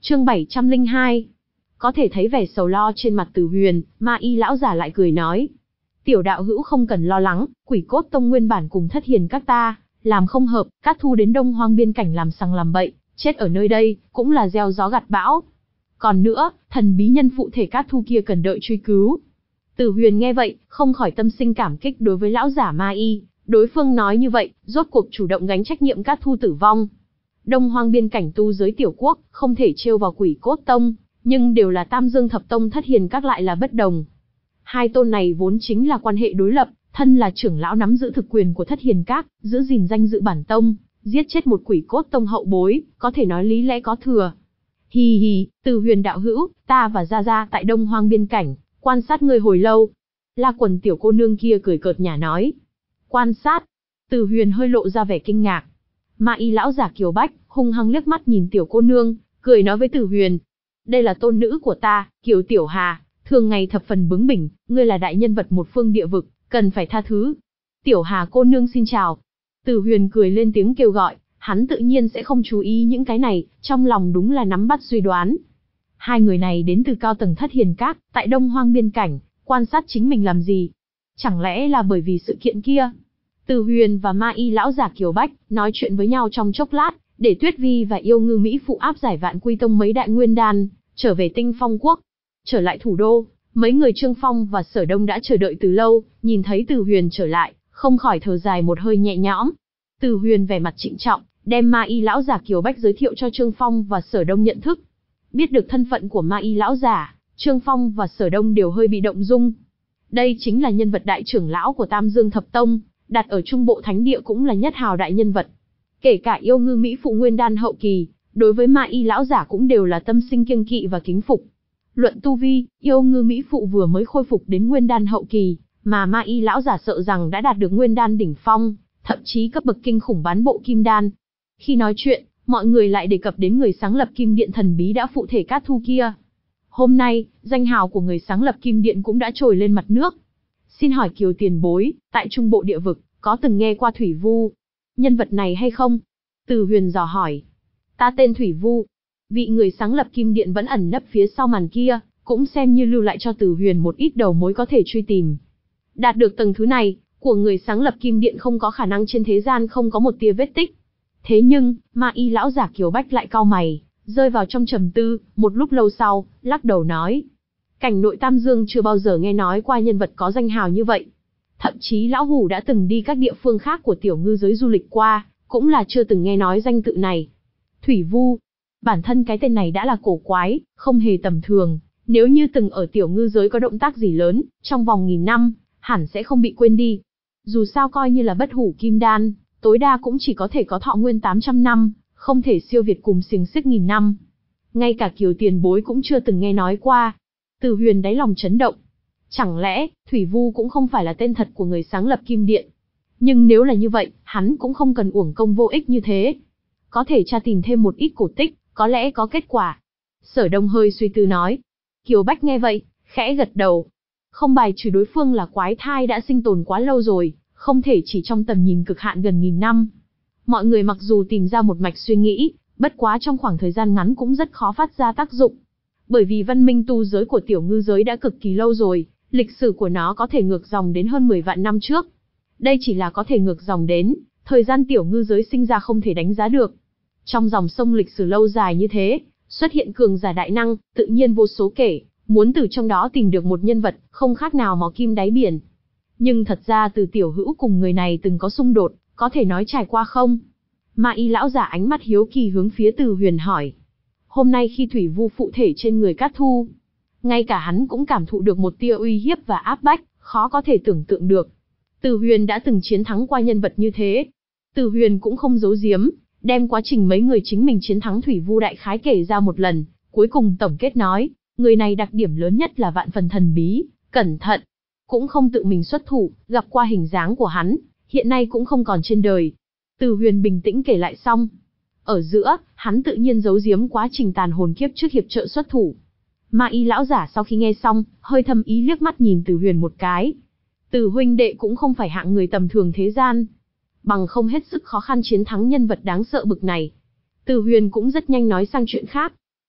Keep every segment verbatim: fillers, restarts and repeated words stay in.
Chương bảy trăm lẻ hai. Có thể thấy vẻ sầu lo trên mặt Từ Huyền, Ma Y lão giả lại cười nói: "Tiểu đạo hữu không cần lo lắng, Quỷ Cốt Tông nguyên bản cùng Thất Hiền các ta làm không hợp, Cát Thu đến Đông Hoang biên cảnh làm sằng làm bậy, chết ở nơi đây cũng là gieo gió gặt bão. Còn nữa, thần bí nhân phụ thể Cát Thu kia cần đợi truy cứu." Từ Huyền nghe vậy, không khỏi tâm sinh cảm kích đối với lão giả Ma Y, đối phương nói như vậy, rốt cuộc chủ động gánh trách nhiệm Cát Thu tử vong. Đông Hoang biên cảnh tu giới tiểu quốc, không thể trêu vào Quỷ Cốt Tông, nhưng đều là Tam Dương Thập Tông Thất Hiền các lại là bất đồng. Hai tôn này vốn chính là quan hệ đối lập, thân là trưởng lão nắm giữ thực quyền của Thất Hiền các, giữ gìn danh dự bản tông, giết chết một Quỷ Cốt Tông hậu bối, có thể nói lý lẽ có thừa. Hì hì, Từ Huyền đạo hữu, ta và Gia Gia tại Đông Hoang biên cảnh, quan sát ngươi hồi lâu. La Quần tiểu cô nương kia cười cợt nhả nói. Quan sát? Từ Huyền hơi lộ ra vẻ kinh ngạc. Ma Y lão giả Kiều Bách, hung hăng liếc mắt nhìn tiểu cô nương, cười nói với Từ Huyền. Đây là tôn nữ của ta, Kiều Tiểu Hà, thường ngày thập phần bướng bỉnh, ngươi là đại nhân vật một phương địa vực, cần phải tha thứ. Tiểu Hà cô nương xin chào. Từ Huyền cười lên tiếng kêu gọi, hắn tự nhiên sẽ không chú ý những cái này, trong lòng đúng là nắm bắt suy đoán. Hai người này đến từ cao tầng Thất Hiền các, tại Đông Hoang biên cảnh, quan sát chính mình làm gì? Chẳng lẽ là bởi vì sự kiện kia? Từ Huyền và Ma Y lão giả Kiều Bách nói chuyện với nhau trong chốc lát, để Tuyết Vi và Yêu Ngư Mỹ phụ áp giải Vạn Quy Tông mấy đại nguyên đan, trở về Tinh Phong quốc. Trở lại thủ đô, mấy người Trương Phong và Sở Đông đã chờ đợi từ lâu, nhìn thấy Từ Huyền trở lại, không khỏi thở dài một hơi nhẹ nhõm. Từ Huyền vẻ mặt trịnh trọng, đem Ma Y lão giả Kiều Bách giới thiệu cho Trương Phong và Sở Đông nhận thức. Biết được thân phận của Ma Y lão giả, Trương Phong và Sở Đông đều hơi bị động dung. Đây chính là nhân vật đại trưởng lão của Tam Dương Thập Tông, đặt ở Trung Bộ Thánh Địa cũng là nhất hào đại nhân vật. Kể cả Yêu Ngư Mỹ phụ nguyên đan hậu kỳ, đối với Ma Y lão giả cũng đều là tâm sinh kiêng kỵ và kính phục. Luận tu vi, Yêu Ngư Mỹ phụ vừa mới khôi phục đến nguyên đan hậu kỳ, mà Ma Y lão giả sợ rằng đã đạt được nguyên đan đỉnh phong, thậm chí cấp bậc kinh khủng bán bộ kim đan. Khi nói chuyện, mọi người lại đề cập đến người sáng lập Kim Điện thần bí đã phụ thể Cát Thu kia. Hôm nay, danh hào của người sáng lập Kim Điện cũng đã trồi lên mặt nước. Xin hỏi Kiều tiền bối, tại Trung Bộ địa vực, có từng nghe qua Thủy Vu nhân vật này hay không? Từ Huyền dò hỏi. Ta tên Thủy Vu. Vị người sáng lập Kim Điện vẫn ẩn nấp phía sau màn kia, cũng xem như lưu lại cho Từ Huyền một ít đầu mối có thể truy tìm. Đạt được tầng thứ này, của người sáng lập Kim Điện không có khả năng trên thế gian không có một tia vết tích. Thế nhưng, Ma Y lão giả Kiều Bách lại cau mày, rơi vào trong trầm tư, một lúc lâu sau, lắc đầu nói. Cảnh nội Tam Dương chưa bao giờ nghe nói qua nhân vật có danh hào như vậy. Thậm chí lão hủ đã từng đi các địa phương khác của tiểu ngư giới du lịch qua, cũng là chưa từng nghe nói danh tự này. Thủy Vu, bản thân cái tên này đã là cổ quái, không hề tầm thường, nếu như từng ở tiểu ngư giới có động tác gì lớn, trong vòng nghìn năm, hẳn sẽ không bị quên đi. Dù sao coi như là bất hủ kim đan, tối đa cũng chỉ có thể có thọ nguyên tám trăm năm, không thể siêu việt cùng xiềng xích nghìn năm. Ngay cả Kiều tiền bối cũng chưa từng nghe nói qua. Từ Huyền đáy lòng chấn động. Chẳng lẽ, Thủy Vu cũng không phải là tên thật của người sáng lập Kim Điện? Nhưng nếu là như vậy, hắn cũng không cần uổng công vô ích như thế. Có thể tra tìm thêm một ít cổ tích, có lẽ có kết quả. Sở Đông hơi suy tư nói. Kiều Bách nghe vậy, khẽ gật đầu. Không bài trừ đối phương là quái thai đã sinh tồn quá lâu rồi, không thể chỉ trong tầm nhìn cực hạn gần nghìn năm. Mọi người mặc dù tìm ra một mạch suy nghĩ, bất quá trong khoảng thời gian ngắn cũng rất khó phát ra tác dụng. Bởi vì văn minh tu giới của tiểu ngư giới đã cực kỳ lâu rồi, lịch sử của nó có thể ngược dòng đến hơn mười vạn năm trước. Đây chỉ là có thể ngược dòng đến, thời gian tiểu ngư giới sinh ra không thể đánh giá được. Trong dòng sông lịch sử lâu dài như thế, xuất hiện cường giả đại năng, tự nhiên vô số kể, muốn từ trong đó tìm được một nhân vật, không khác nào mò kim đáy biển. Nhưng thật ra từ tiểu hữu cùng người này từng có xung đột, có thể nói trải qua không? Ma Y lão giả ánh mắt hiếu kỳ hướng phía Từ Huyền hỏi. Hôm nay khi Thủy Vu phụ thể trên người Cát Thu, ngay cả hắn cũng cảm thụ được một tia uy hiếp và áp bách, khó có thể tưởng tượng được. Từ Huyền đã từng chiến thắng qua nhân vật như thế. Từ Huyền cũng không giấu giếm, đem quá trình mấy người chính mình chiến thắng Thủy Vu đại khái kể ra một lần, cuối cùng tổng kết nói, người này đặc điểm lớn nhất là vạn phần thần bí, cẩn thận, cũng không tự mình xuất thủ, gặp qua hình dáng của hắn, hiện nay cũng không còn trên đời. Từ Huyền bình tĩnh kể lại xong. Ở giữa, hắn tự nhiên giấu giếm quá trình tàn hồn kiếp trước hiệp trợ xuất thủ. Ma Y lão giả sau khi nghe xong, hơi thầm ý liếc mắt nhìn Từ Huyền một cái. Từ huynh đệ cũng không phải hạng người tầm thường thế gian, bằng không hết sức khó khăn chiến thắng nhân vật đáng sợ bực này. Từ Huyền cũng rất nhanh nói sang chuyện khác.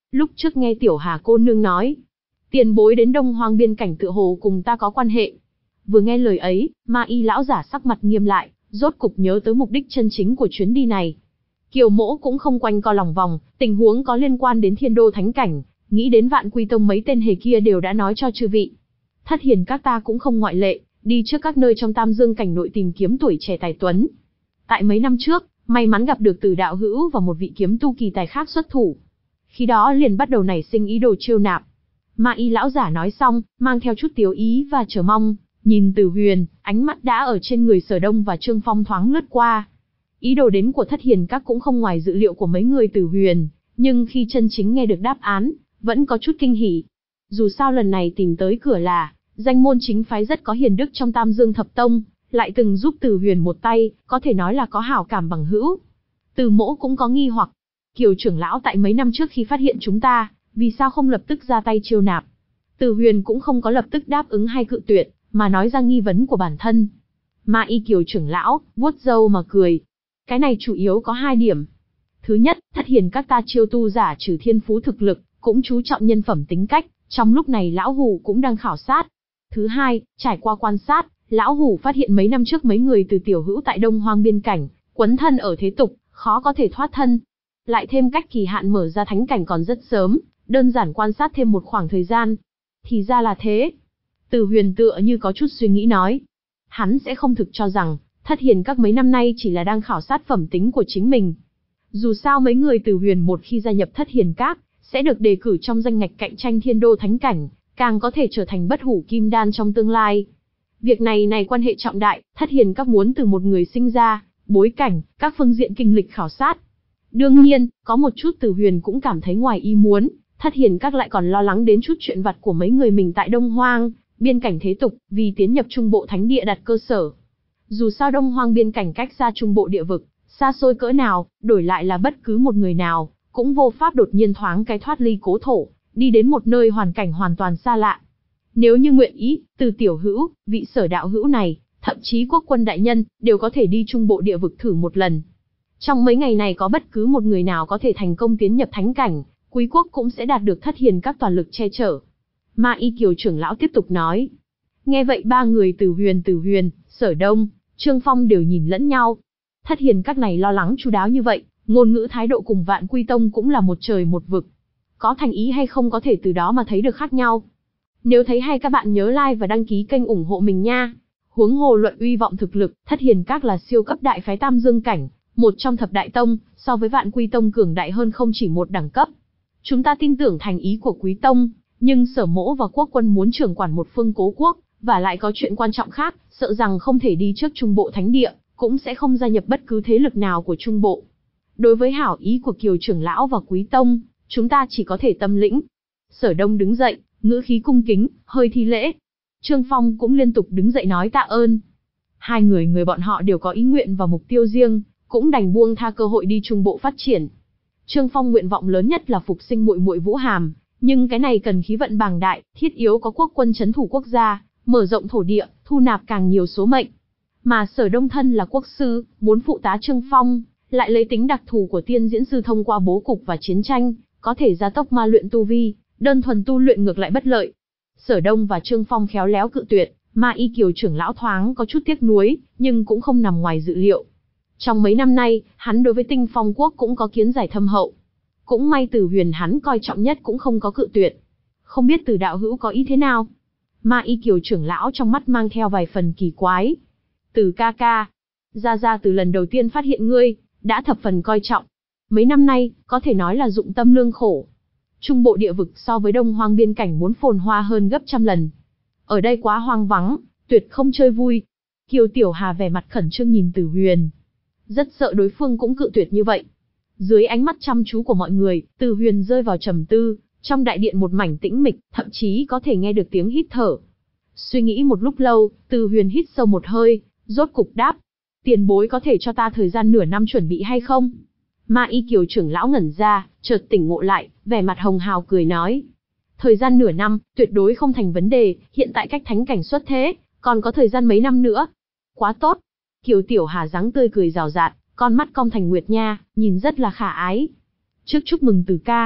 Lúc trước nghe Tiểu Hà cô nương nói, tiền bối đến Đông Hoang biên cảnh tựa hồ cùng ta có quan hệ. Vừa nghe lời ấy, Ma Y lão giả sắc mặt nghiêm lại, rốt cục nhớ tới mục đích chân chính của chuyến đi này. Kiều Mỗ cũng không quanh co lòng vòng, tình huống có liên quan đến Thiên Đô Thánh Cảnh, nghĩ đến Vạn Quy Tông mấy tên hề kia đều đã nói cho chư vị. Thất hiền các ta cũng không ngoại lệ, đi trước các nơi trong Tam Dương cảnh nội tìm kiếm tuổi trẻ tài tuấn. Tại mấy năm trước, may mắn gặp được Từ đạo hữu và một vị kiếm tu kỳ tài khác xuất thủ. Khi đó liền bắt đầu nảy sinh ý đồ chiêu nạp. Ma Y lão giả nói xong, mang theo chút tiếu ý và chờ mong, nhìn Từ Huyền, ánh mắt đã ở trên người Sở Đông và Trương Phong thoáng lướt qua. Ý đồ đến của Thất Hiền các cũng không ngoài dự liệu của mấy người Từ Huyền, nhưng khi chân chính nghe được đáp án, vẫn có chút kinh hỉ. Dù sao lần này tìm tới cửa là danh môn chính phái rất có hiền đức trong Tam Dương Thập Tông, lại từng giúp Từ Huyền một tay, có thể nói là có hảo cảm bằng hữu. Từ Mỗ cũng có nghi hoặc, Kiều trưởng lão tại mấy năm trước khi phát hiện chúng ta, vì sao không lập tức ra tay chiêu nạp? Từ Huyền cũng không có lập tức đáp ứng hay cự tuyệt, mà nói ra nghi vấn của bản thân. Ma Y Kiều trưởng lão vuốt râu mà cười. Cái này chủ yếu có hai điểm. Thứ nhất, Thất Hiền các ta chiêu tu giả trừ thiên phú thực lực, cũng chú trọng nhân phẩm tính cách, trong lúc này lão hủ cũng đang khảo sát. Thứ hai, trải qua quan sát, lão hủ phát hiện mấy năm trước mấy người từ tiểu hữu tại Đông Hoang biên cảnh, quấn thân ở thế tục, khó có thể thoát thân. Lại thêm cách kỳ hạn mở ra thánh cảnh còn rất sớm, đơn giản quan sát thêm một khoảng thời gian. Thì ra là thế. Từ Huyền tựa như có chút suy nghĩ nói. Hắn sẽ không thực cho rằng, Thất Hiền các mấy năm nay chỉ là đang khảo sát phẩm tính của chính mình. Dù sao mấy người Từ Huyền một khi gia nhập Thất Hiền các, sẽ được đề cử trong danh ngạch cạnh tranh Thiên Đô Thánh Cảnh, càng có thể trở thành bất hủ kim đan trong tương lai. Việc này này quan hệ trọng đại, Thất Hiền các muốn từ một người sinh ra, bối cảnh, các phương diện kinh lịch khảo sát. Đương nhiên, có một chút Từ Huyền cũng cảm thấy ngoài ý muốn, Thất Hiền các lại còn lo lắng đến chút chuyện vặt của mấy người mình tại Đông Hoang, biên cảnh thế tục, vì tiến nhập Trung Bộ Thánh Địa đặt cơ sở. Dù sao Đông Hoang biên cảnh cách xa Trung Bộ địa vực, xa xôi cỡ nào, đổi lại là bất cứ một người nào, cũng vô pháp đột nhiên thoáng cái thoát ly cố thổ, đi đến một nơi hoàn cảnh hoàn toàn xa lạ. Nếu như nguyện ý, từ tiểu hữu, vị Sở đạo hữu này, thậm chí quốc quân đại nhân, đều có thể đi Trung Bộ địa vực thử một lần. Trong mấy ngày này có bất cứ một người nào có thể thành công tiến nhập thánh cảnh, quý quốc cũng sẽ đạt được Thất Hiền các toàn lực che chở. Ma Y Kiều trưởng lão tiếp tục nói. Nghe vậy ba người Từ Huyền Từ Huyền, Sở Đông, Trương Phong đều nhìn lẫn nhau. Thất Hiền các này lo lắng chu đáo như vậy, ngôn ngữ thái độ cùng Vạn Quy Tông cũng là một trời một vực. Có thành ý hay không có thể từ đó mà thấy được khác nhau. Nếu thấy hay các bạn nhớ like và đăng ký kênh ủng hộ mình nha. Huống hồ luận uy vọng thực lực, Thất Hiền các là siêu cấp đại phái Tam Dương cảnh, một trong thập đại tông, so với Vạn Quy Tông cường đại hơn không chỉ một đẳng cấp. Chúng ta tin tưởng thành ý của Quý Tông, nhưng Sở Mỗ và quốc quân muốn trưởng quản một phương cố quốc, và lại có chuyện quan trọng khác, sợ rằng không thể đi trước Trung Bộ Thánh Địa, cũng sẽ không gia nhập bất cứ thế lực nào của Trung Bộ. Đối với hảo ý của Kiều trưởng lão và Quý Tông, chúng ta chỉ có thể tâm lĩnh. Sở Đông đứng dậy, ngữ khí cung kính, hơi thi lễ. Trương Phong cũng liên tục đứng dậy nói tạ ơn. Hai người người bọn họ đều có ý nguyện và mục tiêu riêng, cũng đành buông tha cơ hội đi Trung Bộ phát triển. Trương Phong nguyện vọng lớn nhất là phục sinh muội muội Vũ Hàm, nhưng cái này cần khí vận bàng đại, thiết yếu có quốc quân trấn thủ quốc gia, mở rộng thổ địa, thu nạp càng nhiều số mệnh. Mà Sở Đông thân là quốc sư, muốn phụ tá Trương Phong, lại lấy tính đặc thù của tiên diễn sư thông qua bố cục và chiến tranh, có thể gia tốc ma luyện tu vi, đơn thuần tu luyện ngược lại bất lợi. Sở Đông và Trương Phong khéo léo cự tuyệt, Ma Y Kiều trưởng lão thoáng có chút tiếc nuối, nhưng cũng không nằm ngoài dự liệu. Trong mấy năm nay, hắn đối với Tinh Phong quốc cũng có kiến giải thâm hậu. Cũng may Từ Huyền hắn coi trọng nhất cũng không có cự tuyệt. Không biết Từ đạo hữu có ý thế nào? Ma Y Kiều trưởng lão trong mắt mang theo vài phần kỳ quái. Từ ca ca, Gia Gia từ lần đầu tiên phát hiện ngươi, đã thập phần coi trọng. Mấy năm nay, có thể nói là dụng tâm lương khổ. Trung Bộ địa vực so với Đông Hoang biên cảnh muốn phồn hoa hơn gấp trăm lần. Ở đây quá hoang vắng, tuyệt không chơi vui. Kiều Tiểu Hà vẻ mặt khẩn trương nhìn Từ Huyền. Rất sợ đối phương cũng cự tuyệt như vậy. Dưới ánh mắt chăm chú của mọi người, Từ Huyền rơi vào trầm tư, trong đại điện một mảnh tĩnh mịch, thậm chí có thể nghe được tiếng hít thở. Suy nghĩ một lúc lâu, Từ Huyền hít sâu một hơi, rốt cục đáp. Tiền bối có thể cho ta thời gian nửa năm chuẩn bị hay không? Ma Y Kiều trưởng lão ngẩn ra, chợt tỉnh ngộ lại, vẻ mặt hồng hào cười nói. Thời gian nửa năm, tuyệt đối không thành vấn đề, hiện tại cách thánh cảnh xuất thế, còn có thời gian mấy năm nữa. Quá tốt. Kiều Tiểu Hà dáng tươi cười rào rạt, con mắt cong thành nguyệt nha, nhìn rất là khả ái. Trước chúc mừng Từ ca.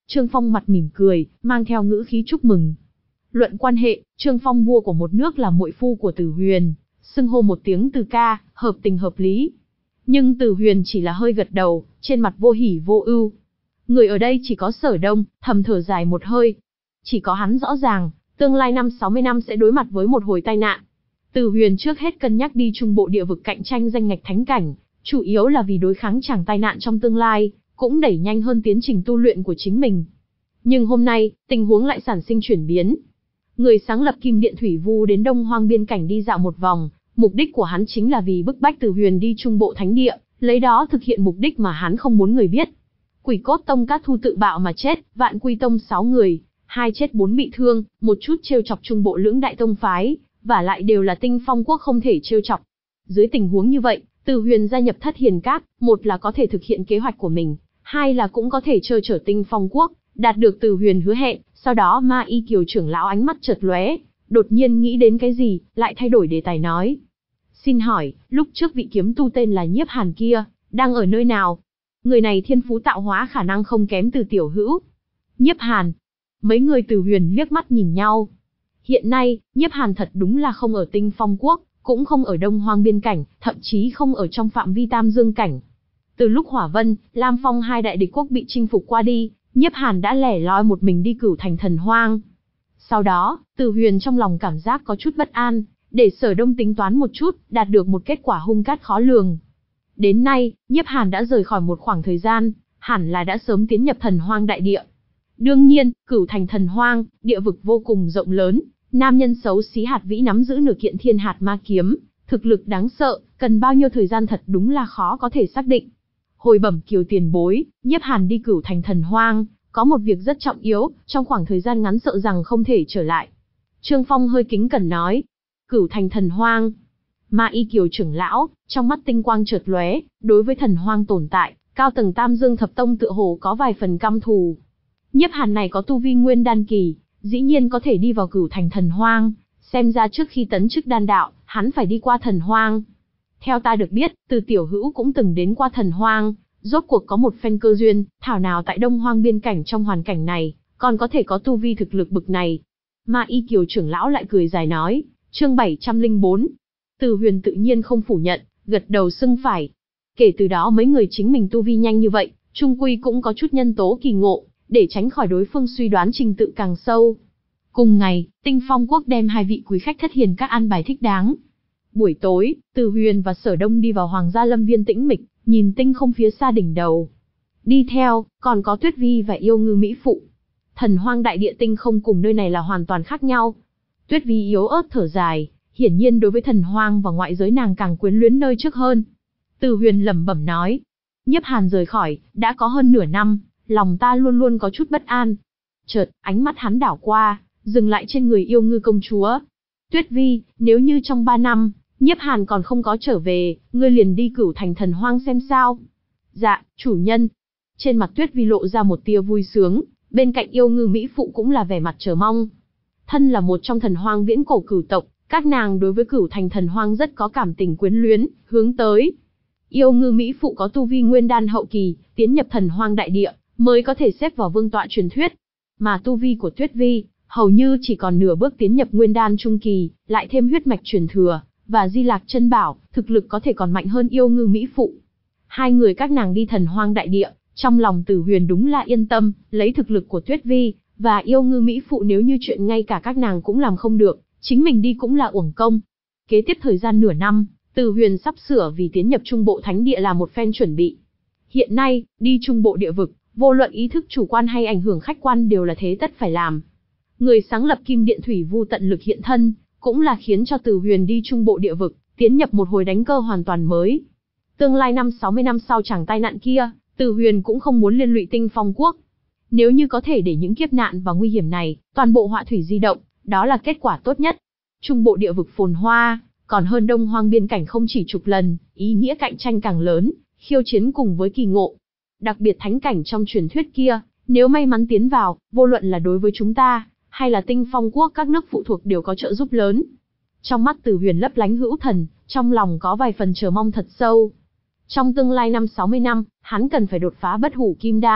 Trương Phong mặt mỉm cười, mang theo ngữ khí chúc mừng. Luận quan hệ, Trương Phong vua của một nước là muội phu của Tử Huyền, xưng hô một tiếng Từ ca, hợp tình hợp lý. Nhưng Tử Huyền chỉ là hơi gật đầu, trên mặt vô hỉ vô ưu. Người ở đây chỉ có Sở Đông, thầm thở dài một hơi. Chỉ có hắn rõ ràng, tương lai năm sáu mươi năm sẽ đối mặt với một hồi tai nạn. Tử Huyền trước hết cân nhắc đi trung bộ địa vực cạnh tranh danh ngạch thánh cảnh, chủ yếu là vì đối kháng chẳng tai nạn trong tương lai, cũng đẩy nhanh hơn tiến trình tu luyện của chính mình. Nhưng hôm nay, tình huống lại sản sinh chuyển biến. Người sáng lập Kim Điện Thủy Vu đến Đông Hoang biên cảnh đi dạo một vòng, mục đích của hắn chính là vì bức bách Tử Huyền đi trung bộ thánh địa, lấy đó thực hiện mục đích mà hắn không muốn người biết. Quỷ Cốt Tông Cát Thu tự bạo mà chết, Vạn Quy Tông sáu người, hai chết bốn bị thương, một chút trêu chọc trung bộ lưỡng đại tông phái, và lại đều là Tinh Phong Quốc không thể trêu chọc. Dưới tình huống như vậy, Tử Huyền gia nhập Thất Hiền Các, một là có thể thực hiện kế hoạch của mình, hai là cũng có thể chơi chở Tinh Phong Quốc, đạt được Tử Huyền hứa hẹn. Sau đó Ma Y Kiều trưởng lão ánh mắt chợt lóe, đột nhiên nghĩ đến cái gì, lại thay đổi đề tài nói. Xin hỏi, lúc trước vị kiếm tu tên là Nhiếp Hàn kia, đang ở nơi nào? Người này thiên phú tạo hóa khả năng không kém Từ tiểu hữu. Nhiếp Hàn. Mấy người Tử Huyền liếc mắt nhìn nhau. Hiện nay, Nhiếp Hàn thật đúng là không ở Tinh Phong Quốc, cũng không ở Đông Hoang biên cảnh, thậm chí không ở trong phạm vi Tam Dương cảnh. Từ lúc Hỏa Vân, Lam Phong hai đại địch quốc bị chinh phục qua đi, Nhiếp Hàn đã lẻ loi một mình đi Cửu Thành Thần Hoang. Sau đó, Tử Huyền trong lòng cảm giác có chút bất an, để Sở Đông tính toán một chút, đạt được một kết quả hung cát khó lường. Đến nay, Nhiếp Hàn đã rời khỏi một khoảng thời gian, hẳn là đã sớm tiến nhập Thần Hoang đại địa. Đương nhiên, Cửu Thành Thần Hoang, địa vực vô cùng rộng lớn, nam nhân xấu xí Hạt Vĩ nắm giữ nửa kiện Thiên Hạt Ma kiếm, thực lực đáng sợ, cần bao nhiêu thời gian thật đúng là khó có thể xác định. Hồi bẩm Kiều tiền bối, Nhiếp Hàn đi Cửu Thành Thần Hoang, có một việc rất trọng yếu, trong khoảng thời gian ngắn sợ rằng không thể trở lại. Trương Phong hơi kính cẩn nói. Cửu Thành Thần Hoang. Ma Y Kiều trưởng lão, trong mắt tinh quang chợt lóe, đối với Thần Hoang tồn tại, cao tầng Tam Dương Thập Tông tựa hồ có vài phần căm thù. Nhiếp Hàn này có tu vi nguyên đan kỳ, dĩ nhiên có thể đi vào Cửu Thành Thần Hoang, xem ra trước khi tấn chức đan đạo, hắn phải đi qua Thần Hoang. Theo ta được biết, Từ tiểu hữu cũng từng đến qua Thần Hoang, rốt cuộc có một phen cơ duyên, thảo nào tại Đông Hoang biên cảnh trong hoàn cảnh này, còn có thể có tu vi thực lực bực này. Ma Y Kiều trưởng lão lại cười dài nói, chương bảy trăm lẻ bốn. Từ Huyền tự nhiên không phủ nhận, gật đầu xưng phải. Kể từ đó mấy người chính mình tu vi nhanh như vậy, chung quy cũng có chút nhân tố kỳ ngộ, để tránh khỏi đối phương suy đoán trình tự càng sâu. Cùng ngày, Tinh Phong Quốc đem hai vị quý khách Thất Hiền Các an bài thích đáng. Buổi tối, Từ Huyền và Sở Đông đi vào Hoàng gia Lâm Viên tĩnh mịch, nhìn tinh không phía xa đỉnh đầu. Đi theo, còn có Tuyết Vi và Yêu Ngư Mỹ Phụ. Thần Hoang đại địa tinh không cùng nơi này là hoàn toàn khác nhau. Tuyết Vi yếu ớt thở dài, hiển nhiên đối với Thần Hoang và ngoại giới nàng càng quyến luyến nơi trước hơn. Từ Huyền lẩm bẩm nói, Nhiếp Hàn rời khỏi, đã có hơn nửa năm, lòng ta luôn luôn có chút bất an. Chợt, ánh mắt hắn đảo qua, dừng lại trên người Yêu Ngư công chúa. Tuyết Vi, nếu như trong ba năm, Nhiếp Hàn còn không có trở về, ngươi liền đi Cửu Thành Thần Hoang xem sao. Dạ, chủ nhân. Trên mặt Tuyết Vi lộ ra một tia vui sướng, bên cạnh Yêu Ngư Mỹ Phụ cũng là vẻ mặt chờ mong. Thân là một trong Thần Hoang viễn cổ cửu tộc, các nàng đối với Cửu Thành Thần Hoang rất có cảm tình quyến luyến, hướng tới. Yêu Ngư Mỹ Phụ có tu vi nguyên đan hậu kỳ, tiến nhập Thần Hoang đại địa, mới có thể xếp vào vương tọa truyền thuyết. Mà tu vi của Tuyết Vi, hầu như chỉ còn nửa bước tiến nhập nguyên đan trung kỳ, lại thêm huyết mạch truyền thừa và Di Lạc chân bảo, thực lực có thể còn mạnh hơn Yêu Ngư Mỹ Phụ. Hai người các nàng đi Thần Hoang đại địa, trong lòng Tử Huyền đúng là yên tâm, lấy thực lực của Tuyết Vi và Yêu Ngư Mỹ Phụ nếu như chuyện ngay cả các nàng cũng làm không được, chính mình đi cũng là uổng công. Kế tiếp thời gian nửa năm, Tử Huyền sắp sửa vì tiến nhập trung bộ thánh địa là một phen chuẩn bị. Hiện nay, đi trung bộ địa vực, vô luận ý thức chủ quan hay ảnh hưởng khách quan đều là thế tất phải làm. Người sáng lập Kim Điện Thủy Vu tận lực hiện thân, cũng là khiến cho Tử Huyền đi trung bộ địa vực, tiến nhập một hồi đánh cơ hoàn toàn mới. Tương lai năm sáu mươi năm sau chẳng tai nạn kia, Tử Huyền cũng không muốn liên lụy Tinh Phong Quốc. Nếu như có thể để những kiếp nạn và nguy hiểm này, toàn bộ họa thủy di động, đó là kết quả tốt nhất. Trung bộ địa vực phồn hoa, còn hơn Đông Hoang biên cảnh không chỉ chục lần, ý nghĩa cạnh tranh càng lớn, khiêu chiến cùng với kỳ ngộ. Đặc biệt thánh cảnh trong truyền thuyết kia, nếu may mắn tiến vào, vô luận là đối với chúng ta, hay là Tinh Phong Quốc các nước phụ thuộc đều có trợ giúp lớn. Trong mắt Tử Huyền lấp lánh hữu thần, trong lòng có vài phần chờ mong thật sâu. Trong tương lai năm sáu mươi năm, hắn cần phải đột phá bất hủ kim đan,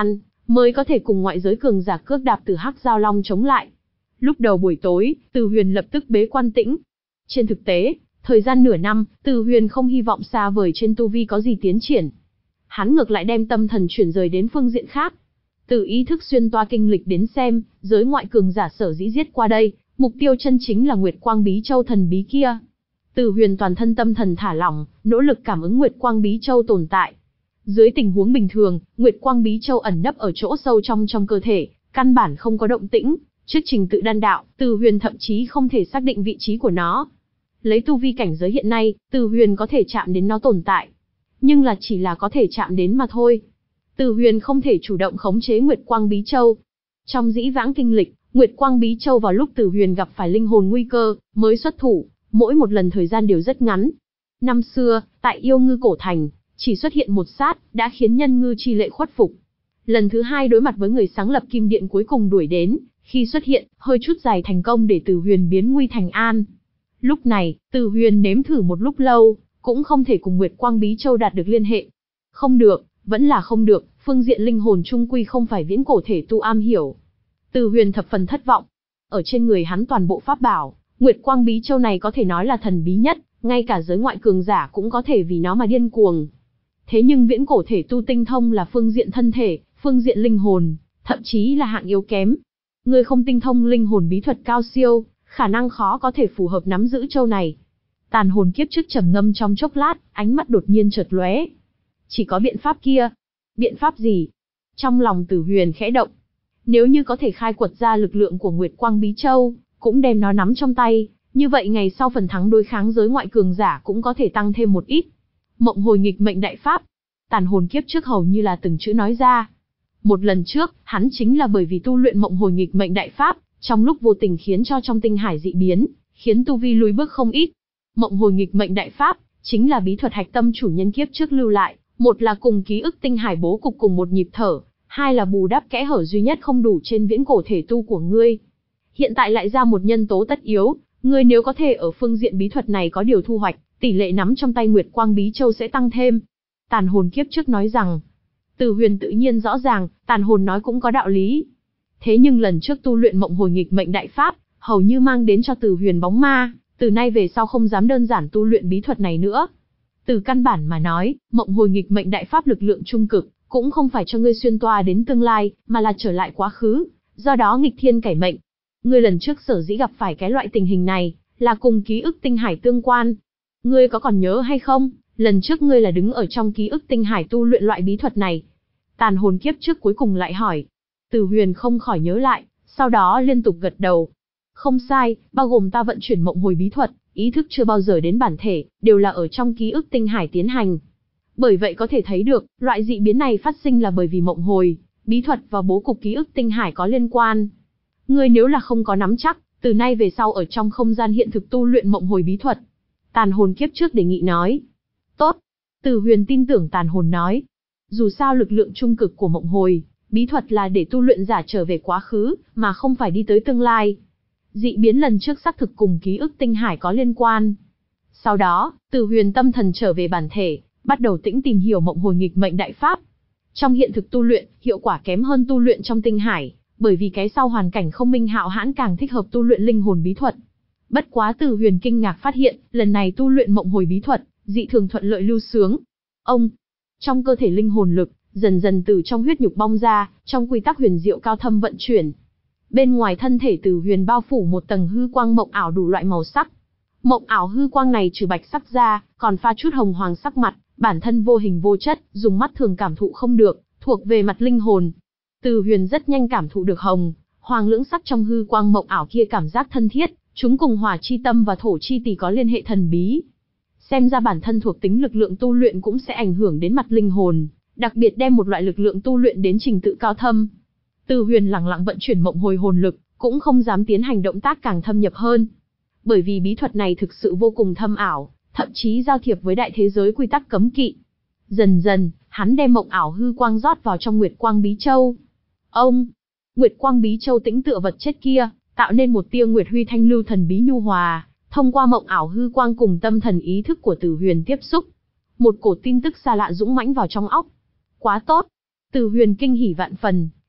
mới có thể cùng ngoại giới cường giả cước đạp từ Hắc Giao Long chống lại. Lúc đầu buổi tối, Từ Huyền lập tức bế quan tĩnh. Trên thực tế, thời gian nửa năm, Từ Huyền không hy vọng xa vời trên tu vi có gì tiến triển. Hắn ngược lại đem tâm thần chuyển rời đến phương diện khác. Từ ý thức xuyên toa kinh lịch đến xem, giới ngoại cường giả sở dĩ giết qua đây, mục tiêu chân chính là Nguyệt Quang Bí Châu thần bí kia. Từ Huyền toàn thân tâm thần thả lỏng, nỗ lực cảm ứng Nguyệt Quang Bí Châu tồn tại. Dưới tình huống bình thường, Nguyệt Quang Bí Châu ẩn nấp ở chỗ sâu trong trong cơ thể, căn bản không có động tĩnh. Trước trình tự đan đạo, Từ Huyền thậm chí không thể xác định vị trí của nó. Lấy tu vi cảnh giới hiện nay, Từ Huyền có thể chạm đến nó tồn tại. Nhưng là chỉ là có thể chạm đến mà thôi. Từ Huyền không thể chủ động khống chế Nguyệt Quang Bí Châu. Trong dĩ vãng kinh lịch, Nguyệt Quang Bí Châu vào lúc Từ Huyền gặp phải linh hồn nguy cơ, mới xuất thủ, mỗi một lần thời gian đều rất ngắn. Năm xưa, tại Yêu Ngư Cổ Thành, chỉ xuất hiện một sát, đã khiến nhân ngư chi lệ khuất phục. Lần thứ hai đối mặt với người sáng lập Kim Điện cuối cùng đuổi đến, khi xuất hiện, hơi chút dài thành công để Từ Huyền biến nguy thành an. Lúc này, Từ Huyền nếm thử một lúc lâu, cũng không thể cùng Nguyệt Quang Bí Châu đạt được liên hệ. Không được, vẫn là không được, phương diện linh hồn trung quy không phải viễn cổ thể tu am hiểu. Từ Huyền thập phần thất vọng. Ở trên người hắn toàn bộ pháp bảo, Nguyệt Quang Bí Châu này có thể nói là thần bí nhất, ngay cả giới ngoại cường giả cũng có thể vì nó mà điên cuồng. Thế nhưng viễn cổ thể tu tinh thông là phương diện thân thể, phương diện linh hồn, thậm chí là hạng yếu kém. Người không tinh thông linh hồn bí thuật cao siêu, khả năng khó có thể phù hợp nắm giữ châu này. Tàn hồn kiếp trước trầm ngâm trong chốc lát, ánh mắt đột nhiên chợt lóe. Chỉ có biện pháp kia. Biện pháp gì? Trong lòng Từ Huyền khẽ động. Nếu như có thể khai quật ra lực lượng của Nguyệt Quang Bí Châu, cũng đem nó nắm trong tay, như vậy ngày sau phần thắng đối kháng giới ngoại cường giả cũng có thể tăng thêm một ít. Mộng hồi nghịch mệnh đại pháp. Tàn hồn kiếp trước hầu như là từng chữ nói ra. Một lần trước, hắn chính là bởi vì tu luyện mộng hồi nghịch mệnh đại pháp, trong lúc vô tình khiến cho trong tinh hải dị biến, khiến tu vi lùi bước không ít. Mộng hồi nghịch mệnh đại pháp, chính là bí thuật hạch tâm chủ nhân kiếp trước lưu lại, một là cùng ký ức tinh hải bố cục cùng một nhịp thở, hai là bù đắp kẽ hở duy nhất không đủ trên viễn cổ thể tu của ngươi. Hiện tại lại ra một nhân tố tất yếu, ngươi nếu có thể ở phương diện bí thuật này có điều thu hoạch, tỷ lệ nắm trong tay Nguyệt Quang Bí Châu sẽ tăng thêm. Tàn hồn kiếp trước nói rằng, Từ Huyền tự nhiên rõ ràng, tàn hồn nói cũng có đạo lý. Thế nhưng lần trước tu luyện mộng hồi nghịch mệnh đại pháp, hầu như mang đến cho Từ Huyền bóng ma, từ nay về sau không dám đơn giản tu luyện bí thuật này nữa. Từ căn bản mà nói, mộng hồi nghịch mệnh đại pháp lực lượng trung cực, cũng không phải cho ngươi xuyên toa đến tương lai, mà là trở lại quá khứ, do đó nghịch thiên cải mệnh. Ngươi lần trước sở dĩ gặp phải cái loại tình hình này, là cùng ký ức tinh hải tương quan. Ngươi có còn nhớ hay không, lần trước ngươi là đứng ở trong ký ức tinh hải tu luyện loại bí thuật này. Tàn hồn kiếp trước cuối cùng lại hỏi. Từ Huyền không khỏi nhớ lại, sau đó liên tục gật đầu. Không sai, bao gồm ta vận chuyển mộng hồi bí thuật, ý thức chưa bao giờ đến bản thể, đều là ở trong ký ức tinh hải tiến hành. Bởi vậy có thể thấy được, loại dị biến này phát sinh là bởi vì mộng hồi, bí thuật và bố cục ký ức tinh hải có liên quan. Ngươi nếu là không có nắm chắc, từ nay về sau ở trong không gian hiện thực tu luyện mộng hồi bí thuật. Tàn hồn kiếp trước đề nghị nói. Tốt. Từ Huyền tin tưởng tàn hồn nói. Dù sao lực lượng trung cực của mộng hồi, bí thuật là để tu luyện giả trở về quá khứ, mà không phải đi tới tương lai. Dị biến lần trước xác thực cùng ký ức tinh hải có liên quan. Sau đó, Từ Huyền tâm thần trở về bản thể, bắt đầu tĩnh tìm hiểu mộng hồi nghịch mệnh đại pháp. Trong hiện thực tu luyện, hiệu quả kém hơn tu luyện trong tinh hải, bởi vì cái sau hoàn cảnh không minh hạo hãn càng thích hợp tu luyện linh hồn bí thuật. Bất quá Từ Huyền kinh ngạc phát hiện, lần này tu luyện mộng hồi bí thuật, dị thường thuận lợi lưu sướng. Ông, trong cơ thể linh hồn lực, dần dần từ trong huyết nhục bong ra, trong quy tắc huyền diệu cao thâm vận chuyển. Bên ngoài thân thể Từ Huyền bao phủ một tầng hư quang mộng ảo đủ loại màu sắc. Mộng ảo hư quang này trừ bạch sắc ra, còn pha chút hồng hoàng sắc mặt, bản thân vô hình vô chất, dùng mắt thường cảm thụ không được, thuộc về mặt linh hồn. Từ Huyền rất nhanh cảm thụ được hồng, hoàng lưỡng sắc trong hư quang mộng ảo kia cảm giác thân thiết, chúng cùng hỏa chi tâm và thổ chi tỷ có liên hệ thần bí. Xem ra bản thân thuộc tính lực lượng tu luyện cũng sẽ ảnh hưởng đến mặt linh hồn, đặc biệt đem một loại lực lượng tu luyện đến trình tự cao thâm. Từ Huyền lặng lặng vận chuyển mộng hồi hồn lực, cũng không dám tiến hành động tác càng thâm nhập hơn. Bởi vì bí thuật này thực sự vô cùng thâm ảo, thậm chí giao thiệp với đại thế giới quy tắc cấm kỵ. Dần dần, hắn đem mộng ảo hư quang rót vào trong Nguyệt Quang Bí Châu. Ông, Nguyệt Quang Bí Châu tĩnh tựa vật chất kia, tạo nên một tia Nguyệt Huy thanh lưu thần bí nhu hòa, thông qua mộng ảo hư quang cùng tâm thần ý thức của Từ Huyền tiếp xúc. Một cổ tin tức xa lạ dũng mãnh vào trong óc. Quá tốt! Từ Huyền kinh hỉ vạn phần,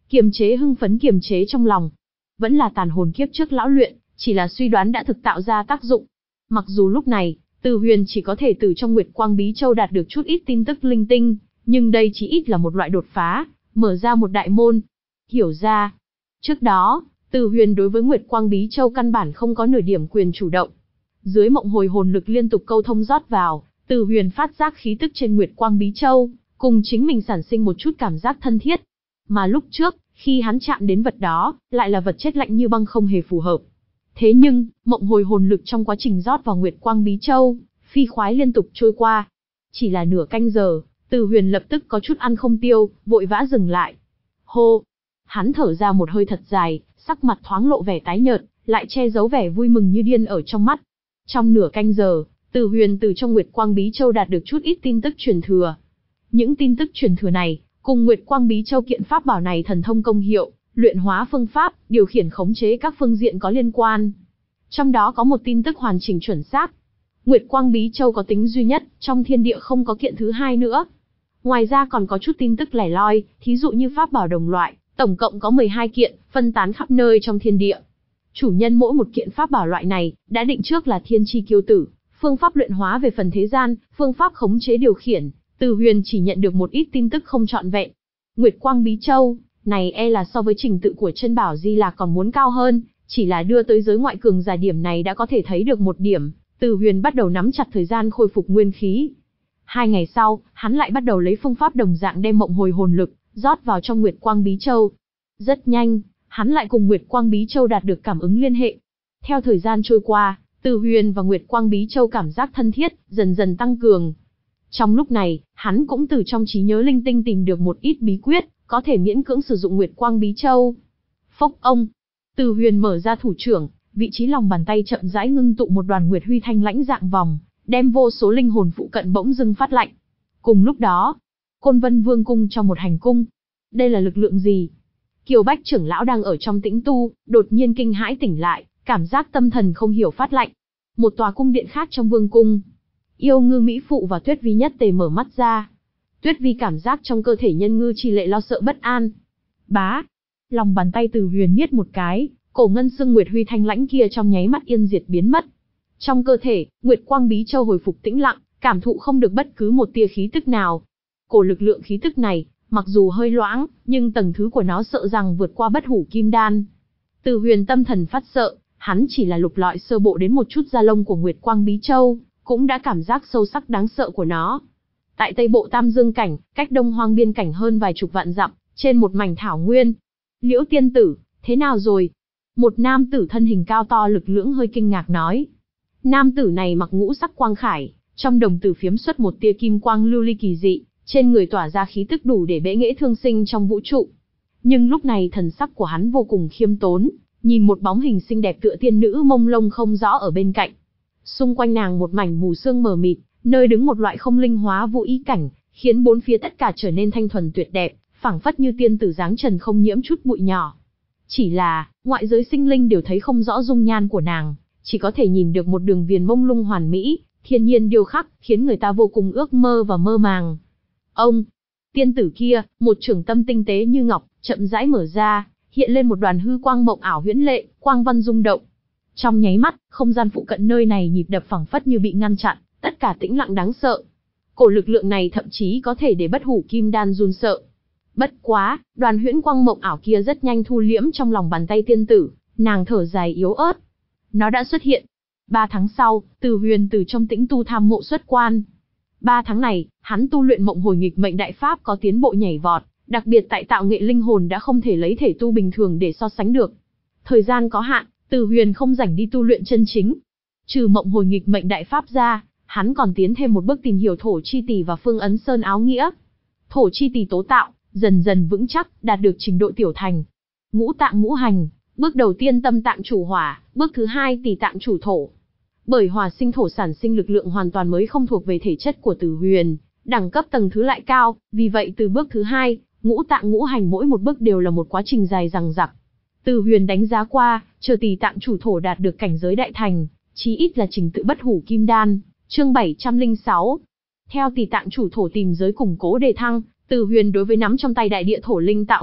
kiềm chế hưng phấn kiềm chế trong lòng. Vẫn là tàn hồn kiếp trước lão luyện, chỉ là suy đoán đã thực tạo ra tác dụng. Mặc dù lúc này, Từ Huyền chỉ có thể từ trong Nguyệt Quang Bí Châu đạt được chút ít tin tức linh tinh, nhưng đây chỉ ít là một loại đột phá, mở ra một đại môn. Hiểu ra, trước đó, Từ Huyền đối với Nguyệt Quang Bí Châu căn bản không có nửa điểm quyền chủ động. Dưới mộng hồi hồn lực liên tục câu thông rót vào, Từ Huyền phát giác khí tức trên Nguyệt Quang Bí Châu, cùng chính mình sản sinh một chút cảm giác thân thiết. Mà lúc trước, khi hắn chạm đến vật đó, lại là vật chết lạnh như băng không hề phù hợp. Thế nhưng, mộng hồi hồn lực trong quá trình rót vào Nguyệt Quang Bí Châu, phi khoái liên tục trôi qua. Chỉ là nửa canh giờ, Từ Huyền lập tức có chút ăn không tiêu, vội vã dừng lại. Hô! Hắn thở ra một hơi thật dài, sắc mặt thoáng lộ vẻ tái nhợt, lại che giấu vẻ vui mừng như điên ở trong mắt. Trong nửa canh giờ, Từ Huyền từ trong Nguyệt Quang Bí Châu đạt được chút ít tin tức truyền thừa. Những tin tức truyền thừa này, cùng Nguyệt Quang Bí Châu kiện pháp bảo này thần thông công hiệu, luyện hóa phương pháp, điều khiển khống chế các phương diện có liên quan. Trong đó có một tin tức hoàn chỉnh chuẩn xác. Nguyệt Quang Bí Châu có tính duy nhất, trong thiên địa không có kiện thứ hai nữa. Ngoài ra còn có chút tin tức lẻ loi, thí dụ như pháp bảo đồng loại, tổng cộng có mười hai kiện, phân tán khắp nơi trong thiên địa. Chủ nhân mỗi một kiện pháp bảo loại này, đã định trước là thiên chi kiêu tử, phương pháp luyện hóa về phần thế gian, phương pháp khống chế điều khiển, Từ Huyền chỉ nhận được một ít tin tức không trọn vẹn. Nguyệt Quang Bí Châu, này e là so với trình tự của chân bảo Di Lạc còn muốn cao hơn, chỉ là đưa tới giới ngoại cường giả điểm này đã có thể thấy được một điểm, Từ Huyền bắt đầu nắm chặt thời gian khôi phục nguyên khí. Hai ngày sau, hắn lại bắt đầu lấy phương pháp đồng dạng đem mộng hồi hồn lực, rót vào trong Nguyệt Quang Bí Châu. Rất nhanh, hắn lại cùng Nguyệt Quang Bí Châu đạt được cảm ứng liên hệ. Theo thời gian trôi qua, Từ Huyền và Nguyệt Quang Bí Châu cảm giác thân thiết, dần dần tăng cường. Trong lúc này, hắn cũng từ trong trí nhớ linh tinh tìm được một ít bí quyết, có thể miễn cưỡng sử dụng Nguyệt Quang Bí Châu. Phốc ông, Từ Huyền mở ra thủ trưởng, vị trí lòng bàn tay chậm rãi ngưng tụ một đoàn Nguyệt Huy Thanh lãnh dạng vòng, đem vô số linh hồn phụ cận bỗng dưng phát lạnh. Cùng lúc đó, Côn Vân Vương cung trong một hành cung. Đây là lực lượng gì? Kiều Bách trưởng lão đang ở trong tĩnh tu, đột nhiên kinh hãi tỉnh lại, cảm giác tâm thần không hiểu phát lạnh. Một tòa cung điện khác trong vương cung. Yêu Ngư Mỹ Phụ và Tuyết Vi nhất tề mở mắt ra. Tuyết Vi cảm giác trong cơ thể Nhân Ngư Chi Lệ lo sợ bất an. Bá! Lòng bàn tay Từ Huyền niết một cái, cổ ngân xưng Nguyệt Huy Thanh lãnh kia trong nháy mắt yên diệt biến mất. Trong cơ thể, Nguyệt Quang Bí Châu hồi phục tĩnh lặng, cảm thụ không được bất cứ một tia khí tức nào. Cổ lực lượng khí tức này, mặc dù hơi loãng, nhưng tầng thứ của nó sợ rằng vượt qua bất hủ kim đan. Từ Huyền tâm thần phát sợ, hắn chỉ là lục lọi sơ bộ đến một chút da lông của Nguyệt Quang Bí Châu, cũng đã cảm giác sâu sắc đáng sợ của nó. Tại Tây Bộ Tam Dương cảnh, cách Đông Hoang biên cảnh hơn vài chục vạn dặm, trên một mảnh thảo nguyên. Liễu tiên tử, thế nào rồi? Một nam tử thân hình cao to lực lưỡng hơi kinh ngạc nói. Nam tử này mặc ngũ sắc quang khải, trong đồng tử phiếm xuất một tia kim quang lưu ly kỳ dị, trên người tỏa ra khí tức đủ để bẽ nghệ thương sinh trong vũ trụ. Nhưng lúc này thần sắc của hắn vô cùng khiêm tốn, nhìn một bóng hình xinh đẹp tựa tiên nữ mông lung không rõ ở bên cạnh. Xung quanh nàng một mảnh mù sương mờ mịt, nơi đứng một loại không linh hóa vũ ý cảnh, khiến bốn phía tất cả trở nên thanh thuần tuyệt đẹp, phảng phất như tiên tử dáng trần không nhiễm chút bụi nhỏ. Chỉ là, ngoại giới sinh linh đều thấy không rõ dung nhan của nàng, chỉ có thể nhìn được một đường viền mông lung hoàn mỹ, thiên nhiên điêu khắc, khiến người ta vô cùng ước mơ và mơ màng. Ông, tiên tử kia, một trường tâm tinh tế như ngọc, chậm rãi mở ra, hiện lên một đoàn hư quang mộng ảo huyễn lệ, quang văn rung động. Trong nháy mắt, không gian phụ cận nơi này nhịp đập phảng phất như bị ngăn chặn, tất cả tĩnh lặng đáng sợ. Cổ lực lượng này thậm chí có thể để bất hủ kim đan run sợ. Bất quá, đoàn huyễn quang mộng ảo kia rất nhanh thu liễm trong lòng bàn tay tiên tử, nàng thở dài yếu ớt. Nó đã xuất hiện. Ba tháng sau, Từ Huyền từ trong tĩnh tu tham mộ xuất quan. Ba tháng này, hắn tu luyện mộng hồi nghịch mệnh đại pháp có tiến bộ nhảy vọt, đặc biệt tại tạo nghệ linh hồn đã không thể lấy thể tu bình thường để so sánh được. Thời gian có hạn, Từ Huyền không rảnh đi tu luyện chân chính. Trừ mộng hồi nghịch mệnh đại pháp ra, hắn còn tiến thêm một bước tìm hiểu thổ chi tỷ và phương ấn sơn áo nghĩa. Thổ chi tỷ tố tạo, dần dần vững chắc, đạt được trình độ tiểu thành. Ngũ tạng ngũ hành, bước đầu tiên tâm tạng chủ hỏa, bước thứ hai tỷ tạng chủ thổ. Bởi hỏa sinh thổ sản sinh lực lượng hoàn toàn mới không thuộc về thể chất của Từ Huyền, đẳng cấp tầng thứ lại cao, vì vậy từ bước thứ hai, ngũ tạng ngũ hành mỗi một bước đều là một quá trình dài dằng dặc. Từ Huyền đánh giá qua, chờ tỷ tạng chủ thổ đạt được cảnh giới đại thành, chí ít là trình tự bất hủ kim đan, chương bảy trăm lẻ sáu. Theo tỷ tạng chủ thổ tìm giới củng cố đề thăng, Từ Huyền đối với nắm trong tay đại địa thổ linh tạo nghệ,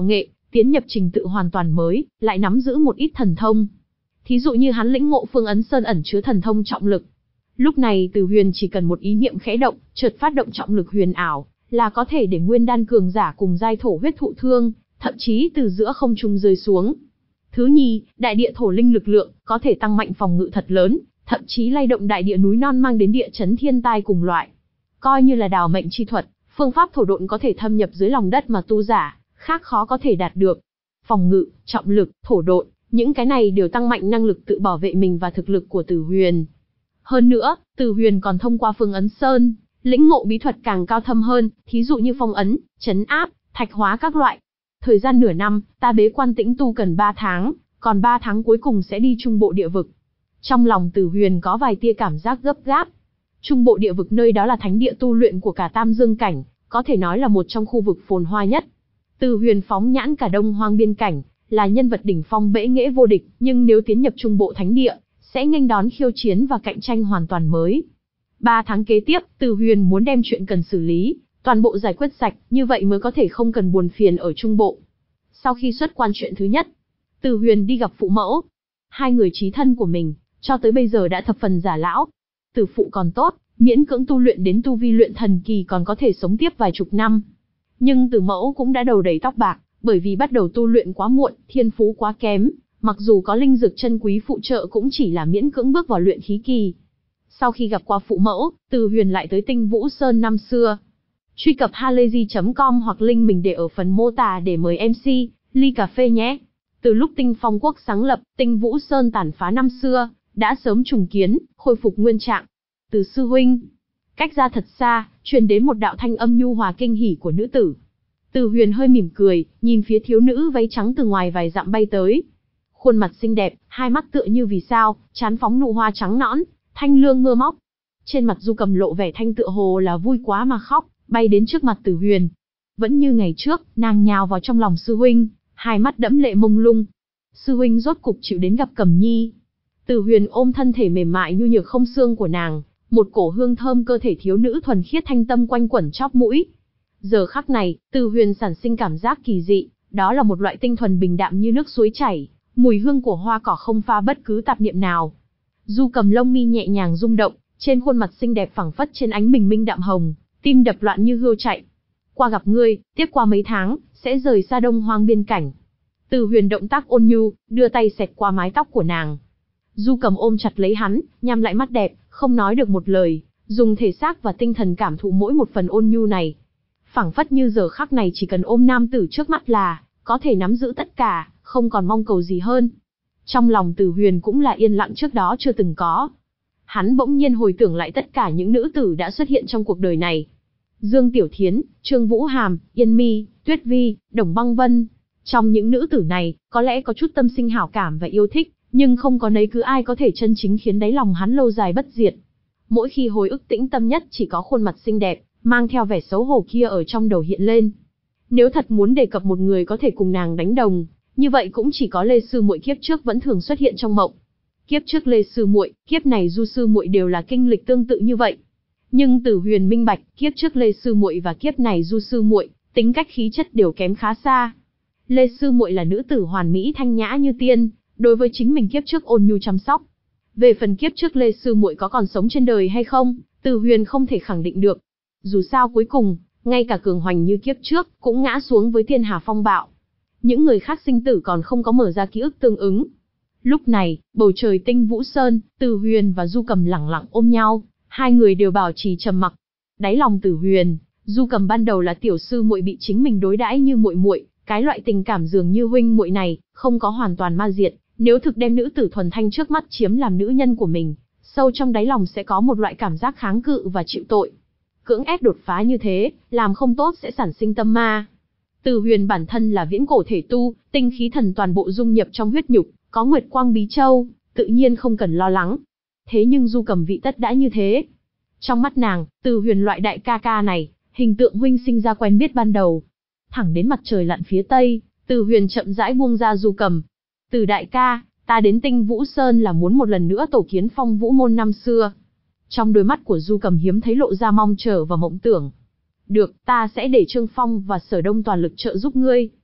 tiến nhập trình tự hoàn toàn mới, lại nắm giữ một ít thần thông. Thí dụ như hắn lĩnh ngộ Phương Ấn Sơn ẩn chứa thần thông trọng lực. Lúc này Từ Huyền chỉ cần một ý niệm khẽ động, chợt phát động trọng lực huyền ảo, là có thể để nguyên đan cường giả cùng giai thổ huyết thụ thương, thậm chí từ giữa không trung rơi xuống. Thứ nhì, đại địa thổ linh lực lượng, có thể tăng mạnh phòng ngự thật lớn, thậm chí lay động đại địa núi non mang đến địa chấn thiên tai cùng loại. Coi như là đào mệnh chi thuật, phương pháp thổ độn có thể thâm nhập dưới lòng đất mà tu giả khác khó có thể đạt được. Phòng ngự, trọng lực, thổ độn, những cái này đều tăng mạnh năng lực tự bảo vệ mình và thực lực của Từ Huyền. Hơn nữa, Từ Huyền còn thông qua Phương Ấn Sơn, lĩnh ngộ bí thuật càng cao thâm hơn, thí dụ như phong ấn, trấn áp, thạch hóa các loại. Thời gian nửa năm, ta bế quan tĩnh tu cần ba tháng, còn ba tháng cuối cùng sẽ đi trung bộ địa vực. Trong lòng Từ Huyền có vài tia cảm giác gấp gáp. Trung bộ địa vực nơi đó là thánh địa tu luyện của cả Tam Dương cảnh, có thể nói là một trong khu vực phồn hoa nhất. Từ Huyền phóng nhãn cả Đông Hoang biên cảnh, là nhân vật đỉnh phong bẽ nghễ vô địch, nhưng nếu tiến nhập trung bộ thánh địa, sẽ nghênh đón khiêu chiến và cạnh tranh hoàn toàn mới. Ba tháng kế tiếp, Từ Huyền muốn đem chuyện cần xử lý, toàn bộ giải quyết sạch, như vậy mới có thể không cần buồn phiền ở trung bộ. Sau khi xuất quan chuyện thứ nhất, Từ Huyền đi gặp phụ mẫu. Hai người chí thân của mình, cho tới bây giờ đã thập phần già lão. Từ phụ còn tốt, miễn cưỡng tu luyện đến tu vi luyện thần kỳ còn có thể sống tiếp vài chục năm. Nhưng Từ mẫu cũng đã đầu đầy tóc bạc, bởi vì bắt đầu tu luyện quá muộn, thiên phú quá kém, mặc dù có linh dược chân quý phụ trợ cũng chỉ là miễn cưỡng bước vào luyện khí kỳ. Sau khi gặp qua phụ mẫu, Từ Huyền lại tới Tinh Vũ Sơn năm xưa. Truy cập halayzi chấm com hoặc link mình để ở phần mô tả để mời em xê, ly cà phê nhé. Từ lúc Tinh Phong Quốc sáng lập, Tinh Vũ Sơn tàn phá năm xưa, đã sớm trùng kiến, khôi phục nguyên trạng. Từ sư huynh, cách ra thật xa, truyền đến một đạo thanh âm nhu hòa kinh hỉ của nữ tử. Từ Huyền hơi mỉm cười, nhìn phía thiếu nữ váy trắng từ ngoài vài dặm bay tới. Khuôn mặt xinh đẹp, hai mắt tựa như vì sao, trán phóng nụ hoa trắng nõn, thanh lương mưa móc. Trên mặt Du Cầm lộ vẻ thanh tựa hồ là vui quá mà khóc, bay đến trước mặt Từ Huyền. Vẫn như ngày trước, nàng nhào vào trong lòng sư huynh, hai mắt đẫm lệ mông lung. Sư huynh rốt cục chịu đến gặp Cầm Nhi. Từ Huyền ôm thân thể mềm mại nhu nhược không xương của nàng, một cổ hương thơm cơ thể thiếu nữ thuần khiết thanh tâm quanh quẩn chóp mũi. Giờ khắc này, Từ Huyền sản sinh cảm giác kỳ dị, đó là một loại tinh thuần bình đạm như nước suối chảy, mùi hương của hoa cỏ không pha bất cứ tạp niệm nào. Du Cầm lông mi nhẹ nhàng rung động, trên khuôn mặt xinh đẹp phẳng phất trên ánh bình minh đạm hồng, tim đập loạn như hươu chạy. Qua gặp ngươi, tiếp qua mấy tháng, sẽ rời xa Đông Hoang biên cảnh. Từ Huyền động tác ôn nhu, đưa tay xẹt qua mái tóc của nàng. Du Cầm ôm chặt lấy hắn, nhắm lại mắt đẹp, không nói được một lời, dùng thể xác và tinh thần cảm thụ mỗi một phần ôn nhu này. Phảng phất như giờ khắc này chỉ cần ôm nam tử trước mắt là có thể nắm giữ tất cả, không còn mong cầu gì hơn. Trong lòng Từ Huyền cũng là yên lặng trước đó chưa từng có. Hắn bỗng nhiên hồi tưởng lại tất cả những nữ tử đã xuất hiện trong cuộc đời này. Dương Tiểu Thiến, Trương Vũ Hàm, Yên Mi, Tuyết Vi, Đồng Băng Vân. Trong những nữ tử này, có lẽ có chút tâm sinh hảo cảm và yêu thích, nhưng không có nấy cứ ai có thể chân chính khiến đáy lòng hắn lâu dài bất diệt. Mỗi khi hồi ức tĩnh tâm nhất chỉ có khuôn mặt xinh đẹp, mang theo vẻ xấu hổ kia ở trong đầu hiện lên. Nếu thật muốn đề cập một người có thể cùng nàng đánh đồng, như vậy cũng chỉ có Lê sư muội kiếp trước vẫn thường xuất hiện trong mộng. Kiếp trước Lê sư muội, kiếp này Du sư muội đều là kinh lịch tương tự như vậy. Nhưng Từ Huyền minh bạch, kiếp trước Lê sư muội và kiếp này Du sư muội, tính cách khí chất đều kém khá xa. Lê sư muội là nữ tử hoàn mỹ thanh nhã như tiên, đối với chính mình kiếp trước ôn nhu chăm sóc. Về phần kiếp trước Lê sư muội có còn sống trên đời hay không, Từ Huyền không thể khẳng định được. Dù sao cuối cùng, ngay cả cường hoành như kiếp trước, cũng ngã xuống với thiên hà phong bạo. Những người khác sinh tử còn không có mở ra ký ức tương ứng. Lúc này, bầu trời Tinh Vũ Sơn, Từ Huyền và Du Cầm lẳng lặng ôm nhau, hai người đều bảo trì trầm mặc. Đáy lòng Từ Huyền, Du Cầm ban đầu là tiểu sư muội bị chính mình đối đãi như muội muội, cái loại tình cảm dường như huynh muội này, không có hoàn toàn ma diệt, nếu thực đem nữ tử thuần thanh trước mắt chiếm làm nữ nhân của mình, sâu trong đáy lòng sẽ có một loại cảm giác kháng cự và chịu tội. Cưỡng ép đột phá như thế, làm không tốt sẽ sản sinh tâm ma. Từ Huyền bản thân là viễn cổ thể tu, tinh khí thần toàn bộ dung nhập trong huyết nhục, có Nguyệt Quang Bí Châu, tự nhiên không cần lo lắng. Thế nhưng Du Cầm vị tất đã như thế. Trong mắt nàng, Từ Huyền loại đại ca ca này, hình tượng huynh sinh ra quen biết ban đầu. Thẳng đến mặt trời lặn phía tây, Từ Huyền chậm rãi buông ra Du Cầm. Từ đại ca, ta đến Tinh Vũ Sơn là muốn một lần nữa tổ kiến Phong Vũ môn năm xưa. Trong đôi mắt của Du Cầm hiếm thấy lộ ra mong chờ và mộng tưởng. Được, ta sẽ để Trương Phong và Sở Đông toàn lực trợ giúp ngươi.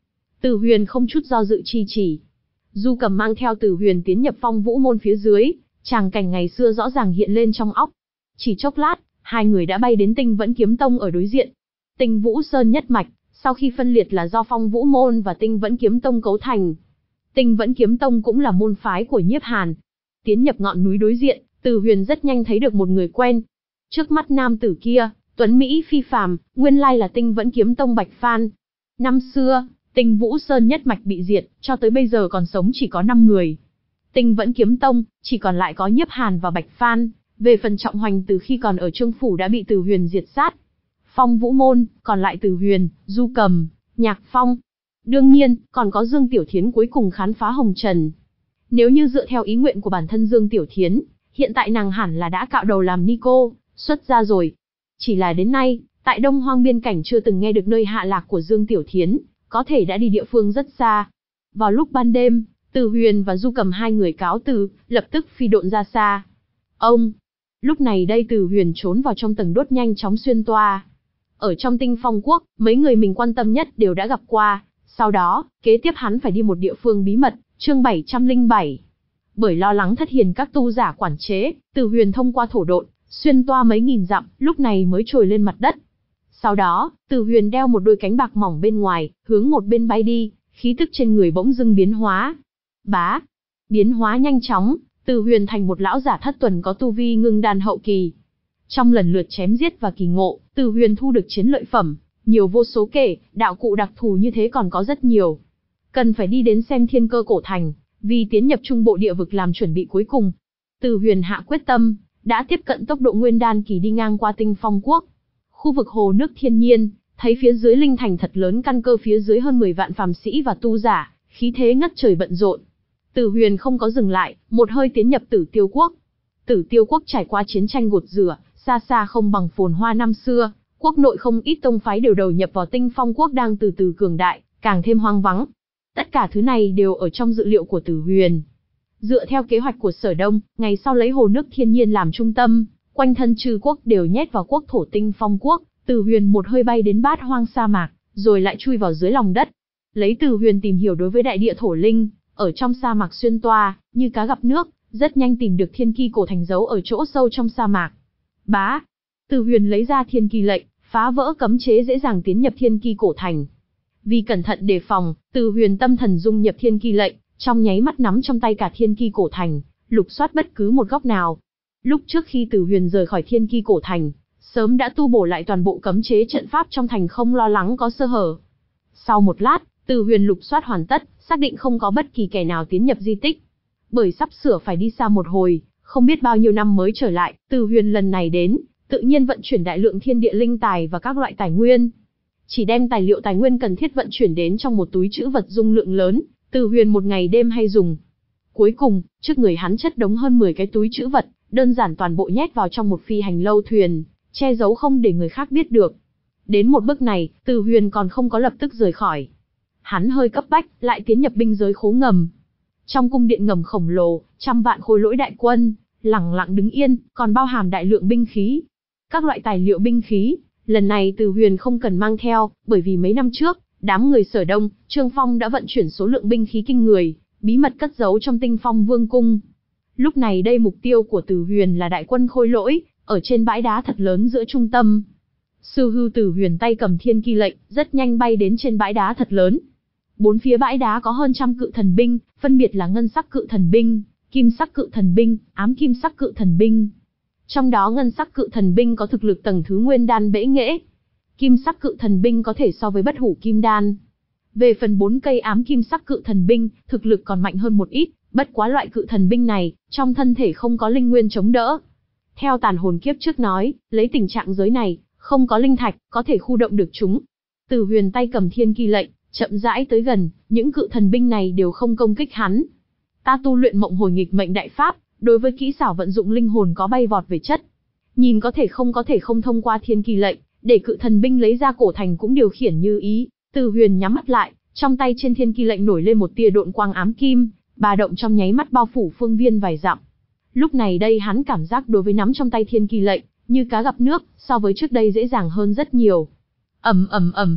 Từ Huyền không chút do dự chi chỉ. Du Cầm mang theo Từ Huyền tiến nhập Phong Vũ môn phía dưới, tràng cảnh ngày xưa rõ ràng hiện lên trong óc. Chỉ chốc lát, hai người đã bay đến Tinh Vẫn Kiếm Tông ở đối diện. Tinh Vũ Sơn nhất mạch, sau khi phân liệt là do Phong Vũ môn và Tinh Vẫn Kiếm Tông cấu thành. Tinh Vẫn Kiếm Tông cũng là môn phái của Nhiếp Hàn. Tiến nhập ngọn núi đối diện, Từ Huyền rất nhanh thấy được một người quen. Trước mắt nam tử kia, tuấn mỹ phi phàm, nguyên lai là Tinh Vẫn Kiếm Tông Bạch Phan. Năm xưa, Tinh Vũ Sơn nhất mạch bị diệt, cho tới bây giờ còn sống chỉ có năm người. Tinh Vẫn Kiếm Tông, chỉ còn lại có Nhiếp Hàn và Bạch Phan, về phần Trọng Hoành từ khi còn ở Trương Phủ đã bị Từ Huyền diệt sát. Phong Vũ môn, còn lại Từ Huyền, Du Cầm, Nhạc Phong. Đương nhiên, còn có Dương Tiểu Thiến cuối cùng khám phá hồng trần. Nếu như dựa theo ý nguyện của bản thân Dương Tiểu Thiến, hiện tại nàng hẳn là đã cạo đầu làm ni cô, xuất gia rồi. Chỉ là đến nay, tại Đông Hoang biên cảnh chưa từng nghe được nơi hạ lạc của Dương Tiểu Thiến, có thể đã đi địa phương rất xa. Vào lúc ban đêm, Từ Huyền và Du Cầm hai người cáo từ, lập tức phi độn ra xa. Ông! Lúc này đây Từ Huyền trốn vào trong tầng đốt nhanh chóng xuyên toa. Ở trong Tinh Phong Quốc, mấy người mình quan tâm nhất đều đã gặp qua. Sau đó, kế tiếp hắn phải đi một địa phương bí mật, chương bảy trăm lẻ bảy. Bởi lo lắng thất hiền các tu giả quản chế, Từ Huyền thông qua thổ độn, xuyên toa mấy nghìn dặm, lúc này mới trồi lên mặt đất. Sau đó, Từ Huyền đeo một đôi cánh bạc mỏng bên ngoài, hướng một bên bay đi, khí tức trên người bỗng dưng biến hóa. Bá! Biến hóa nhanh chóng, Từ Huyền thành một lão giả thất tuần có tu vi ngưng đan hậu kỳ. Trong lần lượt chém giết và kỳ ngộ, Từ Huyền thu được chiến lợi phẩm, nhiều vô số kể, đạo cụ đặc thù như thế còn có rất nhiều. Cần phải đi đến xem Thiên Cơ Cổ Thành, vì tiến nhập trung bộ địa vực làm chuẩn bị cuối cùng. Từ Huyền hạ quyết tâm, đã tiếp cận tốc độ nguyên đan kỳ đi ngang qua Tinh Phong Quốc. Khu vực hồ nước thiên nhiên, thấy phía dưới linh thành thật lớn căn cơ phía dưới hơn mười vạn phàm sĩ và tu giả, khí thế ngất trời bận rộn. Từ Huyền không có dừng lại, một hơi tiến nhập Tử Tiêu Quốc. Tử Tiêu Quốc trải qua chiến tranh gột rửa, xa xa không bằng phồn hoa năm xưa, quốc nội không ít tông phái đều đầu nhập vào Tinh Phong Quốc đang từ từ cường đại, càng thêm hoang vắng. Tất cả thứ này đều ở trong dự liệu của Từ Huyền. Dựa theo kế hoạch của Sở Đông, ngày sau lấy hồ nước thiên nhiên làm trung tâm, quanh thân chư quốc đều nhét vào quốc thổ Tinh Phong Quốc, Từ Huyền một hơi bay đến Bát Hoang sa mạc, rồi lại chui vào dưới lòng đất. Lấy Từ Huyền tìm hiểu đối với đại địa thổ linh, ở trong sa mạc xuyên toa, như cá gặp nước, rất nhanh tìm được Thiên Ki Cổ Thành giấu ở chỗ sâu trong sa mạc. Bá! Từ Huyền lấy ra Thiên Ki lệnh, phá vỡ cấm chế dễ dàng tiến nhập Thiên Ki Cổ Thành. Vì cẩn thận đề phòng, Từ Huyền tâm thần dung nhập Thiên Ki lệnh, trong nháy mắt nắm trong tay cả Thiên Ki Cổ Thành, lục soát bất cứ một góc nào. Lúc trước khi Từ Huyền rời khỏi Thiên Ki Cổ Thành, sớm đã tu bổ lại toàn bộ cấm chế trận pháp trong thành không lo lắng có sơ hở. Sau một lát, Từ Huyền lục soát hoàn tất, xác định không có bất kỳ kẻ nào tiến nhập di tích. Bởi sắp sửa phải đi xa một hồi, không biết bao nhiêu năm mới trở lại, Từ Huyền lần này đến, tự nhiên vận chuyển đại lượng thiên địa linh tài và các loại tài nguyên. Chỉ đem tài liệu tài nguyên cần thiết vận chuyển đến trong một túi trữ vật dung lượng lớn, Từ Huyền một ngày đêm hay dùng. Cuối cùng, trước người hắn chất đống hơn mười cái túi trữ vật, đơn giản toàn bộ nhét vào trong một phi hành lâu thuyền, che giấu không để người khác biết được. Đến một bước này, Từ Huyền còn không có lập tức rời khỏi. Hắn hơi cấp bách, lại tiến nhập binh giới khố ngầm. Trong cung điện ngầm khổng lồ, trăm vạn khối lỗi đại quân, lẳng lặng đứng yên, còn bao hàm đại lượng binh khí. Các loại tài liệu binh khí, lần này Từ Huyền không cần mang theo, bởi vì mấy năm trước, đám người Sở Đông, Trương Phong đã vận chuyển số lượng binh khí kinh người, bí mật cất giấu trong Tinh Phong Vương cung. Lúc này đây mục tiêu của Từ Huyền là đại quân khôi lỗi, ở trên bãi đá thật lớn giữa trung tâm. Sư hư Từ Huyền tay cầm Thiên Ki lệnh, rất nhanh bay đến trên bãi đá thật lớn. Bốn phía bãi đá có hơn trăm cự thần binh, phân biệt là ngân sắc cự thần binh, kim sắc cự thần binh, ám kim sắc cự thần binh. Trong đó ngân sắc cự thần binh có thực lực tầng thứ nguyên đan bẽ nghễ. Kim sắc cự thần binh có thể so với bất hủ kim đan. Về phần bốn cây ám kim sắc cự thần binh, thực lực còn mạnh hơn một ít, bất quá loại cự thần binh này, trong thân thể không có linh nguyên chống đỡ. Theo tàn hồn kiếp trước nói, lấy tình trạng giới này, không có linh thạch, có thể khu động được chúng. Từ Huyền tay cầm Thiên Ki lệnh, chậm rãi tới gần, những cự thần binh này đều không công kích hắn. Ta tu luyện Mộng Hồi Nghịch Mệnh Đại Pháp, đối với kỹ xảo vận dụng linh hồn có bay vọt về chất. Nhìn có thể không có thể không thông qua Thiên Ki lệnh, để cự thần binh lấy ra cổ thành cũng điều khiển như ý. Từ Huyền nhắm mắt lại, trong tay trên Thiên Ki lệnh nổi lên một tia độn quang ám kim, bà động trong nháy mắt bao phủ phương viên vài dặm. Lúc này đây hắn cảm giác đối với nắm trong tay Thiên Ki lệnh, như cá gặp nước, so với trước đây dễ dàng hơn rất nhiều. Ầm ầm ầm.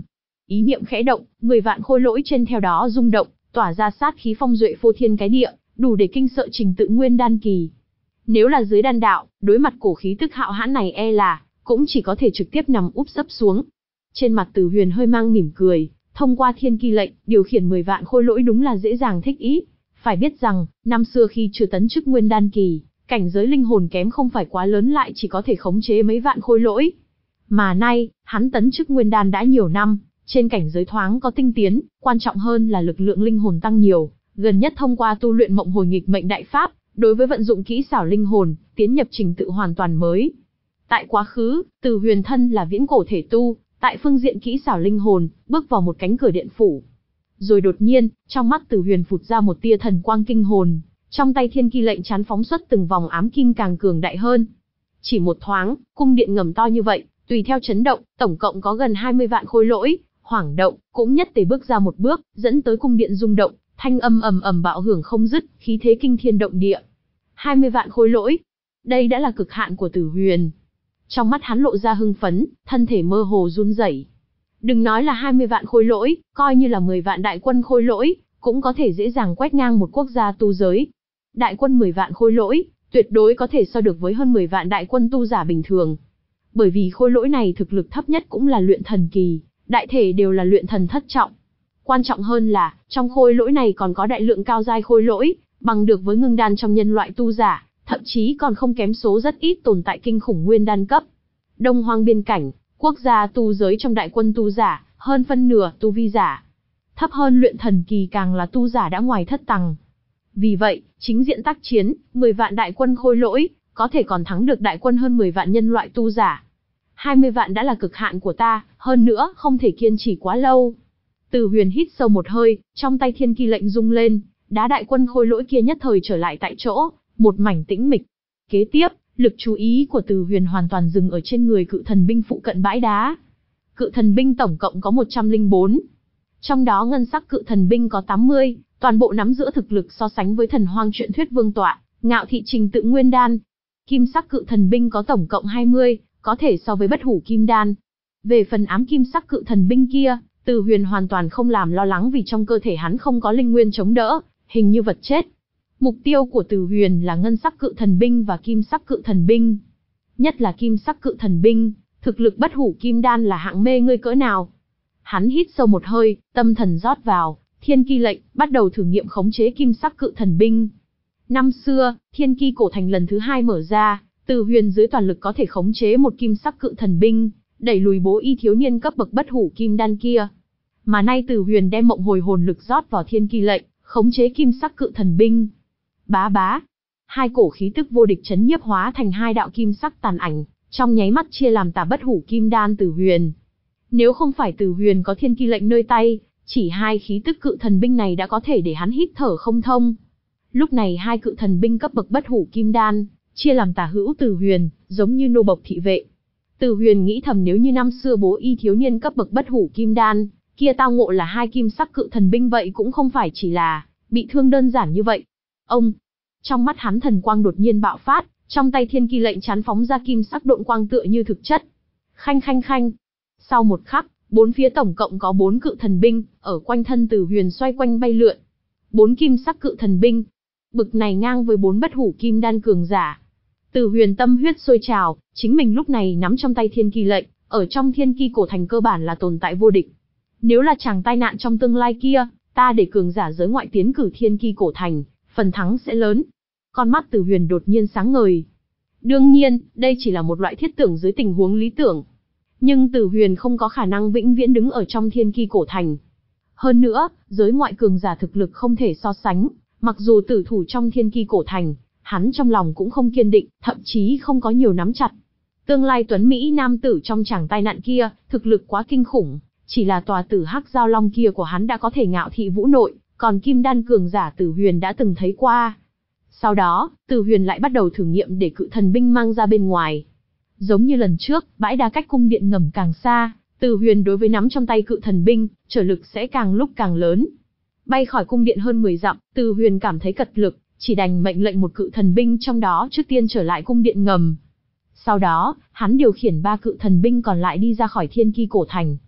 Ý niệm khẽ động, mười vạn khôi lỗi trên theo đó rung động, tỏa ra sát khí phong duệ phô thiên cái địa, đủ để kinh sợ trình tự nguyên đan kỳ. Nếu là dưới đan đạo, đối mặt cổ khí tức hạo hãn này e là cũng chỉ có thể trực tiếp nằm úp sấp xuống. Trên mặt Từ Huyền hơi mang mỉm cười, thông qua thiên kỳ lệnh, điều khiển mười vạn khôi lỗi đúng là dễ dàng thích ý. Phải biết rằng, năm xưa khi chưa tấn chức nguyên đan kỳ, cảnh giới linh hồn kém không phải quá lớn lại chỉ có thể khống chế mấy vạn khôi lỗi. Mà nay, hắn tấn chức nguyên đan đã nhiều năm, trên cảnh giới thoáng có tinh tiến, quan trọng hơn là lực lượng linh hồn tăng nhiều, gần nhất thông qua tu luyện mộng hồi nghịch mệnh đại pháp, đối với vận dụng kỹ xảo linh hồn, tiến nhập trình tự hoàn toàn mới. Tại quá khứ, Từ Huyền thân là viễn cổ thể tu, tại phương diện kỹ xảo linh hồn, bước vào một cánh cửa điện phủ. Rồi đột nhiên, trong mắt Từ Huyền phụt ra một tia thần quang kinh hồn, trong tay thiên kỳ lệnh chán phóng xuất từng vòng ám kim càng cường đại hơn. Chỉ một thoáng, cung điện ngầm to như vậy, tùy theo chấn động, tổng cộng có gần hai mươi vạn khôi lỗi, hoảng động, cũng nhất tề bước ra một bước, dẫn tới cung điện rung động, thanh âm ầm ầm bạo hưởng không dứt, khí thế kinh thiên động địa. hai mươi vạn khôi lỗi, đây đã là cực hạn của Từ Huyền. Trong mắt hắn lộ ra hưng phấn, thân thể mơ hồ run rẩy. Đừng nói là hai mươi vạn khôi lỗi, coi như là mười vạn đại quân khôi lỗi, cũng có thể dễ dàng quét ngang một quốc gia tu giới. Đại quân mười vạn khôi lỗi, tuyệt đối có thể so được với hơn mười vạn đại quân tu giả bình thường. Bởi vì khôi lỗi này thực lực thấp nhất cũng là luyện thần kỳ, đại thể đều là luyện thần thất trọng. Quan trọng hơn là, trong khôi lỗi này còn có đại lượng cao giai khôi lỗi, bằng được với ngưng đan trong nhân loại tu giả, thậm chí còn không kém số rất ít tồn tại kinh khủng nguyên đan cấp. Đông Hoang biên cảnh, quốc gia tu giới trong đại quân tu giả, hơn phân nửa tu vi giả. Thấp hơn luyện thần kỳ càng là tu giả đã ngoài thất tầng. Vì vậy, chính diện tác chiến, mười vạn đại quân khôi lỗi, có thể còn thắng được đại quân hơn mười vạn nhân loại tu giả. hai mươi vạn đã là cực hạn của ta, hơn nữa không thể kiên trì quá lâu. Từ Huyền hít sâu một hơi, trong tay thiên kỳ lệnh rung lên, đá đại quân khôi lỗi kia nhất thời trở lại tại chỗ, một mảnh tĩnh mịch. Kế tiếp, lực chú ý của Từ Huyền hoàn toàn dừng ở trên người cự thần binh phụ cận bãi đá. Cự thần binh tổng cộng có một trăm lẻ bốn. Trong đó ngân sắc cự thần binh có tám mươi, toàn bộ nắm giữ thực lực so sánh với thần hoang truyện thuyết vương tọa, ngạo thị trình tự nguyên đan. Kim sắc cự thần binh có tổng cộng hai mươi, có thể so với bất hủ kim đan. Về phần ám kim sắc cự thần binh kia, Từ Huyền hoàn toàn không làm lo lắng vì trong cơ thể hắn không có linh nguyên chống đỡ, hình như vật chết. Mục tiêu của Từ Huyền là ngân sắc cự thần binh và kim sắc cự thần binh. Nhất là kim sắc cự thần binh, thực lực bất hủ kim đan là hạng mê ngươi cỡ nào. Hắn hít sâu một hơi, tâm thần rót vào, thiên kỳ lệnh, bắt đầu thử nghiệm khống chế kim sắc cự thần binh. Năm xưa, thiên kỳ cổ thành lần thứ hai mở ra, Từ Huyền dưới toàn lực có thể khống chế một kim sắc cự thần binh, đẩy lùi bố y thiếu niên cấp bậc bất hủ kim đan kia. Mà nay Từ Huyền đem mộng hồi hồn lực rót vào thiên kỳ lệnh, khống chế kim sắc cự thần binh. Bá bá, hai cổ khí tức vô địch chấn nhiếp hóa thành hai đạo kim sắc tàn ảnh, trong nháy mắt chia làm tả bất hủ kim đan Từ Huyền. Nếu không phải Từ Huyền có thiên kỳ lệnh nơi tay, chỉ hai khí tức cự thần binh này đã có thể để hắn hít thở không thông. Lúc này hai cự thần binh cấp bậc bất hủ kim đan, chia làm tả hữu Từ Huyền, giống như nô bộc thị vệ. Từ Huyền nghĩ thầm nếu như năm xưa bố y thiếu niên cấp bậc bất hủ kim đan, kia tao ngộ là hai kim sắc cự thần binh vậy cũng không phải chỉ là bị thương đơn giản như vậy. Ông, trong mắt hắn thần quang đột nhiên bạo phát, trong tay thiên kỳ lệnh chán phóng ra kim sắc độn quang tựa như thực chất. Khanh khanh khanh. Sau một khắc, bốn phía tổng cộng có bốn cự thần binh, ở quanh thân Từ Huyền xoay quanh bay lượn. Bốn kim sắc cự thần binh, bực này ngang với bốn bất hủ kim đan cường giả. Từ Huyền tâm huyết sôi trào, chính mình lúc này nắm trong tay thiên kỳ lệnh, ở trong thiên kỳ cổ thành cơ bản là tồn tại vô địch. Nếu là chàng tai nạn trong tương lai kia, ta để cường giả giới ngoại tiến cử thiên kỳ cổ thành, phần thắng sẽ lớn. Con mắt Từ Huyền đột nhiên sáng ngời. Đương nhiên, đây chỉ là một loại thiết tưởng dưới tình huống lý tưởng. Nhưng Từ Huyền không có khả năng vĩnh viễn đứng ở trong thiên kỳ cổ thành. Hơn nữa, giới ngoại cường giả thực lực không thể so sánh, mặc dù tử thủ trong thiên kỳ cổ thành, hắn trong lòng cũng không kiên định, thậm chí không có nhiều nắm chặt. Tương lai tuấn Mỹ nam tử trong chàng tai nạn kia, thực lực quá kinh khủng, chỉ là tòa tử hắc giao long kia của hắn đã có thể ngạo thị vũ nội, còn kim đan cường giả Từ Huyền đã từng thấy qua. Sau đó, Từ Huyền lại bắt đầu thử nghiệm để cự thần binh mang ra bên ngoài. Giống như lần trước, bãi đá cách cung điện ngầm càng xa, Từ Huyền đối với nắm trong tay cự thần binh, trở lực sẽ càng lúc càng lớn. Bay khỏi cung điện hơn mười dặm, Từ Huyền cảm thấy cật lực, chỉ đành mệnh lệnh một cự thần binh trong đó trước tiên trở lại cung điện ngầm. Sau đó, hắn điều khiển ba cự thần binh còn lại đi ra khỏi thiên kỳ cổ thành.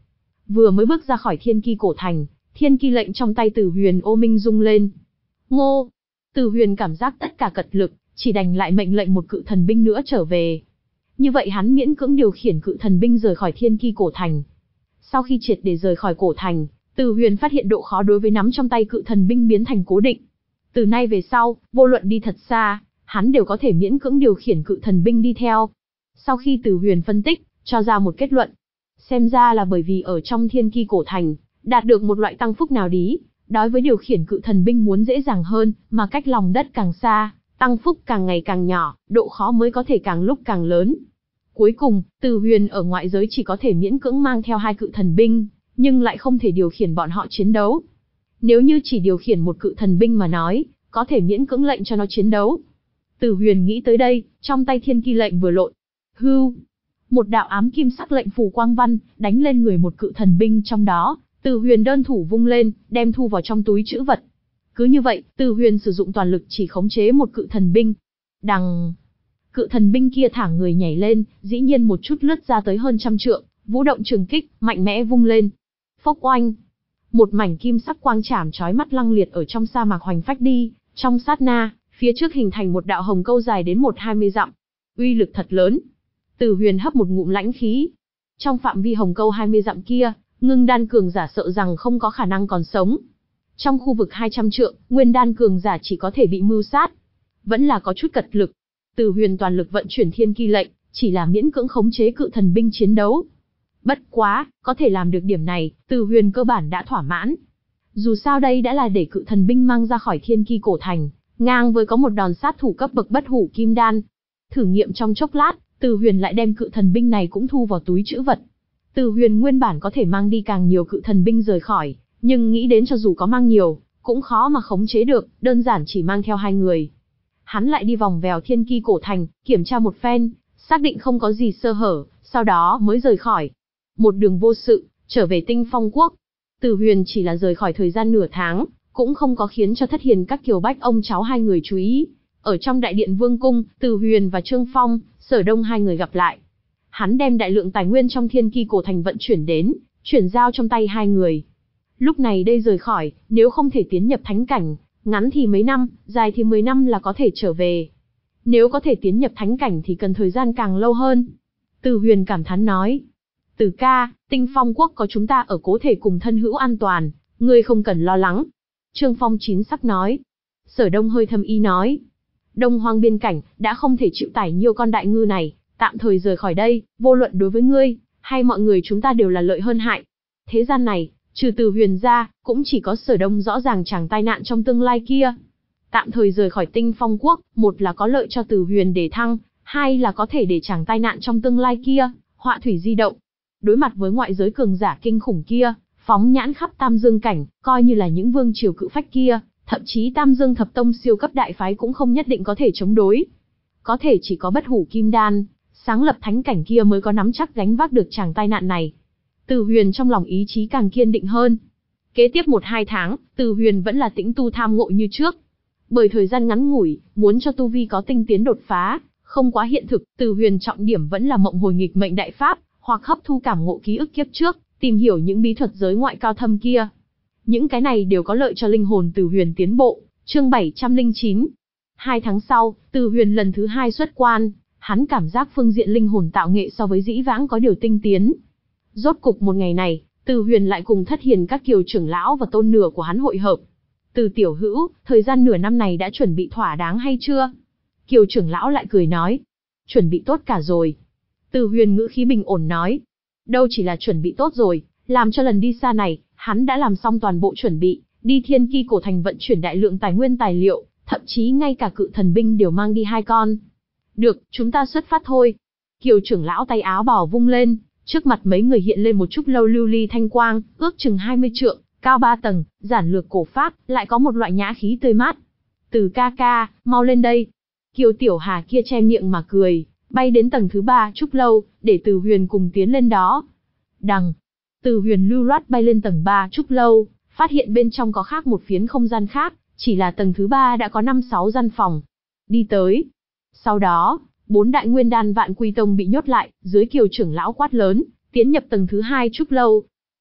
Vừa mới bước ra khỏi thiên ki cổ thành, thiên ki lệnh trong tay Từ Huyền ô minh rung lên. Ngô! Từ Huyền cảm giác tất cả cật lực, chỉ đành lại mệnh lệnh một cự thần binh nữa trở về. Như vậy hắn miễn cưỡng điều khiển cự thần binh rời khỏi thiên ki cổ thành. Sau khi triệt để rời khỏi cổ thành, Từ Huyền phát hiện độ khó đối với nắm trong tay cự thần binh biến thành cố định. Từ nay về sau, vô luận đi thật xa, hắn đều có thể miễn cưỡng điều khiển cự thần binh đi theo. Sau khi Từ Huyền phân tích, cho ra một kết luận. Xem ra là bởi vì ở trong thiên ki cổ thành, đạt được một loại tăng phúc nào đấy, đối với điều khiển cự thần binh muốn dễ dàng hơn, mà cách lòng đất càng xa, tăng phúc càng ngày càng nhỏ, độ khó mới có thể càng lúc càng lớn. Cuối cùng, Từ Huyền ở ngoại giới chỉ có thể miễn cưỡng mang theo hai cự thần binh, nhưng lại không thể điều khiển bọn họ chiến đấu. Nếu như chỉ điều khiển một cự thần binh mà nói, có thể miễn cưỡng lệnh cho nó chiến đấu. Từ Huyền nghĩ tới đây, trong tay thiên ki lệnh vừa lộn. Hưu! Một đạo ám kim sắc lệnh phù quang văn, đánh lên người một cự thần binh trong đó. Từ Huyền đơn thủ vung lên, đem thu vào trong túi trữ vật. Cứ như vậy, Từ Huyền sử dụng toàn lực chỉ khống chế một cự thần binh. Đằng! Cự thần binh kia thả người nhảy lên, dĩ nhiên một chút lướt ra tới hơn trăm trượng, vũ động trường kích, mạnh mẽ vung lên. Phốc oanh! Một mảnh kim sắc quang chảm chói mắt lăng liệt ở trong sa mạc hoành phách đi, trong sát na, phía trước hình thành một đạo hồng câu dài đến một hai mươi dặm. Uy lực thật lớn. Từ Huyền hấp một ngụm lãnh khí. Trong phạm vi hồng câu hai mươi dặm kia, Ngưng đan cường giả sợ rằng không có khả năng còn sống. Trong khu vực hai trăm trượng, nguyên đan cường giả chỉ có thể bị mưu sát. Vẫn là có chút cật lực. Từ Huyền toàn lực vận chuyển thiên ki lệnh, chỉ là miễn cưỡng khống chế cự thần binh chiến đấu. Bất quá, có thể làm được điểm này, Từ Huyền cơ bản đã thỏa mãn. Dù sao đây đã là để cự thần binh mang ra khỏi thiên ki cổ thành, ngang với có một đòn sát thủ cấp bậc bất hủ kim đan. Thử nghiệm trong chốc lát, Từ Huyền lại đem cự thần binh này cũng thu vào túi trữ vật. Từ Huyền nguyên bản có thể mang đi càng nhiều cự thần binh rời khỏi, nhưng nghĩ đến cho dù có mang nhiều, cũng khó mà khống chế được, đơn giản chỉ mang theo hai người. Hắn lại đi vòng vèo thiên ki cổ thành, kiểm tra một phen, xác định không có gì sơ hở, sau đó mới rời khỏi. Một đường vô sự, trở về Tinh Phong Quốc. Từ Huyền chỉ là rời khỏi thời gian nửa tháng, cũng không có khiến cho Thất Hiền các kiều bách ông cháu hai người chú ý. Ở trong đại điện vương cung, Từ Huyền và Trương Phong, Sở Đông hai người gặp lại. Hắn đem đại lượng tài nguyên trong thiên ki cổ thành vận chuyển đến, chuyển giao trong tay hai người. Lúc này đây rời khỏi, nếu không thể tiến nhập thánh cảnh, ngắn thì mấy năm, dài thì mười năm là có thể trở về. Nếu có thể tiến nhập thánh cảnh thì cần thời gian càng lâu hơn. Từ Huyền cảm thán nói. Từ ca, Tinh Phong Quốc có chúng ta ở cố thể cùng thân hữu an toàn, ngươi không cần lo lắng. Trương Phong chín sắc nói. Sở Đông hơi thâm ý nói. Đông Hoang biên cảnh, đã không thể chịu tải nhiều con đại ngư này, tạm thời rời khỏi đây, vô luận đối với ngươi, hay mọi người chúng ta đều là lợi hơn hại. Thế gian này, trừ Từ Huyền ra, cũng chỉ có Sở Đông rõ ràng chẳng tai nạn trong tương lai kia. Tạm thời rời khỏi Tinh Phong Quốc, một là có lợi cho Từ Huyền để thăng, hai là có thể để chẳng tai nạn trong tương lai kia, họa thủy di động. Đối mặt với ngoại giới cường giả kinh khủng kia, phóng nhãn khắp Tam Dương cảnh, coi như là những vương triều cự phách kia, thậm chí Tam Dương thập tông siêu cấp đại phái cũng không nhất định có thể chống đối. Có thể chỉ có bất hủ kim đan, sáng lập thánh cảnh kia mới có nắm chắc gánh vác được tràng tai nạn này. Từ Huyền trong lòng ý chí càng kiên định hơn. Kế tiếp một hai tháng, Từ Huyền vẫn là tĩnh tu tham ngộ như trước. Bởi thời gian ngắn ngủi, muốn cho tu vi có tinh tiến đột phá, không quá hiện thực, Từ Huyền trọng điểm vẫn là mộng hồi nghịch mệnh đại pháp, hoặc hấp thu cảm ngộ ký ức kiếp trước, tìm hiểu những bí thuật giới ngoại cao thâm kia. Những cái này đều có lợi cho linh hồn Từ Huyền tiến bộ. Chương bảy trăm lẻ chín. Hai tháng sau, Từ Huyền lần thứ hai xuất quan, hắn cảm giác phương diện linh hồn tạo nghệ so với dĩ vãng có điều tinh tiến. Rốt cục một ngày này, Từ Huyền lại cùng Thất Hiền các kiều trưởng lão và tôn nửa của hắn hội hợp. Từ tiểu hữu, thời gian nửa năm này đã chuẩn bị thỏa đáng hay chưa? Kiều trưởng lão lại cười nói. Chuẩn bị tốt cả rồi. Từ Huyền ngữ khí bình ổn nói. Đâu chỉ là chuẩn bị tốt rồi, làm cho lần đi xa này, hắn đã làm xong toàn bộ chuẩn bị, đi thiên ki cổ thành vận chuyển đại lượng tài nguyên tài liệu, thậm chí ngay cả cự thần binh đều mang đi hai con. Được, chúng ta xuất phát thôi. Kiều trưởng lão tay áo bào vung lên, trước mặt mấy người hiện lên một chút lâu lưu ly thanh quang, ước chừng hai mươi trượng, cao ba tầng, giản lược cổ pháp, lại có một loại nhã khí tươi mát. Từ ca ca, mau lên đây. Kiều tiểu hà kia che miệng mà cười, bay đến tầng thứ ba trúc lâu, để Từ Huyền cùng tiến lên đó. Đằng, Từ Huyền lưu loát bay lên tầng ba trúc lâu, phát hiện bên trong có khác một phiến không gian khác, chỉ là tầng thứ ba đã có năm sáu gian phòng. Đi tới. Sau đó, bốn đại nguyên đan vạn quy tông bị nhốt lại, dưới Kiều trưởng lão quát lớn, tiến nhập tầng thứ hai trúc lâu.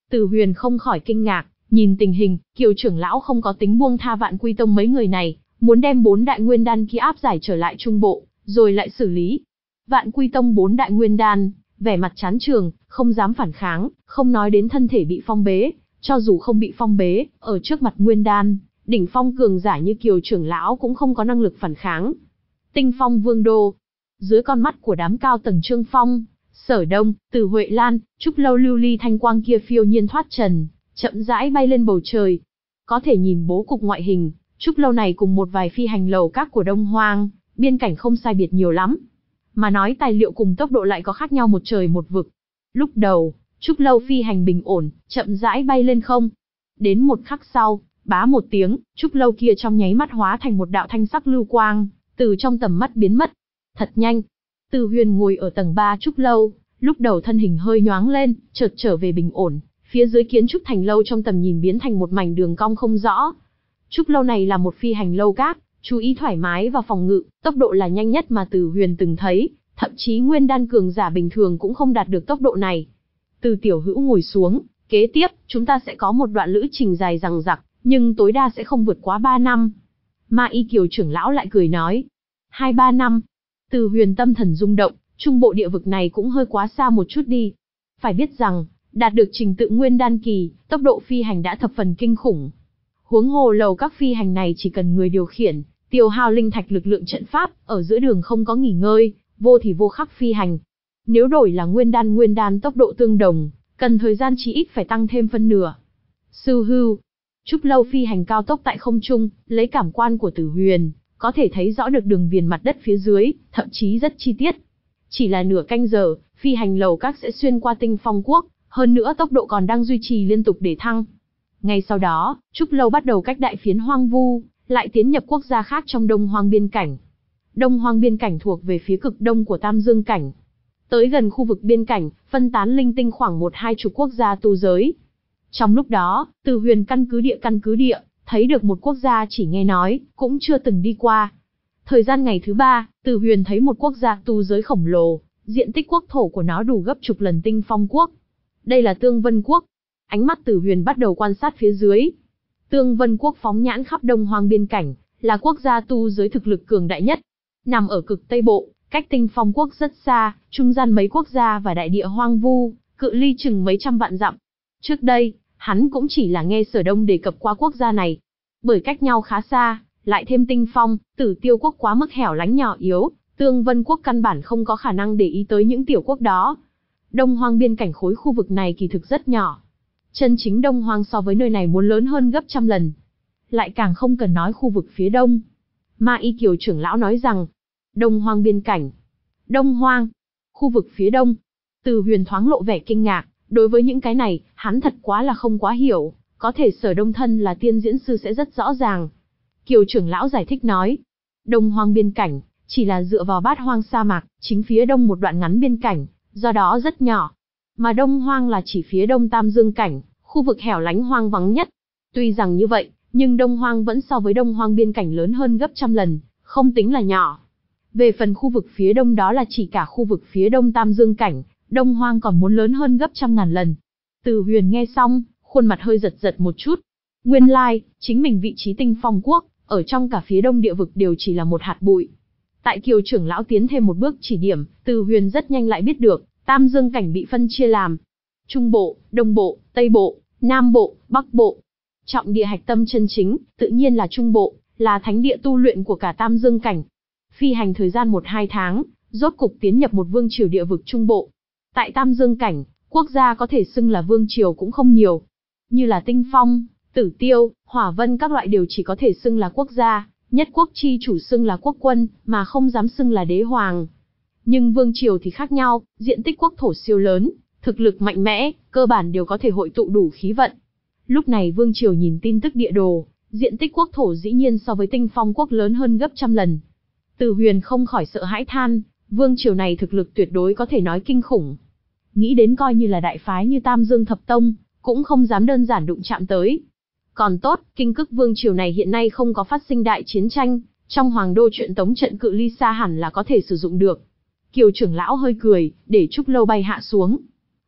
Từ Huyền không khỏi kinh ngạc, nhìn tình hình, Kiều trưởng lão không có tính buông tha Vạn Quy Tông mấy người này, muốn đem bốn đại nguyên đan kia áp giải trở lại trung bộ, rồi lại xử lý. Vạn Quy Tông bốn đại nguyên đan, vẻ mặt chán trường, không dám phản kháng, không nói đến thân thể bị phong bế, cho dù không bị phong bế, ở trước mặt nguyên đan, đỉnh phong cường giả như Kiều trưởng lão cũng không có năng lực phản kháng. Tinh Phong Vương đô, dưới con mắt của đám cao tầng Trương Phong, Sở Đông, Từ Huệ Lan, Trúc Lâu lưu ly thanh quang kia phiêu nhiên thoát trần, chậm rãi bay lên bầu trời. Có thể nhìn bố cục ngoại hình, Trúc Lâu này cùng một vài phi hành lầu các của Đông Hoang, biên cảnh không sai biệt nhiều lắm. Mà nói tài liệu cùng tốc độ lại có khác nhau một trời một vực. Lúc đầu, Trúc Lâu phi hành bình ổn, chậm rãi bay lên không. Đến một khắc sau, bá một tiếng, Trúc Lâu kia trong nháy mắt hóa thành một đạo thanh sắc lưu quang, từ trong tầm mắt biến mất. Thật nhanh. Từ Huyền ngồi ở tầng ba Trúc Lâu, lúc đầu thân hình hơi nhoáng lên, chợt trở về bình ổn, phía dưới kiến trúc thành lâu trong tầm nhìn biến thành một mảnh đường cong không rõ. Trúc Lâu này là một phi hành lâu các, chú ý thoải mái và phòng ngự, tốc độ là nhanh nhất mà Từ Huyền từng thấy, thậm chí nguyên đan cường giả bình thường cũng không đạt được tốc độ này. Từ Tiểu Hữu ngồi xuống, kế tiếp, chúng ta sẽ có một đoạn lữ trình dài dằng dặc, nhưng tối đa sẽ không vượt quá ba năm. Ma Y Kiều trưởng lão lại cười nói. Hai ba năm. Từ Huyền tâm thần rung động, trung bộ địa vực này cũng hơi quá xa một chút đi. Phải biết rằng, đạt được trình tự nguyên đan kỳ, tốc độ phi hành đã thập phần kinh khủng. Huống hồ lầu các phi hành này chỉ cần người điều khiển, tiêu hao linh thạch lực lượng trận pháp, ở giữa đường không có nghỉ ngơi, vô thì vô khắc phi hành. Nếu đổi là nguyên đan nguyên đan tốc độ tương đồng, cần thời gian chí ít phải tăng thêm phân nửa. Sư hưu, Trúc Lâu phi hành cao tốc tại không trung, lấy cảm quan của Tử Huyền, có thể thấy rõ được đường viền mặt đất phía dưới, thậm chí rất chi tiết. Chỉ là nửa canh giờ, phi hành lầu các sẽ xuyên qua Tinh Phong Quốc, hơn nữa tốc độ còn đang duy trì liên tục để thăng. Ngay sau đó, Trúc Lâu bắt đầu cách đại phiến hoang vu, lại tiến nhập quốc gia khác trong Đông Hoang biên cảnh. Đông Hoang biên cảnh thuộc về phía cực đông của Tam Dương cảnh. Tới gần khu vực biên cảnh, phân tán linh tinh khoảng một hai chục quốc gia tu giới. Trong lúc đó, Từ Huyền căn cứ địa căn cứ địa, thấy được một quốc gia chỉ nghe nói, cũng chưa từng đi qua. Thời gian ngày thứ ba, Từ Huyền thấy một quốc gia tu giới khổng lồ, diện tích quốc thổ của nó đủ gấp chục lần Tinh Phong Quốc. Đây là Tương Vân Quốc. Ánh mắt Từ Huyền bắt đầu quan sát phía dưới. Tương Vân Quốc phóng nhãn khắp Đông Hoang biên cảnh, là quốc gia tu giới thực lực cường đại nhất. Nằm ở cực Tây Bộ, cách Tinh Phong Quốc rất xa, trung gian mấy quốc gia và đại địa hoang vu, cự ly chừng mấy trăm vạn dặm. Trước đây, hắn cũng chỉ là nghe Sở Đông đề cập qua quốc gia này. Bởi cách nhau khá xa, lại thêm Tinh Phong, Tử Tiêu Quốc quá mức hẻo lánh nhỏ yếu, Tương Vân Quốc căn bản không có khả năng để ý tới những tiểu quốc đó. Đông Hoang biên cảnh khối khu vực này kỳ thực rất nhỏ. Chân chính Đông Hoang so với nơi này muốn lớn hơn gấp trăm lần. Lại càng không cần nói khu vực phía đông. Ma Y Kiều trưởng lão nói rằng, Đông Hoang biên cảnh. Đông Hoang, khu vực phía đông. Từ Huyền thoáng lộ vẻ kinh ngạc, đối với những cái này, hắn thật quá là không quá hiểu, có thể Sở Đông thân là tiên diễn sư sẽ rất rõ ràng. Kiều trưởng lão giải thích nói, Đông Hoang biên cảnh, chỉ là dựa vào Bát Hoang sa mạc, chính phía đông một đoạn ngắn biên cảnh, do đó rất nhỏ. Mà Đông Hoang là chỉ phía đông Tam Dương cảnh, khu vực hẻo lánh hoang vắng nhất. Tuy rằng như vậy, nhưng Đông Hoang vẫn so với Đông Hoang biên cảnh lớn hơn gấp trăm lần, không tính là nhỏ. Về phần khu vực phía đông đó là chỉ cả khu vực phía đông Tam Dương cảnh, Đông Hoang còn muốn lớn hơn gấp trăm ngàn lần. Từ Huyền nghe xong, khuôn mặt hơi giật giật một chút. Nguyên lai, like, chính mình vị trí Tinh Phong Quốc, ở trong cả phía đông địa vực đều chỉ là một hạt bụi. Tại Kiều trưởng lão tiến thêm một bước chỉ điểm, Từ Huyền rất nhanh lại biết được, Tam Dương cảnh bị phân chia làm Trung Bộ, Đông Bộ, Tây Bộ, Nam Bộ, Bắc Bộ. Trọng địa hạch tâm chân chính, tự nhiên là Trung Bộ, là thánh địa tu luyện của cả Tam Dương cảnh. Phi hành thời gian một hai tháng, rốt cục tiến nhập một vương triều địa vực Trung Bộ. Tại Tam Dương cảnh, quốc gia có thể xưng là vương triều cũng không nhiều. Như là Tinh Phong, Tử Tiêu, Hỏa Vân các loại đều chỉ có thể xưng là quốc gia, nhất quốc chi chủ xưng là quốc quân, mà không dám xưng là đế hoàng. Nhưng vương triều thì khác nhau, diện tích quốc thổ siêu lớn, thực lực mạnh mẽ, cơ bản đều có thể hội tụ đủ khí vận. Lúc này vương triều nhìn tin tức địa đồ, diện tích quốc thổ dĩ nhiên so với Tinh Phong Quốc lớn hơn gấp trăm lần. Từ Huyền không khỏi sợ hãi than, vương triều này thực lực tuyệt đối có thể nói kinh khủng. Nghĩ đến coi như là đại phái như Tam Dương Thập Tông, cũng không dám đơn giản đụng chạm tới. Còn tốt, Kinh Cức vương triều này hiện nay không có phát sinh đại chiến tranh, trong hoàng đô truyện tống trận cự ly xa hẳn là có thể sử dụng được. Kiều trưởng lão hơi cười, để Trúc Lâu bay hạ xuống.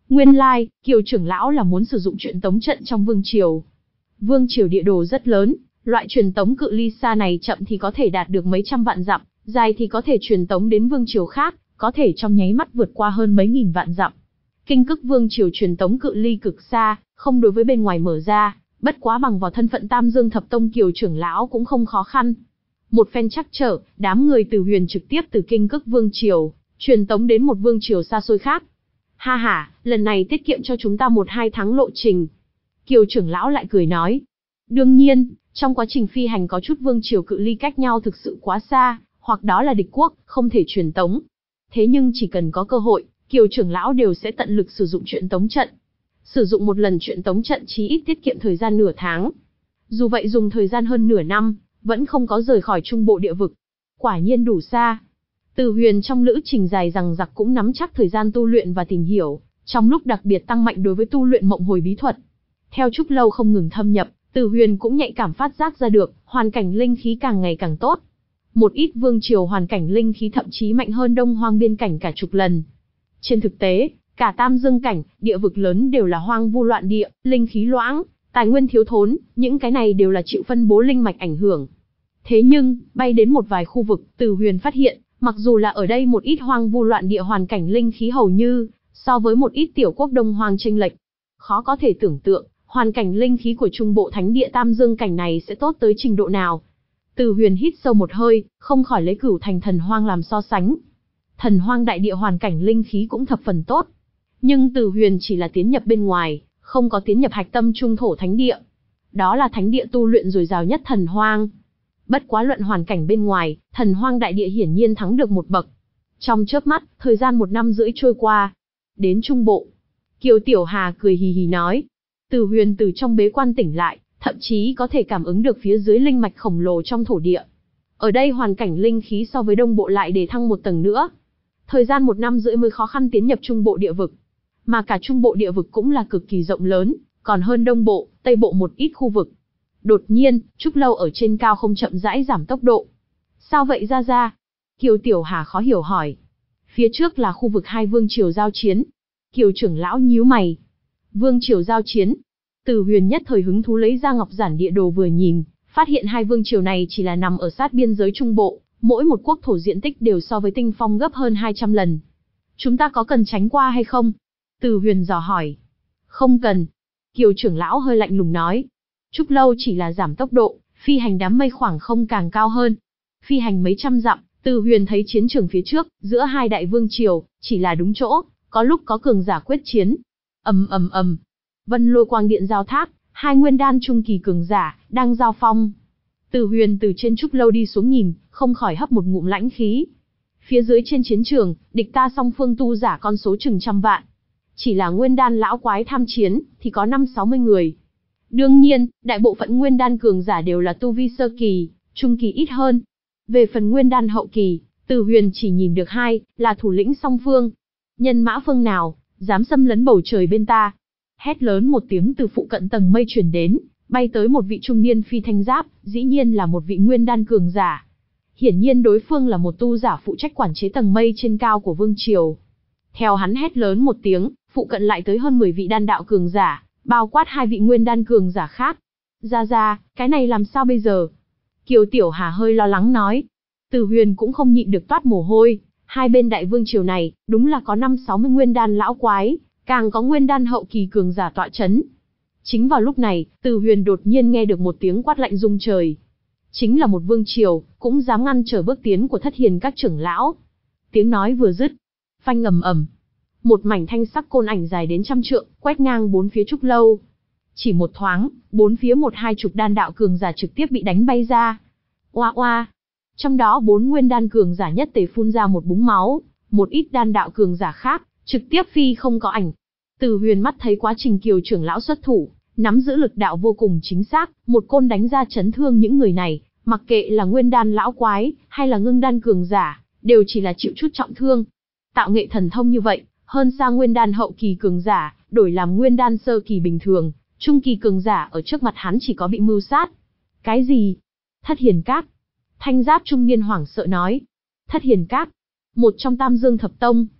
Nguyên lai, Kiều trưởng lão là muốn sử dụng truyền tống trận trong vương triều. Vương triều địa đồ rất lớn, loại truyền tống cự ly xa này chậm thì có thể đạt được mấy trăm vạn dặm, dài thì có thể truyền tống đến vương triều khác, có thể trong nháy mắt vượt qua hơn mấy nghìn vạn dặm. Kinh Cức vương triều truyền tống cự ly cực xa, không đối với bên ngoài mở ra, bất quá bằng vào thân phận Tam Dương Thập Tông Kiều trưởng lão cũng không khó khăn. Một phen trắc trở, đám người Từ Huyền trực tiếp từ Kinh Cức vương triều truyền tống đến một vương triều xa xôi khác. Ha ha, lần này tiết kiệm cho chúng ta một hai tháng lộ trình. Kiều trưởng lão lại cười nói. Đương nhiên, trong quá trình phi hành có chút vương triều cự ly cách nhau thực sự quá xa, hoặc đó là địch quốc, không thể truyền tống. Thế nhưng chỉ cần có cơ hội, Kiều trưởng lão đều sẽ tận lực sử dụng truyền tống trận. Sử dụng một lần truyền tống trận chí ít tiết kiệm thời gian nửa tháng. Dù vậy dùng thời gian hơn nửa năm, vẫn không có rời khỏi trung bộ địa vực. Quả nhiên đủ xa. Từ Huyền trong lữ trình dài dằng dặc cũng nắm chắc thời gian tu luyện và tìm hiểu, trong lúc đặc biệt tăng mạnh đối với tu luyện mộng hồi bí thuật. Theo Trúc Lâu không ngừng thâm nhập, Từ Huyền cũng nhạy cảm phát giác ra được, hoàn cảnh linh khí càng ngày càng tốt. Một ít vương triều hoàn cảnh linh khí thậm chí mạnh hơn Đông Hoang biên cảnh cả chục lần. Trên thực tế, cả Tam Dương cảnh, địa vực lớn đều là hoang vu loạn địa, linh khí loãng, tài nguyên thiếu thốn, những cái này đều là chịu phân bố linh mạch ảnh hưởng. Thế nhưng, bay đến một vài khu vực, Từ Huyền phát hiện, mặc dù là ở đây một ít hoang vu loạn địa hoàn cảnh linh khí hầu như, so với một ít tiểu quốc Đông Hoang chênh lệch. Khó có thể tưởng tượng, hoàn cảnh linh khí của trung bộ thánh địa Tam Dương cảnh này sẽ tốt tới trình độ nào. Từ Huyền hít sâu một hơi, không khỏi lấy Cửu Thành Thần Hoang làm so sánh. Thần Hoang đại địa hoàn cảnh linh khí cũng thập phần tốt. Nhưng Từ Huyền chỉ là tiến nhập bên ngoài, không có tiến nhập hạch tâm trung thổ thánh địa. Đó là thánh địa tu luyện dồi dào nhất Thần Hoang. Bất quá luận hoàn cảnh bên ngoài, Thần Hoang đại địa hiển nhiên thắng được một bậc. Trong chớp mắt, thời gian một năm rưỡi trôi qua. Đến trung bộ, Kiều Tiểu Hà cười hì hì nói. Từ Huyền từ trong bế quan tỉnh lại, thậm chí có thể cảm ứng được phía dưới linh mạch khổng lồ trong thổ địa. Ở đây hoàn cảnh linh khí so với đông bộ lại để thăng một tầng nữa. Thời gian một năm rưỡi mới khó khăn tiến nhập trung bộ địa vực. Mà cả trung bộ địa vực cũng là cực kỳ rộng lớn, còn hơn đông bộ, tây bộ một ít khu vực. Đột nhiên, Trúc Lâu ở trên cao không chậm rãi giảm tốc độ. Sao vậy ra ra? Kiều Tiểu Hà khó hiểu hỏi. Phía trước là khu vực hai vương triều giao chiến. Kiều trưởng lão nhíu mày. Vương triều giao chiến. Từ Huyền nhất thời hứng thú lấy ra ngọc giản địa đồ vừa nhìn, phát hiện hai vương triều này chỉ là nằm ở sát biên giới trung bộ, mỗi một quốc thổ diện tích đều so với Tinh Phong gấp hơn hai trăm lần. Chúng ta có cần tránh qua hay không? Từ Huyền dò hỏi. Không cần. Kiều trưởng lão hơi lạnh lùng nói. Trúc Lâu chỉ là giảm tốc độ, phi hành đám mây khoảng không càng cao hơn. Phi hành mấy trăm dặm, Từ Huyền thấy chiến trường phía trước, giữa hai đại vương triều, chỉ là đúng chỗ, có lúc có cường giả quyết chiến. Ầm ầm ầm. Vân Lôi Quang Điện giao tháp, hai nguyên đan trung kỳ cường giả đang giao phong. Từ Huyền từ trên Trúc Lâu đi xuống nhìn, không khỏi hấp một ngụm lãnh khí. Phía dưới trên chiến trường, địch ta song phương tu giả con số chừng trăm vạn. Chỉ là nguyên đan lão quái tham chiến, thì có năm sáu mươi người. Đương nhiên, đại bộ phận nguyên đan cường giả đều là tu vi sơ kỳ, trung kỳ ít hơn. Về phần nguyên đan hậu kỳ, Từ Huyền chỉ nhìn được hai, là thủ lĩnh song phương. Nhân mã phương nào, dám xâm lấn bầu trời bên ta? Hét lớn một tiếng từ phụ cận tầng mây truyền đến, bay tới một vị trung niên phi thanh giáp, dĩ nhiên là một vị nguyên đan cường giả. Hiển nhiên đối phương là một tu giả phụ trách quản chế tầng mây trên cao của vương triều. Theo hắn hét lớn một tiếng, phụ cận lại tới hơn mười vị đan đạo cường giả, bao quát hai vị nguyên đan cường giả khác. Ra ra, cái này làm sao bây giờ? Kiều Tiểu Hà hơi lo lắng nói. Từ Huyền cũng không nhịn được toát mồ hôi, hai bên đại vương triều này, đúng là có năm sáu mươi nguyên đan lão quái, càng có nguyên đan hậu kỳ cường giả tọa chấn. Chính vào lúc này, Từ Huyền đột nhiên nghe được một tiếng quát lạnh rung trời. Chính là một vương triều, cũng dám ngăn trở bước tiến của Thất Hiền các trưởng lão. Tiếng nói vừa dứt, phanh ầm ầm, một mảnh thanh sắc côn ảnh dài đến trăm trượng, quét ngang bốn phía Trúc Lâu. Chỉ một thoáng, bốn phía một hai chục đan đạo cường giả trực tiếp bị đánh bay ra. Oa oa! Trong đó bốn nguyên đan cường giả nhất tề phun ra một búng máu, một ít đan đạo cường giả khác, trực tiếp phi không có ảnh. Từ Huyền mắt thấy quá trình Kiều trưởng lão xuất thủ, nắm giữ lực đạo vô cùng chính xác, một côn đánh ra chấn thương những người này, mặc kệ là nguyên đan lão quái, hay là ngưng đan cường giả, đều chỉ là chịu chút trọng thương. Tạo nghệ thần thông như vậy, hơn xa nguyên đan hậu kỳ cường giả, đổi làm nguyên đan sơ kỳ bình thường, trung kỳ cường giả ở trước mặt hắn chỉ có bị mưu sát. Cái gì? Thất Hiền Các. Thanh giáp trung niên hoảng sợ nói. Thất Hiền Các, một trong Tam Dương Thập Tông.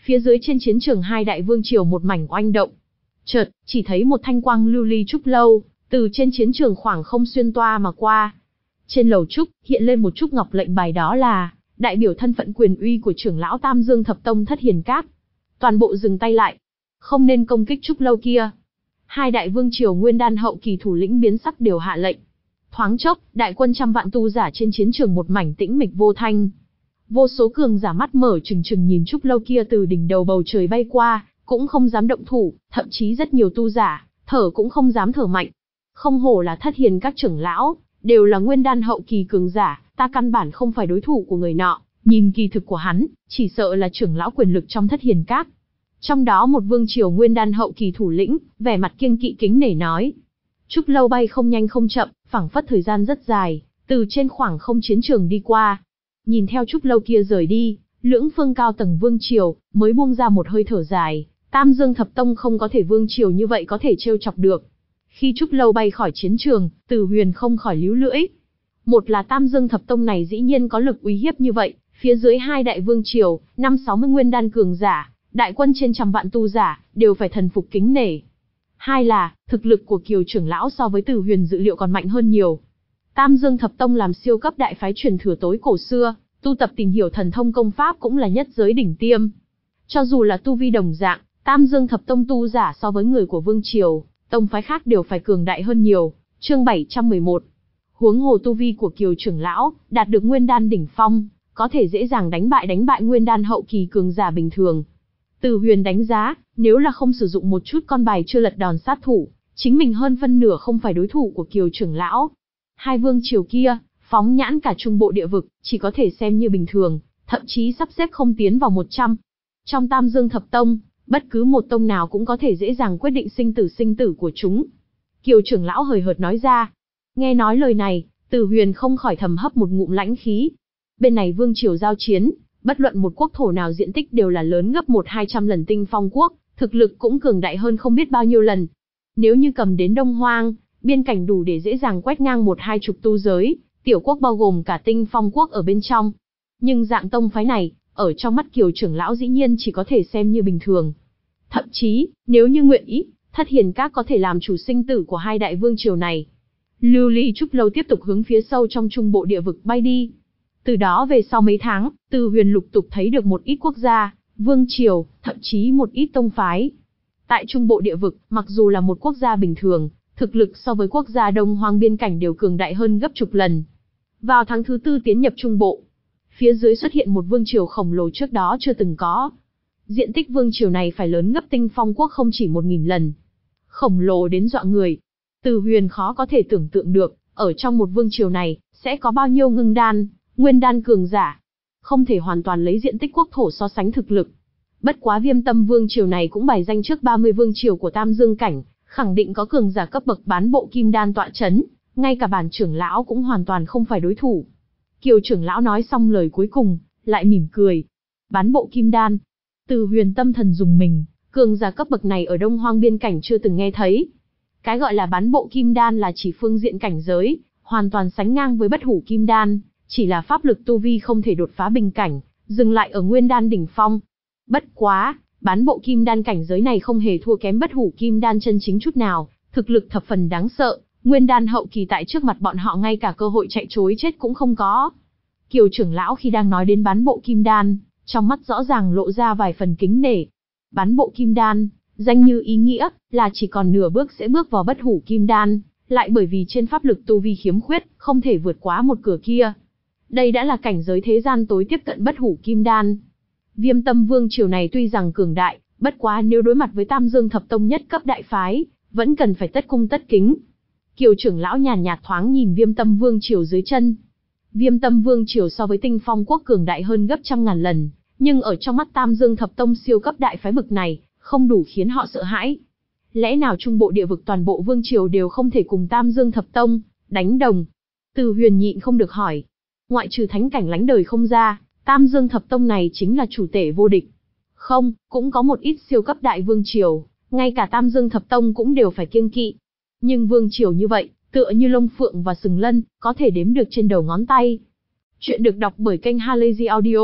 Phía dưới trên chiến trường hai đại vương triều một mảnh oanh động. Chợt, chỉ thấy một thanh quang lưu ly trúc lâu, từ trên chiến trường khoảng không xuyên toa mà qua. Trên lầu trúc, hiện lên một trúc ngọc lệnh bài, đó là đại biểu thân phận quyền uy của trưởng lão Tam Dương Thập Tông Thất Hiền Các. Toàn bộ dừng tay lại, không nên công kích trúc lâu kia. Hai đại vương triều nguyên đan hậu kỳ thủ lĩnh biến sắc đều hạ lệnh. Thoáng chốc, đại quân trăm vạn tu giả trên chiến trường một mảnh tĩnh mịch vô thanh. Vô số cường giả mắt mở trừng trừng nhìn trúc lâu kia từ đỉnh đầu bầu trời bay qua, cũng không dám động thủ, thậm chí rất nhiều tu giả, thở cũng không dám thở mạnh. Không hổ là Thất Hiền Các trưởng lão, đều là nguyên đan hậu kỳ cường giả, ta căn bản không phải đối thủ của người nọ, nhìn kỳ thực của hắn, chỉ sợ là trưởng lão quyền lực trong Thất Hiền Các. Trong đó một vương triều nguyên đan hậu kỳ thủ lĩnh, vẻ mặt kiêng kỵ kính nể nói. Trúc lâu bay không nhanh không chậm, phảng phất thời gian rất dài, từ trên khoảng không chiến trường đi qua. Nhìn theo trúc lâu kia rời đi, lưỡng phương cao tầng vương triều, mới buông ra một hơi thở dài, Tam Dương Thập Tông không có thể vương triều như vậy có thể trêu chọc được. Khi trúc lâu bay khỏi chiến trường, Từ Huyền không khỏi líu lưỡi. Một là Tam Dương Thập Tông này dĩ nhiên có lực uy hiếp như vậy, phía dưới hai đại vương triều, năm sáu mươi nguyên đan cường giả, đại quân trên trăm vạn tu giả, đều phải thần phục kính nể. Hai là, thực lực của Kiều trưởng lão so với Từ Huyền dự liệu còn mạnh hơn nhiều. Tam Dương Thập Tông làm siêu cấp đại phái truyền thừa tối cổ xưa, tu tập tìm hiểu thần thông công pháp cũng là nhất giới đỉnh tiêm. Cho dù là tu vi đồng dạng, Tam Dương Thập Tông tu giả so với người của vương triều, tông phái khác đều phải cường đại hơn nhiều. Chương bảy trăm mười một. Huống hồ tu vi của Kiều trưởng lão đạt được nguyên đan đỉnh phong, có thể dễ dàng đánh bại đánh bại nguyên đan hậu kỳ cường giả bình thường. Từ Huyền đánh giá, nếu là không sử dụng một chút con bài chưa lật đòn sát thủ, chính mình hơn phân nửa không phải đối thủ của Kiều trưởng lão. Hai vương triều kia, phóng nhãn cả trung bộ địa vực, chỉ có thể xem như bình thường, thậm chí sắp xếp không tiến vào một trăm. Trong Tam Dương Thập Tông, bất cứ một tông nào cũng có thể dễ dàng quyết định sinh tử sinh tử của chúng. Kiều trưởng lão hời hợt nói ra. Nghe nói lời này, Từ Huyền không khỏi thầm hấp một ngụm lãnh khí. Bên này vương triều giao chiến, bất luận một quốc thổ nào diện tích đều là lớn gấp một hai trăm lần Tinh Phong quốc, thực lực cũng cường đại hơn không biết bao nhiêu lần. Nếu như cầm đến Đông Hoang, biên cảnh đủ để dễ dàng quét ngang một hai chục tu giới, tiểu quốc bao gồm cả Tinh Phong quốc ở bên trong. Nhưng dạng tông phái này, ở trong mắt Kiều trưởng lão dĩ nhiên chỉ có thể xem như bình thường. Thậm chí, nếu như nguyện ý, Thất Hiền Các có thể làm chủ sinh tử của hai đại vương triều này. Lưu ly trúc lâu tiếp tục hướng phía sâu trong trung bộ địa vực bay đi. Từ đó về sau mấy tháng, Từ Huyền lục tục thấy được một ít quốc gia, vương triều, thậm chí một ít tông phái. Tại trung bộ địa vực, mặc dù là một quốc gia bình thường, thực lực so với quốc gia Đông Hoang biên cảnh đều cường đại hơn gấp chục lần. Vào tháng thứ tư tiến nhập trung bộ, phía dưới xuất hiện một vương triều khổng lồ trước đó chưa từng có. Diện tích vương triều này phải lớn gấp Tinh Phong quốc không chỉ một nghìn lần. Khổng lồ đến dọa người. Từ Huyền khó có thể tưởng tượng được, ở trong một vương triều này, sẽ có bao nhiêu ngưng đan, nguyên đan cường giả. Không thể hoàn toàn lấy diện tích quốc thổ so sánh thực lực. Bất quá Viêm Tâm vương triều này cũng bài danh trước ba mươi vương triều của Tam Dương cảnh, khẳng định có cường giả cấp bậc bán bộ kim đan tọa chấn, ngay cả bản trưởng lão cũng hoàn toàn không phải đối thủ. Kiều trưởng lão nói xong lời cuối cùng, lại mỉm cười. Bán bộ kim đan. Từ Huyền tâm thần dùng mình, cường giả cấp bậc này ở Đông Hoang biên cảnh chưa từng nghe thấy. Cái gọi là bán bộ kim đan là chỉ phương diện cảnh giới, hoàn toàn sánh ngang với bất hủ kim đan, chỉ là pháp lực tu vi không thể đột phá bình cảnh, dừng lại ở nguyên đan đỉnh phong. Bất quá, bán bộ kim đan cảnh giới này không hề thua kém bất hủ kim đan chân chính chút nào, thực lực thập phần đáng sợ, nguyên đan hậu kỳ tại trước mặt bọn họ ngay cả cơ hội chạy trối chết cũng không có. Kiều trưởng lão khi đang nói đến bán bộ kim đan, trong mắt rõ ràng lộ ra vài phần kính nể. Bán bộ kim đan, danh như ý nghĩa, là chỉ còn nửa bước sẽ bước vào bất hủ kim đan, lại bởi vì trên pháp lực tu vi khiếm khuyết, không thể vượt quá một cửa kia. Đây đã là cảnh giới thế gian tối tiếp cận bất hủ kim đan. Viêm Tâm vương triều này tuy rằng cường đại, bất quá nếu đối mặt với Tam Dương Thập Tông nhất cấp đại phái, vẫn cần phải tất cung tất kính. Kiều trưởng lão nhàn nhạt thoáng nhìn Viêm Tâm vương triều dưới chân. Viêm Tâm vương triều so với Tinh Phong quốc cường đại hơn gấp trăm ngàn lần, nhưng ở trong mắt Tam Dương Thập Tông siêu cấp đại phái bực này, không đủ khiến họ sợ hãi. Lẽ nào trung bộ địa vực toàn bộ vương triều đều không thể cùng Tam Dương Thập Tông đánh đồng? Từ Huyền nhịn không được hỏi. Ngoại trừ thánh cảnh lánh đời không ra, Tam Dương Thập Tông này chính là chủ tể vô địch. Không, cũng có một ít siêu cấp đại vương triều, ngay cả Tam Dương Thập Tông cũng đều phải kiêng kỵ. Nhưng vương triều như vậy, tựa như lông phượng và sừng lân, có thể đếm được trên đầu ngón tay. Chuyện được đọc bởi kênh Halazy Audio.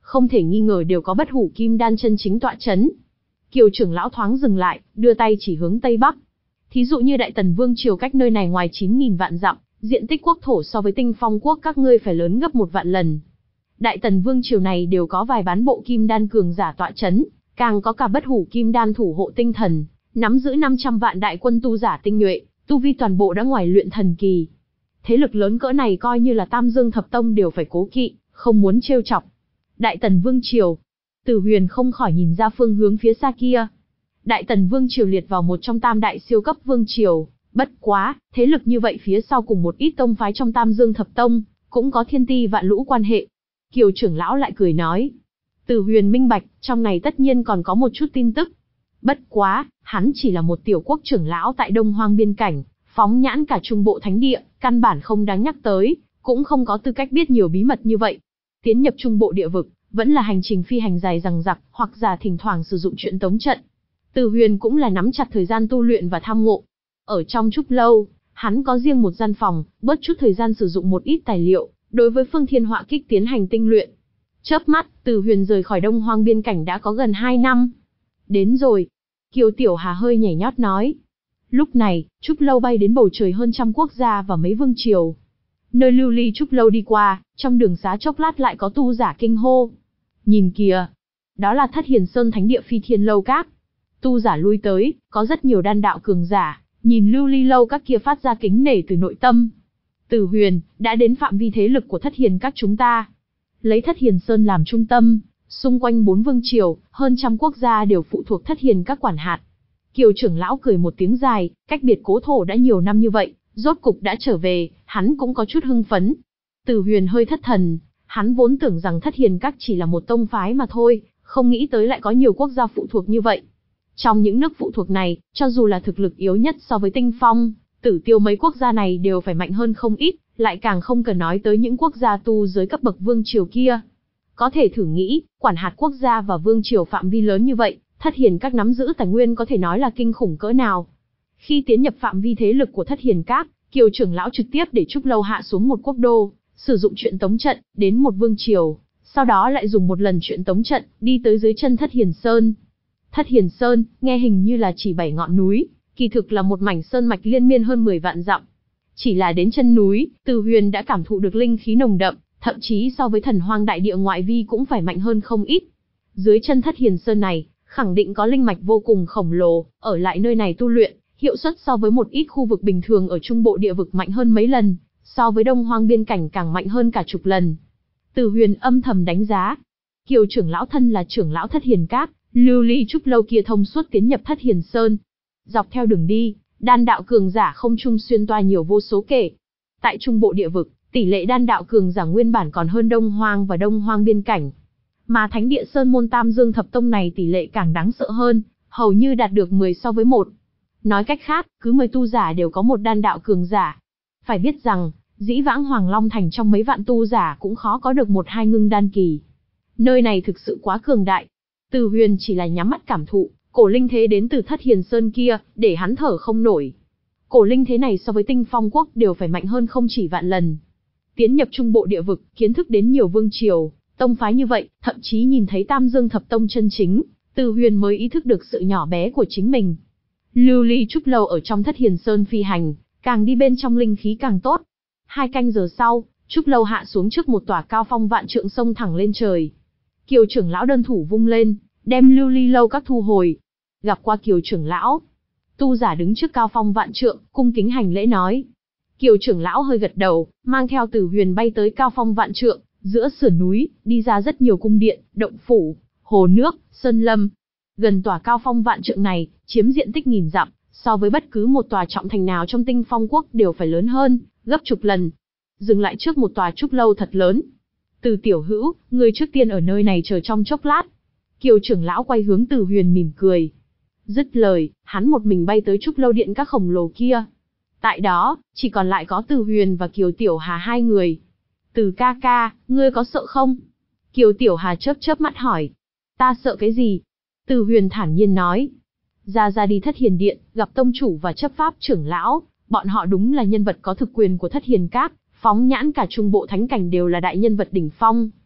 không thể nghi ngờ đều có bất hủ kim đan chân chính tọa chấn. Kiều trưởng lão thoáng dừng lại, đưa tay chỉ hướng Tây Bắc. Thí dụ như Đại Tần Vương triều cách nơi này ngoài chín nghìn vạn dặm, diện tích quốc thổ so với Tinh Phong quốc các ngươi phải lớn gấp một vạn lần. Đại Tần Vương triều này đều có vài bán bộ kim đan cường giả tọa chấn, càng có cả bất hủ kim đan thủ hộ tinh thần, nắm giữ năm trăm vạn đại quân tu giả tinh nhuệ, tu vi toàn bộ đã ngoài luyện thần kỳ. Thế lực lớn cỡ này coi như là Tam Dương Thập Tông đều phải cố kỵ, không muốn trêu chọc. Đại Tần Vương triều, Tử Huyền không khỏi nhìn ra phương hướng phía xa kia. Đại Tần Vương triều liệt vào một trong tam đại siêu cấp vương triều, bất quá, thế lực như vậy phía sau cùng một ít tông phái trong Tam Dương Thập Tông, cũng có thiên ti vạn lũ quan hệ. Kiều trưởng lão lại cười nói. Tử Huyền minh bạch, trong này tất nhiên còn có một chút tin tức. Bất quá, hắn chỉ là một tiểu quốc trưởng lão tại Đông Hoang biên cảnh, phóng nhãn cả Trung Bộ Thánh Địa, căn bản không đáng nhắc tới, cũng không có tư cách biết nhiều bí mật như vậy. Tiến nhập Trung Bộ địa vực, vẫn là hành trình phi hành dài dằng dặc, hoặc giả thỉnh thoảng sử dụng truyện tống trận. Tử Huyền cũng là nắm chặt thời gian tu luyện và tham ngộ. Ở trong Trúc Lâu, hắn có riêng một gian phòng, bớt chút thời gian sử dụng một ít tài liệu, đối với Phương Thiên Họa Kích tiến hành tinh luyện. Chớp mắt, Tử Huyền rời khỏi Đông Hoang biên cảnh đã có gần hai năm. Đến rồi. Kiều Tiểu Hà hơi nhảy nhót nói. Lúc này, Trúc Lâu bay đến bầu trời hơn trăm quốc gia và mấy vương triều. Nơi lưu ly Trúc Lâu đi qua, trong đường xá chốc lát lại có tu giả kinh hô. Nhìn kìa, đó là Thất Hiền Sơn Thánh Địa Phi Thiên Lâu Các. Tu giả lui tới, có rất nhiều đan đạo cường giả, nhìn lưu ly lâu các kia phát ra kính nể từ nội tâm. Tử Huyền, đã đến phạm vi thế lực của Thất Hiền các chúng ta. Lấy Thất Hiền Sơn làm trung tâm, xung quanh bốn vương triều, hơn trăm quốc gia đều phụ thuộc Thất Hiền các quản hạt. Kiều trưởng lão cười một tiếng dài, cách biệt cố thổ đã nhiều năm như vậy, rốt cục đã trở về, hắn cũng có chút hưng phấn. Tử Huyền hơi thất thần, hắn vốn tưởng rằng Thất Hiền các chỉ là một tông phái mà thôi, không nghĩ tới lại có nhiều quốc gia phụ thuộc như vậy. Trong những nước phụ thuộc này, cho dù là thực lực yếu nhất so với Tinh Phong, Tử Tiêu mấy quốc gia này đều phải mạnh hơn không ít, lại càng không cần nói tới những quốc gia tu giới cấp bậc vương triều kia. Có thể thử nghĩ, quản hạt quốc gia và vương triều phạm vi lớn như vậy, Thất Hiền các nắm giữ tài nguyên có thể nói là kinh khủng cỡ nào. Khi tiến nhập phạm vi thế lực của Thất Hiền các, Kiều trưởng lão trực tiếp để Trúc Lâu hạ xuống một quốc đô, sử dụng truyện tống trận, đến một vương triều, sau đó lại dùng một lần truyện tống trận, đi tới dưới chân Thất Hiền Sơn. Thất Hiền Sơn, nghe hình như là chỉ bảy ngọn núi, kỳ thực là một mảnh sơn mạch liên miên hơn mười vạn dặm. Chỉ là đến chân núi, Tử Huyền đã cảm thụ được linh khí nồng đậm, thậm chí so với Thần Hoang đại địa ngoại vi cũng phải mạnh hơn không ít. Dưới chân Thất Hiền Sơn này, khẳng định có linh mạch vô cùng khổng lồ, ở lại nơi này tu luyện, hiệu suất so với một ít khu vực bình thường ở Trung Bộ địa vực mạnh hơn mấy lần, so với Đông Hoang biên cảnh càng mạnh hơn cả chục lần. Tử Huyền âm thầm đánh giá. Kiều trưởng lão thân là trưởng lão Thất Hiền các, lưu ly Trúc Lâu kia thông suốt tiến nhập Thất Hiền Sơn. Dọc theo đường đi, đan đạo cường giả không trung xuyên toa nhiều vô số kể. Tại Trung Bộ địa vực, tỷ lệ đan đạo cường giả nguyên bản còn hơn Đông Hoang và Đông Hoang biên cảnh. Mà Thánh Địa Sơn môn Tam Dương Thập Tông này tỷ lệ càng đáng sợ hơn, hầu như đạt được mười so với một. Nói cách khác, cứ mười tu giả đều có một đan đạo cường giả. Phải biết rằng, dĩ vãng Hoàng Long Thành trong mấy vạn tu giả cũng khó có được một hai ngưng đan kỳ. Nơi này thực sự quá cường đại. Tử Huyền chỉ là nhắm mắt cảm thụ, cổ linh thế đến từ Thất Hiền Sơn kia, để hắn thở không nổi. Cổ linh thế này so với Tinh Phong quốc đều phải mạnh hơn không chỉ vạn lần. Tiến nhập Trung Bộ địa vực, kiến thức đến nhiều vương triều, tông phái như vậy, thậm chí nhìn thấy Tam Dương Thập Tông chân chính, Tử Huyền mới ý thức được sự nhỏ bé của chính mình. Lưu ly Trúc Lâu ở trong Thất Hiền Sơn phi hành, càng đi bên trong linh khí càng tốt. Hai canh giờ sau, Trúc Lâu hạ xuống trước một tòa cao phong vạn trượng sông thẳng lên trời. Kiều trưởng lão đơn thủ vung lên, đem lưu ly lâu các thu hồi. Gặp qua Kiều trưởng lão, tu giả đứng trước cao phong vạn trượng, cung kính hành lễ nói. Kiều trưởng lão hơi gật đầu, mang theo Tử Huyền bay tới cao phong vạn trượng, giữa sườn núi, đi ra rất nhiều cung điện, động phủ, hồ nước, sơn lâm. Gần tòa cao phong vạn trượng này, chiếm diện tích nghìn dặm, so với bất cứ một tòa trọng thành nào trong Tinh Phong quốc đều phải lớn hơn, gấp chục lần. Dừng lại trước một tòa trúc lâu thật lớn. Từ tiểu hữu, người trước tiên ở nơi này chờ trong chốc lát. Kiều trưởng lão quay hướng Tử Huyền mỉm cười. Dứt lời, hắn một mình bay tới trúc lâu điện các khổng lồ kia. Tại đó, chỉ còn lại có Tử Huyền và Kiều Tiểu Hà hai người. Từ ca ca, ngươi có sợ không? Kiều Tiểu Hà chớp chớp mắt hỏi. Ta sợ cái gì? Tử Huyền thản nhiên nói. Ra ra đi Thất Hiền Điện, gặp tông chủ và chấp pháp trưởng lão, bọn họ đúng là nhân vật có thực quyền của Thất Hiền các, phóng nhãn cả Trung Bộ thánh cảnh đều là đại nhân vật đỉnh phong.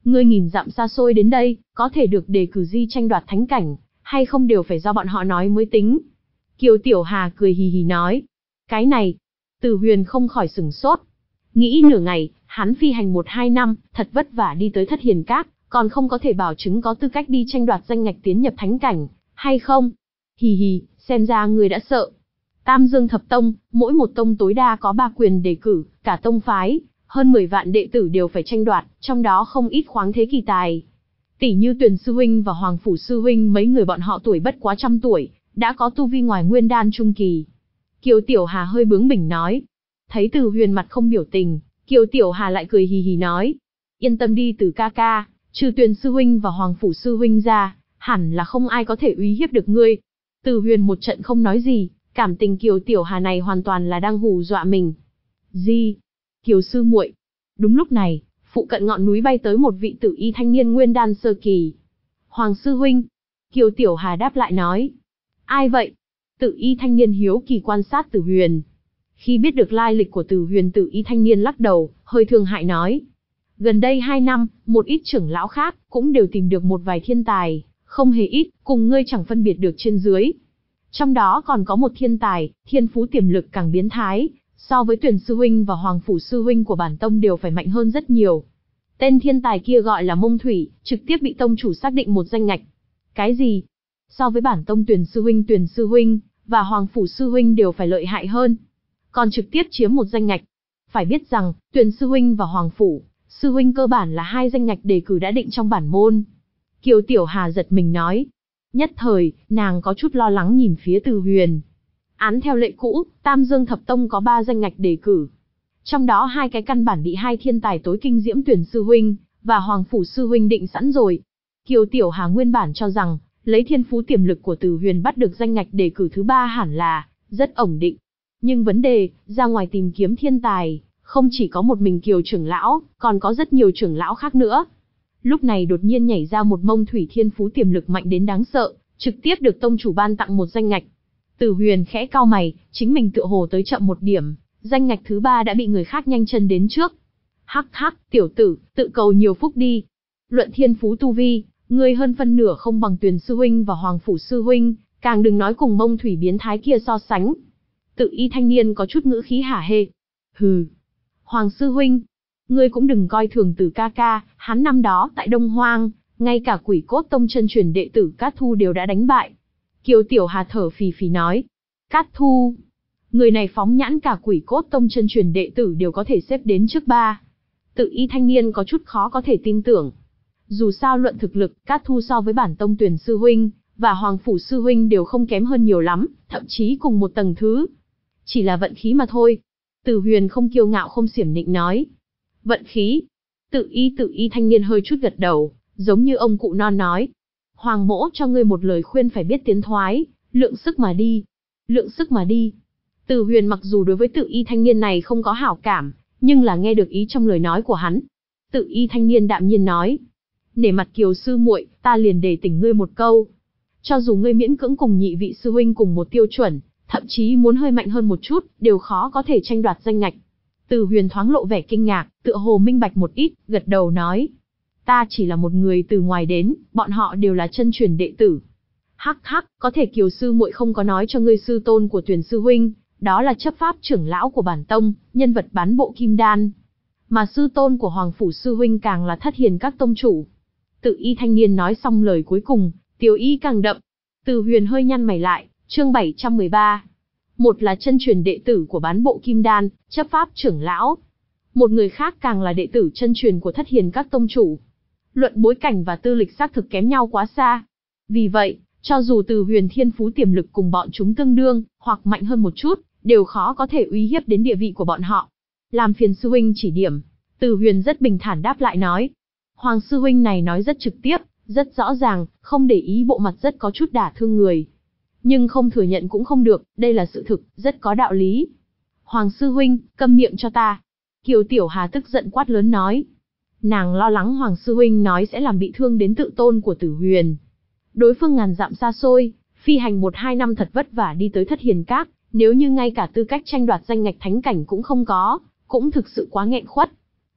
Ngươi nghìn dặm xa xôi đến đây, có thể được đề cử di tranh đoạt thánh cảnh, hay không đều phải do bọn họ nói mới tính. Kiều Tiểu Hà cười hì hì nói. Cái này, Từ Huyền không khỏi sửng sốt. Nghĩ nửa ngày, hắn phi hành một hai năm, thật vất vả đi tới Thất Hiền Các, còn không có thể bảo chứng có tư cách đi tranh đoạt danh ngạch tiến nhập thánh cảnh, hay không? Hì hì, xem ra ngươi đã sợ. Tam Dương Thập Tông, mỗi một tông tối đa có ba quyền đề cử, cả tông phái, hơn mười vạn đệ tử đều phải tranh đoạt, trong đó không ít khoáng thế kỳ tài. Tỷ như Tuyền sư huynh và Hoàng phủ sư huynh, mấy người bọn họ tuổi bất quá trăm tuổi, đã có tu vi ngoài nguyên đan trung kỳ. Kiều Tiểu Hà hơi bướng bỉnh nói. Thấy Từ Huyền mặt không biểu tình, Kiều Tiểu Hà lại cười hì hì nói. Yên tâm đi Từ ca ca, trừ Tuyền sư huynh và Hoàng phủ sư huynh ra, hẳn là không ai có thể uy hiếp được ngươi. Từ Huyền một trận không nói gì, cảm tình Kiều Tiểu Hà này hoàn toàn là đang hù dọa mình. Gì? Kiều sư muội. Đúng lúc này, phụ cận ngọn núi bay tới một vị tử y thanh niên nguyên đan sơ kỳ. Hoàng sư huynh. Kiều Tiểu Hà đáp lại nói. Ai vậy? Tử y thanh niên hiếu kỳ quan sát Từ Huyền. Khi biết được lai lịch của Từ Huyền, tử y thanh niên lắc đầu, hơi thương hại nói. Gần đây hai năm, một ít trưởng lão khác cũng đều tìm được một vài thiên tài, không hề ít, cùng ngươi chẳng phân biệt được trên dưới. Trong đó còn có một thiên tài, thiên phú tiềm lực càng biến thái, so với Tuyền sư huynh và Hoàng phủ sư huynh của bản tông đều phải mạnh hơn rất nhiều. Tên thiên tài kia gọi là Mông Thủy, trực tiếp bị tông chủ xác định một danh ngạch. Cái gì? So với bản tông Tuyền sư huynh, Tuyền sư huynh và Hoàng phủ sư huynh đều phải lợi hại hơn, còn trực tiếp chiếm một danh ngạch. Phải biết rằng, Tuyền sư huynh và Hoàng phủ sư huynh cơ bản là hai danh ngạch đề cử đã định trong bản môn. Kiều Tiểu Hà giật mình nói. Nhất thời, nàng có chút lo lắng nhìn phía Từ Huyền. Án theo lệ cũ, Tam Dương Thập Tông có ba danh ngạch đề cử. Trong đó hai cái căn bản bị hai thiên tài tối kinh diễm Tuyền sư huynh và Hoàng phủ sư huynh định sẵn rồi. Kiều Tiểu Hà nguyên bản cho rằng, lấy thiên phú tiềm lực của Từ Huyền bắt được danh ngạch đề cử thứ ba hẳn là rất ổn định. Nhưng vấn đề, ra ngoài tìm kiếm thiên tài, không chỉ có một mình Kiều trưởng lão, còn có rất nhiều trưởng lão khác nữa. Lúc này đột nhiên nhảy ra một Mông Thủy thiên phú tiềm lực mạnh đến đáng sợ, trực tiếp được tông chủ ban tặng một danh ngạch. Từ Huyền khẽ cau mày, chính mình tựa hồ tới chậm một điểm, danh ngạch thứ ba đã bị người khác nhanh chân đến trước. Hắc hắc, tiểu tử, tự cầu nhiều phúc đi. Luận thiên phú tu vi, ngươi hơn phân nửa không bằng Tuyền sư huynh và Hoàng phủ sư huynh, càng đừng nói cùng Mông Thủy biến thái kia so sánh. Tự y thanh niên có chút ngữ khí hả hê. Hừ. Hoàng sư huynh, ngươi cũng đừng coi thường Từ ca ca, hắn năm đó tại Đông Hoang, ngay cả Quỷ Cốt Tông chân truyền đệ tử Cát Thu đều đã đánh bại. Kiều Tiểu Hà thở phì phì nói. Cát Thu? Người này phóng nhãn cả Quỷ Cốt Tông chân truyền đệ tử đều có thể xếp đến trước ba. Tự y thanh niên có chút khó có thể tin tưởng. Dù sao luận thực lực, Cát Thu so với bản tông Tuyền sư huynh và Hoàng phủ sư huynh đều không kém hơn nhiều lắm, thậm chí cùng một tầng thứ. Chỉ là vận khí mà thôi. Từ Huyền không kiêu ngạo không xiểm nịnh nói. Vận khí? Tự y tự y thanh niên hơi chút gật đầu, giống như ông cụ non nói. Hoàng mỗ cho ngươi một lời khuyên phải biết tiến thoái, lượng sức mà đi. Lượng sức mà đi. Từ Huyền mặc dù đối với tự y thanh niên này không có hảo cảm, nhưng là nghe được ý trong lời nói của hắn. Tự y thanh niên đạm nhiên nói. Nể mặt Kiều sư muội, ta liền đề tỉnh ngươi một câu. Cho dù ngươi miễn cưỡng cùng nhị vị sư huynh cùng một tiêu chuẩn, thậm chí muốn hơi mạnh hơn một chút, đều khó có thể tranh đoạt danh ngạch. Từ Huyền thoáng lộ vẻ kinh ngạc, tựa hồ minh bạch một ít, gật đầu nói. Ta chỉ là một người từ ngoài đến, bọn họ đều là chân truyền đệ tử. Hắc hắc, có thể Kiều sư muội không có nói cho ngươi sư tôn của Tuyền sư huynh, đó là chấp pháp trưởng lão của bản tông, nhân vật bán bộ kim đan. Mà sư tôn của Hoàng phủ sư huynh càng là Thất Hiền Các tông chủ. Tự y thanh niên nói xong lời cuối cùng, tiêu ý càng đậm. Từ Huyền hơi nhăn mày lại, chương bảy trăm mười ba. Một là chân truyền đệ tử của bán bộ kim đan, chấp pháp trưởng lão. Một người khác càng là đệ tử chân truyền của Thất Hiền Các tông chủ. Luận bối cảnh và tư lịch xác thực kém nhau quá xa. Vì vậy, cho dù Từ Huyền thiên phú tiềm lực cùng bọn chúng tương đương, hoặc mạnh hơn một chút, đều khó có thể uy hiếp đến địa vị của bọn họ. Làm phiền sư huynh chỉ điểm. Từ Huyền rất bình thản đáp lại nói. Hoàng sư huynh này nói rất trực tiếp, rất rõ ràng, không để ý bộ mặt rất có chút đả thương người. Nhưng không thừa nhận cũng không được, đây là sự thực, rất có đạo lý. Hoàng sư huynh, câm miệng cho ta. Kiều Tiểu Hà tức giận quát lớn nói. Nàng lo lắng Hoàng sư huynh nói sẽ làm bị thương đến tự tôn của Tử Huyền. Đối phương ngàn dặm xa xôi, phi hành một hai năm thật vất vả đi tới Thất Hiền Các, nếu như ngay cả tư cách tranh đoạt danh ngạch thánh cảnh cũng không có, cũng thực sự quá nghẹn khuất.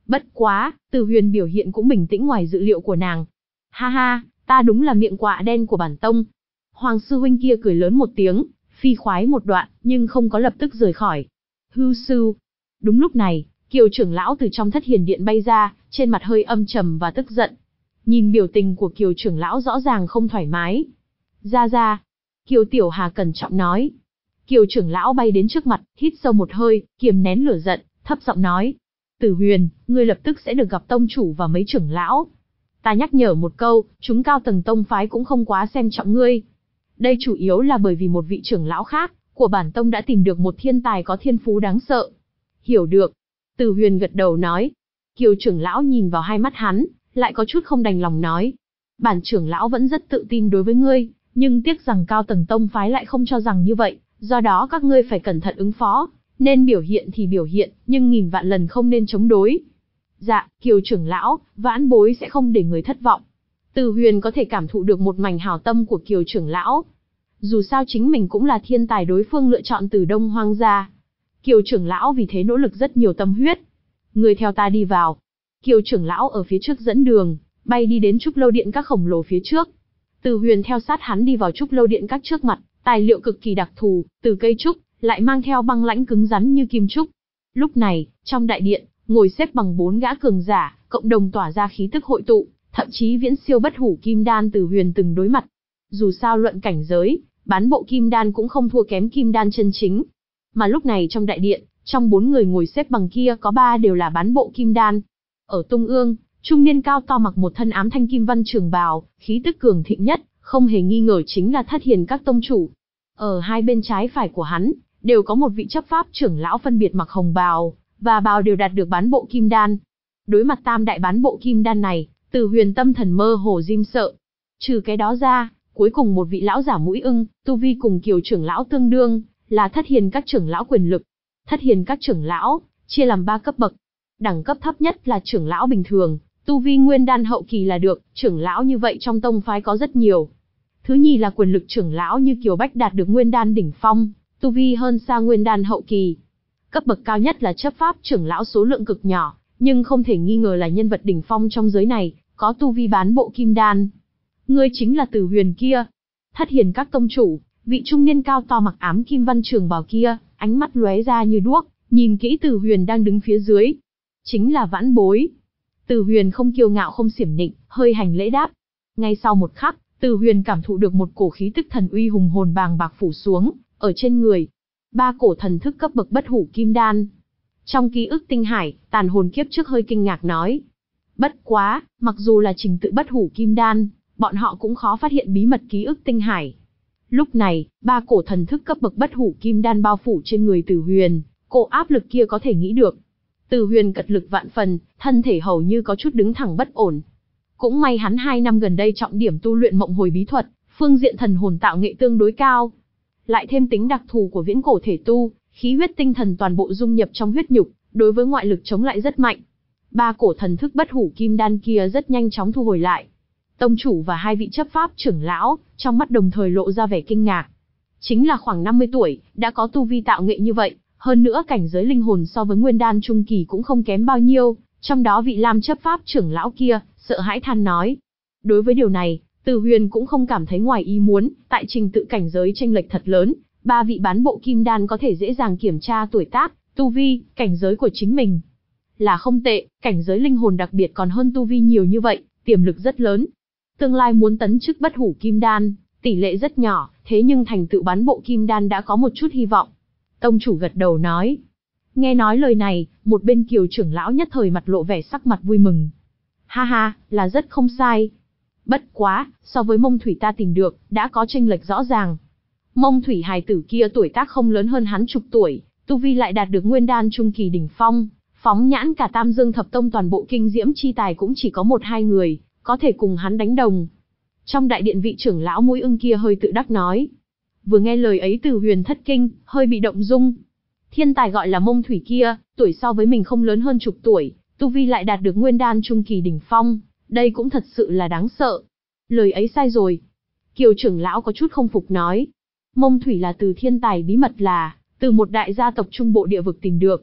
Bất quá, Từ Huyền biểu hiện cũng bình tĩnh ngoài dự liệu của nàng. Ha ha, ta đúng là miệng quạ đen của bản tông. Hoàng sư huynh kia cười lớn một tiếng, phi khoái một đoạn, nhưng không có lập tức rời khỏi. Hư sư. Đúng lúc này, Kiều trưởng lão từ trong Thất Hiền Điện bay ra, trên mặt hơi âm trầm và tức giận. Nhìn biểu tình của Kiều trưởng lão rõ ràng không thoải mái. Ra ra. Kiều Tiểu Hà cẩn trọng nói. Kiều trưởng lão bay đến trước mặt, hít sâu một hơi, kiềm nén lửa giận, thấp giọng nói. Tử Huyền, ngươi lập tức sẽ được gặp tông chủ và mấy trưởng lão. Ta nhắc nhở một câu, chúng cao tầng tông phái cũng không quá xem trọng ngươi. Đây chủ yếu là bởi vì một vị trưởng lão khác, của bản tông đã tìm được một thiên tài có thiên phú đáng sợ. Hiểu được. Tử Huyền gật đầu nói. Kiều trưởng lão nhìn vào hai mắt hắn, lại có chút không đành lòng nói. Bản trưởng lão vẫn rất tự tin đối với ngươi, nhưng tiếc rằng cao tầng tông phái lại không cho rằng như vậy, do đó các ngươi phải cẩn thận ứng phó, nên biểu hiện thì biểu hiện, nhưng nghìn vạn lần không nên chống đối. Dạ, Kiều trưởng lão, vãn bối sẽ không để người thất vọng. Từ Huyền có thể cảm thụ được một mảnh hảo tâm của Kiều trưởng lão. Dù sao chính mình cũng là thiên tài đối phương lựa chọn từ Đông Hoang gia. Kiều trưởng lão vì thế nỗ lực rất nhiều tâm huyết. Người theo ta đi vào. Kiều trưởng lão ở phía trước dẫn đường, bay đi đến trúc lâu điện các khổng lồ phía trước. Từ Huyền theo sát hắn đi vào trúc lâu điện các trước mặt, tài liệu cực kỳ đặc thù, từ cây trúc, lại mang theo băng lãnh cứng rắn như kim trúc. Lúc này, trong đại điện, ngồi xếp bằng bốn gã cường giả, cộng đồng tỏa ra khí tức hội tụ, thậm chí viễn siêu bất hủ kim đan Từ Huyền từng đối mặt. Dù sao luận cảnh giới, bán bộ kim đan cũng không thua kém kim đan chân chính. Mà lúc này trong đại điện, trong bốn người ngồi xếp bằng kia có ba đều là bán bộ kim đan. Ở Tung Ương, trung niên cao to mặc một thân ám thanh kim văn trường bào, khí tức cường thịnh nhất, không hề nghi ngờ chính là Thất Hiền các tông chủ. Ở hai bên trái phải của hắn, đều có một vị chấp pháp trưởng lão phân biệt mặc hồng bào, và bào đều đạt được bán bộ kim đan. Đối mặt tam đại bán bộ kim đan này, Từ Huyền tâm thần mơ hồ dim sợ. Trừ cái đó ra, cuối cùng một vị lão giả mũi ưng, tu vi cùng Kiều trưởng lão tương đương, là Thất Hiền các trưởng lão quyền lực. Thất Hiền các trưởng lão, chia làm ba cấp bậc. Đẳng cấp thấp nhất là trưởng lão bình thường, tu vi nguyên đan hậu kỳ là được, trưởng lão như vậy trong tông phái có rất nhiều. Thứ nhì là quyền lực trưởng lão như Kiều Bách đạt được nguyên đan đỉnh phong, tu vi hơn xa nguyên đan hậu kỳ. Cấp bậc cao nhất là chấp pháp trưởng lão số lượng cực nhỏ, nhưng không thể nghi ngờ là nhân vật đỉnh phong trong giới này, có tu vi bán bộ kim đan. Ngươi chính là Từ Huyền kia. Thất Hiền các tông chủ, vị trung niên cao to mặc ám kim văn trường bào kia, ánh mắt lóe ra như đuốc, nhìn kỹ Từ Huyền đang đứng phía dưới. Chính là vãn bối. Từ Huyền không kiêu ngạo không xiểm nịnh, hơi hành lễ đáp. Ngay sau một khắc, Từ Huyền cảm thụ được một cổ khí tức thần uy hùng hồn bàng bạc phủ xuống, ở trên người. Ba cổ thần thức cấp bậc bất hủ kim đan. Trong ký ức tinh hải, tàn hồn kiếp trước hơi kinh ngạc nói. Bất quá, mặc dù là trình tự bất hủ kim đan, bọn họ cũng khó phát hiện bí mật ký ức tinh hải. Lúc này, ba cổ thần thức cấp bậc bất hủ kim đan bao phủ trên người Từ Huyền, cổ áp lực kia có thể nghĩ được. Từ Huyền cật lực vạn phần, thân thể hầu như có chút đứng thẳng bất ổn. Cũng may hắn hai năm gần đây trọng điểm tu luyện mộng hồi bí thuật, phương diện thần hồn tạo nghệ tương đối cao. Lại thêm tính đặc thù của viễn cổ thể tu, khí huyết tinh thần toàn bộ dung nhập trong huyết nhục, đối với ngoại lực chống lại rất mạnh. Ba cổ thần thức bất hủ kim đan kia rất nhanh chóng thu hồi lại. Tông chủ và hai vị chấp pháp trưởng lão, trong mắt đồng thời lộ ra vẻ kinh ngạc. Chính là khoảng năm mươi tuổi, đã có tu vi tạo nghệ như vậy, hơn nữa cảnh giới linh hồn so với nguyên đan trung kỳ cũng không kém bao nhiêu, trong đó vị Lam chấp pháp trưởng lão kia, sợ hãi than nói. Đối với điều này, Từ Huyền cũng không cảm thấy ngoài ý muốn, tại trình tự cảnh giới chênh lệch thật lớn, ba vị bán bộ kim đan có thể dễ dàng kiểm tra tuổi tác, tu vi, cảnh giới của chính mình. Là không tệ, cảnh giới linh hồn đặc biệt còn hơn tu vi nhiều như vậy, tiềm lực rất lớn. Tương lai muốn tấn chức bất hủ kim đan, tỷ lệ rất nhỏ, thế nhưng thành tựu bán bộ kim đan đã có một chút hy vọng. Tông chủ gật đầu nói. Nghe nói lời này, một bên Kiều trưởng lão nhất thời mặt lộ vẻ sắc mặt vui mừng. Ha ha, là rất không sai. Bất quá, so với Mông Thủy ta tìm được, đã có chênh lệch rõ ràng. Mông Thủy hài tử kia tuổi tác không lớn hơn hắn chục tuổi, tu vi lại đạt được nguyên đan trung kỳ đỉnh phong, phóng nhãn cả Tam Dương Thập Tông toàn bộ kinh diễm chi tài cũng chỉ có một hai người, có thể cùng hắn đánh đồng. Trong đại điện vị trưởng lão mũi ưng kia hơi tự đắc nói. Vừa nghe lời ấy Từ Huyền thất kinh, hơi bị động dung. Thiên tài gọi là Mông Thủy kia, tuổi so với mình không lớn hơn chục tuổi, tu vi lại đạt được nguyên đan trung kỳ đỉnh phong, đây cũng thật sự là đáng sợ. Lời ấy sai rồi. Kiều trưởng lão có chút không phục nói. Mông Thủy là từ thiên tài bí mật là, từ một đại gia tộc trung bộ địa vực tìm được.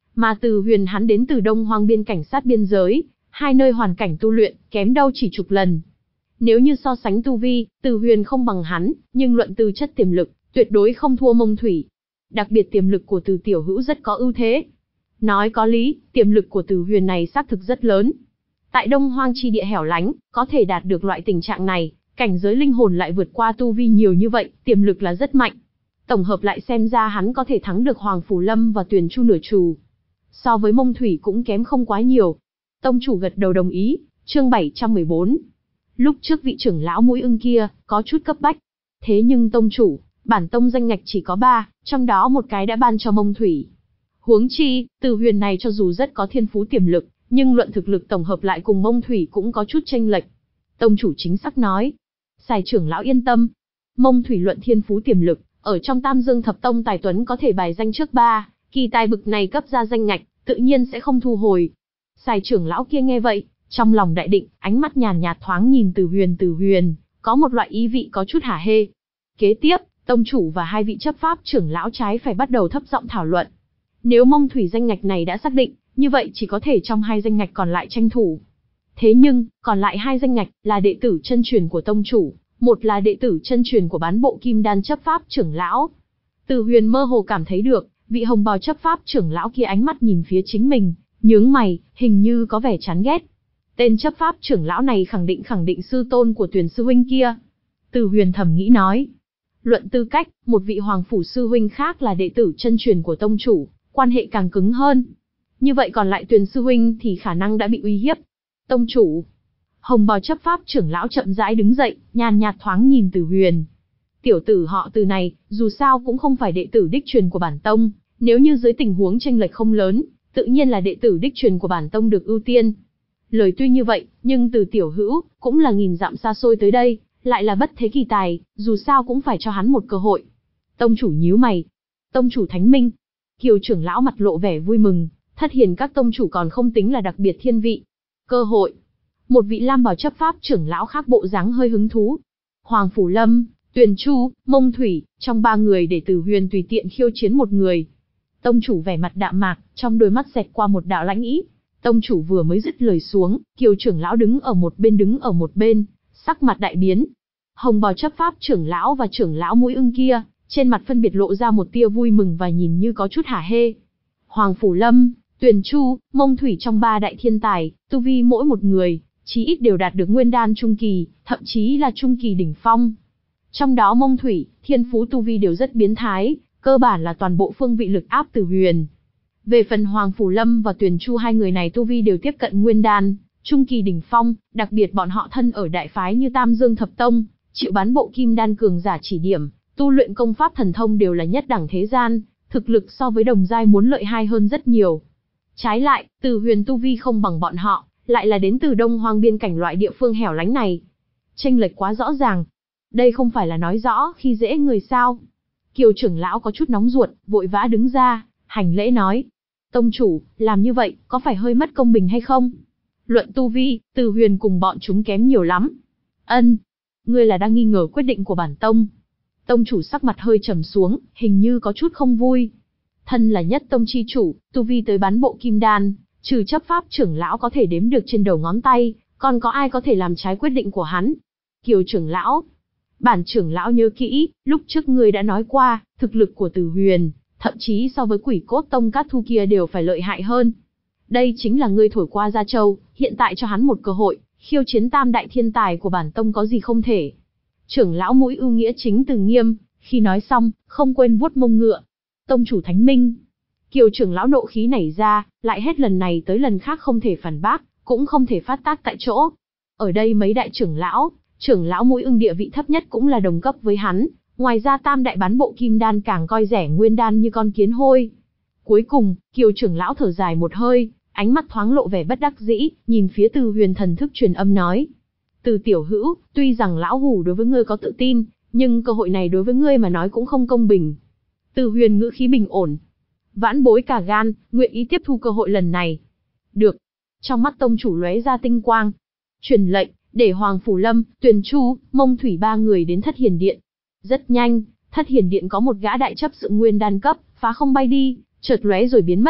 Mà Từ Huyền hắn đến từ Đông Hoang biên cảnh sát biên giới, hai nơi hoàn cảnh tu luyện, kém đâu chỉ chục lần. Nếu như so sánh tu vi, Từ Huyền không bằng hắn, nhưng luận tư chất tiềm lực, tuyệt đối không thua Mông Thủy. Đặc biệt tiềm lực của Từ tiểu hữu rất có ưu thế. Nói có lý, tiềm lực của Từ Huyền này xác thực rất lớn. Tại Đông Hoang chi địa hẻo lánh, có thể đạt được loại tình trạng này, cảnh giới linh hồn lại vượt qua tu vi nhiều như vậy, tiềm lực là rất mạnh. Tổng hợp lại xem ra hắn có thể thắng được Hoàng Phủ Lâm và Tuyền Chu nửa trù. So với Mông Thủy cũng kém không quá nhiều. Tông chủ gật đầu đồng ý, chương bảy trăm mười bốn. Lúc trước vị trưởng lão mũi ưng kia, có chút cấp bách. Thế nhưng tông chủ, bản tông danh ngạch chỉ có ba, trong đó một cái đã ban cho Mông Thủy. Huống chi, Từ Huyền này cho dù rất có thiên phú tiềm lực, nhưng luận thực lực tổng hợp lại cùng Mông Thủy cũng có chút chênh lệch. Tông chủ chính xác nói. Sài trưởng lão yên tâm. Mông Thủy luận thiên phú tiềm lực, ở trong Tam Dương Thập Tông tài tuấn có thể bài danh trước ba, kỳ tài bực này cấp ra danh ngạch, tự nhiên sẽ không thu hồi. Sài trưởng lão kia nghe vậy, trong lòng đại định, ánh mắt nhàn nhạt thoáng nhìn Từ Huyền Từ Huyền, có một loại ý vị có chút hả hê. Kế tiếp, tông chủ và hai vị chấp pháp trưởng lão trái phải bắt đầu thấp giọng thảo luận. Nếu Mông Thủy danh ngạch này đã xác định, như vậy chỉ có thể trong hai danh ngạch còn lại tranh thủ. Thế nhưng, còn lại hai danh ngạch là đệ tử chân truyền của tông chủ, một là đệ tử chân truyền của bán bộ Kim Đan chấp pháp trưởng lão. Từ Huyền mơ hồ cảm thấy được, vị hồng bào chấp pháp trưởng lão kia ánh mắt nhìn phía chính mình, nhướng mày, hình như có vẻ chán ghét. Tên chấp pháp trưởng lão này khẳng định khẳng định sư tôn của Tuyền sư huynh kia. Từ Huyền thầm nghĩ nói. Luận tư cách, một vị hoàng phủ sư huynh khác là đệ tử chân truyền của tông chủ, quan hệ càng cứng hơn. Như vậy còn lại Tuyền sư huynh thì khả năng đã bị uy hiếp. Tông chủ. Hồng bào chấp pháp trưởng lão chậm rãi đứng dậy, nhàn nhạt thoáng nhìn Từ Huyền. Tiểu tử họ Từ này, dù sao cũng không phải đệ tử đích truyền của bản tông, nếu như dưới tình huống chênh lệch không lớn, tự nhiên là đệ tử đích truyền của bản tông được ưu tiên. Lời tuy như vậy, nhưng Từ tiểu hữu cũng là nghìn dặm xa xôi tới đây, lại là bất thế kỳ tài, dù sao cũng phải cho hắn một cơ hội. Tông chủ nhíu mày. Tông chủ Thánh Minh. Kiều trưởng lão mặt lộ vẻ vui mừng, thất hiền các tông chủ còn không tính là đặc biệt thiên vị. Cơ hội. Một vị lam bào chấp pháp trưởng lão khác bộ dáng hơi hứng thú. Hoàng Phủ Lâm, Tuyền Chu, Mông Thủy, trong ba người để Từ Huyền tùy tiện khiêu chiến một người. Tông chủ vẻ mặt đạm mạc, trong đôi mắt xẹt qua một đạo lãnh ý. Tông chủ vừa mới dứt lời xuống, Kiều trưởng lão đứng ở một bên đứng ở một bên, sắc mặt đại biến. Hồng bào chấp pháp trưởng lão và trưởng lão mũi ưng kia, trên mặt phân biệt lộ ra một tia vui mừng và nhìn như có chút hả hê. Hoàng Phủ Lâm, Tuyền Chu, Mông Thủy trong ba đại thiên tài, tu vi mỗi một người, chí ít đều đạt được nguyên đan trung kỳ, thậm chí là trung kỳ đỉnh phong. Trong đó Mông Thủy, thiên phú tu vi đều rất biến thái, cơ bản là toàn bộ phương vị lực áp Từ Huyền. Về phần Hoàng Phủ Lâm và Tuyền Chu hai người này tu vi đều tiếp cận nguyên đan, trung kỳ đỉnh phong, đặc biệt bọn họ thân ở đại phái như Tam Dương Thập Tông, chịu bán bộ Kim Đan cường giả chỉ điểm, tu luyện công pháp thần thông đều là nhất đẳng thế gian, thực lực so với đồng giai muốn lợi hai hơn rất nhiều. Trái lại, Từ Huyền tu vi không bằng bọn họ, lại là đến từ Đông Hoang biên cảnh loại địa phương hẻo lánh này. Chênh lệch quá rõ ràng. Đây không phải là nói rõ khi dễ người sao? Kiều trưởng lão có chút nóng ruột, vội vã đứng ra, hành lễ nói. Tông chủ, làm như vậy, có phải hơi mất công bình hay không? Luận tu vi, Từ Huyền cùng bọn chúng kém nhiều lắm. Ân, ngươi là đang nghi ngờ quyết định của bản tông. Tông chủ sắc mặt hơi trầm xuống, hình như có chút không vui. Thân là nhất tông chi chủ, tu vi tới bán bộ Kim Đan, trừ chấp pháp trưởng lão có thể đếm được trên đầu ngón tay, còn có ai có thể làm trái quyết định của hắn? Kiều trưởng lão. Bản trưởng lão nhớ kỹ, lúc trước ngươi đã nói qua, thực lực của Từ Huyền, thậm chí so với Quỷ Cốt Tông Cát Thu kia đều phải lợi hại hơn. Đây chính là ngươi thổi qua Gia Châu, hiện tại cho hắn một cơ hội, khiêu chiến tam đại thiên tài của bản tông có gì không thể. Trưởng lão mũi ưu nghĩa chính từ nghiêm, khi nói xong, không quên vuốt mông ngựa. Tông chủ Thánh Minh. Kiều trưởng lão nộ khí nảy ra, lại hết lần này tới lần khác không thể phản bác, cũng không thể phát tác tại chỗ. Ở đây mấy đại trưởng lão, trưởng lão mũi ưng địa vị thấp nhất cũng là đồng cấp với hắn, ngoài ra tam đại bán bộ Kim Đan càng coi rẻ nguyên đan như con kiến hôi. Cuối cùng, Kiều trưởng lão thở dài một hơi, ánh mắt thoáng lộ vẻ bất đắc dĩ, nhìn phía Từ Huyền thần thức truyền âm nói. Từ tiểu hữu, tuy rằng lão hủ đối với ngươi có tự tin, nhưng cơ hội này đối với ngươi mà nói cũng không công bình. Từ Huyền ngữ khí bình ổn. Vãn bối cả gan, nguyện ý tiếp thu cơ hội lần này. Được. Trong mắt tông chủ lóe ra tinh quang. Truyền lệnh, để Hoàng Phủ Lâm, Tuyền Chu, Mông Thủy ba người đến Thất Hiền Điện. Rất nhanh, Thất Hiền Điện có một gã đại chấp sự nguyên đan cấp, phá không bay đi, chợt lóe rồi biến mất.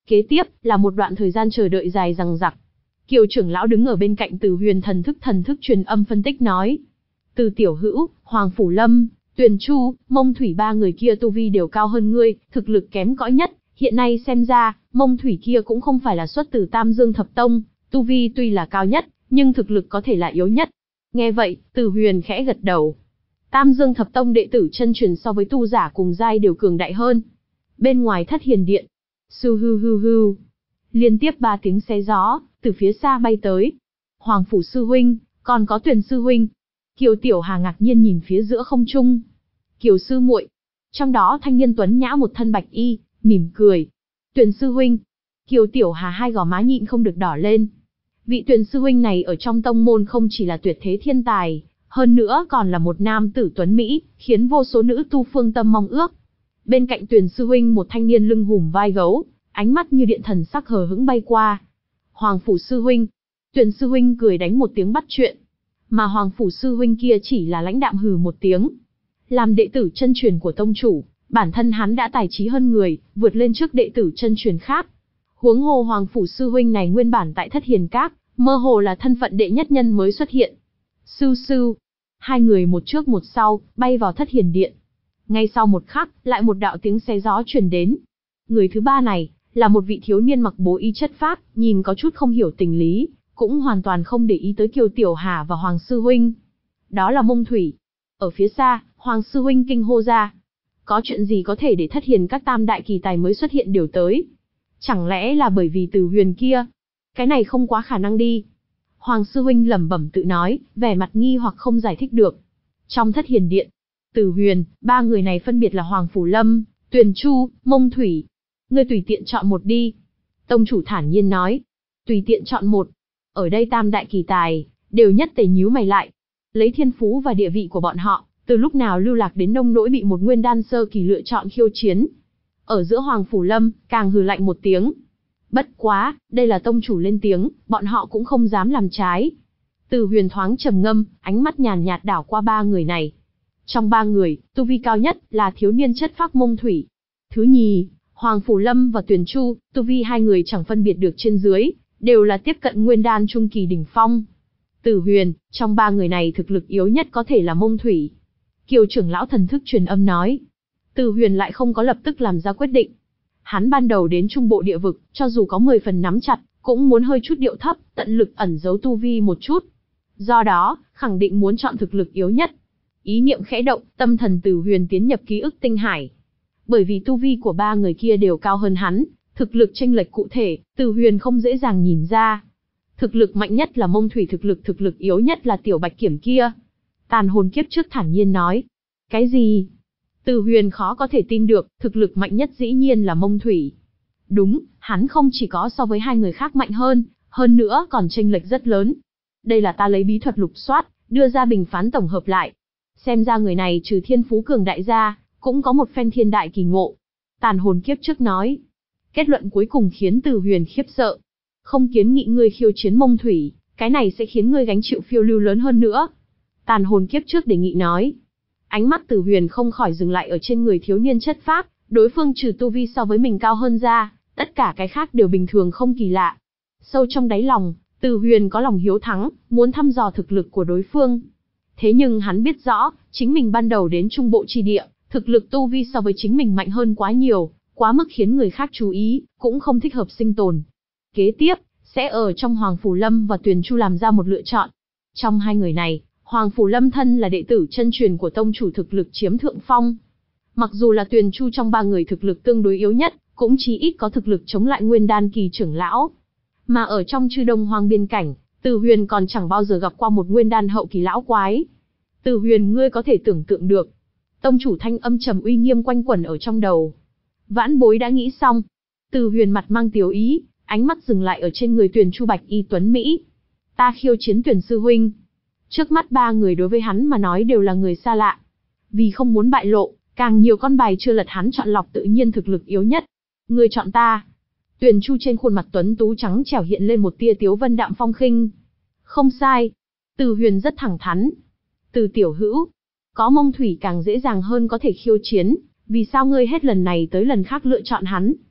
Kế tiếp là một đoạn thời gian chờ đợi dài dằng dặc. Kiều trưởng lão đứng ở bên cạnh Từ Huyền thần thức thần thức truyền âm phân tích nói. Từ tiểu hữu, Hoàng Phủ Lâm, Tuyền Chu, Mông Thủy ba người kia tu vi đều cao hơn ngươi, thực lực kém cỏi nhất. Hiện nay xem ra, Mông Thủy kia cũng không phải là xuất từ Tam Dương Thập Tông, tu vi tuy là cao nhất, nhưng thực lực có thể là yếu nhất. Nghe vậy, Từ Huyền khẽ gật đầu. Tam Dương Thập Tông đệ tử chân truyền so với tu giả cùng giai đều cường đại hơn. Bên ngoài Thất Hiền Điện, su hư hư hư, liên tiếp ba tiếng xé gió từ phía xa bay tới. Hoàng Phủ sư huynh, còn có Tuyền sư huynh. Kiều Tiểu Hà ngạc nhiên nhìn phía giữa không trung. Kiều sư muội, trong đó thanh niên tuấn nhã một thân bạch y, mỉm cười. Tuyền sư huynh. Kiều Tiểu Hà hai gò má nhịn không được đỏ lên. Vị Tuyền sư huynh này ở trong tông môn không chỉ là tuyệt thế thiên tài, hơn nữa còn là một nam tử tuấn mỹ, khiến vô số nữ tu phương tâm mong ước. Bên cạnh Tuyền sư huynh một thanh niên lưng hùm vai gấu, ánh mắt như điện thần sắc hờ hững bay qua. Hoàng Phủ sư huynh. Tuyền sư huynh cười đánh một tiếng bắt chuyện, mà Hoàng Phủ sư huynh kia chỉ là lãnh đạm hừ một tiếng. Làm đệ tử chân truyền của tông chủ, bản thân hắn đã tài trí hơn người, vượt lên trước đệ tử chân truyền khác. Huống hồ Hoàng Phủ sư huynh này nguyên bản tại Thất Hiền Các, mơ hồ là thân phận đệ nhất nhân mới xuất hiện. Sư sư, hai người một trước một sau, bay vào Thất Hiền Điện. Ngay sau một khắc, lại một đạo tiếng xé gió truyền đến. Người thứ ba này, là một vị thiếu niên mặc bố y chất phác, nhìn có chút không hiểu tình lý, cũng hoàn toàn không để ý tới Kiều Tiểu Hà và Hoàng sư huynh. Đó là Mông Thủy. Ở phía xa, Hoàng sư huynh kinh hô ra. Có chuyện gì có thể để Thất Hiền Các tam đại kỳ tài mới xuất hiện đều tới? Chẳng lẽ là bởi vì Từ Huyền kia? Cái này không quá khả năng đi. Hoàng sư huynh lẩm bẩm tự nói, vẻ mặt nghi hoặc không giải thích được. Trong Thất Hiền Điện, Từ Huyền, ba người này phân biệt là Hoàng Phủ Lâm, Tuyền Chu, Mông Thủy. Ngươi tùy tiện chọn một đi. Tông chủ thản nhiên nói. Tùy tiện chọn một. Ở đây tam đại kỳ tài, đều nhất tề nhíu mày lại. Lấy thiên phú và địa vị của bọn họ, từ lúc nào lưu lạc đến nông nỗi bị một nguyên đan sơ kỳ lựa chọn khiêu chiến. Ở giữa Hoàng Phủ Lâm, càng hừ lạnh một tiếng. Bất quá, đây là tông chủ lên tiếng, bọn họ cũng không dám làm trái. Từ Huyền thoáng trầm ngâm, ánh mắt nhàn nhạt đảo qua ba người này. Trong ba người, tu vi cao nhất là thiếu niên chất phác Mông Thủy. Thứ nhì, Hoàng Phủ Lâm và Tuyền Chu, tu vi hai người chẳng phân biệt được trên dưới, đều là tiếp cận nguyên đan trung kỳ đỉnh phong. Từ Huyền, trong ba người này thực lực yếu nhất có thể là Mông Thủy. Kiều trưởng lão thần thức truyền âm nói. Từ Huyền lại không có lập tức làm ra quyết định. Hắn ban đầu đến trung bộ địa vực, cho dù có mười phần nắm chặt, cũng muốn hơi chút điệu thấp, tận lực ẩn giấu tu vi một chút. Do đó, khẳng định muốn chọn thực lực yếu nhất. Ý niệm khẽ động, tâm thần Từ Huyền tiến nhập ký ức tinh hải. Bởi vì tu vi của ba người kia đều cao hơn hắn, thực lực chênh lệch cụ thể, Từ Huyền không dễ dàng nhìn ra. Thực lực mạnh nhất là Mông Thủy, thực lực thực lực yếu nhất là Tiểu Bạch Kiểm kia. Tàn hồn kiếp trước thản nhiên nói. Cái gì? Từ Huyền khó có thể tin được, thực lực mạnh nhất dĩ nhiên là Mông Thủy. Đúng, hắn không chỉ có so với hai người khác mạnh hơn, hơn nữa còn chênh lệch rất lớn. Đây là ta lấy bí thuật lục soát, đưa ra bình phán tổng hợp lại. Xem ra người này trừ thiên phú cường đại ra, cũng có một phen thiên đại kỳ ngộ. Tàn hồn kiếp trước nói. Kết luận cuối cùng khiến Từ Huyền khiếp sợ. Không kiến nghị ngươi khiêu chiến Mông Thủy, cái này sẽ khiến ngươi gánh chịu phiêu lưu lớn hơn nữa. Tàn hồn kiếp trước đề nghị nói. Ánh mắt Từ Huyền không khỏi dừng lại ở trên người thiếu niên chất phác, đối phương trừ tu vi so với mình cao hơn ra, tất cả cái khác đều bình thường không kỳ lạ. Sâu trong đáy lòng, Từ Huyền có lòng hiếu thắng, muốn thăm dò thực lực của đối phương. Thế nhưng hắn biết rõ, chính mình ban đầu đến trung bộ chi địa, thực lực tu vi so với chính mình mạnh hơn quá nhiều, quá mức khiến người khác chú ý, cũng không thích hợp sinh tồn. Kế tiếp, sẽ ở trong Hoàng Phủ Lâm và Tuyền Chu làm ra một lựa chọn. Trong hai người này, Hoàng Phủ Lâm thân là đệ tử chân truyền của tông chủ, thực lực chiếm thượng phong. Mặc dù là Tuyền Chu trong ba người thực lực tương đối yếu nhất, cũng chí ít có thực lực chống lại nguyên đan kỳ trưởng lão. Mà ở trong Chư Đông Hoang biên cảnh, Từ Huyền còn chẳng bao giờ gặp qua một nguyên đan hậu kỳ lão quái. Từ Huyền, ngươi có thể tưởng tượng được. Tông chủ thanh âm trầm uy nghiêm quanh quẩn ở trong đầu. Vãn bối đã nghĩ xong. Từ Huyền mặt mang tiếu ý, ánh mắt dừng lại ở trên người Tuyền Chu bạch y tuấn Mỹ. Ta khiêu chiến Tuyền sư huynh. Trước mắt ba người đối với hắn mà nói đều là người xa lạ. Vì không muốn bại lộ, càng nhiều con bài chưa lật hắn chọn lọc tự nhiên thực lực yếu nhất. Ngươi chọn ta. Tuyền Chu trên khuôn mặt tuấn tú trắng trẻo hiện lên một tia tiếu vân đạm phong khinh. Không sai. Từ Huyền rất thẳng thắn. Từ tiểu hữu, có Mông Thủy càng dễ dàng hơn có thể khiêu chiến, vì sao ngươi hết lần này tới lần khác lựa chọn hắn?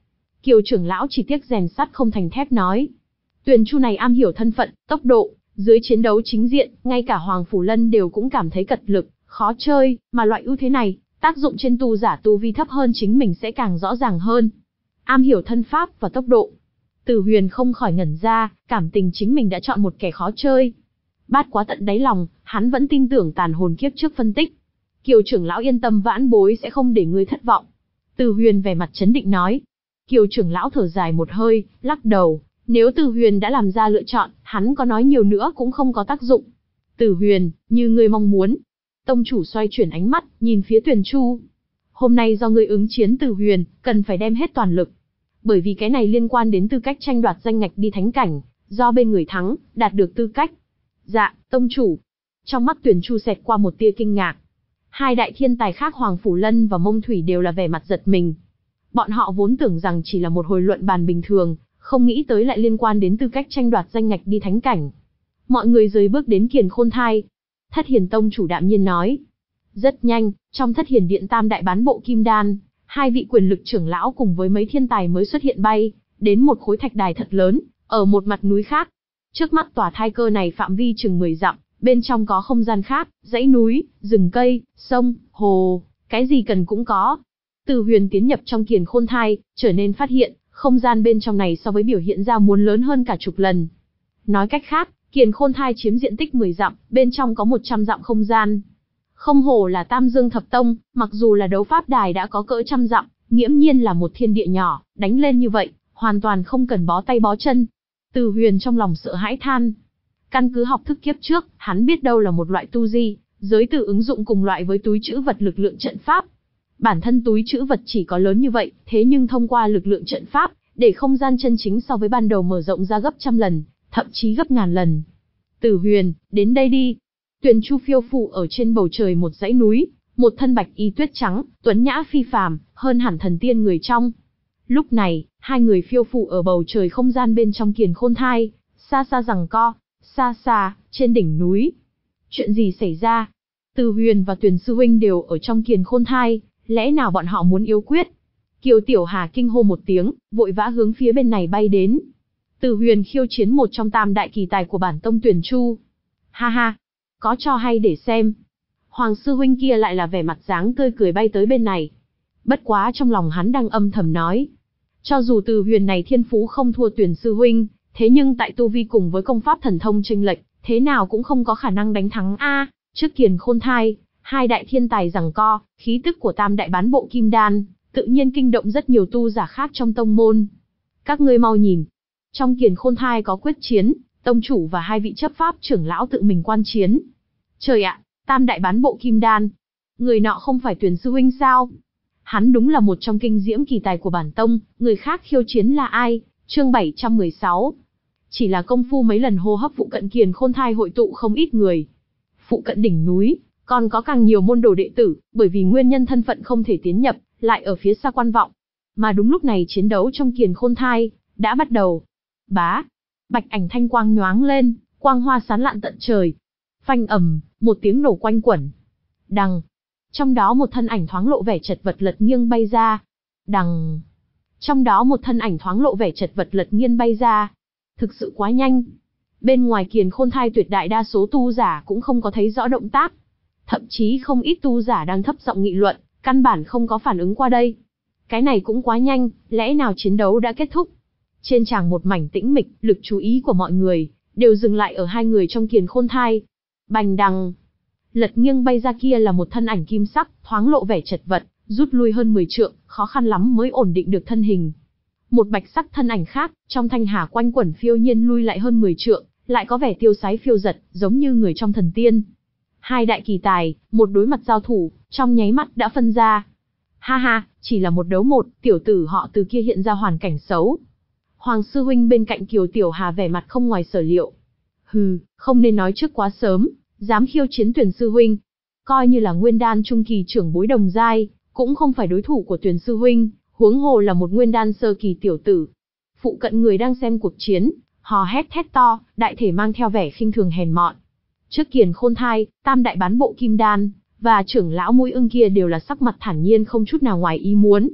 Kiều trưởng lão chỉ tiếc rèn sắt không thành thép nói. Tuyền Chu này am hiểu thân phận, tốc độ, dưới chiến đấu chính diện, ngay cả Hoàng Phủ Lân đều cũng cảm thấy cật lực, khó chơi, mà loại ưu thế này, tác dụng trên tu giả tu vi thấp hơn chính mình sẽ càng rõ ràng hơn. Am hiểu thân pháp và tốc độ. Từ Huyền không khỏi ngẩn ra, cảm tình chính mình đã chọn một kẻ khó chơi. Bát quá tận đáy lòng, hắn vẫn tin tưởng tàn hồn kiếp trước phân tích. Kiều trưởng lão yên tâm, vãn bối sẽ không để ngươi thất vọng. Từ Huyền vẻ mặt chấn định nói. Kiều trưởng lão thở dài một hơi, lắc đầu. Nếu Từ Huyền đã làm ra lựa chọn, hắn có nói nhiều nữa cũng không có tác dụng. Từ Huyền, như ngươi mong muốn. Tông chủ xoay chuyển ánh mắt, nhìn phía Tuyền Chu. Hôm nay do ngươi ứng chiến Từ Huyền, cần phải đem hết toàn lực. Bởi vì cái này liên quan đến tư cách tranh đoạt danh ngạch đi thánh cảnh, do bên người thắng, đạt được tư cách. Dạ, tông chủ. Trong mắt Tuyền Chu xẹt qua một tia kinh ngạc. Hai đại thiên tài khác Hoàng Phủ Lân và Mông Thủy đều là vẻ mặt giật mình. Bọn họ vốn tưởng rằng chỉ là một hồi luận bàn bình thường, không nghĩ tới lại liên quan đến tư cách tranh đoạt danh ngạch đi thánh cảnh. Mọi người rời bước đến Kiền Khôn Thai. Thất Hiền tông chủ đạm nhiên nói. Rất nhanh, trong Thất Hiền điện tam đại bán bộ kim đan, hai vị quyền lực trưởng lão cùng với mấy thiên tài mới xuất hiện bay, đến một khối thạch đài thật lớn, ở một mặt núi khác. Trước mắt tòa thai cơ này phạm vi chừng mười dặm, bên trong có không gian khác, dãy núi, rừng cây, sông, hồ, cái gì cần cũng có. Từ Huyền tiến nhập trong Kiền Khôn Thai, trở nên phát hiện, không gian bên trong này so với biểu hiện ra muốn lớn hơn cả chục lần. Nói cách khác, Kiền Khôn Thai chiếm diện tích mười dặm, bên trong có một trăm dặm không gian. Không hổ là Tam Dương Thập Tông, mặc dù là đấu pháp đài đã có cỡ trăm dặm, nghiễm nhiên là một thiên địa nhỏ, đánh lên như vậy, hoàn toàn không cần bó tay bó chân. Từ Huyền trong lòng sợ hãi than. Căn cứ học thức kiếp trước, hắn biết đâu là một loại tu di, giới từ ứng dụng cùng loại với túi trữ vật lực lượng trận pháp. Bản thân túi trữ vật chỉ có lớn như vậy, thế nhưng thông qua lực lượng trận pháp, để không gian chân chính so với ban đầu mở rộng ra gấp trăm lần, thậm chí gấp ngàn lần. Từ Huyền, đến đây đi. Tuyền Chu phiêu phù ở trên bầu trời một dãy núi, một thân bạch y tuyết trắng, tuấn nhã phi phàm, hơn hẳn thần tiên người trong. Lúc này, hai người phiêu phù ở bầu trời không gian bên trong Kiền Khôn Thai, xa xa giằng co, xa xa, trên đỉnh núi. Chuyện gì xảy ra? Từ Huyền và Tuyền sư huynh đều ở trong Kiền Khôn Thai, lẽ nào bọn họ muốn yếu quyết? Kiều Tiểu Hà kinh hô một tiếng, vội vã hướng phía bên này bay đến. Từ Huyền khiêu chiến một trong tam đại kỳ tài của bản tông Tuyền Chu. Ha ha, có cho hay để xem. Hoàng sư huynh kia lại là vẻ mặt dáng tươi cười bay tới bên này. Bất quá trong lòng hắn đang âm thầm nói. Cho dù Từ Huyền này thiên phú không thua Tuyền sư huynh, thế nhưng tại tu vi cùng với công pháp thần thông chênh lệch, thế nào cũng không có khả năng đánh thắng a. Trước Kiền Khôn Thai, hai đại thiên tài giằng co, khí tức của tam đại bán bộ kim đan, tự nhiên kinh động rất nhiều tu giả khác trong tông môn. Các ngươi mau nhìn, trong Kiền Khôn Thai có quyết chiến, tông chủ và hai vị chấp pháp trưởng lão tự mình quan chiến. Trời ạ, tam đại bán bộ kim đan, người nọ không phải Tuyền sư huynh sao? Hắn đúng là một trong kinh diễm kỳ tài của bản tông, người khác khiêu chiến là ai? Chương bảy trăm mười sáu. Chỉ là công phu mấy lần hô hấp phụ cận Kiền Khôn Thai hội tụ không ít người. Phụ cận đỉnh núi, còn có càng nhiều môn đồ đệ tử, bởi vì nguyên nhân thân phận không thể tiến nhập, lại ở phía xa quan vọng. Mà đúng lúc này chiến đấu trong Kiền Khôn Thai đã bắt đầu. Bá, bạch ảnh thanh quang nhoáng lên, quang hoa sán lạn tận trời. Phanh ầm, một tiếng nổ quanh quẩn. Đằng, trong đó một thân ảnh thoáng lộ vẻ chật vật lật nghiêng bay ra. Đằng, trong đó một thân ảnh thoáng lộ vẻ chật vật lật nghiêng bay ra. Thực sự quá nhanh. Bên ngoài Kiền Khôn Thai tuyệt đại đa số tu giả cũng không có thấy rõ động tác. Thậm chí không ít tu giả đang thấp giọng nghị luận, căn bản không có phản ứng qua đây. Cái này cũng quá nhanh, lẽ nào chiến đấu đã kết thúc? Trên tràng một mảnh tĩnh mịch, lực chú ý của mọi người đều dừng lại ở hai người trong Kiền Khôn Thai. Bành đằng, lật nghiêng bay ra kia là một thân ảnh kim sắc, thoáng lộ vẻ chật vật, rút lui hơn mười trượng, khó khăn lắm mới ổn định được thân hình. Một bạch sắc thân ảnh khác, trong thanh hà quanh quẩn phiêu nhiên lui lại hơn mười trượng, lại có vẻ tiêu sái phiêu giật, giống như người trong thần tiên. Hai đại kỳ tài, một đối mặt giao thủ, trong nháy mắt đã phân ra. Ha ha, chỉ là một đấu một, tiểu tử họ Từ kia hiện ra hoàn cảnh xấu. Hoàng sư huynh bên cạnh Kiều Tiểu Hà vẻ mặt không ngoài sở liệu. Hừ, không nên nói trước quá sớm, dám khiêu chiến Tuyền sư huynh. Coi như là nguyên đan trung kỳ trưởng bối đồng giai, cũng không phải đối thủ của Tuyền sư huynh, huống hồ là một nguyên đan sơ kỳ tiểu tử. Phụ cận người đang xem cuộc chiến, hò hét thét to, đại thể mang theo vẻ khinh thường hèn mọn. Trước Kiền Khôn Thai, tam đại bán bộ kim đan và trưởng lão mũi ưng kia đều là sắc mặt thản nhiên không chút nào ngoài ý muốn.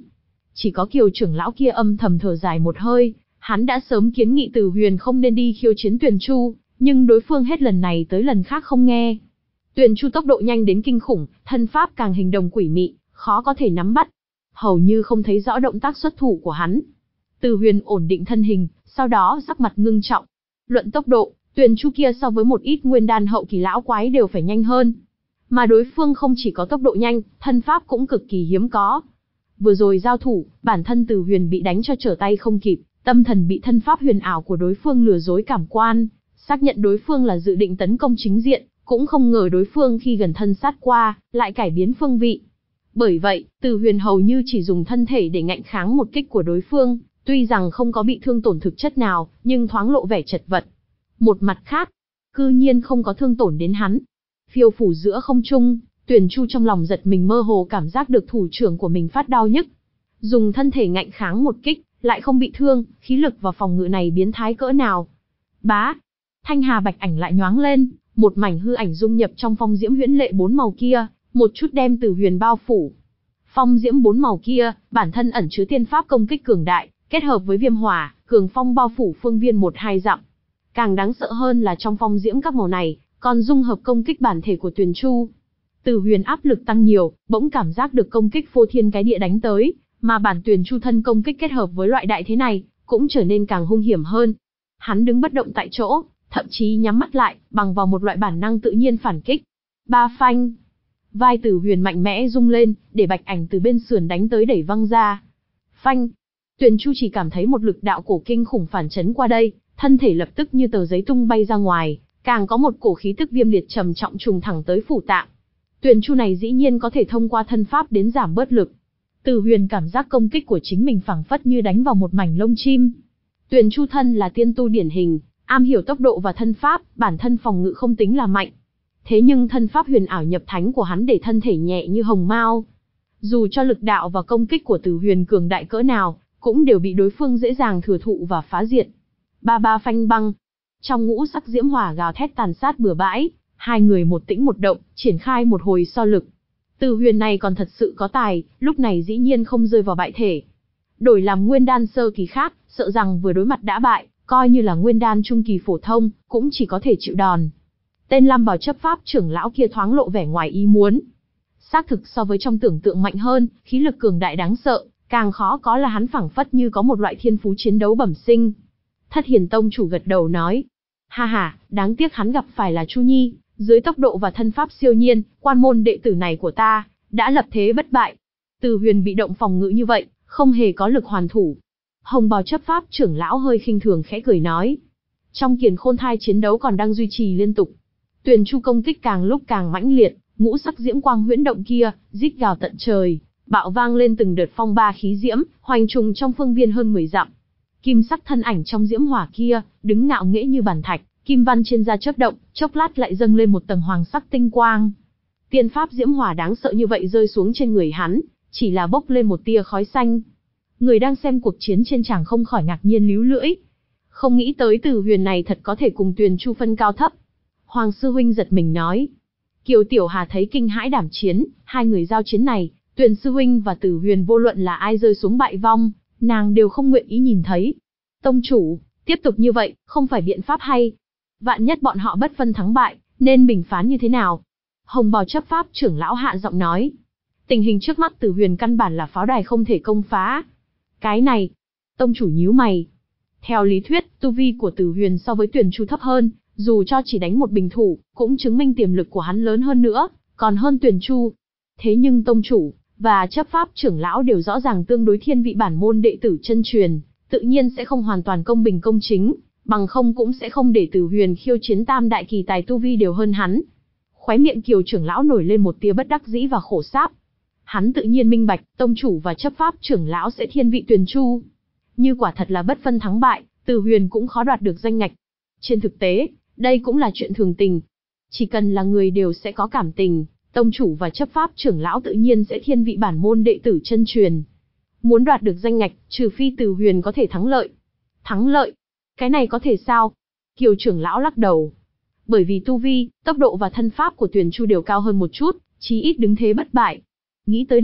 Chỉ có Kiều trưởng lão kia âm thầm thở dài một hơi, hắn đã sớm kiến nghị Từ Huyền không nên đi khiêu chiến Tuyền Chu, nhưng đối phương hết lần này tới lần khác không nghe. Tuyền Chu tốc độ nhanh đến kinh khủng, thân pháp càng hình đồng quỷ mị, khó có thể nắm bắt. Hầu như không thấy rõ động tác xuất thủ của hắn. Từ Huyền ổn định thân hình, sau đó sắc mặt ngưng trọng. Luận tốc độ, Tuyền Chu kia so với một ít nguyên đan hậu kỳ lão quái đều phải nhanh hơn. Mà đối phương không chỉ có tốc độ nhanh, thân pháp cũng cực kỳ hiếm có. Vừa rồi giao thủ, bản thân Từ Huyền bị đánh cho trở tay không kịp, tâm thần bị thân pháp huyền ảo của đối phương lừa dối cảm quan, xác nhận đối phương là dự định tấn công chính diện, cũng không ngờ đối phương khi gần thân sát qua, lại cải biến phương vị. Bởi vậy, Từ Huyền hầu như chỉ dùng thân thể để ngạnh kháng một kích của đối phương, tuy rằng không có bị thương tổn thực chất nào, nhưng thoáng lộ vẻ chật vật. Một mặt khác, cư nhiên không có thương tổn đến hắn. Phiêu phủ giữa không trung, Tuyền Chu trong lòng giật mình, mơ hồ cảm giác được thủ trưởng của mình phát đau nhức. Dùng thân thể ngạnh kháng một kích, lại không bị thương, khí lực và phòng ngự này biến thái cỡ nào. Bá, thanh hà bạch ảnh lại nhoáng lên, một mảnh hư ảnh dung nhập trong phong diễm huyễn lệ bốn màu kia, một chút đem Từ Huyền bao phủ. Phong diễm bốn màu kia, bản thân ẩn chứa tiên pháp công kích cường đại, kết hợp với viêm hỏa, cường phong bao phủ phương viên một hai dặm. Càng đáng sợ hơn là trong phong diễm các màu này, còn dung hợp công kích bản thể của Tuyền Chu. Từ Huyền áp lực tăng nhiều, bỗng cảm giác được công kích phô thiên cái địa đánh tới, mà bản Tuyền Chu thân công kích kết hợp với loại đại thế này, cũng trở nên càng hung hiểm hơn. Hắn đứng bất động tại chỗ, thậm chí nhắm mắt lại, bằng vào một loại bản năng tự nhiên phản kích. Ba phanh. Vai Từ Huyền mạnh mẽ rung lên, để bạch ảnh từ bên sườn đánh tới đẩy văng ra. Phanh. Tuyền Chu chỉ cảm thấy một lực đạo cổ kinh khủng phản chấn qua đây, thân thể lập tức như tờ giấy tung bay ra ngoài, càng có một cổ khí tức viêm liệt trầm trọng trùng thẳng tới phủ tạng. Tuyền Chu này dĩ nhiên có thể thông qua thân pháp đến giảm bớt lực. Từ Huyền cảm giác công kích của chính mình phảng phất như đánh vào một mảnh lông chim. Tuyền Chu thân là tiên tu điển hình, am hiểu tốc độ và thân pháp, bản thân phòng ngự không tính là mạnh. Thế nhưng thân pháp huyền ảo nhập thánh của hắn để thân thể nhẹ như hồng mao. Dù cho lực đạo và công kích của Từ Huyền cường đại cỡ nào, cũng đều bị đối phương dễ dàng thừa thụ và phá diệt. Ba ba phanh băng. Trong ngũ sắc diễm hỏa gào thét tàn sát bừa bãi, hai người một tĩnh một động, triển khai một hồi so lực. Từ Huyền này còn thật sự có tài, lúc này dĩ nhiên không rơi vào bại thể. Đổi làm nguyên đan sơ kỳ khác, sợ rằng vừa đối mặt đã bại, coi như là nguyên đan trung kỳ phổ thông, cũng chỉ có thể chịu đòn. Tên Lam Bảo chấp pháp trưởng lão kia thoáng lộ vẻ ngoài ý muốn. Xác thực so với trong tưởng tượng mạnh hơn, khí lực cường đại đáng sợ, càng khó có là hắn phảng phất như có một loại thiên phú chiến đấu bẩm sinh. Thất Hiền tông chủ gật đầu nói, ha ha, đáng tiếc hắn gặp phải là Chu Nhi, dưới tốc độ và thân pháp siêu nhiên, quan môn đệ tử này của ta, đã lập thế bất bại. Từ Huyền bị động phòng ngự như vậy, không hề có lực hoàn thủ. Hồng Bào chấp pháp trưởng lão hơi khinh thường khẽ cười nói. Trong Kiền Khôn Thai chiến đấu còn đang duy trì liên tục. Tuyền Chu công kích càng lúc càng mãnh liệt, ngũ sắc diễm quang huyễn động kia, rít gào tận trời, bạo vang lên từng đợt phong ba khí diễm, hoành trùng trong phương viên hơn mười dặm. Kim sắc thân ảnh trong diễm hỏa kia, đứng ngạo nghễ như bàn thạch, kim văn trên da chớp động, chốc lát lại dâng lên một tầng hoàng sắc tinh quang. Tiên pháp diễm hỏa đáng sợ như vậy rơi xuống trên người hắn, chỉ là bốc lên một tia khói xanh. Người đang xem cuộc chiến trên tràng không khỏi ngạc nhiên líu lưỡi. Không nghĩ tới Từ Huyền này thật có thể cùng Tuyền Chu phân cao thấp. Hoàng sư huynh giật mình nói. Kiều Tiểu Hà thấy kinh hãi đảm chiến, hai người giao chiến này, Tuyền sư huynh và Từ Huyền vô luận là ai rơi xuống bại vong, nàng đều không nguyện ý nhìn thấy. Tông chủ, tiếp tục như vậy, không phải biện pháp hay. Vạn nhất bọn họ bất phân thắng bại, nên bình phán như thế nào? Hồng Bào chấp pháp trưởng lão hạ giọng nói. Tình hình trước mắt Từ Huyền căn bản là pháo đài không thể công phá. Cái này, tông chủ nhíu mày. Theo lý thuyết, tu vi của Từ Huyền so với Tuyền Chu thấp hơn, dù cho chỉ đánh một bình thủ, cũng chứng minh tiềm lực của hắn lớn hơn nữa, còn hơn Tuyền Chu. Thế nhưng tông chủ và chấp pháp trưởng lão đều rõ ràng tương đối thiên vị bản môn đệ tử chân truyền, tự nhiên sẽ không hoàn toàn công bình công chính, bằng không cũng sẽ không để Từ Huyền khiêu chiến tam đại kỳ tài tu vi đều hơn hắn. Khóe miệng Kiều trưởng lão nổi lên một tia bất đắc dĩ và khổ sáp. Hắn tự nhiên minh bạch, tông chủ và chấp pháp trưởng lão sẽ thiên vị Tuyền Chu. Như quả thật là bất phân thắng bại, Từ Huyền cũng khó đoạt được danh ngạch. Trên thực tế, đây cũng là chuyện thường tình. Chỉ cần là người đều sẽ có cảm tình, tông chủ và chấp pháp trưởng lão tự nhiên sẽ thiên vị bản môn đệ tử chân truyền. Muốn đoạt được danh ngạch, trừ phi Từ Huyền có thể thắng lợi. Thắng lợi? Cái này có thể sao? Kiều trưởng lão lắc đầu. Bởi vì tu vi, tốc độ và thân pháp của Tuyền Chu đều cao hơn một chút, chí ít đứng thế bất bại. Nghĩ tới đây,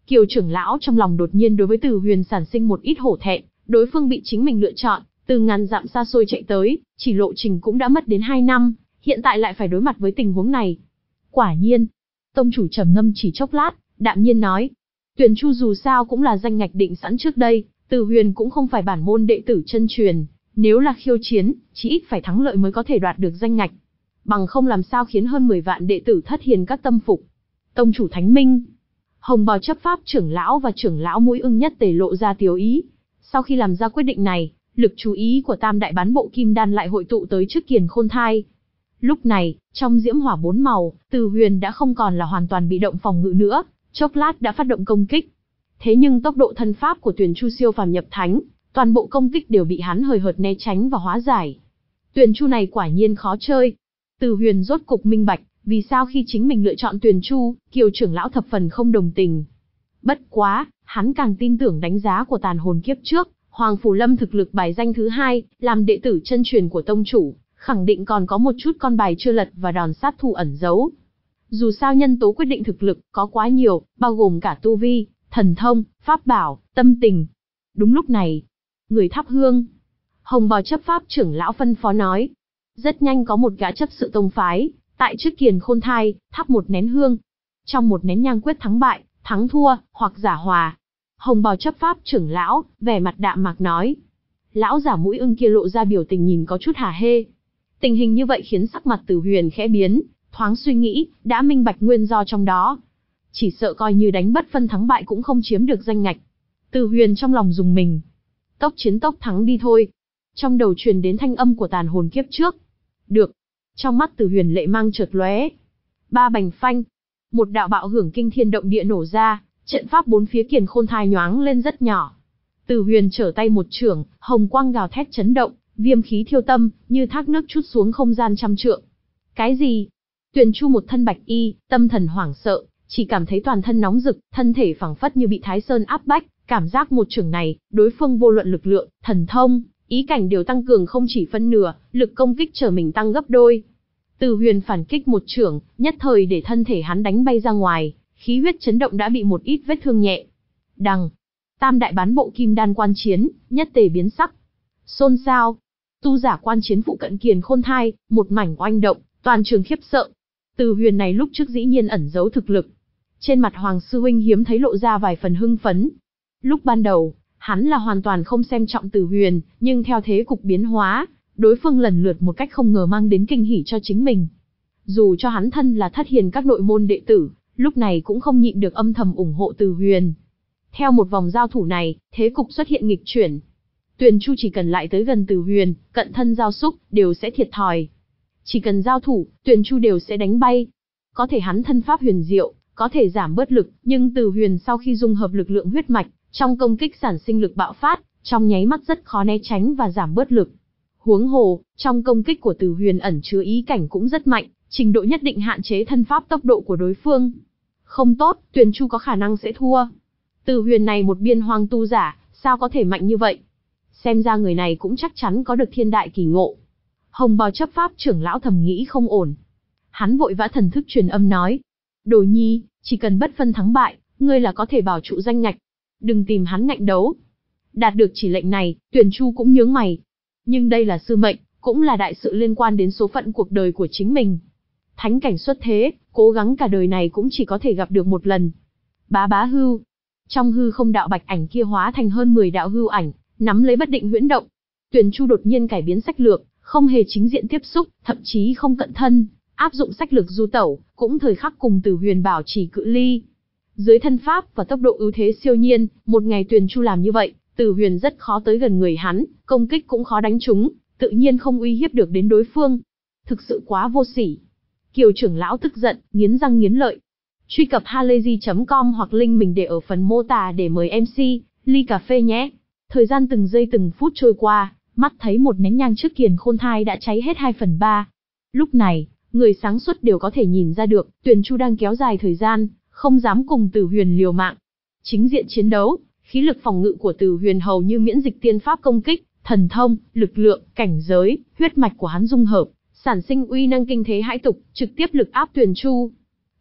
Kiều trưởng lão trong lòng đột nhiên đối với Từ Huyền sản sinh một ít hổ thẹn, đối phương bị chính mình lựa chọn, từ ngàn dặm xa xôi chạy tới, chỉ lộ trình cũng đã mất đến hai năm, hiện tại lại phải đối mặt với tình huống này. Quả nhiên, tông chủ trầm ngâm chỉ chốc lát, đạm nhiên nói, Tuyền Chu dù sao cũng là danh ngạch định sẵn trước đây, Từ Huyền cũng không phải bản môn đệ tử chân truyền, nếu là khiêu chiến, chỉ ít phải thắng lợi mới có thể đoạt được danh ngạch, bằng không làm sao khiến hơn mười vạn đệ tử Thất Hiền các tâm phục. Tông chủ Thánh Minh, Hồng Bào chấp pháp trưởng lão và trưởng lão Mũi Ưng nhất tề lộ ra tiếu ý. Sau khi làm ra quyết định này, lực chú ý của Tam đại bán bộ kim đan lại hội tụ tới trước Kiền Khôn Thai. Lúc này, trong diễm hỏa bốn màu, Từ Huyền đã không còn là hoàn toàn bị động phòng ngự nữa, chốc lát đã phát động công kích. Thế nhưng tốc độ thân pháp của Tuyền Chu siêu phàm nhập thánh, toàn bộ công kích đều bị hắn hời hợt né tránh và hóa giải. Tuyền Chu này quả nhiên khó chơi. Từ Huyền rốt cục minh bạch, vì sao khi chính mình lựa chọn Tuyền Chu, Kiều trưởng lão thập phần không đồng tình. Bất quá, hắn càng tin tưởng đánh giá của tàn hồn kiếp trước, Hoàng Phủ Lâm thực lực bài danh thứ hai, làm đệ tử chân truyền của tông chủ, khẳng định còn có một chút con bài chưa lật và đòn sát thủ ẩn giấu. Dù sao nhân tố quyết định thực lực có quá nhiều, bao gồm cả tu vi, thần thông, pháp bảo, tâm tình. Đúng lúc này, người thắp hương. Hồng Bào chấp pháp trưởng lão phân phó nói. Rất nhanh có một gã chấp sự tông phái, tại trước Kiền Khôn Thai, thắp một nén hương. Trong một nén nhang quyết thắng bại, thắng thua, hoặc giả hòa. Hồng Bào chấp pháp trưởng lão, vẻ mặt đạm mạc nói. Lão giả Mũi Ưng kia lộ ra biểu tình nhìn có chút hả hê. Tình hình như vậy khiến sắc mặt Từ Huyền khẽ biến, thoáng suy nghĩ, đã minh bạch nguyên do trong đó. Chỉ sợ coi như đánh bất phân thắng bại cũng không chiếm được danh ngạch. Từ Huyền trong lòng dùng mình. Tốc chiến tốc thắng đi thôi. Trong đầu truyền đến thanh âm của tàn hồn kiếp trước. Được. Trong mắt Từ Huyền lệ mang chợt lóe. Ba bành phanh. Một đạo bạo hưởng kinh thiên động địa nổ ra, trận pháp bốn phía Kiền Khôn Thai nhoáng lên rất nhỏ. Từ Huyền trở tay một chưởng, hồng quang gào thét chấn động, viêm khí thiêu tâm, như thác nước trút xuống không gian trăm trượng. Cái gì? Tuyền Chu một thân bạch y, tâm thần hoảng sợ, chỉ cảm thấy toàn thân nóng rực, thân thể phảng phất như bị Thái Sơn áp bách, cảm giác một chưởng này, đối phương vô luận lực lượng, thần thông, ý cảnh đều tăng cường không chỉ phân nửa, lực công kích trở mình tăng gấp đôi. Từ Huyền phản kích một chưởng, nhất thời để thân thể hắn đánh bay ra ngoài, khí huyết chấn động đã bị một ít vết thương nhẹ. Đằng, Tam đại bán bộ kim đan quan chiến, nhất tề biến sắc. Xôn xao, tu giả quan chiến phụ cận Kiền Khôn Thai, một mảnh oanh động, toàn trường khiếp sợ. Từ Huyền này lúc trước dĩ nhiên ẩn giấu thực lực. Trên mặt Hoàng sư huynh hiếm thấy lộ ra vài phần hưng phấn. Lúc ban đầu, hắn là hoàn toàn không xem trọng Từ Huyền, nhưng theo thế cục biến hóa, đối phương lần lượt một cách không ngờ mang đến kinh hỉ cho chính mình. Dù cho hắn thân là Thất Hiền các nội môn đệ tử, lúc này cũng không nhịn được âm thầm ủng hộ Từ Huyền. Theo một vòng giao thủ này, thế cục xuất hiện nghịch chuyển. Tuyền Chu chỉ cần lại tới gần Từ Huyền, cận thân giao xúc, đều sẽ thiệt thòi. Chỉ cần giao thủ, Tuyền Chu đều sẽ đánh bay. Có thể hắn thân pháp huyền diệu, có thể giảm bớt lực, nhưng Từ Huyền sau khi dung hợp lực lượng huyết mạch, trong công kích sản sinh lực bạo phát, trong nháy mắt rất khó né tránh và giảm bớt lực. Huống hồ, trong công kích của Từ Huyền ẩn chứa ý cảnh cũng rất mạnh, trình độ nhất định hạn chế thân pháp tốc độ của đối phương. Không tốt, Tuyền Chu có khả năng sẽ thua. Từ Huyền này một biên hoang tu giả, sao có thể mạnh như vậy? Xem ra người này cũng chắc chắn có được thiên đại kỳ ngộ. Hồng Bào chấp pháp trưởng lão thầm nghĩ không ổn. Hắn vội vã thần thức truyền âm nói. Đồ nhi, chỉ cần bất phân thắng bại, ngươi là có thể bảo trụ danh ngạch. Đừng tìm hắn ngạnh đấu. Đạt được chỉ lệnh này, Tuyền Chu cũng nhướng mày. Nhưng đây là sư mệnh, cũng là đại sự liên quan đến số phận cuộc đời của chính mình. Thánh cảnh xuất thế, cố gắng cả đời này cũng chỉ có thể gặp được một lần. Bá bá hưu. Trong hư không đạo bạch ảnh kia hóa thành hơn mười đạo hưu ảnh, nắm lấy bất định huyễn động. Tuyền Chu đột nhiên cải biến sách lược, không hề chính diện tiếp xúc, thậm chí không cận thân, áp dụng sách lược du tẩu, cũng thời khắc cùng Từ Huyền bảo trì cự ly. Dưới thân pháp và tốc độ ưu thế siêu nhiên, một ngày Tuyền Chu làm như vậy, Từ Huyền rất khó tới gần người hắn, công kích cũng khó đánh trúng, tự nhiên không uy hiếp được đến đối phương. Thực sự quá vô sỉ. Kiều trưởng lão tức giận, nghiến răng nghiến lợi. Truy cập halayzi chấm com hoặc link mình để ở phần mô tả để mời em xê, ly cà phê nhé. Thời gian từng giây từng phút trôi qua, mắt thấy một nén nhang trước Kiền Khôn Thai đã cháy hết hai phần ba. Lúc này, người sáng suốt đều có thể nhìn ra được, Tuyền Chu đang kéo dài thời gian, không dám cùng Từ Huyền liều mạng. Chính diện chiến đấu, khí lực phòng ngự của Từ Huyền hầu như miễn dịch tiên pháp công kích, thần thông, lực lượng, cảnh giới, huyết mạch của hắn dung hợp, sản sinh uy năng kinh thế hãi tục, trực tiếp lực áp Tuyền Chu.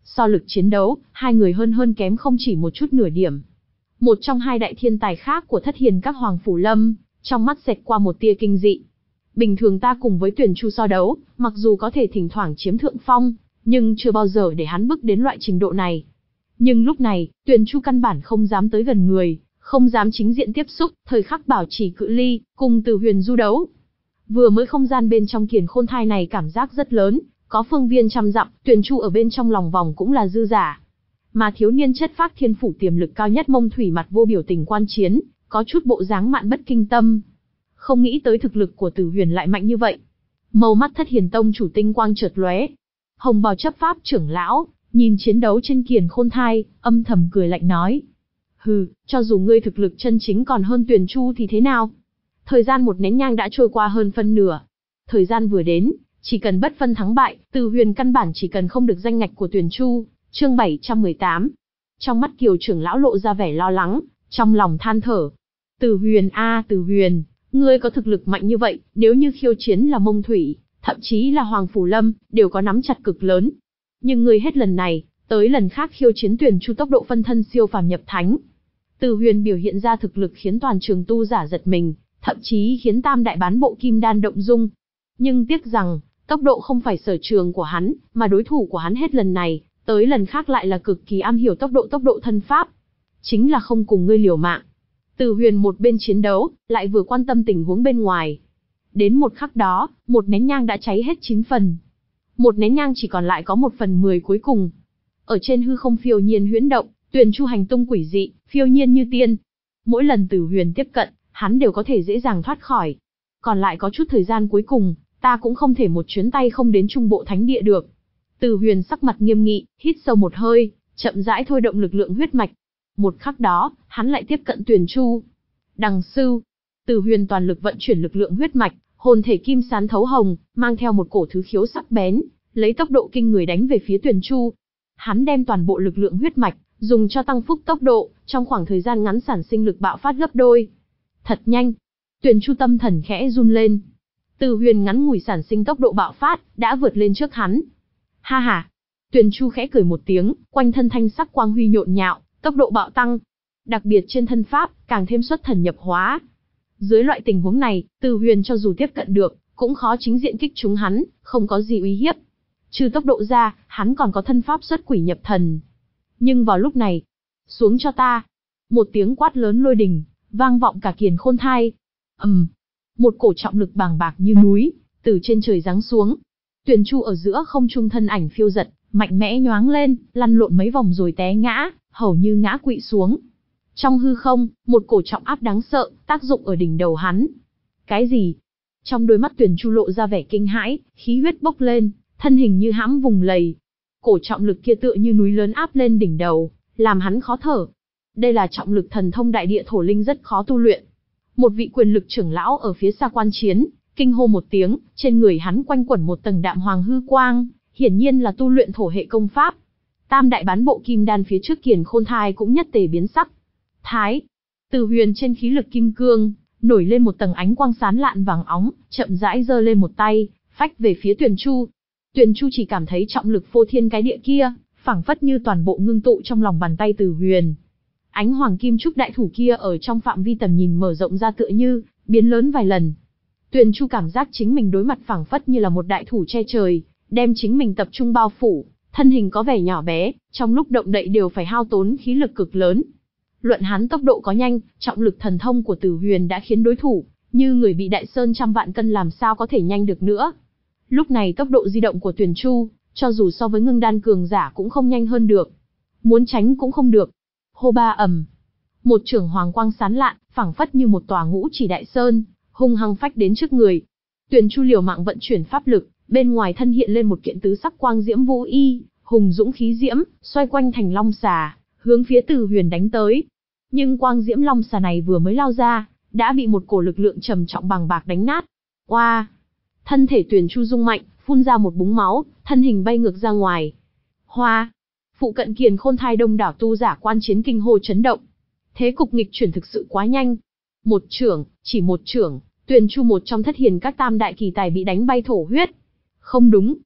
So lực chiến đấu, hai người hơn hơn kém không chỉ một chút nửa điểm. Một trong hai đại thiên tài khác của thất hiền các Hoàng Phủ Lâm, trong mắt xẹt qua một tia kinh dị. Bình thường ta cùng với Tuyền Chu so đấu, mặc dù có thể thỉnh thoảng chiếm thượng phong, nhưng chưa bao giờ để hắn bước đến loại trình độ này. Nhưng lúc này, Tuyền Chu căn bản không dám tới gần người, không dám chính diện tiếp xúc, thời khắc bảo trì cự ly, cùng Từ Huyền du đấu. Vừa mới không gian bên trong kiền khôn thai này cảm giác rất lớn, có phương viên trăm dặm, Tuyền Chu ở bên trong lòng vòng cũng là dư giả. Mà thiếu niên chất phác thiên phủ tiềm lực cao nhất Mông Thủy mặt vô biểu tình quan chiến, có chút bộ dáng mạn bất kinh tâm. Không nghĩ tới thực lực của Từ Huyền lại mạnh như vậy. Màu mắt thất hiền tông chủ tinh quang chợt lóe. Hồng bào chấp pháp trưởng lão, nhìn chiến đấu trên kiền khôn thai, âm thầm cười lạnh nói. Hừ, cho dù ngươi thực lực chân chính còn hơn Tuyền Chu thì thế nào? Thời gian một nén nhang đã trôi qua hơn phân nửa. Thời gian vừa đến, chỉ cần bất phân thắng bại, Từ Huyền căn bản chỉ cần không được danh ngạch của Tuyền Chu. Chương bảy trăm mười tám. Trong mắt Kiều trưởng lão lộ ra vẻ lo lắng, trong lòng than thở. Từ Huyền a, Từ Huyền, ngươi có thực lực mạnh như vậy, nếu như khiêu chiến là Mông Thủy, thậm chí là Hoàng Phủ Lâm, đều có nắm chặt cực lớn. Nhưng ngươi hết lần này, tới lần khác khiêu chiến Tuyền Chu tốc độ phân thân siêu phàm nhập thánh. Từ Huyền biểu hiện ra thực lực khiến toàn trường tu giả giật mình, thậm chí khiến tam đại bán bộ kim đan động dung. Nhưng tiếc rằng, tốc độ không phải sở trường của hắn, mà đối thủ của hắn hết lần này, tới lần khác lại là cực kỳ am hiểu tốc độ tốc độ thân pháp. Chính là không cùng ngươi liều mạng. Từ Huyền một bên chiến đấu, lại vừa quan tâm tình huống bên ngoài. Đến một khắc đó, một nén nhang đã cháy hết chín phần. Một nén nhang chỉ còn lại có một phần mười cuối cùng. Ở trên hư không phiêu nhiên huyễn động, Tuyền Chu hành tung quỷ dị, phiêu nhiên như tiên. Mỗi lần Từ Huyền tiếp cận, hắn đều có thể dễ dàng thoát khỏi. Còn lại có chút thời gian cuối cùng, ta cũng không thể một chuyến tay không đến Trung Bộ Thánh Địa được. Từ Huyền sắc mặt nghiêm nghị, hít sâu một hơi, chậm rãi thôi động lực lượng huyết mạch. Một khắc đó, hắn lại tiếp cận Tuyền Chu. Đằng sư, Từ Huyền toàn lực vận chuyển lực lượng huyết mạch, hồn thể kim sán thấu hồng, mang theo một cổ thứ khiếu sắc bén, lấy tốc độ kinh người đánh về phía Tuyền Chu. Hắn đem toàn bộ lực lượng huyết mạch dùng cho tăng phúc tốc độ, trong khoảng thời gian ngắn sản sinh lực bạo phát gấp đôi. Thật nhanh. Tuyền Chu tâm thần khẽ run lên. Từ Huyền ngắn ngủi sản sinh tốc độ bạo phát, đã vượt lên trước hắn. Ha ha. Tuyền Chu khẽ cười một tiếng, quanh thân thanh sắc quang huy nhộn nhạo, tốc độ bạo tăng. Đặc biệt trên thân pháp, càng thêm xuất thần nhập hóa. Dưới loại tình huống này, Từ Huyền cho dù tiếp cận được, cũng khó chính diện kích trúng hắn, không có gì uy hiếp. Trừ tốc độ ra, hắn còn có thân pháp xuất quỷ nhập thần. Nhưng vào lúc này, xuống cho ta. Một tiếng quát lớn lôi đình, vang vọng cả kiền khôn thai. ầm, um, một cổ trọng lực bàng bạc như núi, từ trên trời giáng xuống. Tuyền Chu ở giữa không trung thân ảnh phiêu giật, mạnh mẽ nhoáng lên, lăn lộn mấy vòng rồi té ngã, hầu như ngã quỵ xuống. Trong hư không, một cổ trọng áp đáng sợ, tác dụng ở đỉnh đầu hắn. Cái gì? Trong đôi mắt Tuyền Chu lộ ra vẻ kinh hãi, khí huyết bốc lên, thân hình như hãm vùng lầy. Cổ trọng lực kia tựa như núi lớn áp lên đỉnh đầu, làm hắn khó thở. Đây là trọng lực thần thông đại địa thổ linh rất khó tu luyện. Một vị quyền lực trưởng lão ở phía xa quan chiến, kinh hô một tiếng, trên người hắn quanh quẩn một tầng đạm hoàng hư quang, hiển nhiên là tu luyện thổ hệ công pháp. Tam đại bán bộ kim đan phía trước kiền khôn thai cũng nhất tề biến sắc. Thái, Từ Huyền trên khí lực kim cương, nổi lên một tầng ánh quang sán lạn vàng óng, chậm rãi giơ lên một tay, phách về phía Tuyền Chu. Tuyền Chu chỉ cảm thấy trọng lực phô thiên cái địa kia, phảng phất như toàn bộ ngưng tụ trong lòng bàn tay Từ Huyền. Ánh hoàng kim trúc đại thủ kia ở trong phạm vi tầm nhìn mở rộng ra tựa như biến lớn vài lần. Tuyền Chu cảm giác chính mình đối mặt phảng phất như là một đại thủ che trời, đem chính mình tập trung bao phủ, thân hình có vẻ nhỏ bé, trong lúc động đậy đều phải hao tốn khí lực cực lớn. Luận hắn tốc độ có nhanh, trọng lực thần thông của Từ Huyền đã khiến đối thủ như người bị đại sơn trăm vạn cân làm sao có thể nhanh được nữa. Lúc này tốc độ di động của Tuyền Chu, cho dù so với ngưng đan cường giả cũng không nhanh hơn được. Muốn tránh cũng không được. Hô ba ầm. Một chưởng hoàng quang sán lạn, phảng phất như một tòa ngũ chỉ đại sơn, hung hăng phách đến trước người. Tuyền Chu liều mạng vận chuyển pháp lực, bên ngoài thân hiện lên một kiện tứ sắc quang diễm vũ y, hùng dũng khí diễm, xoay quanh thành long xà, hướng phía Từ Huyền đánh tới. Nhưng quang diễm long xà này vừa mới lao ra, đã bị một cổ lực lượng trầm trọng bằng bạc đánh nát. Oa! Thân thể Tuyền Chu rung mạnh, phun ra một búng máu, thân hình bay ngược ra ngoài. Hoa! Phụ cận kiền khôn thai đông đảo tu giả quan chiến kinh hô chấn động. Thế cục nghịch chuyển thực sự quá nhanh. Một chưởng, chỉ một chưởng, Tuyền Chu một trong thất hiền các tam đại kỳ tài bị đánh bay thổ huyết. Không đúng.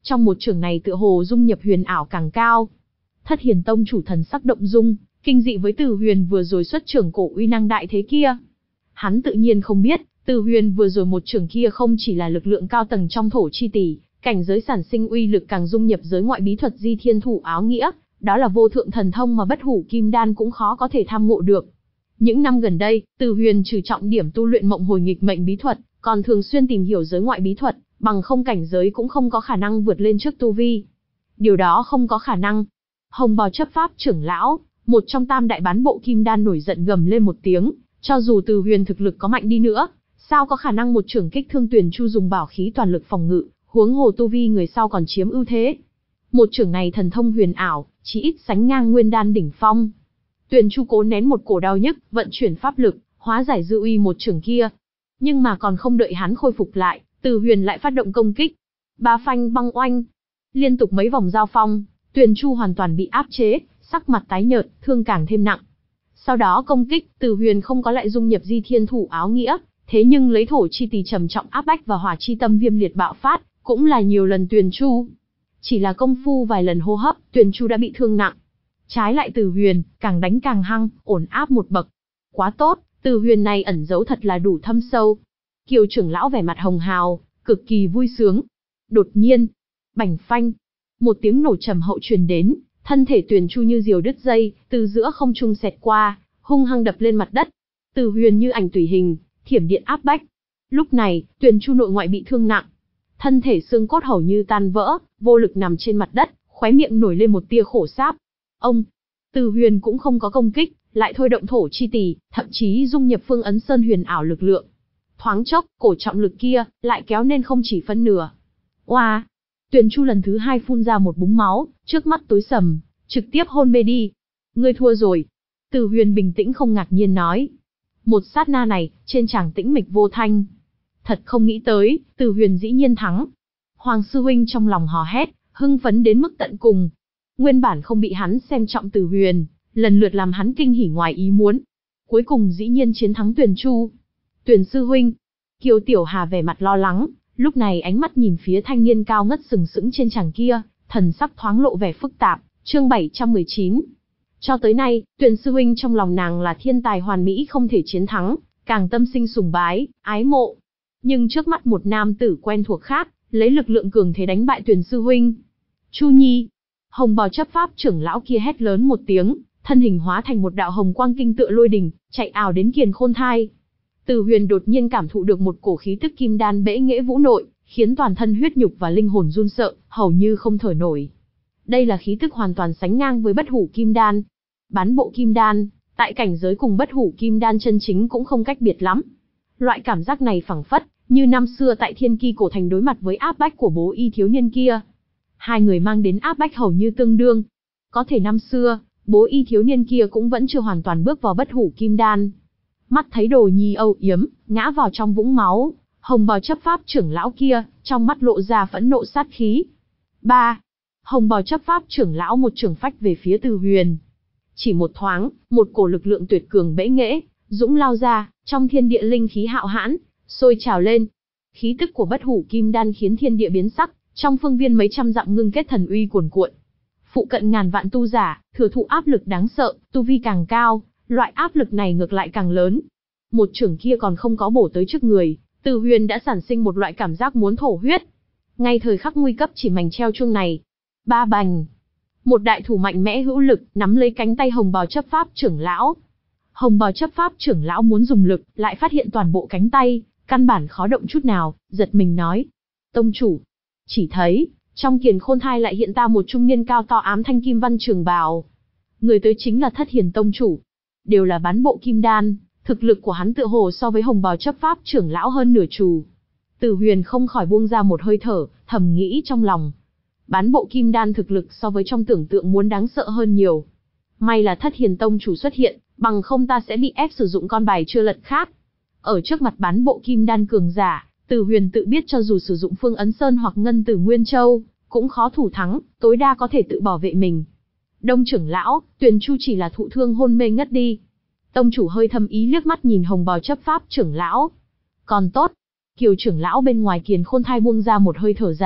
trong một chưởng này tựa hồ dung nhập huyền ảo càng cao. Thất Hiền tông chủ thần sắc động dung, kinh dị với Từ Huyền vừa rồi xuất chưởng cổ uy năng đại thế kia. Hắn tự nhiên không biết, Từ Huyền vừa rồi một chưởng kia không chỉ là lực lượng cao tầng trong thổ chi tỷ, cảnh giới sản sinh uy lực càng dung nhập giới ngoại bí thuật Di Thiên Thủ Áo Nghĩa, đó là vô thượng thần thông mà bất hủ kim đan cũng khó có thể tham ngộ được. Những năm gần đây, Từ Huyền trừ trọng điểm tu luyện mộng hồi nghịch mệnh bí thuật, còn thường xuyên tìm hiểu giới ngoại bí thuật, bằng không cảnh giới cũng không có khả năng vượt lên trước tu vi. Điều đó không có khả năng. Hồng Bào chấp pháp trưởng lão, một trong tam đại bán bộ kim đan nổi giận gầm lên một tiếng, cho dù Từ Huyền thực lực có mạnh đi nữa, sao có khả năng một chưởng kích thương Tuyền Chu dùng bảo khí toàn lực phòng ngự, huống hồ tu vi người sau còn chiếm ưu thế. Một chưởng này thần thông huyền ảo, chỉ ít sánh ngang nguyên đan đỉnh phong. Tuyền Chu cố nén một cổ đau nhức, vận chuyển pháp lực, hóa giải dư uy một chưởng kia. Nhưng mà còn không đợi hắn khôi phục lại, Từ Huyền lại phát động công kích. Ba phanh băng oanh, liên tục mấy vòng giao phong, Tuyền Chu hoàn toàn bị áp chế, sắc mặt tái nhợt, thương càng thêm nặng. Sau đó công kích, Từ Huyền không có lại dung nhập Di Thiên Thủ Áo Nghĩa, thế nhưng lấy thổ chi tỳ trầm trọng áp bách và hỏa chi tâm viêm liệt bạo phát, cũng là nhiều lần Tuyền Chu. Chỉ là công phu vài lần hô hấp, Tuyền Chu đã bị thương nặng. Trái lại Từ Huyền, càng đánh càng hăng, ổn áp một bậc. Quá tốt, Từ Huyền này ẩn giấu thật là đủ thâm sâu. Kiều trưởng lão vẻ mặt hồng hào, cực kỳ vui sướng. Đột nhiên, bành phanh, một tiếng nổ trầm hậu truyền đến, thân thể Tuyền Chu như diều đứt dây, từ giữa không trung xẹt qua, hung hăng đập lên mặt đất. Từ Huyền như ảnh tùy hình, thiểm điện áp bách. Lúc này, Tuyền Chu nội ngoại bị thương nặng, thân thể xương cốt hầu như tan vỡ, vô lực nằm trên mặt đất, khóe miệng nổi lên một tia khổ sáp. Ông, Từ Huyền cũng không có công kích, lại thôi động thổ chi tỳ, thậm chí dung nhập Phương Ấn Sơn huyền ảo lực lượng. Thoáng chốc, cổ trọng lực kia lại kéo nên không chỉ phân nửa. Oa! Tuyền Chu lần thứ hai phun ra một búng máu, trước mắt tối sầm, trực tiếp hôn mê đi. Ngươi thua rồi. Từ Huyền bình tĩnh không ngạc nhiên nói. Một sát na này, trên tràng tĩnh mịch vô thanh. Thật không nghĩ tới, Từ Huyền dĩ nhiên thắng. Hoàng sư huynh trong lòng hò hét, hưng phấn đến mức tận cùng. Nguyên bản không bị hắn xem trọng Từ Huyền, lần lượt làm hắn kinh hỉ ngoài ý muốn. Cuối cùng dĩ nhiên chiến thắng Tuyền Chu. Tuyền sư huynh. Kiều Tiểu Hà vẻ mặt lo lắng, lúc này ánh mắt nhìn phía thanh niên cao ngất sừng sững trên tràng kia, thần sắc thoáng lộ vẻ phức tạp. Chương bảy trăm mười chín. Cho tới nay, Tuyền sư huynh trong lòng nàng là thiên tài hoàn mỹ không thể chiến thắng, càng tâm sinh sùng bái, ái mộ. Nhưng trước mắt một nam tử quen thuộc khác, lấy lực lượng cường thế đánh bại Tuyền sư huynh. Chu Nhi. Hồng Bào chấp pháp trưởng lão kia hét lớn một tiếng, thân hình hóa thành một đạo hồng quang kinh tựa lôi đình, chạy ảo đến Kiền Khôn Thai. Từ Huyền đột nhiên cảm thụ được một cổ khí tức kim đan bẽ nghễ vũ nội, khiến toàn thân huyết nhục và linh hồn run sợ, hầu như không thở nổi. Đây là khí tức hoàn toàn sánh ngang với bất hủ kim đan. Bán bộ kim đan, tại cảnh giới cùng bất hủ kim đan chân chính cũng không cách biệt lắm. Loại cảm giác này phảng phất như năm xưa tại Thiên Ki cổ thành đối mặt với áp bách của Bố Y thiếu niên kia. Hai người mang đến áp bách hầu như tương đương. Có thể năm xưa, Bố Y thiếu niên kia cũng vẫn chưa hoàn toàn bước vào bất hủ kim đan. Mắt thấy Đồ Nhi âu yếm, ngã vào trong vũng máu, Hồng Bào chấp pháp trưởng lão kia, trong mắt lộ ra phẫn nộ sát khí. ba. Hồng Bào chấp pháp trưởng lão một trường phách về phía Từ Huyền. Chỉ một thoáng, một cổ lực lượng tuyệt cường bẽ nghễ, dũng lao ra, trong thiên địa linh khí hạo hãn, sôi trào lên. Khí tức của bất hủ kim đan khiến thiên địa biến sắc, trong phương viên mấy trăm dặm ngưng kết thần uy cuồn cuộn. Phụ cận ngàn vạn tu giả, thừa thụ áp lực đáng sợ, tu vi càng cao, loại áp lực này ngược lại càng lớn. Một chưởng kia còn không có bổ tới trước người, Từ Huyền đã sản sinh một loại cảm giác muốn thổ huyết. Ngay thời khắc nguy cấp chỉ mảnh treo chuông này, ba bành, một đại thủ mạnh mẽ hữu lực nắm lấy cánh tay Hồng Bào chấp pháp trưởng lão. Hồng Bào chấp pháp trưởng lão muốn dùng lực, lại phát hiện toàn bộ cánh tay căn bản khó động chút nào, giật mình nói: "Tông chủ." Chỉ thấy trong Kiền Khôn Thai lại hiện ra một trung niên cao to ám thanh kim văn trường bào. Người tới chính là Thất Hiền tông chủ, đều là bán bộ kim đan, thực lực của hắn tựa hồ so với Hồng Bào chấp pháp trưởng lão hơn nửa trù. Từ Huyền không khỏi buông ra một hơi thở, thầm nghĩ trong lòng. Bán bộ kim đan thực lực so với trong tưởng tượng muốn đáng sợ hơn nhiều. May là Thất Hiền tông chủ xuất hiện, bằng không ta sẽ bị ép sử dụng con bài chưa lật khác. Ở trước mặt bán bộ kim đan cường giả, Từ Huyền tự biết cho dù sử dụng Phương Ấn Sơn hoặc Ngân Tử Nguyên Châu, cũng khó thủ thắng, tối đa có thể tự bảo vệ mình. Đông trưởng lão, Tuyền Chu chỉ là thụ thương hôn mê ngất đi. Tông chủ hơi thầm ý liếc mắt nhìn Hồng Bào chấp pháp trưởng lão. Còn tốt. Kiều trưởng lão bên ngoài Kiền Khôn Thai buông ra một hơi thở dài,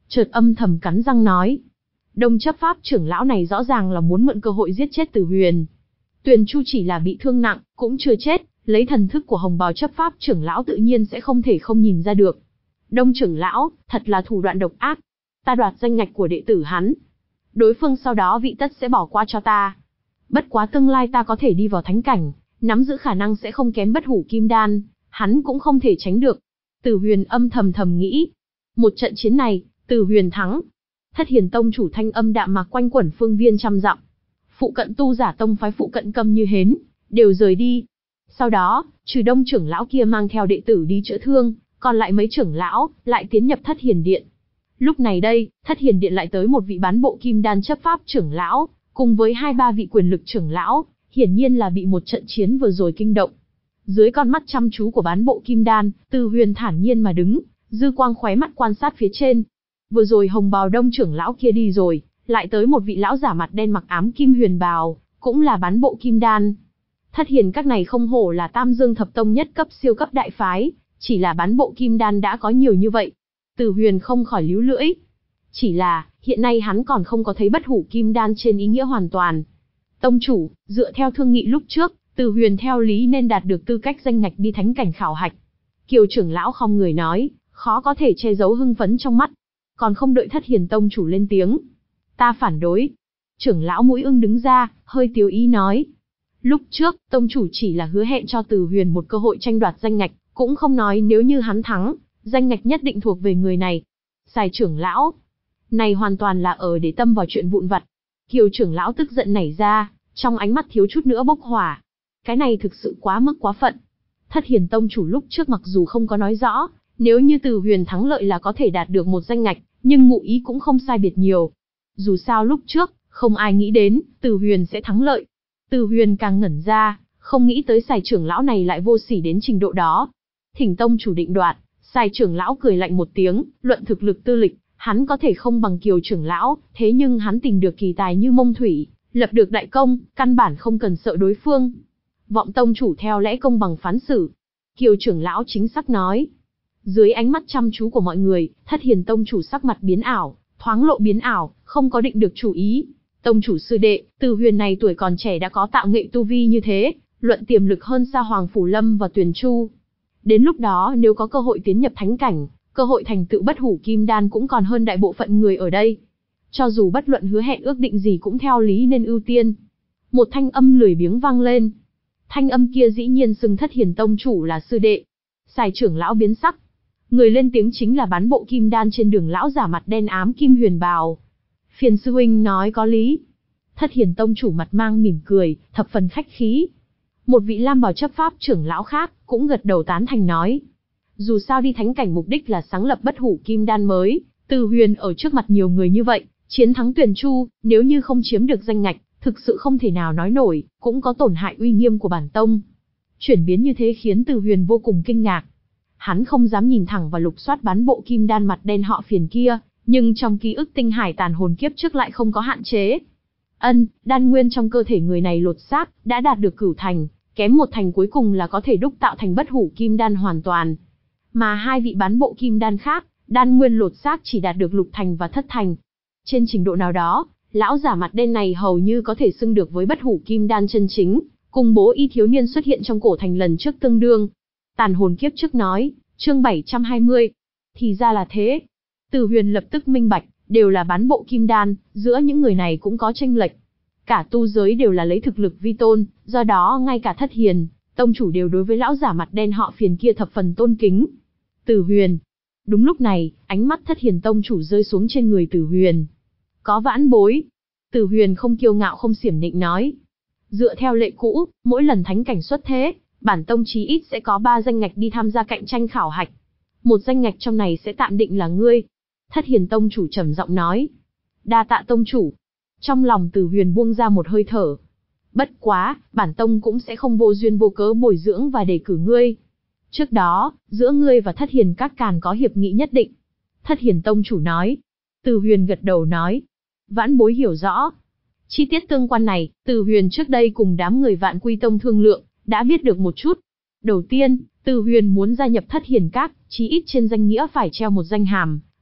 chợt âm thầm cắn răng nói. Đông chấp pháp trưởng lão này rõ ràng là muốn mượn cơ hội giết chết Từ Huyền. Tuyền Chu chỉ là bị thương nặng, cũng chưa chết, lấy thần thức của hồng bào chấp pháp trưởng lão tự nhiên sẽ không thể không nhìn ra được. Đông trưởng lão, thật là thủ đoạn độc ác. Ta đoạt danh ngạch của đệ tử hắn. Đối phương sau đó vị tất sẽ bỏ qua cho ta. Bất quá tương lai ta có thể đi vào thánh cảnh, nắm giữ khả năng sẽ không kém bất hủ kim đan, hắn cũng không thể tránh được. Từ Huyền âm thầm thầm nghĩ. Một trận chiến này, Từ Huyền thắng. Thất Hiền tông chủ thanh âm đạm mạc quanh quẩn phương viên trăm dặm. Phụ cận tu giả tông phái phụ cận câm như hến, đều rời đi. Sau đó, trừ Đông trưởng lão kia mang theo đệ tử đi chữa thương, còn lại mấy trưởng lão lại tiến nhập Thất Hiền điện. Lúc này đây, Thất Hiền điện lại tới một vị bán bộ kim đan chấp pháp trưởng lão, cùng với hai ba vị quyền lực trưởng lão, hiển nhiên là bị một trận chiến vừa rồi kinh động. Dưới con mắt chăm chú của bán bộ kim đan, Từ Huyền thản nhiên mà đứng, dư quang khóe mắt quan sát phía trên. Vừa rồi hồng bào Đông trưởng lão kia đi rồi, lại tới một vị lão giả mặt đen mặc ám kim huyền bào, cũng là bán bộ kim đan. Thất Hiền các này không hổ là Tam Dương thập tông nhất cấp siêu cấp đại phái, chỉ là bán bộ kim đan đã có nhiều như vậy. Từ Huyền không khỏi líu lưỡi. Chỉ là, hiện nay hắn còn không có thấy bất hủ kim đan trên ý nghĩa hoàn toàn. Tông chủ, dựa theo thương nghị lúc trước, Từ Huyền theo lý nên đạt được tư cách danh ngạch đi thánh cảnh khảo hạch. Kiều trưởng lão không người nói, khó có thể che giấu hưng phấn trong mắt. Còn không đợi Thất Hiền tông chủ lên tiếng. Ta phản đối. Trưởng lão mũi ưng đứng ra, hơi tiếu ý nói. Lúc trước, tông chủ chỉ là hứa hẹn cho Từ Huyền một cơ hội tranh đoạt danh ngạch, cũng không nói nếu như hắn thắng, danh ngạch nhất định thuộc về người này. Sài trưởng lão, này hoàn toàn là ở để tâm vào chuyện vụn vặt. Kiều trưởng lão tức giận nảy ra, trong ánh mắt thiếu chút nữa bốc hỏa. Cái này thực sự quá mức quá phận. Thất Hiền tông chủ lúc trước mặc dù không có nói rõ, nếu như Từ Huyền thắng lợi là có thể đạt được một danh ngạch, nhưng ngụ ý cũng không sai biệt nhiều. Dù sao lúc trước, không ai nghĩ đến, Từ Huyền sẽ thắng lợi. Từ Huyền càng ngẩn ra, không nghĩ tới Sài trưởng lão này lại vô sỉ đến trình độ đó. Thỉnh tông chủ định đoạt, Sài trưởng lão cười lạnh một tiếng, luận thực lực tư lịch, hắn có thể không bằng Kiều trưởng lão, thế nhưng hắn tìm được kỳ tài như Mông Thủy, lập được đại công, căn bản không cần sợ đối phương. Vọng tông chủ theo lẽ công bằng phán xử. Kiều trưởng lão chính xác nói. Dưới ánh mắt chăm chú của mọi người, Thất Hiền tông chủ sắc mặt biến ảo, thoáng lộ biến ảo, không có định được chủ ý. Tông chủ sư đệ, Từ Huyền này tuổi còn trẻ đã có tạo nghệ tu vi như thế, luận tiềm lực hơn xa Hoàng Phủ Lâm và Tuyền Chu. Đến lúc đó nếu có cơ hội tiến nhập thánh cảnh, cơ hội thành tựu bất hủ kim đan cũng còn hơn đại bộ phận người ở đây. Cho dù bất luận hứa hẹn ước định gì cũng theo lý nên ưu tiên. Một thanh âm lười biếng vang lên. Thanh âm kia dĩ nhiên xưng Thất Hiền tông chủ là sư đệ. Sài trưởng lão biến sắc. Người lên tiếng chính là bán bộ kim đan trên đường lão giả mặt đen ám kim huyền bào. Phiền sư huynh nói có lý. Thất Hiền tông chủ mặt mang mỉm cười, thập phần khách khí. Một vị lam bào chấp pháp trưởng lão khác cũng gật đầu tán thành nói. Dù sao đi thánh cảnh mục đích là sáng lập bất hủ kim đan mới, Từ Huyền ở trước mặt nhiều người như vậy, chiến thắng Tuyền Chu, nếu như không chiếm được danh ngạch, thực sự không thể nào nói nổi, cũng có tổn hại uy nghiêm của bản tông. Chuyển biến như thế khiến Từ Huyền vô cùng kinh ngạc. Hắn không dám nhìn thẳng vào lục soát bán bộ kim đan mặt đen họ Phiền kia, nhưng trong ký ức tinh hải tàn hồn kiếp trước lại không có hạn chế. Ân, đan nguyên trong cơ thể người này lột xác, đã đạt được cửu thành, kém một thành cuối cùng là có thể đúc tạo thành bất hủ kim đan hoàn toàn. Mà hai vị bán bộ kim đan khác, đan nguyên lột xác chỉ đạt được lục thành và thất thành. Trên trình độ nào đó, lão giả mặt đen này hầu như có thể xưng được với bất hủ kim đan chân chính, cùng bố y thiếu niên xuất hiện trong cổ thành lần trước tương đương. Tàn hồn kiếp trước nói, chương bảy trăm hai mươi. Thì ra là thế. Từ Huyền lập tức minh bạch, đều là bán bộ kim đan, giữa những người này cũng có chênh lệch. Cả tu giới đều là lấy thực lực vi tôn, do đó ngay cả Thất Hiền tông chủ đều đối với lão giả mặt đen họ Phiền kia thập phần tôn kính. Từ Huyền. Đúng lúc này, ánh mắt Thất Hiền tông chủ rơi xuống trên người Từ Huyền. Có vãn bối. Từ Huyền không kiêu ngạo không xiểm nịnh nói. Dựa theo lệ cũ, mỗi lần thánh cảnh xuất thế, bản tông chí ít sẽ có ba danh ngạch đi tham gia cạnh tranh khảo hạch. Một danh ngạch trong này sẽ tạm định là ngươi. Thất Hiền tông chủ trầm giọng nói. Đa tạ tông chủ. Trong lòng Từ Huyền buông ra một hơi thở. Bất quá, bản tông cũng sẽ không vô duyên vô cớ bồi dưỡng và đề cử ngươi. Trước đó, giữa ngươi và Thất Hiền các càn có hiệp nghị nhất định. Thất Hiền tông chủ nói. Từ Huyền gật đầu nói. Vãn bối hiểu rõ. Chi tiết tương quan này, Từ Huyền trước đây cùng đám người Vạn Quy Tông thương lượng, đã biết được một chút. Đầu tiên, Từ Huyền muốn gia nhập Thất Hiền các, chí ít trên danh nghĩa phải treo một danh hàm,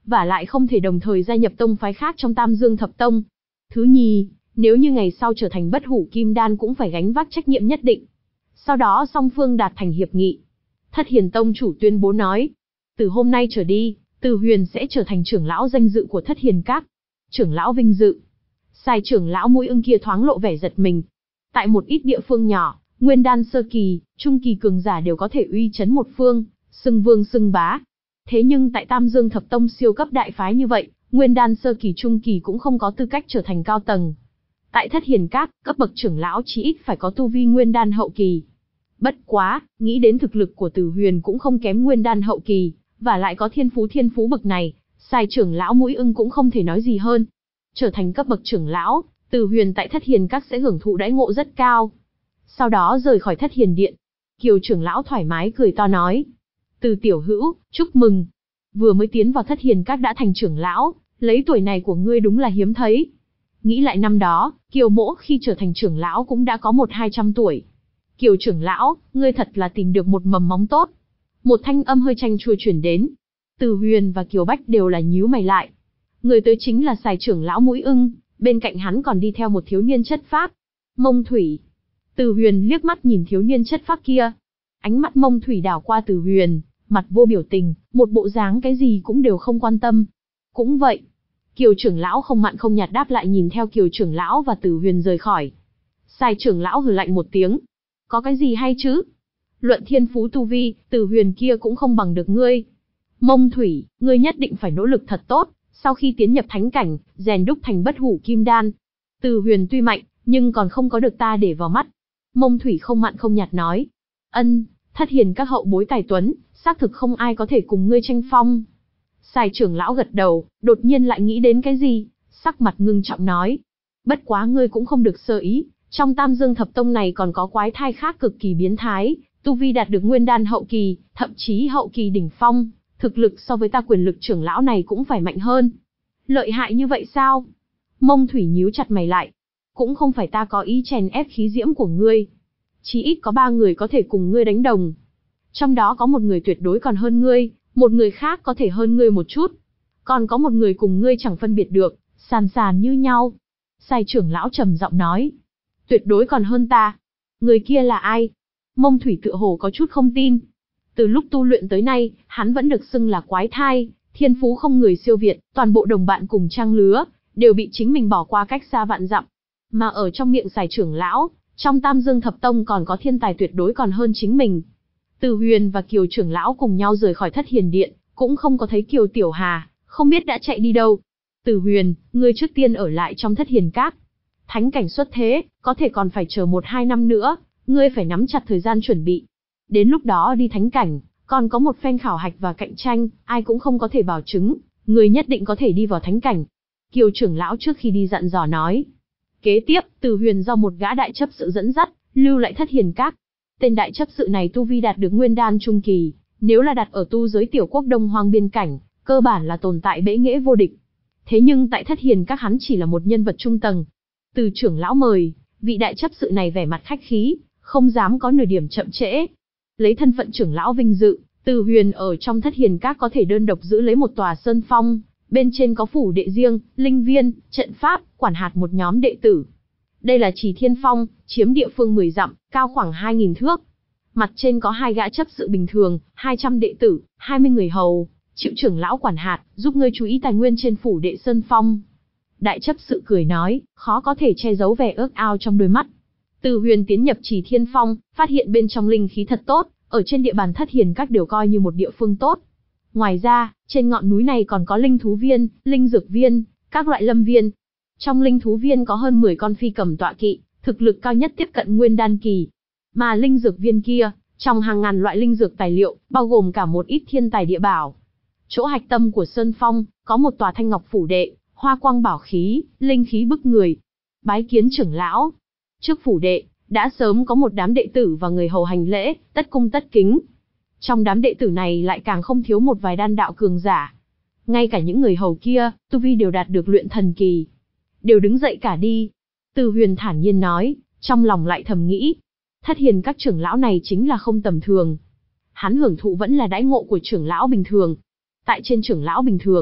và lại không thể đồng thời gia nhập tông phái khác trong Tam Dương Thập Tông. Thứ nhì, nếu như ngày sau trở thành bất hủ kim đan cũng phải gánh vác trách nhiệm nhất định. Sau đó song phương đạt thành hiệp nghị. Thất Hiền Tông chủ tuyên bố nói, từ hôm nay trở đi, Từ Huyền sẽ trở thành trưởng lão danh dự của Thất Hiền Các. Trưởng lão vinh dự. Sai trưởng lão Mũi Ưng kia thoáng lộ vẻ giật mình. Tại một ít địa phương nhỏ, nguyên đan sơ kỳ, trung kỳ cường giả đều có thể uy chấn một phương, xưng vương xưng bá. Thế nhưng tại Tam Dương Thập Tông siêu cấp đại phái như vậy, nguyên đan sơ kỳ trung kỳ cũng không có tư cách trở thành cao tầng. Tại Thất Hiền Các, cấp bậc trưởng lão chí ít phải có tu vi nguyên đan hậu kỳ. Bất quá, nghĩ đến thực lực của Từ Huyền cũng không kém nguyên đan hậu kỳ, và lại có thiên phú thiên phú bậc này, sai trưởng lão Mũi Ưng cũng không thể nói gì hơn. Trở thành cấp bậc trưởng lão, Từ Huyền tại Thất Hiền Các sẽ hưởng thụ đãi ngộ rất cao. Sau đó rời khỏi Thất Hiền Điện, Kiều trưởng lão thoải mái cười to nói, Từ tiểu hữu, chúc mừng. Vừa mới tiến vào Thất Hiền Các đã thành trưởng lão, lấy tuổi này của ngươi đúng là hiếm thấy. Nghĩ lại năm đó, Kiều mỗ khi trở thành trưởng lão cũng đã có một hai trăm tuổi. Kiều trưởng lão, ngươi thật là tìm được một mầm móng tốt. Một thanh âm hơi chanh chua truyền đến. Từ Huyền và Kiều Bách đều là nhíu mày lại. Người tới chính là Sài trưởng lão Mũi Ưng, bên cạnh hắn còn đi theo một thiếu niên chất phác. Mông Thủy. Từ Huyền liếc mắt nhìn thiếu niên chất phác kia. Ánh mắt Mông Thủy đảo qua Từ Huyền, mặt vô biểu tình, một bộ dáng cái gì cũng đều không quan tâm. Cũng vậy. Kiều trưởng lão không mặn không nhạt đáp lại nhìn theo Kiều trưởng lão và Từ Huyền rời khỏi. Sai trưởng lão hừ lạnh một tiếng. Có cái gì hay chứ? Luận thiên phú tu vi, Từ Huyền kia cũng không bằng được ngươi. Mông Thủy, ngươi nhất định phải nỗ lực thật tốt, sau khi tiến nhập thánh cảnh, rèn đúc thành bất hủ kim đan. Từ Huyền tuy mạnh, nhưng còn không có được ta để vào mắt. Mông Thủy không mặn không nhạt nói. Ân, Thất Hiền Các hậu bối tài tuấn, xác thực không ai có thể cùng ngươi tranh phong. Sai trưởng lão gật đầu, đột nhiên lại nghĩ đến cái gì, sắc mặt ngưng trọng nói. Bất quá ngươi cũng không được sơ ý, trong Tam Dương Thập Tông này còn có quái thai khác cực kỳ biến thái, tu vi đạt được nguyên đan hậu kỳ, thậm chí hậu kỳ đỉnh phong, thực lực so với ta quyền lực trưởng lão này cũng phải mạnh hơn. Lợi hại như vậy sao? Mông Thủy nhíu chặt mày lại. Cũng không phải ta có ý chèn ép khí diễm của ngươi. Chí ít có ba người có thể cùng ngươi đánh đồng. Trong đó có một người tuyệt đối còn hơn ngươi, một người khác có thể hơn ngươi một chút. Còn có một người cùng ngươi chẳng phân biệt được, sàn sàn như nhau. Sai trưởng lão trầm giọng nói. Tuyệt đối còn hơn ta. Người kia là ai? Mông Thủy tựa hồ có chút không tin. Từ lúc tu luyện tới nay, hắn vẫn được xưng là quái thai, thiên phú không người siêu việt, toàn bộ đồng bạn cùng trang lứa, đều bị chính mình bỏ qua cách xa vạn dặm. Mà ở trong miệng Sài trưởng lão, trong Tam Dương Thập Tông còn có thiên tài tuyệt đối còn hơn chính mình. Từ Huyền và Kiều trưởng lão cùng nhau rời khỏi Thất Hiền Điện, cũng không có thấy Kiều Tiểu Hà, không biết đã chạy đi đâu. Từ Huyền, ngươi trước tiên ở lại trong Thất Hiền Các. Thánh cảnh xuất thế, có thể còn phải chờ một hai năm nữa, ngươi phải nắm chặt thời gian chuẩn bị. Đến lúc đó đi thánh cảnh, còn có một phen khảo hạch và cạnh tranh, ai cũng không có thể bảo chứng, ngươi nhất định có thể đi vào thánh cảnh. Kiều trưởng lão trước khi đi dặn dò nói. Kế tiếp, Từ Huyền do một gã đại chấp sự dẫn dắt, lưu lại Thất Hiền Các. Tên đại chấp sự này tu vi đạt được nguyên đan trung kỳ, nếu là đặt ở tu giới tiểu quốc Đông Hoang biên cảnh, cơ bản là tồn tại bẽ nghễ vô địch. Thế nhưng tại Thất Hiền Các hắn chỉ là một nhân vật trung tầng. Từ trưởng lão mời, vị đại chấp sự này vẻ mặt khách khí, không dám có nửa điểm chậm trễ. Lấy thân phận trưởng lão vinh dự, Từ Huyền ở trong Thất Hiền Các có thể đơn độc giữ lấy một tòa sơn phong, bên trên có phủ đệ riêng, linh viên, trận pháp, quản hạt một nhóm đệ tử. Đây là Chỉ Thiên Phong, chiếm địa phương mười dặm, cao khoảng hai nghìn thước. Mặt trên có hai gã chấp sự bình thường, hai trăm đệ tử, hai mươi người hầu, chịu trưởng lão quản hạt, giúp ngươi chú ý tài nguyên trên phủ đệ sơn phong. Đại chấp sự cười nói, khó có thể che giấu vẻ ước ao trong đôi mắt. Từ Huyền tiến nhập Chỉ Thiên Phong, phát hiện bên trong linh khí thật tốt, ở trên địa bàn Thất Hiền Các đều coi như một địa phương tốt. Ngoài ra, trên ngọn núi này còn có linh thú viên, linh dược viên, các loại lâm viên. Trong linh thú viên có hơn mười con phi cầm tọa kỵ, thực lực cao nhất tiếp cận nguyên đan kỳ. Mà linh dược viên kia, trong hàng ngàn loại linh dược tài liệu, bao gồm cả một ít thiên tài địa bảo. Chỗ hạch tâm của Sơn Phong, có một tòa thanh ngọc phủ đệ, hoa quang bảo khí, linh khí bức người. Bái kiến trưởng lão. Trước phủ đệ, đã sớm có một đám đệ tử và người hầu hành lễ, tất cung tất kính. Trong đám đệ tử này lại càng không thiếu một vài đan đạo cường giả. Ngay cả những người hầu kia, tu vi đều đạt được luyện thần kỳ. Đều đứng dậy cả đi. Từ Huyền thản nhiên nói, trong lòng lại thầm nghĩ. Thất Hiền Các trưởng lão này chính là không tầm thường. Hắn hưởng thụ vẫn là đãi ngộ của trưởng lão bình thường. Tại trên trưởng lão bình thường,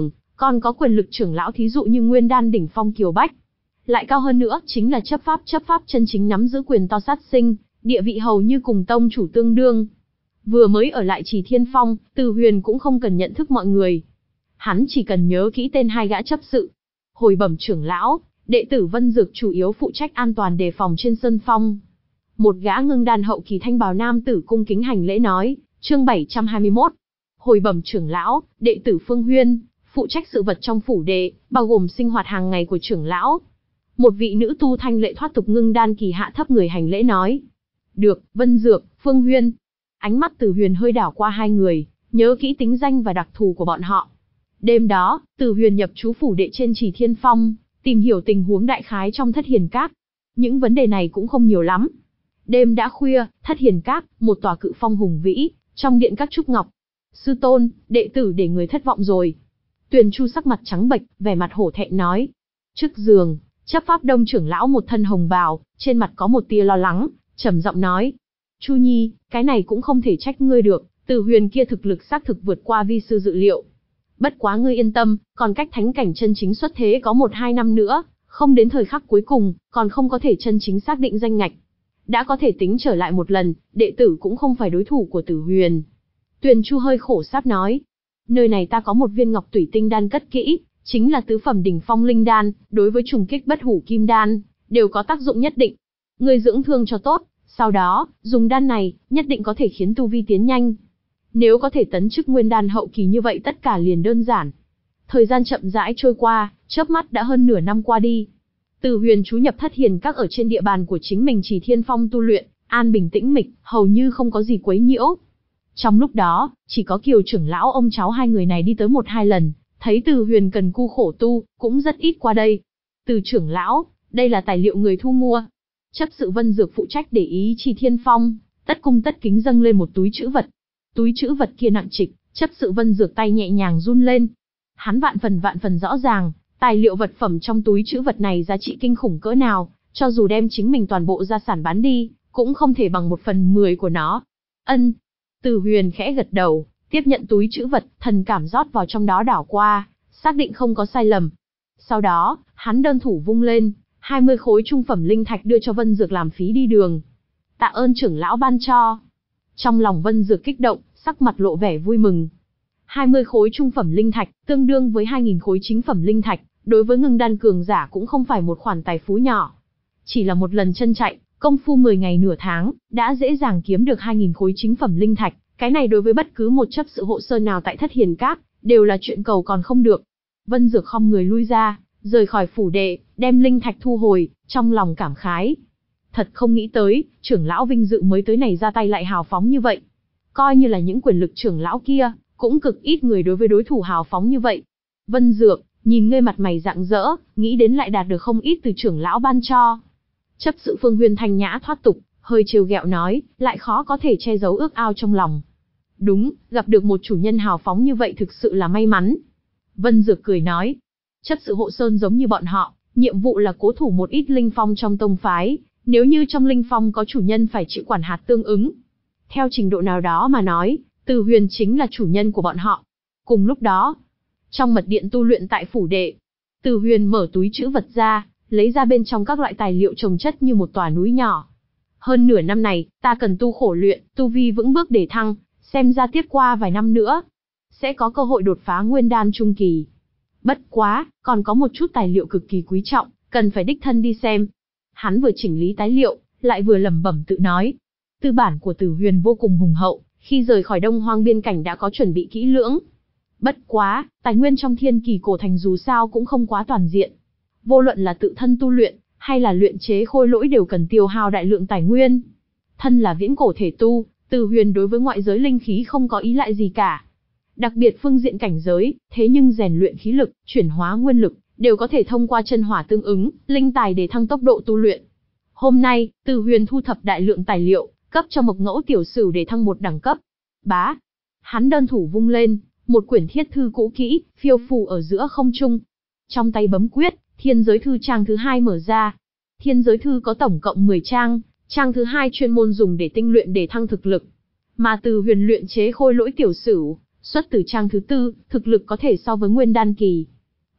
Còn có quyền lực trưởng lão thí dụ như Nguyên Đan đỉnh phong Kiều Bách. Lại cao hơn nữa chính là chấp pháp chấp pháp chân chính nắm giữ quyền to sát sinh, địa vị hầu như cùng tông chủ tương đương. Vừa mới ở lại Trì Thiên Phong, Từ Huyền cũng không cần nhận thức mọi người. Hắn chỉ cần nhớ kỹ tên hai gã chấp sự. Hồi bẩm trưởng lão, đệ tử Vân Dược chủ yếu phụ trách an toàn đề phòng trên sơn phong. Một gã ngưng đan hậu kỳ thanh bào nam tử cung kính hành lễ nói, chương bảy trăm hai mươi mốt. Hồi bẩm trưởng lão, đệ tử Phương Huyên, phụ trách sự vật trong phủ đệ, bao gồm sinh hoạt hàng ngày của trưởng lão. Một vị nữ tu thanh lệ thoát tục ngưng đan kỳ hạ thấp người hành lễ nói. Được, Vân Dược, Phương Huyên. Ánh mắt Từ Huyền hơi đảo qua hai người, nhớ kỹ tính danh và đặc thù của bọn họ. Đêm đó, Từ Huyền nhập trú phủ đệ trên Trì Thiên Phong, tìm hiểu tình huống đại khái trong Thất Hiền Các. Những vấn đề này cũng không nhiều lắm. Đêm đã khuya, Thất Hiền Các, một tòa cự phong hùng vĩ, trong điện các trúc ngọc. Sư tôn, đệ tử để người thất vọng rồi. Tuyền Chu sắc mặt trắng bệch, vẻ mặt hổ thẹn nói. Trước giường, chấp pháp đông trưởng lão một thân hồng bào, trên mặt có một tia lo lắng, trầm giọng nói. Chu Nhi, cái này cũng không thể trách ngươi được, Từ Huyền kia thực lực xác thực vượt qua vi sư dự liệu. Bất quá ngươi yên tâm, còn cách thánh cảnh chân chính xuất thế có một hai năm nữa, không đến thời khắc cuối cùng, còn không có thể chân chính xác định danh ngạch. Đã có thể tính trở lại một lần, đệ tử cũng không phải đối thủ của Tử Huyền. Tuyền Chu hơi khổ sáp nói. Nơi này ta có một viên ngọc tủy tinh đan cất kỹ, chính là tứ phẩm đỉnh phong linh đan, đối với trùng kích bất hủ kim đan, đều có tác dụng nhất định. Ngươi dưỡng thương cho tốt, sau đó, dùng đan này, nhất định có thể khiến tu vi tiến nhanh. Nếu có thể tấn chức nguyên đan hậu kỳ như vậy tất cả liền đơn giản. Thời gian chậm rãi trôi qua, chớp mắt đã hơn nửa năm qua đi. Từ Huyền trú nhập Thất Hiền Các ở trên địa bàn của chính mình Trì Thiên Phong tu luyện, an bình tĩnh mịch, hầu như không có gì quấy nhiễu. Trong lúc đó, chỉ có Kiều trưởng lão ông cháu hai người này đi tới một hai lần, thấy Từ Huyền cần cù khổ tu, cũng rất ít qua đây. Từ trưởng lão, đây là tài liệu người thu mua. Chấp sự Vân Dược phụ trách để ý Trì Thiên Phong, tất cung tất kính dâng lên một túi trữ vật. Túi trữ vật kia nặng trịch, chấp sự Vân Dược tay nhẹ nhàng run lên. Hắn vạn phần vạn phần rõ ràng, tài liệu vật phẩm trong túi trữ vật này giá trị kinh khủng cỡ nào, cho dù đem chính mình toàn bộ gia sản bán đi, cũng không thể bằng một phần mười của nó. Ân. Từ Huyền khẽ gật đầu, tiếp nhận túi trữ vật, thần cảm rót vào trong đó đảo qua, xác định không có sai lầm. Sau đó, hắn đơn thủ vung lên, hai mươi khối trung phẩm linh thạch đưa cho Vân Dược làm phí đi đường. Tạ ơn trưởng lão ban cho. Trong lòng Vân Dược kích động, sắc mặt lộ vẻ vui mừng. hai mươi khối trung phẩm linh thạch, tương đương với hai nghìn khối chính phẩm linh thạch, đối với ngưng đan cường giả cũng không phải một khoản tài phú nhỏ. Chỉ là một lần chân chạy, công phu mười ngày nửa tháng, đã dễ dàng kiếm được hai nghìn khối chính phẩm linh thạch, cái này đối với bất cứ một chấp sự hộ sơn nào tại Thất Hiền Các, đều là chuyện cầu còn không được. Vân Dược khom người lui ra, rời khỏi phủ đệ, đem linh thạch thu hồi, trong lòng cảm khái. Thật không nghĩ tới, trưởng lão vinh dự mới tới này ra tay lại hào phóng như vậy. Coi như là những quyền lực trưởng lão kia, cũng cực ít người đối với đối thủ hào phóng như vậy. Vân Dược, nhìn ngươi mặt mày rạng rỡ, nghĩ đến lại đạt được không ít từ trưởng lão ban cho. Chấp sự Phương Huyên thanh nhã thoát tục, hơi trêu ghẹo nói, lại khó có thể che giấu ước ao trong lòng. Đúng, gặp được một chủ nhân hào phóng như vậy thực sự là may mắn. Vân Dược cười nói, chấp sự hộ sơn giống như bọn họ, nhiệm vụ là cố thủ một ít linh phong trong tông phái, nếu như trong linh phong có chủ nhân phải chịu quản hạt tương ứng. Theo trình độ nào đó mà nói, Từ Huyền chính là chủ nhân của bọn họ. Cùng lúc đó, trong mật điện tu luyện tại phủ đệ, Từ Huyền mở túi trữ vật ra, lấy ra bên trong các loại tài liệu chồng chất như một tòa núi nhỏ. Hơn nửa năm này, ta cần tu khổ luyện, tu vi vững bước để thăng, xem ra tiếp qua vài năm nữa, sẽ có cơ hội đột phá nguyên đan trung kỳ. Bất quá, còn có một chút tài liệu cực kỳ quý trọng, cần phải đích thân đi xem. Hắn vừa chỉnh lý tài liệu, lại vừa lẩm bẩm tự nói. Tư bản của Tử Huyền vô cùng hùng hậu, khi rời khỏi Đông Hoang biên cảnh đã có chuẩn bị kỹ lưỡng. Bất quá, tài nguyên trong Thiên Kỳ cổ thành dù sao cũng không quá toàn diện. Vô luận là tự thân tu luyện, hay là luyện chế khôi lỗi đều cần tiêu hao đại lượng tài nguyên. Thân là viễn cổ thể tu, Tử Huyền đối với ngoại giới linh khí không có ý lại gì cả. Đặc biệt phương diện cảnh giới, thế nhưng rèn luyện khí lực, chuyển hóa nguyên lực, đều có thể thông qua chân hỏa tương ứng, linh tài để thăng tốc độ tu luyện. Hôm nay, Tử Huyền thu thập đại lượng tài liệu, cấp cho Mộc Ngẫu tiểu sử để thăng một đẳng cấp. Bá, hắn đơn thủ vung lên, một quyển thiết thư cũ kỹ, phiêu phù ở giữa không trung. Trong tay bấm quyết, Thiên Giới Thư trang thứ hai mở ra. Thiên Giới Thư có tổng cộng mười trang, trang thứ hai chuyên môn dùng để tinh luyện để thăng thực lực. Mà Từ Huyền luyện chế khôi lỗi tiểu sử, xuất từ trang thứ tư, thực lực có thể so với nguyên đan kỳ.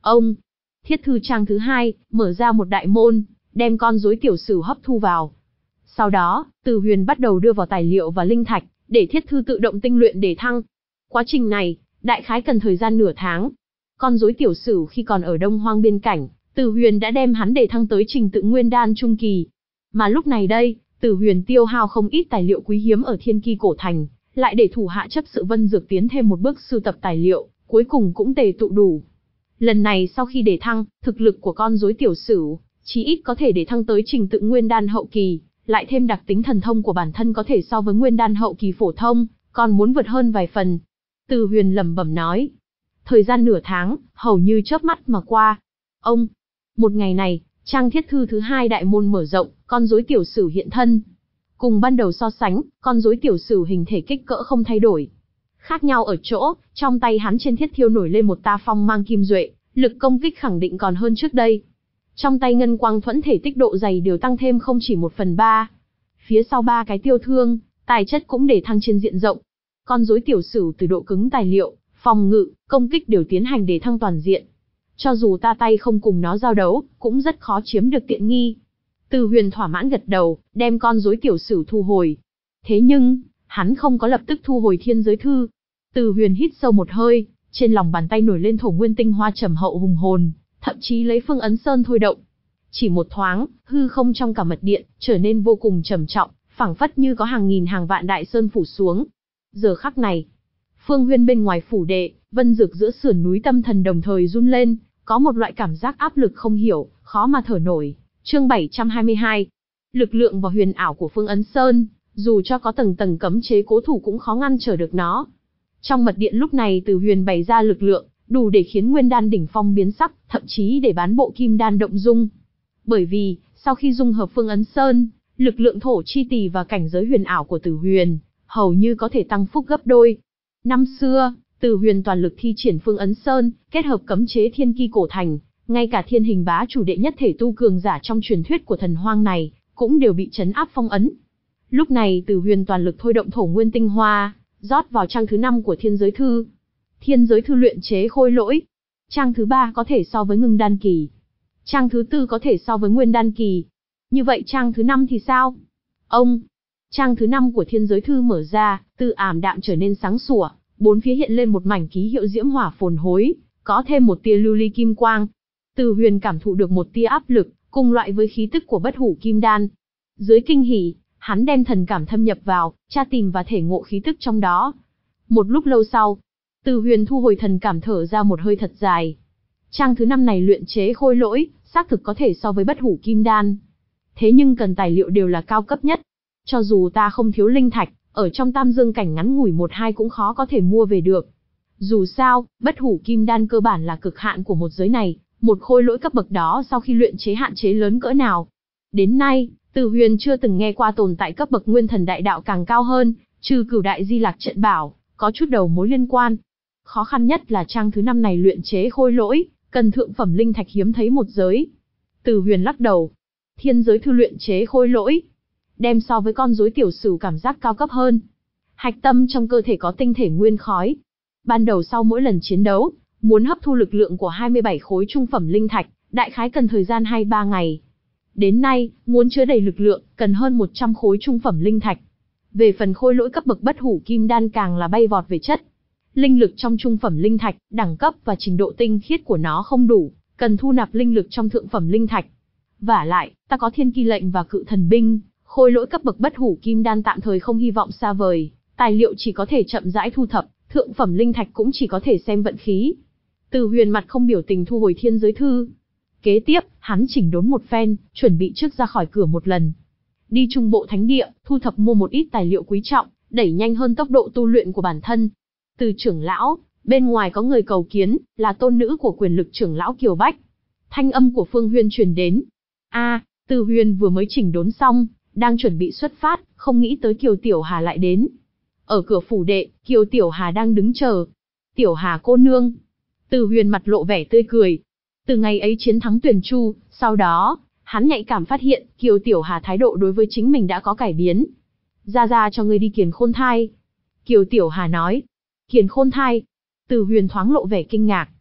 Ông, thiết thư trang thứ hai, mở ra một đại môn, đem con rối tiểu sử hấp thu vào. Sau đó, Từ Huyền bắt đầu đưa vào tài liệu và linh thạch, để thiết thư tự động tinh luyện để thăng. Quá trình này, đại khái cần thời gian nửa tháng. Con rối tiểu sử khi còn ở Đông Hoang biên cảnh, Từ Huyền đã đem hắn để thăng tới trình tự nguyên đan trung kỳ. Mà lúc này đây, Từ Huyền tiêu hao không ít tài liệu quý hiếm ở Thiên Ki cổ thành, lại để thủ hạ chấp sự Vân Dược tiến thêm một bước sưu tập tài liệu, cuối cùng cũng tề tụ đủ. Lần này sau khi để thăng, thực lực của con rối tiểu sử, chí ít có thể để thăng tới trình tự nguyên đan hậu kỳ, lại thêm đặc tính thần thông của bản thân có thể so với nguyên đan hậu kỳ phổ thông, còn muốn vượt hơn vài phần. Từ Huyền lẩm bẩm nói. Thời gian nửa tháng, hầu như chớp mắt mà qua. Ông, một ngày này, trang thiết thư thứ hai đại môn mở rộng, con rối tiểu sử hiện thân. Cùng ban đầu so sánh, con rối tiểu sử hình thể kích cỡ không thay đổi. Khác nhau ở chỗ, trong tay hắn trên thiết thiêu nổi lên một ta phong mang kim duệ, lực công kích khẳng định còn hơn trước đây. Trong tay ngân quang thuẫn thể tích độ dày đều tăng thêm không chỉ một phần ba. Phía sau ba cái tiêu thương, tài chất cũng để thăng trên diện rộng. Con rối tiểu sử từ độ cứng tài liệu, phòng ngự, công kích đều tiến hành để thăng toàn diện. Cho dù ta tay không cùng nó giao đấu, cũng rất khó chiếm được tiện nghi. Từ Huyền thỏa mãn gật đầu, đem con rối tiểu sử thu hồi. Thế nhưng, hắn không có lập tức thu hồi thiên giới thư. Từ Huyền hít sâu một hơi, trên lòng bàn tay nổi lên thổ nguyên tinh hoa trầm hậu hùng hồn, thậm chí lấy Phương Ấn Sơn thôi động. Chỉ một thoáng, hư không trong cả mật điện trở nên vô cùng trầm trọng, phảng phất như có hàng nghìn hàng vạn đại sơn phủ xuống. Giờ khắc này, Phương Huyên bên ngoài phủ đệ, Vân Dược giữa sườn núi tâm thần đồng thời run lên, có một loại cảm giác áp lực không hiểu, khó mà thở nổi. Chương bảy trăm hai mươi hai. Lực lượng và huyền ảo của Phương Ấn Sơn, dù cho có tầng tầng cấm chế cố thủ cũng khó ngăn trở được nó. Trong mật điện lúc này Từ Huyền bày ra lực lượng, đủ để khiến nguyên đan đỉnh phong biến sắc, thậm chí để bán bộ kim đan động dung. Bởi vì, sau khi dung hợp Phương Ấn Sơn, lực lượng thổ chi tỷ và cảnh giới huyền ảo của Từ Huyền, hầu như có thể tăng phúc gấp đôi. Năm xưa, Từ Huyền toàn lực thi triển Phương Ấn Sơn, kết hợp cấm chế Thiên Ki cổ thành, ngay cả thiên hình bá chủ đệ nhất thể tu cường giả trong truyền thuyết của thần hoang này, cũng đều bị trấn áp phong ấn. Lúc này Từ Huyền toàn lực thôi động thổ nguyên tinh hoa, rót vào trang thứ năm của thiên giới thư. Thiên giới thư luyện chế khôi lỗi. Trang thứ ba có thể so với ngưng đan kỳ. Trang thứ tư có thể so với nguyên đan kỳ. Như vậy trang thứ năm thì sao? Ông, trang thứ năm của thiên giới thư mở ra, từ ảm đạm trở nên sáng sủa, bốn phía hiện lên một mảnh ký hiệu diễm hỏa phồn hối, có thêm một tia lưu ly kim quang. Từ Huyền cảm thụ được một tia áp lực, cùng loại với khí tức của bất hủ kim đan. Dưới kinh hỉ, hắn đem thần cảm thâm nhập vào, tra tìm và thể ngộ khí tức trong đó. Một lúc lâu sau, Từ Huyền thu hồi thần cảm thở ra một hơi thật dài. Trang thứ năm này luyện chế khôi lỗi, xác thực có thể so với bất hủ kim đan. Thế nhưng cần tài liệu đều là cao cấp nhất. Cho dù ta không thiếu linh thạch, ở trong tam dương cảnh ngắn ngủi một hai cũng khó có thể mua về được. Dù sao, bất hủ kim đan cơ bản là cực hạn của một giới này, một khôi lỗi cấp bậc đó sau khi luyện chế hạn chế lớn cỡ nào. Đến nay, Từ Huyền chưa từng nghe qua tồn tại cấp bậc nguyên thần đại đạo càng cao hơn, trừ Cửu Đại Di Lạc Trận Bảo, có chút đầu mối liên quan. Khó khăn nhất là trang thứ năm này luyện chế khôi lỗi, cần thượng phẩm linh thạch hiếm thấy một giới. Từ Huyền lắc đầu. Thiên giới thư luyện chế khôi lỗi, đem so với con rối tiểu sử cảm giác cao cấp hơn. Hạch tâm trong cơ thể có tinh thể nguyên khói. Ban đầu sau mỗi lần chiến đấu, muốn hấp thu lực lượng của hai mươi bảy khối trung phẩm linh thạch, đại khái cần thời gian hai ba ngày. Đến nay, muốn chứa đầy lực lượng, cần hơn một trăm khối trung phẩm linh thạch. Về phần khôi lỗi cấp bậc bất hủ kim đan càng là bay vọt về chất. Linh lực trong trung phẩm linh thạch, đẳng cấp và trình độ tinh khiết của nó không đủ, cần thu nạp linh lực trong thượng phẩm linh thạch. Vả lại, ta có thiên ki lệnh và cự thần binh, khôi lỗi cấp bậc bất hủ kim đan tạm thời không hy vọng xa vời, tài liệu chỉ có thể chậm rãi thu thập, thượng phẩm linh thạch cũng chỉ có thể xem vận khí. Từ Huyền mặt không biểu tình thu hồi thiên giới thư. Kế tiếp, hắn chỉnh đốn một phen, chuẩn bị trước ra khỏi cửa một lần. Đi trung bộ thánh địa, thu thập mua một ít tài liệu quý trọng, đẩy nhanh hơn tốc độ tu luyện của bản thân. Từ trưởng lão, bên ngoài có người cầu kiến, là tôn nữ của quyền lực trưởng lão Kiều Bách. Thanh âm của Phương Huyên truyền đến. A, Từ Huyền vừa mới chỉnh đốn xong, đang chuẩn bị xuất phát, không nghĩ tới Kiều Tiểu Hà lại đến. Ở cửa phủ đệ, Kiều Tiểu Hà đang đứng chờ. Tiểu Hà cô nương. Từ Huyền mặt lộ vẻ tươi cười. Từ ngày ấy chiến thắng Tuyền Chu, sau đó, hắn nhạy cảm phát hiện Kiều Tiểu Hà thái độ đối với chính mình đã có cải biến. Ra ra cho ngươi đi Kiền Khôn Thai. Kiều Tiểu Hà nói. Kiền Khôn Thai. Từ Huyền thoáng lộ vẻ kinh ngạc.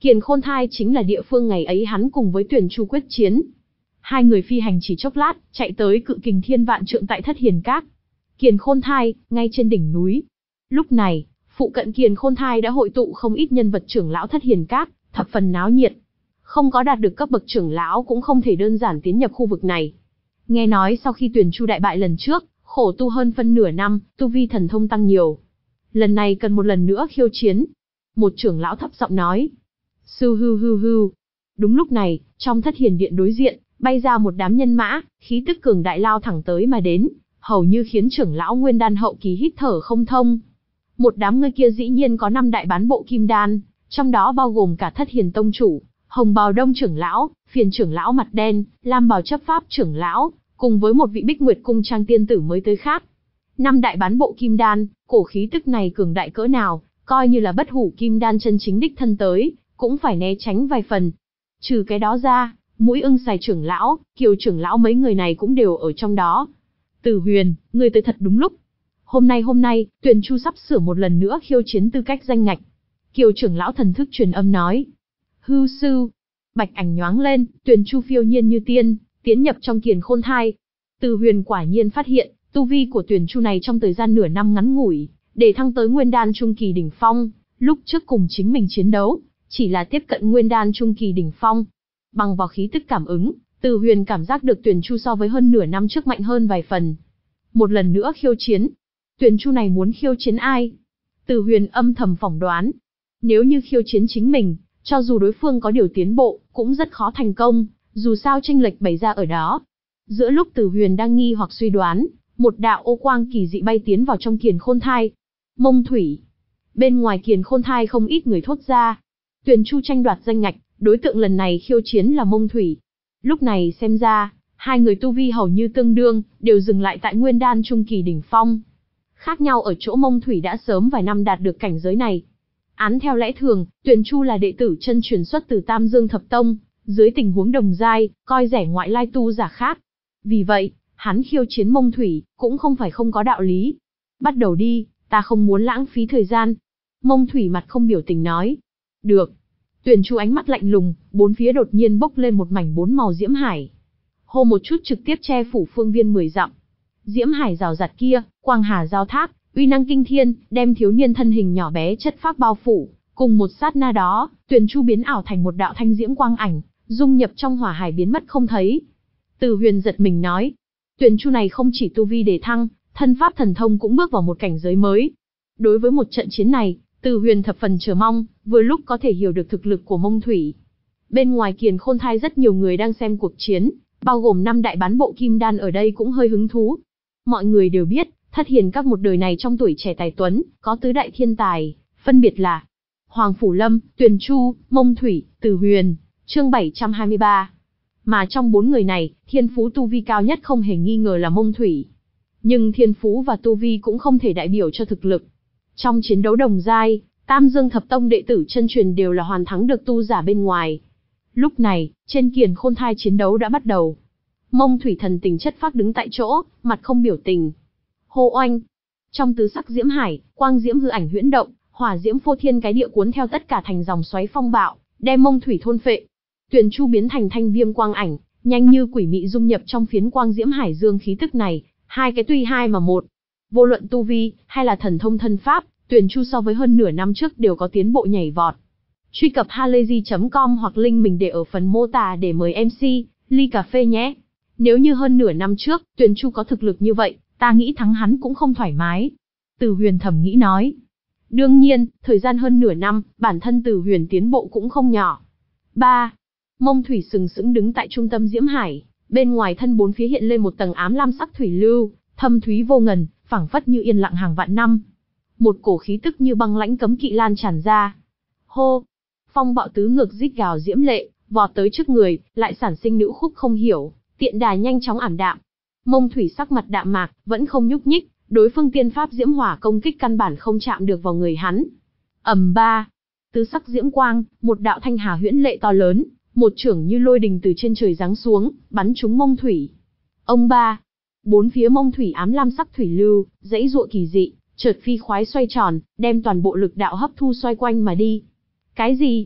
Kiền Khôn Thai chính là địa phương ngày ấy hắn cùng với Tuyền Chu quyết chiến. Hai người phi hành chỉ chốc lát, chạy tới cự kình thiên vạn trượng tại Thất Hiền Các. Kiền Khôn Thai, ngay trên đỉnh núi. Lúc này, phụ cận Kiền Khôn Thai đã hội tụ không ít nhân vật trưởng lão Thất Hiền Các, thập phần náo nhiệt. Không có đạt được cấp bậc trưởng lão cũng không thể đơn giản tiến nhập khu vực này. Nghe nói sau khi Tuyền Chu đại bại lần trước, khổ tu hơn phân nửa năm, tu vi thần thông tăng nhiều. Lần này cần một lần nữa khiêu chiến. Một trưởng lão thấp giọng nói. Sư hư hư hư. Đúng lúc này, trong Thất Hiền Điện đối diện, bay ra một đám nhân mã, khí tức cường đại lao thẳng tới mà đến, hầu như khiến trưởng lão Nguyên Đan hậu kỳ hít thở không thông. Một đám người kia dĩ nhiên có năm đại bán bộ kim đan, trong đó bao gồm cả Thất Hiền tông chủ, Hồng Bào Đông trưởng lão, Phiền trưởng lão mặt đen, Lam Bào chấp pháp trưởng lão, cùng với một vị Bích Nguyệt cung trang tiên tử mới tới khác. Năm đại bán bộ kim đan, cổ khí tức này cường đại cỡ nào, coi như là bất hủ kim đan chân chính đích thân tới, cũng phải né tránh vài phần. Trừ cái đó ra, Mũi Ưng Sài trưởng lão, Kiều trưởng lão mấy người này cũng đều ở trong đó. Tử Huyền, người tới thật đúng lúc. Hôm nay hôm nay, Tuyền Chu sắp sửa một lần nữa khiêu chiến tư cách danh ngạch. Kiều trưởng lão thần thức truyền âm nói. Hư sư. Bạch ảnh nhoáng lên, Tuyền Chu phiêu nhiên như tiên, tiến nhập trong Kiền Khôn Thai. Tử Huyền quả nhiên phát hiện, tu vi của Tuyền Chu này trong thời gian nửa năm ngắn ngủi, để thăng tới Nguyên Đan trung kỳ đỉnh phong, lúc trước cùng chính mình chiến đấu, chỉ là tiếp cận Nguyên Đan trung kỳ đỉnh phong. Bằng vào khí tức cảm ứng, Tử Huyền cảm giác được Tuyền Chu so với hơn nửa năm trước mạnh hơn vài phần. Một lần nữa khiêu chiến. Tuyền Chu này muốn khiêu chiến ai? Tử Huyền âm thầm phỏng đoán. Nếu như khiêu chiến chính mình, cho dù đối phương có điều tiến bộ, cũng rất khó thành công, dù sao chênh lệch bày ra ở đó. Giữa lúc Tử Huyền đang nghi hoặc suy đoán, một đạo ô quang kỳ dị bay tiến vào trong Kiền Khôn Thai. Mông Thủy. Bên ngoài Kiền Khôn Thai không ít người thốt ra. Tuyền Chu tranh đoạt danh ngạch, đối tượng lần này khiêu chiến là Mông Thủy. Lúc này xem ra, hai người tu vi hầu như tương đương, đều dừng lại tại Nguyên Đan trung kỳ đỉnh phong. Khác nhau ở chỗ Mông Thủy đã sớm vài năm đạt được cảnh giới này. Án theo lẽ thường, Tuyền Chu là đệ tử chân truyền xuất từ Tam Dương Thập Tông, dưới tình huống đồng giai, coi rẻ ngoại lai tu giả khác. Vì vậy, hắn khiêu chiến Mông Thủy, cũng không phải không có đạo lý. Bắt đầu đi, ta không muốn lãng phí thời gian. Mông Thủy mặt không biểu tình nói. Được. Tuyền Chu ánh mắt lạnh lùng, bốn phía đột nhiên bốc lên một mảnh bốn màu diễm hải. Hô một chút trực tiếp che phủ phương viên mười dặm. Diễm hải rào rạt kia, quang hà giao thác, uy năng kinh thiên, đem thiếu niên thân hình nhỏ bé chất phác bao phủ. Cùng một sát na đó, Tuyền Chu biến ảo thành một đạo thanh diễm quang ảnh, dung nhập trong hỏa hải biến mất không thấy. Tử Huyền giật mình nói, Tuyền Chu này không chỉ tu vi đề thăng, thân pháp thần thông cũng bước vào một cảnh giới mới. Đối với một trận chiến này, Tử Huyền thập phần chờ mong, vừa lúc có thể hiểu được thực lực của Mông Thủy. Bên ngoài Kiền Khôn Thai rất nhiều người đang xem cuộc chiến, bao gồm năm đại bán bộ kim đan ở đây cũng hơi hứng thú. Mọi người đều biết, Thất Hiền Các một đời này trong tuổi trẻ tài tuấn, có tứ đại thiên tài, phân biệt là Hoàng Phủ Lâm, Tuyền Chu, Mông Thủy, Tử Huyền, chương bảy trăm hai mươi ba. Mà trong bốn người này, thiên phú tu vi cao nhất không hề nghi ngờ là Mông Thủy. Nhưng thiên phú và tu vi cũng không thể đại biểu cho thực lực. Trong chiến đấu đồng giai, Tam Dương Thập Tông đệ tử chân truyền đều là hoàn thắng được tu giả bên ngoài. Lúc này, trên Kiền Khôn Thai chiến đấu đã bắt đầu. Mông Thủy thần tình chất phác đứng tại chỗ, mặt không biểu tình. Hô oanh! Trong tứ sắc diễm hải, quang diễm hư ảnh huyễn động, hỏa diễm phô thiên cái địa cuốn theo tất cả thành dòng xoáy phong bạo, đem Mông Thủy thôn phệ. Tuyền Chu biến thành thanh viêm quang ảnh, nhanh như quỷ mị dung nhập trong phiến quang diễm hải dương khí tức này, hai cái tuy hai mà một. Vô luận tu vi hay là thần thông thân pháp, Tuyền Chu so với hơn nửa năm trước đều có tiến bộ nhảy vọt. Truy cập halayzi chấm com hoặc link mình để ở phần mô tả để mời em xê ly cà phê nhé. Nếu như hơn nửa năm trước, Tuyền Chu có thực lực như vậy, ta nghĩ thắng hắn cũng không thoải mái. Tử Huyền thầm nghĩ nói. Đương nhiên, thời gian hơn nửa năm, bản thân Tử Huyền tiến bộ cũng không nhỏ. ba. Mông Thủy sừng sững đứng tại trung tâm diễm hải, bên ngoài thân bốn phía hiện lên một tầng ám lam sắc thủy lưu, thâm thúy vô ngần, phảng phất như yên lặng hàng vạn năm. Một cổ khí tức như băng lãnh cấm kỵ lan tràn ra. Hô! Phong bạo tứ ngược rít gào diễm lệ, vọt tới trước người, lại sản sinh nữ khúc không hiểu, tiện đà nhanh chóng ảm đạm. Mông Thủy sắc mặt đạm mạc, vẫn không nhúc nhích, đối phương tiên pháp diễm hỏa công kích căn bản không chạm được vào người hắn. Ầm ba! Tứ sắc diễm quang, một đạo thanh hà huyễn lệ to lớn, một chưởng như lôi đình từ trên trời giáng xuống, bắn trúng Mông Thủy. Ông ba! Bốn phía Mông Thủy ám lam sắc thủy lưu, dãy giụa kỳ dị, chợt phi khoái xoay tròn, đem toàn bộ lực đạo hấp thu xoay quanh mà đi. Cái gì?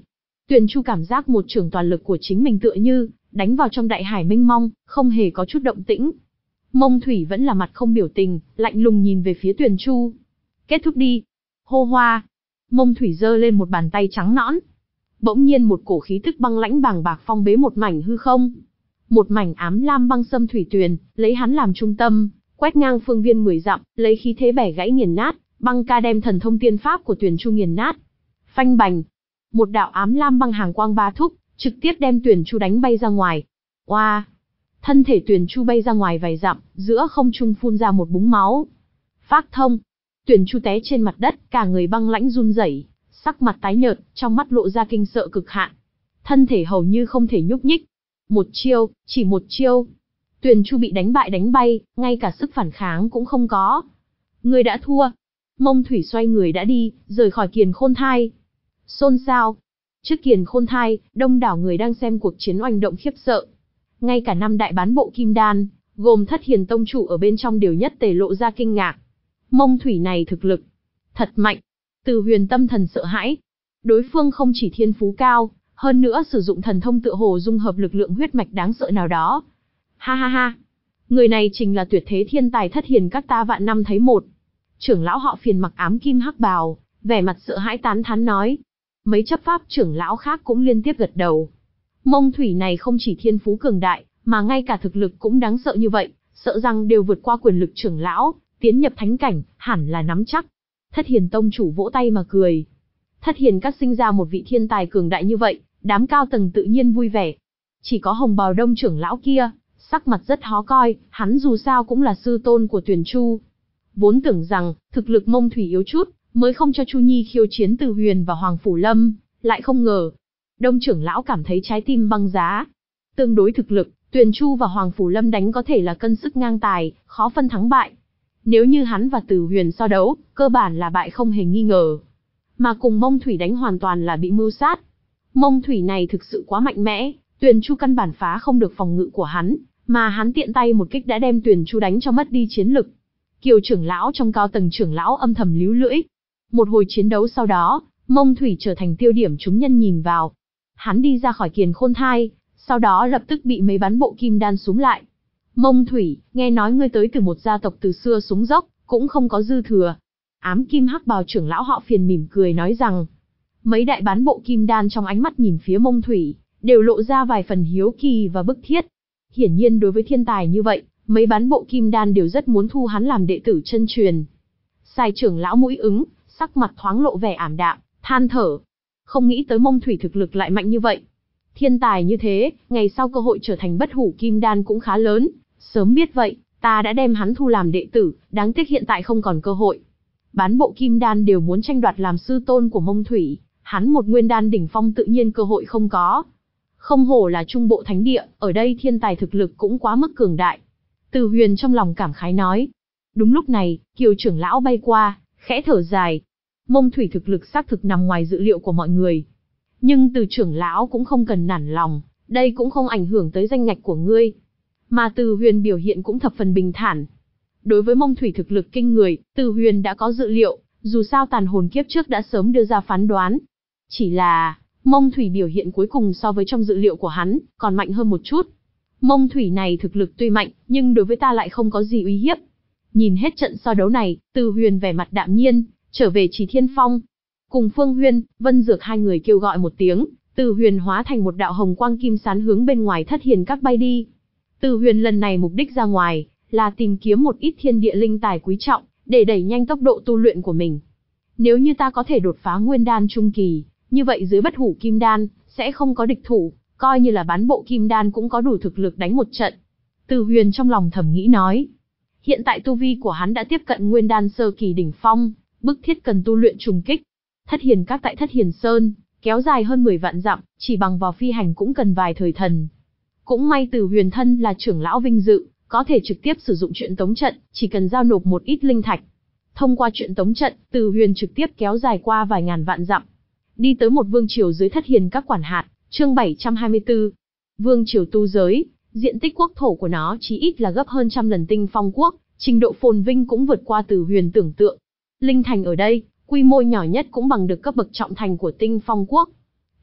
Tuyền Chu cảm giác một chưởng toàn lực của chính mình tựa như đánh vào trong đại hải mênh mông, không hề có chút động tĩnh. Mông Thủy vẫn là mặt không biểu tình, lạnh lùng nhìn về phía Tuyền Chu. Kết thúc đi. Hô hoa. Mông Thủy giơ lên một bàn tay trắng nõn. Bỗng nhiên một cổ khí tức băng lãnh bàng bạc phong bế một mảnh hư không. Một mảnh ám lam băng sâm thủy tuyền, lấy hắn làm trung tâm, quét ngang phương viên mười dặm, lấy khí thế bẻ gãy nghiền nát, băng ca đem thần thông tiên pháp của Tuyền Chu nghiền nát. Phanh bành. Một đạo ám lam băng hàng quang ba thúc, trực tiếp đem Tuyền Chu đánh bay ra ngoài. Oa! Thân thể Tuyền Chu bay ra ngoài vài dặm, giữa không trung phun ra một búng máu. Phác thông. Tuyền Chu té trên mặt đất, cả người băng lãnh run rẩy, sắc mặt tái nhợt, trong mắt lộ ra kinh sợ cực hạn. Thân thể hầu như không thể nhúc nhích. Một chiêu, chỉ một chiêu. Tuyền Chu bị đánh bại đánh bay, ngay cả sức phản kháng cũng không có. Người đã thua. Mông Thủy xoay người đã đi, rời khỏi Kiền Khôn Thai. Xôn xao. Trước Kiền Khôn Thai, đông đảo người đang xem cuộc chiến oanh động khiếp sợ. Ngay cả năm đại bán bộ kim đan, gồm Thất Hiền tông chủ ở bên trong đều nhất tề lộ ra kinh ngạc. Mông Thủy này thực lực thật mạnh. Từ Huyền tâm thần sợ hãi. Đối phương không chỉ thiên phú cao, hơn nữa sử dụng thần thông tựa hồ dung hợp lực lượng huyết mạch đáng sợ nào đó. Ha ha ha. Người này chính là tuyệt thế thiên tài Thất Hiền các ta vạn năm thấy một. Trưởng lão họ Phiền mặc ám kim hắc bào, vẻ mặt sợ hãi tán thán nói. Mấy chấp pháp trưởng lão khác cũng liên tiếp gật đầu. Mông Thủy này không chỉ thiên phú cường đại, mà ngay cả thực lực cũng đáng sợ như vậy, sợ rằng đều vượt qua quyền lực trưởng lão, tiến nhập thánh cảnh, hẳn là nắm chắc. Thất Hiền tông chủ vỗ tay mà cười. Thất Hiền các sinh ra một vị thiên tài cường đại như vậy, đám cao tầng tự nhiên vui vẻ. Chỉ có Hồng Bào Đông trưởng lão kia, sắc mặt rất khó coi, hắn dù sao cũng là sư tôn của Tuyền Chu. Vốn tưởng rằng, thực lực Mông Thủy yếu chút, mới không cho Chu Nhi khiêu chiến Từ Huyền và Hoàng Phủ Lâm, lại không ngờ. Đông trưởng lão cảm thấy trái tim băng giá. Tương đối thực lực, Tuyền Chu và Hoàng Phủ Lâm đánh có thể là cân sức ngang tài, khó phân thắng bại. Nếu như hắn và Từ Huyền so đấu, cơ bản là bại không hề nghi ngờ. Mà cùng Mông Thủy đánh hoàn toàn là bị mưu sát. Mông Thủy này thực sự quá mạnh mẽ, Tuyền Chu căn bản phá không được phòng ngự của hắn, mà hắn tiện tay một kích đã đem Tuyền Chu đánh cho mất đi chiến lực. Kiều trưởng lão trong cao tầng trưởng lão âm thầm líu lưỡi. Một hồi chiến đấu sau đó, Mông Thủy trở thành tiêu điểm chúng nhân nhìn vào. Hắn đi ra khỏi Kiền Khôn Thai, sau đó lập tức bị mấy bán bộ kim đan súm lại. Mông Thủy, nghe nói ngươi tới từ một gia tộc từ xưa xuống dốc, cũng không có dư thừa. Ám kim hắc bào trưởng lão họ Phiền mỉm cười nói rằng. Mấy đại bán bộ kim đan trong ánh mắt nhìn phía Mông Thủy, đều lộ ra vài phần hiếu kỳ và bức thiết. Hiển nhiên đối với thiên tài như vậy, mấy bán bộ kim đan đều rất muốn thu hắn làm đệ tử chân truyền. Sai trưởng lão mũi ứng, sắc mặt thoáng lộ vẻ ảm đạm, than thở. Không nghĩ tới Mông Thủy thực lực lại mạnh như vậy. Thiên tài như thế, ngày sau cơ hội trở thành bất hủ kim đan cũng khá lớn. Sớm biết vậy, ta đã đem hắn thu làm đệ tử, đáng tiếc hiện tại không còn cơ hội. Bán bộ kim đan đều muốn tranh đoạt làm sư tôn của Mông Thủy, hắn một nguyên đan đỉnh phong tự nhiên cơ hội không có. Không hổ là trung bộ thánh địa, ở đây thiên tài thực lực cũng quá mức cường đại. Từ Huyền trong lòng cảm khái nói. Đúng lúc này, Kiều trưởng lão bay qua, khẽ thở dài. Mông Thủy thực lực xác thực nằm ngoài dự liệu của mọi người. Nhưng Từ trưởng lão cũng không cần nản lòng, đây cũng không ảnh hưởng tới danh ngạch của ngươi. Mà Từ Huyền biểu hiện cũng thập phần bình thản. Đối với Mông Thủy thực lực kinh người, Từ Huyền đã có dự liệu, dù sao tàn hồn kiếp trước đã sớm đưa ra phán đoán. Chỉ là, Mông Thủy biểu hiện cuối cùng so với trong dự liệu của hắn, còn mạnh hơn một chút. Mông Thủy này thực lực tuy mạnh, nhưng đối với ta lại không có gì uy hiếp. Nhìn hết trận so đấu này, Từ Huyền vẻ mặt đạm nhiên, trở về Chỉ Thiên Phong. Cùng Phương Huyên, Vân Dược hai người kêu gọi một tiếng, Từ Huyền hóa thành một đạo hồng quang kim sán hướng bên ngoài Thất Hiền các bay đi. Từ Huyền lần này mục đích ra ngoài, là tìm kiếm một ít thiên địa linh tài quý trọng, để đẩy nhanh tốc độ tu luyện của mình. Nếu như ta có thể đột phá nguyên đan trung kỳ, như vậy dưới bất hủ kim đan, sẽ không có địch thủ, coi như là bán bộ kim đan cũng có đủ thực lực đánh một trận. Từ Huyền trong lòng thầm nghĩ nói. Hiện tại tu vi của hắn đã tiếp cận nguyên đan sơ kỳ đỉnh phong, bức thiết cần tu luyện trùng kích. Thất Hiền các tại Thất Hiền Sơn, kéo dài hơn mười vạn dặm, chỉ bằng vào phi hành cũng cần vài thời thần. Cũng may Từ Huyền thân là trưởng lão vinh dự, có thể trực tiếp sử dụng truyện tống trận, chỉ cần giao nộp một ít linh thạch. Thông qua truyện tống trận, Từ Huyền trực tiếp kéo dài qua vài ngàn vạn dặm. Đi tới một vương triều dưới Thất Hiền các quản hạt, chương bảy trăm hai mươi tư. Vương triều tu giới, diện tích quốc thổ của nó chí ít là gấp hơn trăm lần Tinh Phong quốc, trình độ phồn vinh cũng vượt qua Từ Huyền tưởng tượng. Linh thành ở đây, quy mô nhỏ nhất cũng bằng được cấp bậc trọng thành của Tinh Phong quốc.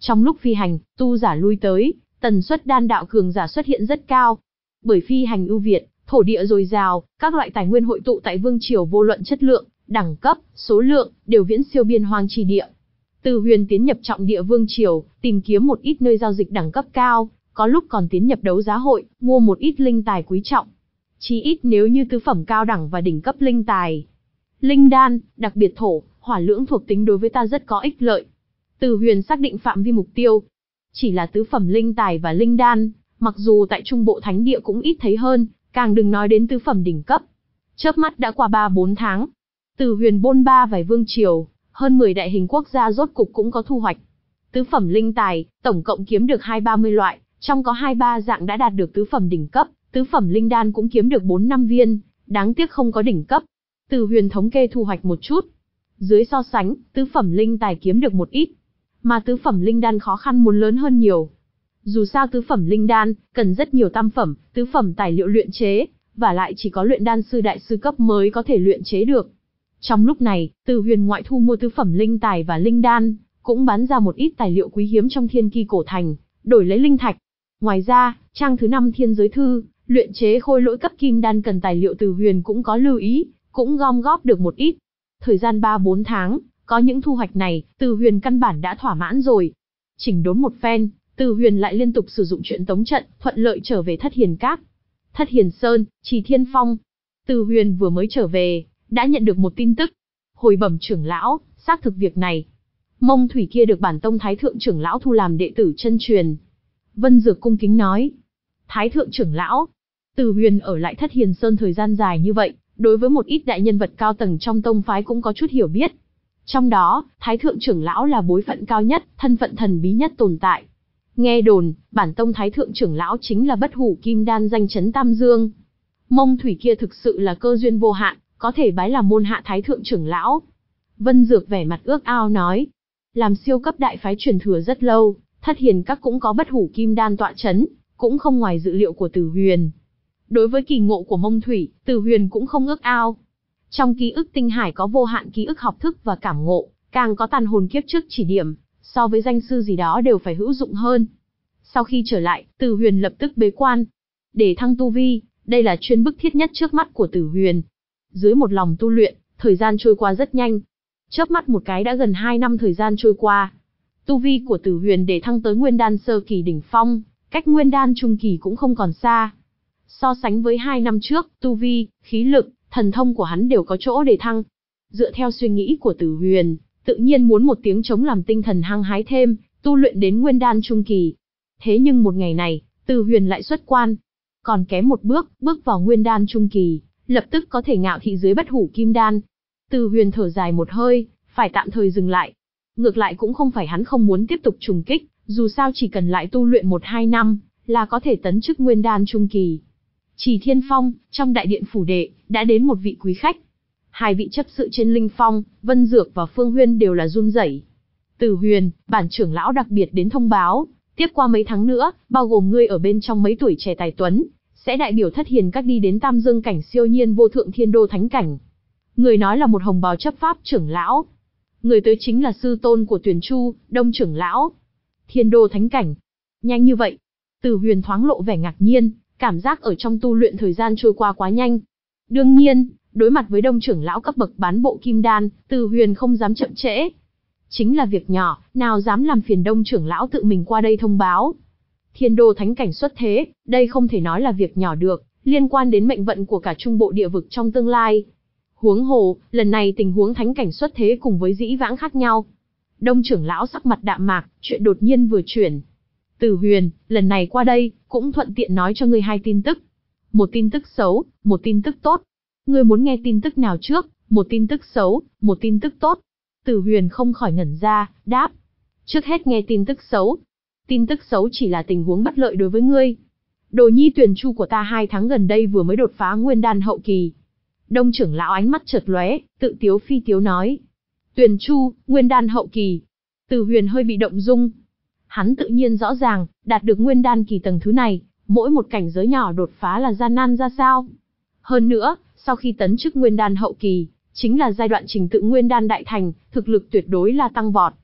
Trong lúc phi hành, tu giả lui tới, tần suất đan đạo cường giả xuất hiện rất cao. Bởi phi hành ưu việt, thổ địa dồi dào, các loại tài nguyên hội tụ tại vương triều vô luận chất lượng, đẳng cấp, số lượng, đều viễn siêu biên hoang chi địa. Từ Huyền tiến nhập trọng địa vương triều, tìm kiếm một ít nơi giao dịch đẳng cấp cao, có lúc còn tiến nhập đấu giá hội, mua một ít linh tài quý trọng. Chí ít nếu như tứ phẩm cao đẳng và đỉnh cấp linh tài. Linh đan, đặc biệt thổ, hỏa lưỡng thuộc tính đối với ta rất có ích lợi. Từ Huyền xác định phạm vi mục tiêu. Chỉ là tứ phẩm linh tài và linh đan, mặc dù tại trung bộ thánh địa cũng ít thấy hơn, càng đừng nói đến tứ phẩm đỉnh cấp. Chớp mắt đã qua ba bốn tháng. Từ Huyền bôn ba vài vương triều, hơn mười đại hình quốc gia rốt cục cũng có thu hoạch. Tứ phẩm linh tài, tổng cộng kiếm được hai ba mươi loại, trong có hai ba dạng đã đạt được tứ phẩm đỉnh cấp, tứ phẩm linh đan cũng kiếm được bốn năm viên, đáng tiếc không có đỉnh cấp. Từ Huyền thống kê thu hoạch một chút. Dưới so sánh, tứ phẩm linh tài kiếm được một ít, mà tứ phẩm linh đan khó khăn muốn lớn hơn nhiều. Dù sao tứ phẩm linh đan cần rất nhiều tam phẩm, tứ phẩm tài liệu luyện chế, và lại chỉ có luyện đan sư đại sư cấp mới có thể luyện chế được. Trong lúc này, Từ Huyền ngoại thu mua tứ phẩm linh tài và linh đan, cũng bán ra một ít tài liệu quý hiếm trong thiên kỳ cổ thành, đổi lấy linh thạch. Ngoài ra, trang thứ năm thiên giới thư, luyện chế khôi lỗi cấp kim đan cần tài liệu Từ Huyền cũng có lưu ý, cũng gom góp được một ít. Thời gian ba bốn tháng, có những thu hoạch này, Từ Huyền căn bản đã thỏa mãn rồi. Chỉnh đốn một phen, Từ Huyền lại liên tục sử dụng chuyện tống trận, thuận lợi trở về Thất Hiền Các. Thất Hiền Sơn, Trì Thiên Phong. Từ Huyền vừa mới trở về, đã nhận được một tin tức. Hồi bẩm trưởng lão, xác thực việc này. Mông Thủy kia được bản tông Thái Thượng trưởng lão thu làm đệ tử chân truyền. Vân Dược cung kính nói. Thái Thượng trưởng lão. Từ Huyền ở lại Thất Hiền Sơn thời gian dài như vậy, đối với một ít đại nhân vật cao tầng trong tông phái cũng có chút hiểu biết. Trong đó, Thái Thượng trưởng lão là bối phận cao nhất, thân phận thần bí nhất tồn tại. Nghe đồn, bản tông Thái Thượng trưởng lão chính là bất hủ kim đan danh chấn Tam Dương. Mông Thủy kia thực sự là cơ duyên vô hạn, có thể bái làm môn hạ Thái Thượng trưởng lão. Vân Dược vẻ mặt ước ao nói. Làm siêu cấp đại phái truyền thừa rất lâu, Thất Hiền Các cũng có bất hủ kim đan tọa chấn, cũng không ngoài dự liệu của Từ Huyền. Đối với kỳ ngộ của Mông Thủy, Từ Huyền cũng không ước ao. Trong ký ức tinh hải có vô hạn ký ức học thức và cảm ngộ, càng có tàn hồn kiếp trước chỉ điểm, so với danh sư gì đó đều phải hữu dụng hơn. Sau khi trở lại, Từ Huyền lập tức bế quan. Để thăng tu vi, đây là chuyên bức thiết nhất trước mắt của Từ Huyền. Dưới một lòng tu luyện, thời gian trôi qua rất nhanh. Chớp mắt một cái đã gần hai năm thời gian trôi qua. Tu vi của Từ Huyền để thăng tới Nguyên Đan sơ kỳ đỉnh phong, cách Nguyên Đan trung kỳ cũng không còn xa. So sánh với hai năm trước, tu vi, khí lực, thần thông của hắn đều có chỗ để thăng. Dựa theo suy nghĩ của Từ Huyền, tự nhiên muốn một tiếng chống làm tinh thần hăng hái thêm, tu luyện đến Nguyên Đan trung kỳ. Thế nhưng một ngày này, Từ Huyền lại xuất quan. Còn kém một bước, bước vào Nguyên Đan trung kỳ, lập tức có thể ngạo thị dưới bất hủ kim đan. Từ Huyền thở dài một hơi, phải tạm thời dừng lại. Ngược lại cũng không phải hắn không muốn tiếp tục trùng kích, dù sao chỉ cần lại tu luyện một hai năm, là có thể tấn chức Nguyên Đan trung kỳ. Trì Thiên Phong, trong đại điện phủ đệ, đã đến một vị quý khách. Hai vị chấp sự trên Linh Phong, Vân Dược và Phương Huyên đều là run rẩy. Từ Huyền, bản trưởng lão đặc biệt đến thông báo, tiếp qua mấy tháng nữa, bao gồm ngươi ở bên trong mấy tuổi trẻ tài tuấn, sẽ đại biểu Thất Hiền Các đi đến Tam Dương cảnh siêu nhiên vô thượng thiên đô thánh cảnh. Người nói là một hồng bào chấp pháp trưởng lão. Người tới chính là sư tôn của Tuyền Chu, Đông trưởng lão. Thiên đô thánh cảnh. Nhanh như vậy. Từ Huyền thoáng lộ vẻ ngạc nhiên, cảm giác ở trong tu luyện thời gian trôi qua quá nhanh. Đương nhiên, đối mặt với Đông trưởng lão cấp bậc bán bộ kim đan, Từ Huyền không dám chậm trễ. Chính là việc nhỏ, nào dám làm phiền Đông trưởng lão tự mình qua đây thông báo. Thiên đô thánh cảnh xuất thế, đây không thể nói là việc nhỏ được, liên quan đến mệnh vận của cả trung bộ địa vực trong tương lai. Huống hồ, lần này tình huống thánh cảnh xuất thế cùng với dĩ vãng khác nhau. Đông trưởng lão sắc mặt đạm mạc, chuyện đột nhiên vừa chuyển. Từ Huyền, lần này qua đây, cũng thuận tiện nói cho ngươi hai tin tức. Một tin tức xấu, một tin tức tốt. Ngươi muốn nghe tin tức nào trước, một tin tức xấu, một tin tức tốt. Từ Huyền không khỏi ngẩn ra, đáp. Trước hết nghe tin tức xấu. Tin tức xấu chỉ là tình huống bất lợi đối với ngươi. Đồ nhi Tuyền Chu của ta hai tháng gần đây vừa mới đột phá Nguyên Đan hậu kỳ. Đông trưởng lão ánh mắt chợt lóe, tự tiếu phi tiếu nói. Tuyền Chu, Nguyên Đan hậu kỳ. Từ Huyền hơi bị động dung. Hắn tự nhiên rõ ràng, đạt được Nguyên Đan kỳ tầng thứ này, mỗi một cảnh giới nhỏ đột phá là gian nan ra sao. Hơn nữa, sau khi tấn chức Nguyên Đan hậu kỳ, chính là giai đoạn trình tự Nguyên Đan đại thành, thực lực tuyệt đối là tăng vọt.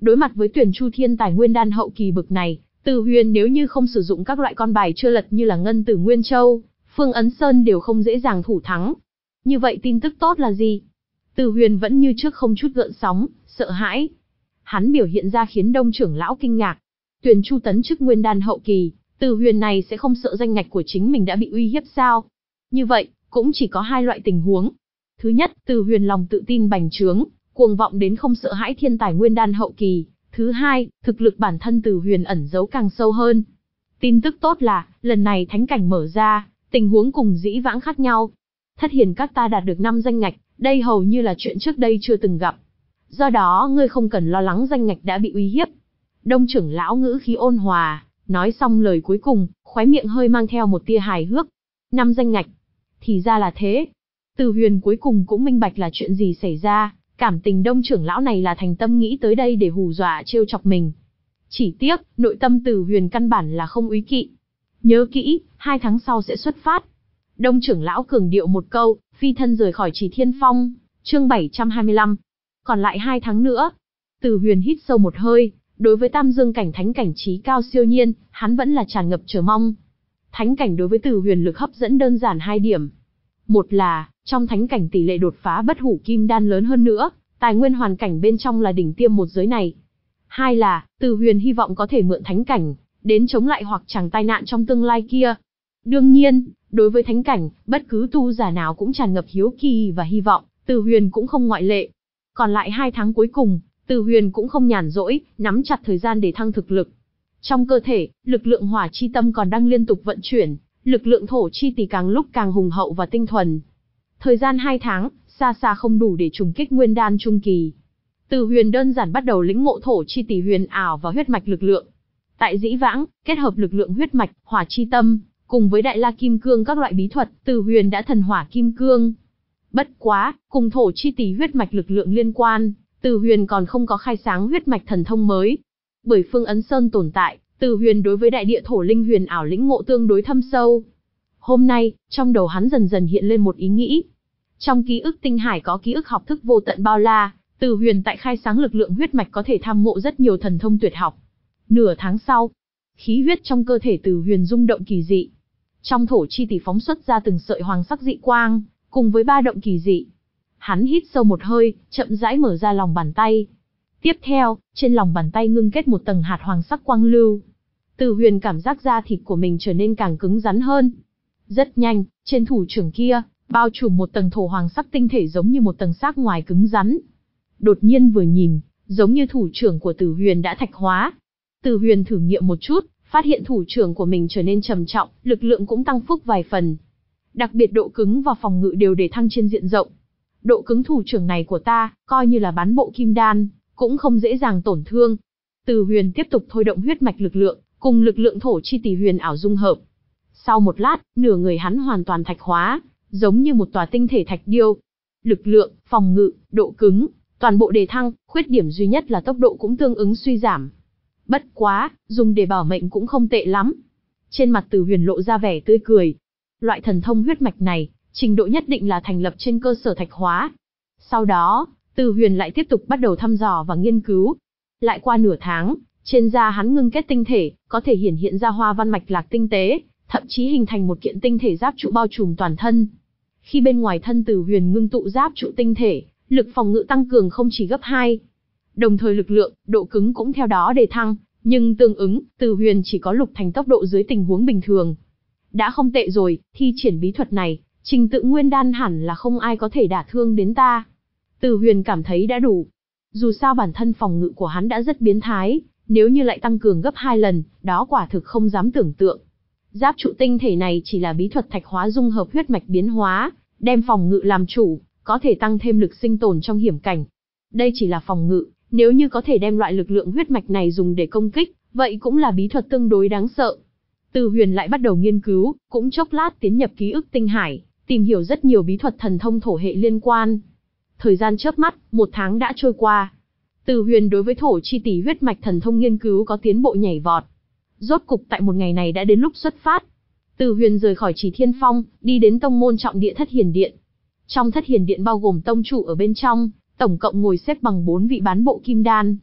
Đối mặt với tuyển Chu thiên tài nguyên đan hậu kỳ bực này, Từ Huyền nếu như không sử dụng các loại con bài chưa lật như là Ngân Tử Nguyên Châu, Phương Ấn Sơn đều không dễ dàng thủ thắng. Như vậy tin tức tốt là gì? Từ Huyền vẫn như trước không chút gợn sóng, sợ hãi. Hắn biểu hiện ra khiến Đông trưởng lão kinh ngạc. Tuyển Chu tấn chức nguyên đan hậu kỳ, Từ Huyền này sẽ không sợ danh ngạch của chính mình đã bị uy hiếp sao? Như vậy, cũng chỉ có hai loại tình huống. Thứ nhất, Từ Huyền lòng tự tin bành trướng, cuồng vọng đến không sợ hãi thiên tài nguyên đan hậu kỳ. Thứ hai, thực lực bản thân Từ Huyền ẩn giấu càng sâu hơn. Tin tức tốt là, lần này thánh cảnh mở ra, tình huống cùng dĩ vãng khác nhau. Thất hiền các ta đạt được năm danh ngạch, đây hầu như là chuyện trước đây chưa từng gặp. Do đó ngươi không cần lo lắng danh ngạch đã bị uy hiếp. Đông trưởng lão ngữ khí ôn hòa, nói xong lời cuối cùng, khóe miệng hơi mang theo một tia hài hước. Năm danh ngạch. Thì ra là thế. Từ Huyền cuối cùng cũng minh bạch là chuyện gì xảy ra, cảm tình Đông trưởng lão này là thành tâm nghĩ tới đây để hù dọa trêu chọc mình. Chỉ tiếc, nội tâm Từ Huyền căn bản là không úy kỵ. Nhớ kỹ, hai tháng sau sẽ xuất phát. Đông trưởng lão cường điệu một câu, phi thân rời khỏi Chỉ Thiên Phong, chương bảy trăm hai mươi lăm. Còn lại hai tháng nữa. Từ Huyền hít sâu một hơi, đối với Tam Dương cảnh thánh cảnh trí cao siêu nhiên, hắn vẫn là tràn ngập chờ mong. Thánh cảnh đối với Từ Huyền lực hấp dẫn đơn giản hai điểm. Một là, trong thánh cảnh tỷ lệ đột phá bất hủ kim đan lớn hơn nữa, tài nguyên hoàn cảnh bên trong là đỉnh tiêm một giới này. Hai là, Từ Huyền hy vọng có thể mượn thánh cảnh, đến chống lại hoặc chẳng tai nạn trong tương lai kia. Đương nhiên, đối với thánh cảnh, bất cứ tu giả nào cũng tràn ngập hiếu kỳ và hy vọng, Từ Huyền cũng không ngoại lệ. Còn lại hai tháng cuối cùng, Từ Huyền cũng không nhàn rỗi, nắm chặt thời gian để thăng thực lực. Trong cơ thể, lực lượng hỏa chi tâm còn đang liên tục vận chuyển, lực lượng thổ chi tỷ càng lúc càng hùng hậu và tinh thuần. Thời gian hai tháng, xa xa không đủ để trùng kích nguyên đan trung kỳ. Từ Huyền đơn giản bắt đầu lĩnh ngộ thổ chi tỷ huyền ảo và huyết mạch lực lượng. Tại dĩ vãng, kết hợp lực lượng huyết mạch, hỏa chi tâm, cùng với đại la kim cương các loại bí thuật, Từ Huyền đã thần hỏa kim cương. Bất quá, cùng thổ chi tỷ huyết mạch lực lượng liên quan, Từ Huyền còn không có khai sáng huyết mạch thần thông mới. Bởi Phương Ấn Sơn tồn tại, Từ Huyền đối với đại địa thổ linh huyền ảo lĩnh ngộ tương đối thâm sâu. Hôm nay, trong đầu hắn dần dần hiện lên một ý nghĩ. Trong ký ức tinh hải có ký ức học thức vô tận bao la, Từ Huyền tại khai sáng lực lượng huyết mạch có thể tham ngộ rất nhiều thần thông tuyệt học. Nửa tháng sau, khí huyết trong cơ thể Từ Huyền rung động kỳ dị. Trong thổ chi tỷ phóng xuất ra từng sợi hoàng sắc dị quang, cùng với ba động kỳ dị. Hắn hít sâu một hơi, chậm rãi mở ra lòng bàn tay. Tiếp theo, trên lòng bàn tay ngưng kết một tầng hạt hoàng sắc quang lưu. Từ Huyền cảm giác da thịt của mình trở nên càng cứng rắn hơn. Rất nhanh, trên thủ trưởng kia, bao trùm một tầng thổ hoàng sắc tinh thể giống như một tầng xác ngoài cứng rắn. Đột nhiên vừa nhìn, giống như thủ trưởng của Từ Huyền đã thạch hóa. Từ Huyền thử nghiệm một chút, phát hiện thủ trưởng của mình trở nên trầm trọng, lực lượng cũng tăng phúc vài phần. Đặc biệt độ cứng và phòng ngự đều để thăng trên diện rộng. Độ cứng thủ trưởng này của ta, coi như là bán bộ kim đan, cũng không dễ dàng tổn thương. Từ Huyền tiếp tục thôi động huyết mạch lực lượng, cùng lực lượng thổ chi tỷ huyền ảo dung hợp. Sau một lát, nửa người hắn hoàn toàn thạch hóa, giống như một tòa tinh thể thạch điêu. Lực lượng, phòng ngự, độ cứng, toàn bộ đề thăng, khuyết điểm duy nhất là tốc độ cũng tương ứng suy giảm. Bất quá, dùng để bảo mệnh cũng không tệ lắm. Trên mặt Từ Huyền lộ ra vẻ tươi cười. Loại thần thông huyết mạch này, trình độ nhất định là thành lập trên cơ sở thạch hóa. Sau đó, Từ Huyền lại tiếp tục bắt đầu thăm dò và nghiên cứu. Lại qua nửa tháng, trên da hắn ngưng kết tinh thể, có thể hiển hiện ra hoa văn mạch lạc tinh tế, thậm chí hình thành một kiện tinh thể giáp trụ bao trùm toàn thân. Khi bên ngoài thân Từ Huyền ngưng tụ giáp trụ tinh thể, lực phòng ngự tăng cường không chỉ gấp hai. Đồng thời lực lượng, độ cứng cũng theo đó đề thăng, nhưng tương ứng, Từ Huyền chỉ có lục thành tốc độ dưới tình huống bình thường. Đã không tệ rồi, thi triển bí thuật này, trình tự nguyên đan hẳn là không ai có thể đả thương đến ta. Từ Huyền cảm thấy đã đủ. Dù sao bản thân phòng ngự của hắn đã rất biến thái, nếu như lại tăng cường gấp hai lần, đó quả thực không dám tưởng tượng. Giáp trụ tinh thể này chỉ là bí thuật thạch hóa dung hợp huyết mạch biến hóa, đem phòng ngự làm chủ, có thể tăng thêm lực sinh tồn trong hiểm cảnh. Đây chỉ là phòng ngự, nếu như có thể đem loại lực lượng huyết mạch này dùng để công kích, vậy cũng là bí thuật tương đối đáng sợ. Từ Huyền lại bắt đầu nghiên cứu, cũng chốc lát tiến nhập ký ức tinh hải, tìm hiểu rất nhiều bí thuật thần thông thổ hệ liên quan. Thời gian chớp mắt, một tháng đã trôi qua. Từ Huyền đối với thổ chi tỷ huyết mạch thần thông nghiên cứu có tiến bộ nhảy vọt. Rốt cục tại một ngày này đã đến lúc xuất phát. Từ Huyền rời khỏi Chỉ Thiên Phong, đi đến tông môn trọng địa Thất Hiền Điện. Trong Thất Hiền Điện bao gồm tông chủ ở bên trong, tổng cộng ngồi xếp bằng bốn vị bán bộ kim đan.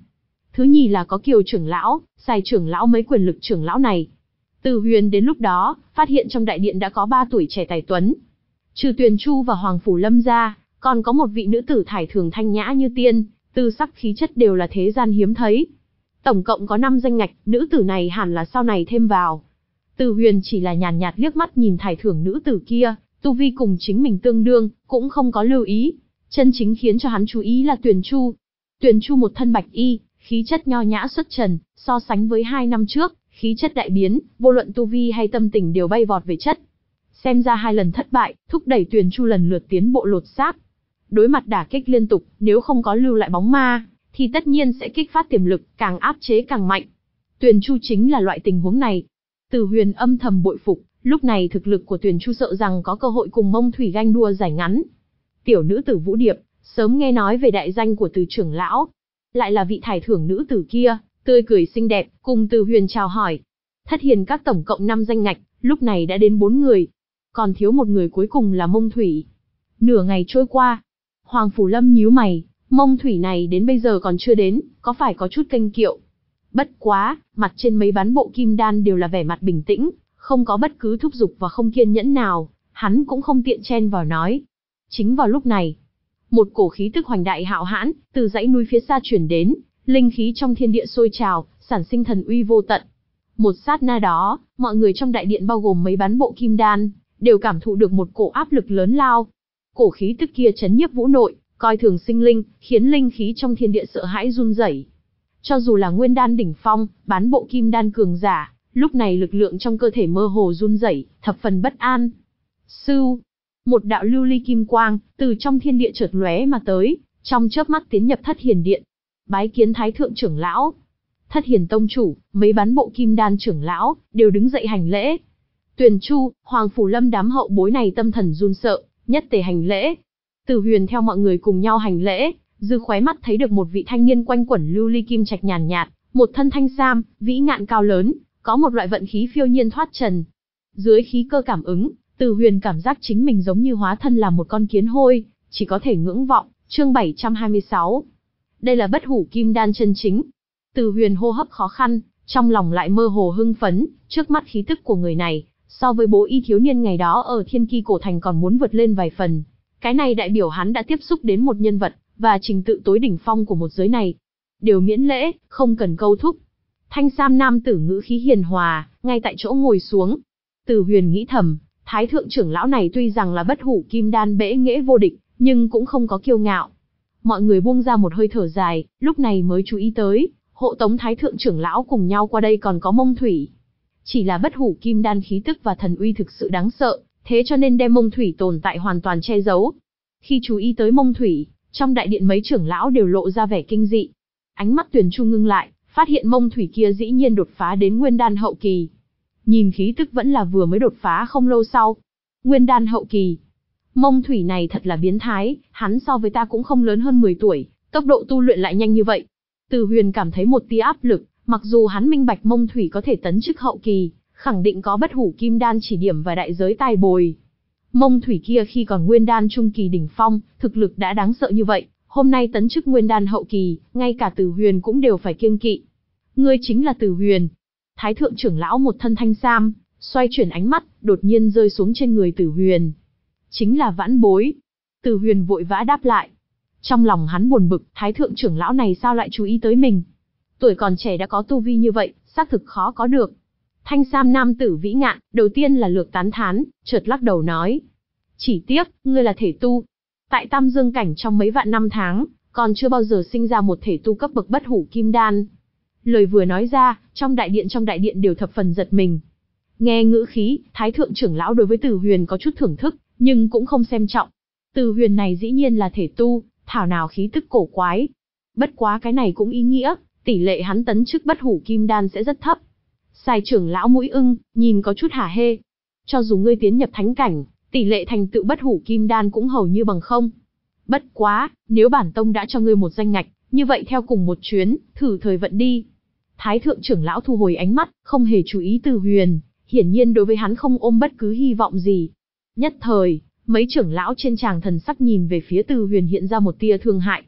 thứ nhì là có Kiều trưởng lão, Sài trưởng lão mấy quyền lực trưởng lão này. Từ Huyền đến lúc đó, phát hiện trong đại điện đã có ba tuổi trẻ tài tuấn. Trừ Tuyền Chu và Hoàng Phủ Lâm ra, còn có một vị nữ tử thải thường thanh nhã như tiên, tư sắc khí chất đều là thế gian hiếm thấy. Tổng cộng có năm danh ngạch, nữ tử này hẳn là sau này thêm vào. Từ Huyền chỉ là nhàn nhạt liếc mắt nhìn thải thưởng nữ tử kia, tu vi cùng chính mình tương đương, cũng không có lưu ý. Chân chính khiến cho hắn chú ý là Tuyền Chu. Tuyền Chu một thân bạch y, khí chất nho nhã xuất trần, so sánh với hai năm trước, khí chất đại biến, vô luận tu vi hay tâm tình đều bay vọt về chất. Xem ra hai lần thất bại, thúc đẩy Tuyền Chu lần lượt tiến bộ lột xác. Đối mặt đả kích liên tục, nếu không có lưu lại bóng ma, thì tất nhiên sẽ kích phát tiềm lực, càng áp chế càng mạnh. Tuyền Chu chính là loại tình huống này. Từ Huyền âm thầm bội phục, lúc này thực lực của Tuyền Chu sợ rằng có cơ hội cùng Mông Thủy ganh đua giải ngắn. Tiểu nữ tử Vũ Điệp, sớm nghe nói về đại danh của Từ trưởng lão, lại là vị thải thưởng nữ tử kia, tươi cười xinh đẹp, cùng Từ Huyền chào hỏi. Thất hiền các tổng cộng năm danh ngạch, lúc này đã đến bốn người, còn thiếu một người cuối cùng là Mông Thủy. Nửa ngày trôi qua, Hoàng Phủ Lâm nhíu mày, Mông Thủy này đến bây giờ còn chưa đến, có phải có chút kênh kiệu. Bất quá, mặt trên mấy bán bộ kim đan đều là vẻ mặt bình tĩnh, không có bất cứ thúc giục và không kiên nhẫn nào, hắn cũng không tiện chen vào nói. Chính vào lúc này, một cổ khí tức hoành đại hạo hãn, từ dãy núi phía xa chuyển đến, linh khí trong thiên địa sôi trào, sản sinh thần uy vô tận. Một sát na đó, mọi người trong đại điện bao gồm mấy bán bộ kim đan, đều cảm thụ được một cổ áp lực lớn lao. Cổ khí tức kia chấn nhiếp vũ nội, coi thường sinh linh, khiến linh khí trong thiên địa sợ hãi run rẩy. Cho dù là nguyên đan đỉnh phong, bán bộ kim đan cường giả, lúc này lực lượng trong cơ thể mơ hồ run rẩy, thập phần bất an. Sưu, một đạo lưu ly kim quang từ trong thiên địa chợt lóe mà tới, trong chớp mắt tiến nhập Thất Hiền điện. Bái kiến Thái thượng trưởng lão. Thất Hiền tông chủ, mấy bán bộ kim đan trưởng lão đều đứng dậy hành lễ. Tuyền Chu, Hoàng Phủ Lâm đám hậu bối này tâm thần run sợ, nhất tề hành lễ. Từ Huyền theo mọi người cùng nhau hành lễ, dư khóe mắt thấy được một vị thanh niên quanh quẩn lưu ly kim trạch nhàn nhạt, một thân thanh sam, vĩ ngạn cao lớn, có một loại vận khí phiêu nhiên thoát trần. Dưới khí cơ cảm ứng, Từ Huyền cảm giác chính mình giống như hóa thân làm một con kiến hôi, chỉ có thể ngưỡng vọng. Chương bảy trăm hai mươi sáu. Đây là bất hủ kim đan chân chính. Từ Huyền hô hấp khó khăn, trong lòng lại mơ hồ hưng phấn, trước mắt khí tức của người này, so với bố y thiếu niên ngày đó ở Thiên Ki cổ thành còn muốn vượt lên vài phần. Cái này đại biểu hắn đã tiếp xúc đến một nhân vật, và trình tự tối đỉnh phong của một giới này. Đều miễn lễ, không cần câu thúc. Thanh sam nam tử ngữ khí hiền hòa, ngay tại chỗ ngồi xuống. Từ Huyền nghĩ thầm, Thái thượng trưởng lão này tuy rằng là bất hủ kim đan bẽ nghễ vô địch, nhưng cũng không có kiêu ngạo. Mọi người buông ra một hơi thở dài, lúc này mới chú ý tới, hộ tống Thái thượng trưởng lão cùng nhau qua đây còn có Mông Thủy. Chỉ là bất hủ kim đan khí tức và thần uy thực sự đáng sợ, thế cho nên đem Mông Thủy tồn tại hoàn toàn che giấu. Khi chú ý tới Mông Thủy, trong đại điện mấy trưởng lão đều lộ ra vẻ kinh dị. Ánh mắt Tuyền Chu ngưng lại, phát hiện Mông Thủy kia dĩ nhiên đột phá đến nguyên đan hậu kỳ. Nhìn khí tức vẫn là vừa mới đột phá không lâu sau. Nguyên đan hậu kỳ. Mông Thủy này thật là biến thái, hắn so với ta cũng không lớn hơn mười tuổi, tốc độ tu luyện lại nhanh như vậy. Từ Huyền cảm thấy một tia áp lực, mặc dù hắn minh bạch Mông Thủy có thể tấn chức hậu kỳ, khẳng định có bất hủ kim đan chỉ điểm và đại giới tài bồi. Mông Thủy kia khi còn nguyên đan trung kỳ đỉnh phong, thực lực đã đáng sợ như vậy, hôm nay tấn chức nguyên đan hậu kỳ, ngay cả Từ Huyền cũng đều phải kiêng kỵ. Ngươi chính là Từ Huyền. Thái thượng trưởng lão một thân thanh sam, xoay chuyển ánh mắt, đột nhiên rơi xuống trên người Từ Huyền. Chính là vãn bối. Từ Huyền vội vã đáp lại. Trong lòng hắn buồn bực, Thái thượng trưởng lão này sao lại chú ý tới mình? Tuổi còn trẻ đã có tu vi như vậy, xác thực khó có được. Thanh sam nam tử vĩ ngạn, đầu tiên là lược tán thán, chợt lắc đầu nói. Chỉ tiếc, ngươi là thể tu. Tại Tam Dương cảnh trong mấy vạn năm tháng, còn chưa bao giờ sinh ra một thể tu cấp bậc bất hủ kim đan. Lời vừa nói ra, trong đại điện trong đại điện đều thập phần giật mình. Nghe ngữ khí, Thái thượng trưởng lão đối với Từ Huyền có chút thưởng thức, nhưng cũng không xem trọng. Từ Huyền này dĩ nhiên là thể tu, thảo nào khí tức cổ quái. Bất quá cái này cũng ý nghĩa, tỷ lệ hắn tấn chức bất hủ kim đan sẽ rất thấp. Sài trưởng lão mũi ưng, nhìn có chút hả hê. Cho dù ngươi tiến nhập thánh cảnh, tỷ lệ thành tựu bất hủ kim đan cũng hầu như bằng không. Bất quá, nếu bản tông đã cho ngươi một danh ngạch, như vậy theo cùng một chuyến, thử thời vận đi. Thái thượng trưởng lão thu hồi ánh mắt, không hề chú ý Từ Huyền, hiển nhiên đối với hắn không ôm bất cứ hy vọng gì. Nhất thời, mấy trưởng lão trên tràng thần sắc nhìn về phía Từ Huyền hiện ra một tia thương hại.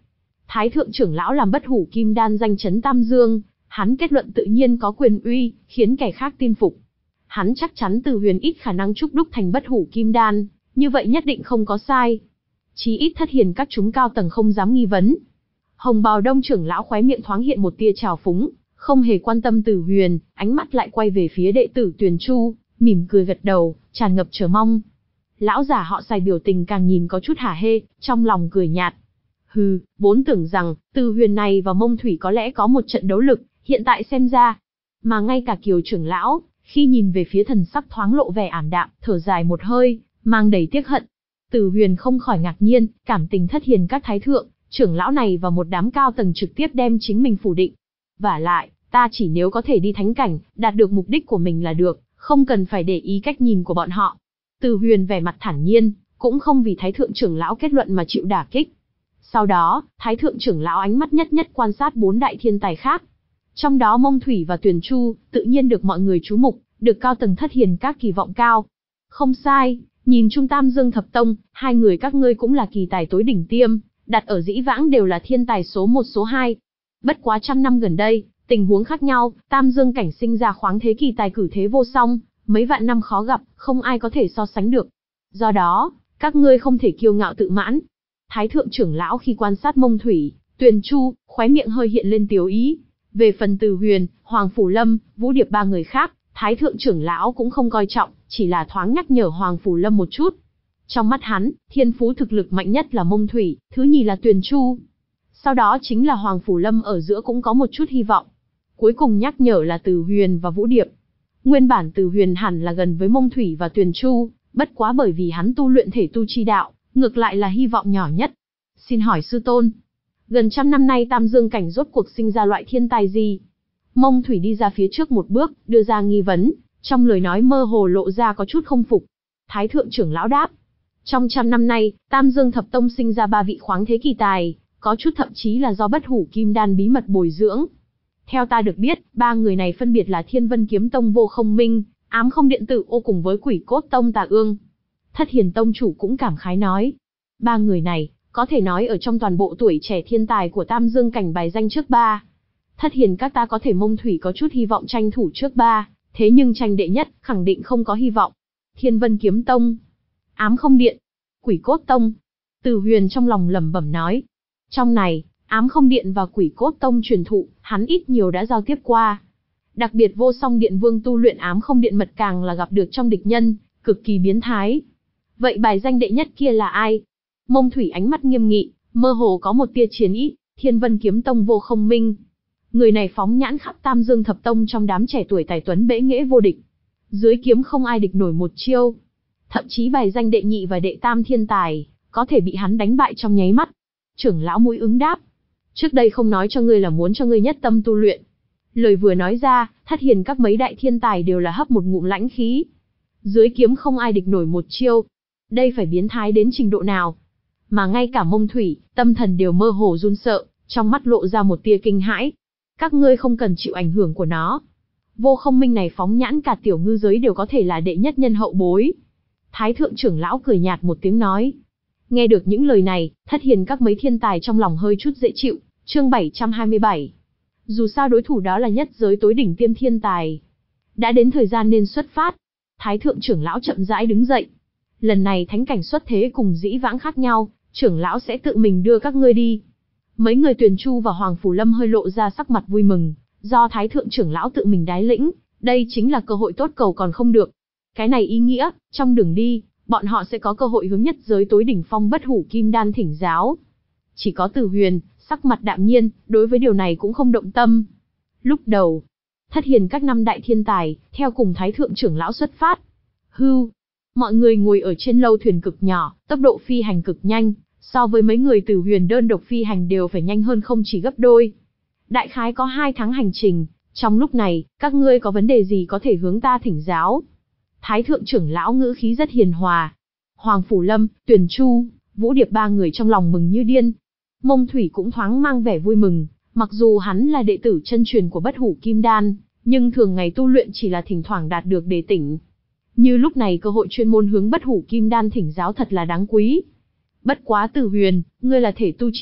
Thái thượng trưởng lão làm bất hủ kim đan danh chấn Tam Dương, hắn kết luận tự nhiên có quyền uy, khiến kẻ khác tin phục. Hắn chắc chắn Từ Huyền ít khả năng trúc đúc thành bất hủ kim đan, như vậy nhất định không có sai. Chí ít Thất Hiền các chúng cao tầng không dám nghi vấn. Hồng Bào Đông trưởng lão khóe miệng thoáng hiện một tia trào phúng, không hề quan tâm Từ Huyền, ánh mắt lại quay về phía đệ tử Tuyền Chu, mỉm cười gật đầu, tràn ngập chờ mong. Lão giả họ Sài biểu tình càng nhìn có chút hả hê, trong lòng cười nhạt. Hừ, vốn tưởng rằng, Từ Huyền này và Mông Thủy có lẽ có một trận đấu lực, hiện tại xem ra. Mà ngay cả Kiều trưởng lão, khi nhìn về phía thần sắc thoáng lộ vẻ ảm đạm, thở dài một hơi, mang đầy tiếc hận. Từ Huyền không khỏi ngạc nhiên, cảm tình Thất Hiền các thái thượng, trưởng lão này và một đám cao tầng trực tiếp đem chính mình phủ định. Vả lại, ta chỉ nếu có thể đi thánh cảnh, đạt được mục đích của mình là được, không cần phải để ý cách nhìn của bọn họ. Từ Huyền vẻ mặt thản nhiên, cũng không vì thái thượng trưởng lão kết luận mà chịu đả kích. Sau đó, thái thượng trưởng lão ánh mắt nhất nhất quan sát bốn đại thiên tài khác. Trong đó Mông Thủy và Tuyền Chu, tự nhiên được mọi người chú mục, được cao tầng Thất Hiền các kỳ vọng cao. Không sai, nhìn Trung Tam Dương Thập Tông, hai người các ngươi cũng là kỳ tài tối đỉnh tiêm, đặt ở dĩ vãng đều là thiên tài số một số hai. Bất quá trăm năm gần đây, tình huống khác nhau, Tam Dương cảnh sinh ra khoáng thế kỳ tài cử thế vô song, mấy vạn năm khó gặp, không ai có thể so sánh được. Do đó, các ngươi không thể kiêu ngạo tự mãn. Thái thượng trưởng lão khi quan sát Mông Thủy, Tuyền Chu, khóe miệng hơi hiện lên tiếu ý. Về phần Từ Huyền, Hoàng Phủ Lâm, Vũ Điệp ba người khác, Thái thượng trưởng lão cũng không coi trọng, chỉ là thoáng nhắc nhở Hoàng Phủ Lâm một chút. Trong mắt hắn, thiên phú thực lực mạnh nhất là Mông Thủy, thứ nhì là Tuyền Chu. Sau đó chính là Hoàng Phủ Lâm ở giữa cũng có một chút hy vọng. Cuối cùng nhắc nhở là Từ Huyền và Vũ Điệp. Nguyên bản Từ Huyền hẳn là gần với Mông Thủy và Tuyền Chu, bất quá bởi vì hắn tu luyện thể tu chi đạo, ngược lại là hy vọng nhỏ nhất. Xin hỏi sư tôn, gần trăm năm nay Tam Dương cảnh rốt cuộc sinh ra loại thiên tài gì? Mông Thủy đi ra phía trước một bước, đưa ra nghi vấn, trong lời nói mơ hồ lộ ra có chút không phục. Thái thượng trưởng lão đáp, trong trăm năm nay, Tam Dương Thập Tông sinh ra ba vị khoáng thế kỳ tài, có chút thậm chí là do bất hủ kim đan bí mật bồi dưỡng. Theo ta được biết, ba người này phân biệt là Thiên Vân Kiếm Tông Vô Không Minh, Ám Không Điện Tử Ô cùng với Quỷ Cốt Tông Tà Ương. Thất Hiền Tông chủ cũng cảm khái nói, ba người này, có thể nói ở trong toàn bộ tuổi trẻ thiên tài của Tam Dương cảnh bài danh trước ba. Thất Hiền các ta có thể Mông Thủy có chút hy vọng tranh thủ trước ba, thế nhưng tranh đệ nhất, khẳng định không có hy vọng. Thiên Vân Kiếm Tông, Ám Không Điện, Quỷ Cốt Tông. Từ Huyền trong lòng lẩm bẩm nói, trong này, Ám Không Điện và Quỷ Cốt Tông truyền thụ, hắn ít nhiều đã giao tiếp qua. Đặc biệt Vô Song Điện Vương tu luyện Ám Không Điện mật càng là gặp được trong địch nhân, cực kỳ biến thái. Vậy bài danh đệ nhất kia là ai? Mông Thủy ánh mắt nghiêm nghị, mơ hồ có một tia chiến ý. Thiên Vân Kiếm Tông Vô Không Minh. Người này phóng nhãn khắp Tam Dương Thập Tông trong đám trẻ tuổi tài tuấn bẽ nghễ vô địch. Dưới kiếm không ai địch nổi một chiêu. Thậm chí bài danh đệ nhị và đệ tam thiên tài, có thể bị hắn đánh bại trong nháy mắt. Trưởng lão mũi ứng đáp, trước đây không nói cho ngươi là muốn cho ngươi nhất tâm tu luyện. Lời vừa nói ra, Thất Hiền các mấy đại thiên tài đều là hấp một ngụm lãnh khí. Dưới kiếm không ai địch nổi một chiêu. Đây phải biến thái đến trình độ nào? Mà ngay cả Mông Thủy, tâm thần đều mơ hồ run sợ, trong mắt lộ ra một tia kinh hãi. Các ngươi không cần chịu ảnh hưởng của nó. Vô Không Minh này phóng nhãn cả tiểu ngư giới đều có thể là đệ nhất nhân hậu bối. Thái thượng trưởng lão cười nhạt một tiếng nói. Nghe được những lời này, Thất Hiền các mấy thiên tài trong lòng hơi chút dễ chịu. Chương bảy trăm hai mươi bảy. Dù sao đối thủ đó là nhất giới tối đỉnh tiêm thiên tài. Đã đến thời gian nên xuất phát. Thái thượng trưởng lão chậm rãi đứng dậy. Lần này thánh cảnh xuất thế cùng dĩ vãng khác nhau, trưởng lão sẽ tự mình đưa các ngươi đi. Mấy người Tuyền Chu và Hoàng Phủ Lâm hơi lộ ra sắc mặt vui mừng, do Thái thượng trưởng lão tự mình đái lĩnh, đây chính là cơ hội tốt cầu còn không được. Cái này ý nghĩa, trong đường đi, bọn họ sẽ có cơ hội hướng nhất giới tối đỉnh phong bất hủ kim đan thỉnh giáo. Chỉ có Từ Huyền, sắc mặt đạm nhiên, đối với điều này cũng không động tâm. Lúc đầu, Thất Hiền các năm đại thiên tài, theo cùng Thái thượng trưởng lão xuất phát. Hưu, mọi người ngồi ở trên lâu thuyền cực nhỏ, tốc độ phi hành cực nhanh, so với mấy người Từ Huyền đơn độc phi hành đều phải nhanh hơn không chỉ gấp đôi. Đại khái có hai tháng hành trình, trong lúc này, các ngươi có vấn đề gì có thể hướng ta thỉnh giáo. Thái thượng trưởng lão ngữ khí rất hiền hòa. Hoàng Phủ Lâm, Tuyền Chu, Vũ Điệp ba người trong lòng mừng như điên. Mông Thủy cũng thoáng mang vẻ vui mừng, mặc dù hắn là đệ tử chân truyền của bất hủ kim đan, nhưng thường ngày tu luyện chỉ là thỉnh thoảng đạt được đề tỉnh. Như lúc này cơ hội chuyên môn hướng bất hủ kim đan thỉnh giáo thật là đáng quý. Bất quá Từ Huyền, ngươi là thể tu chi đạo,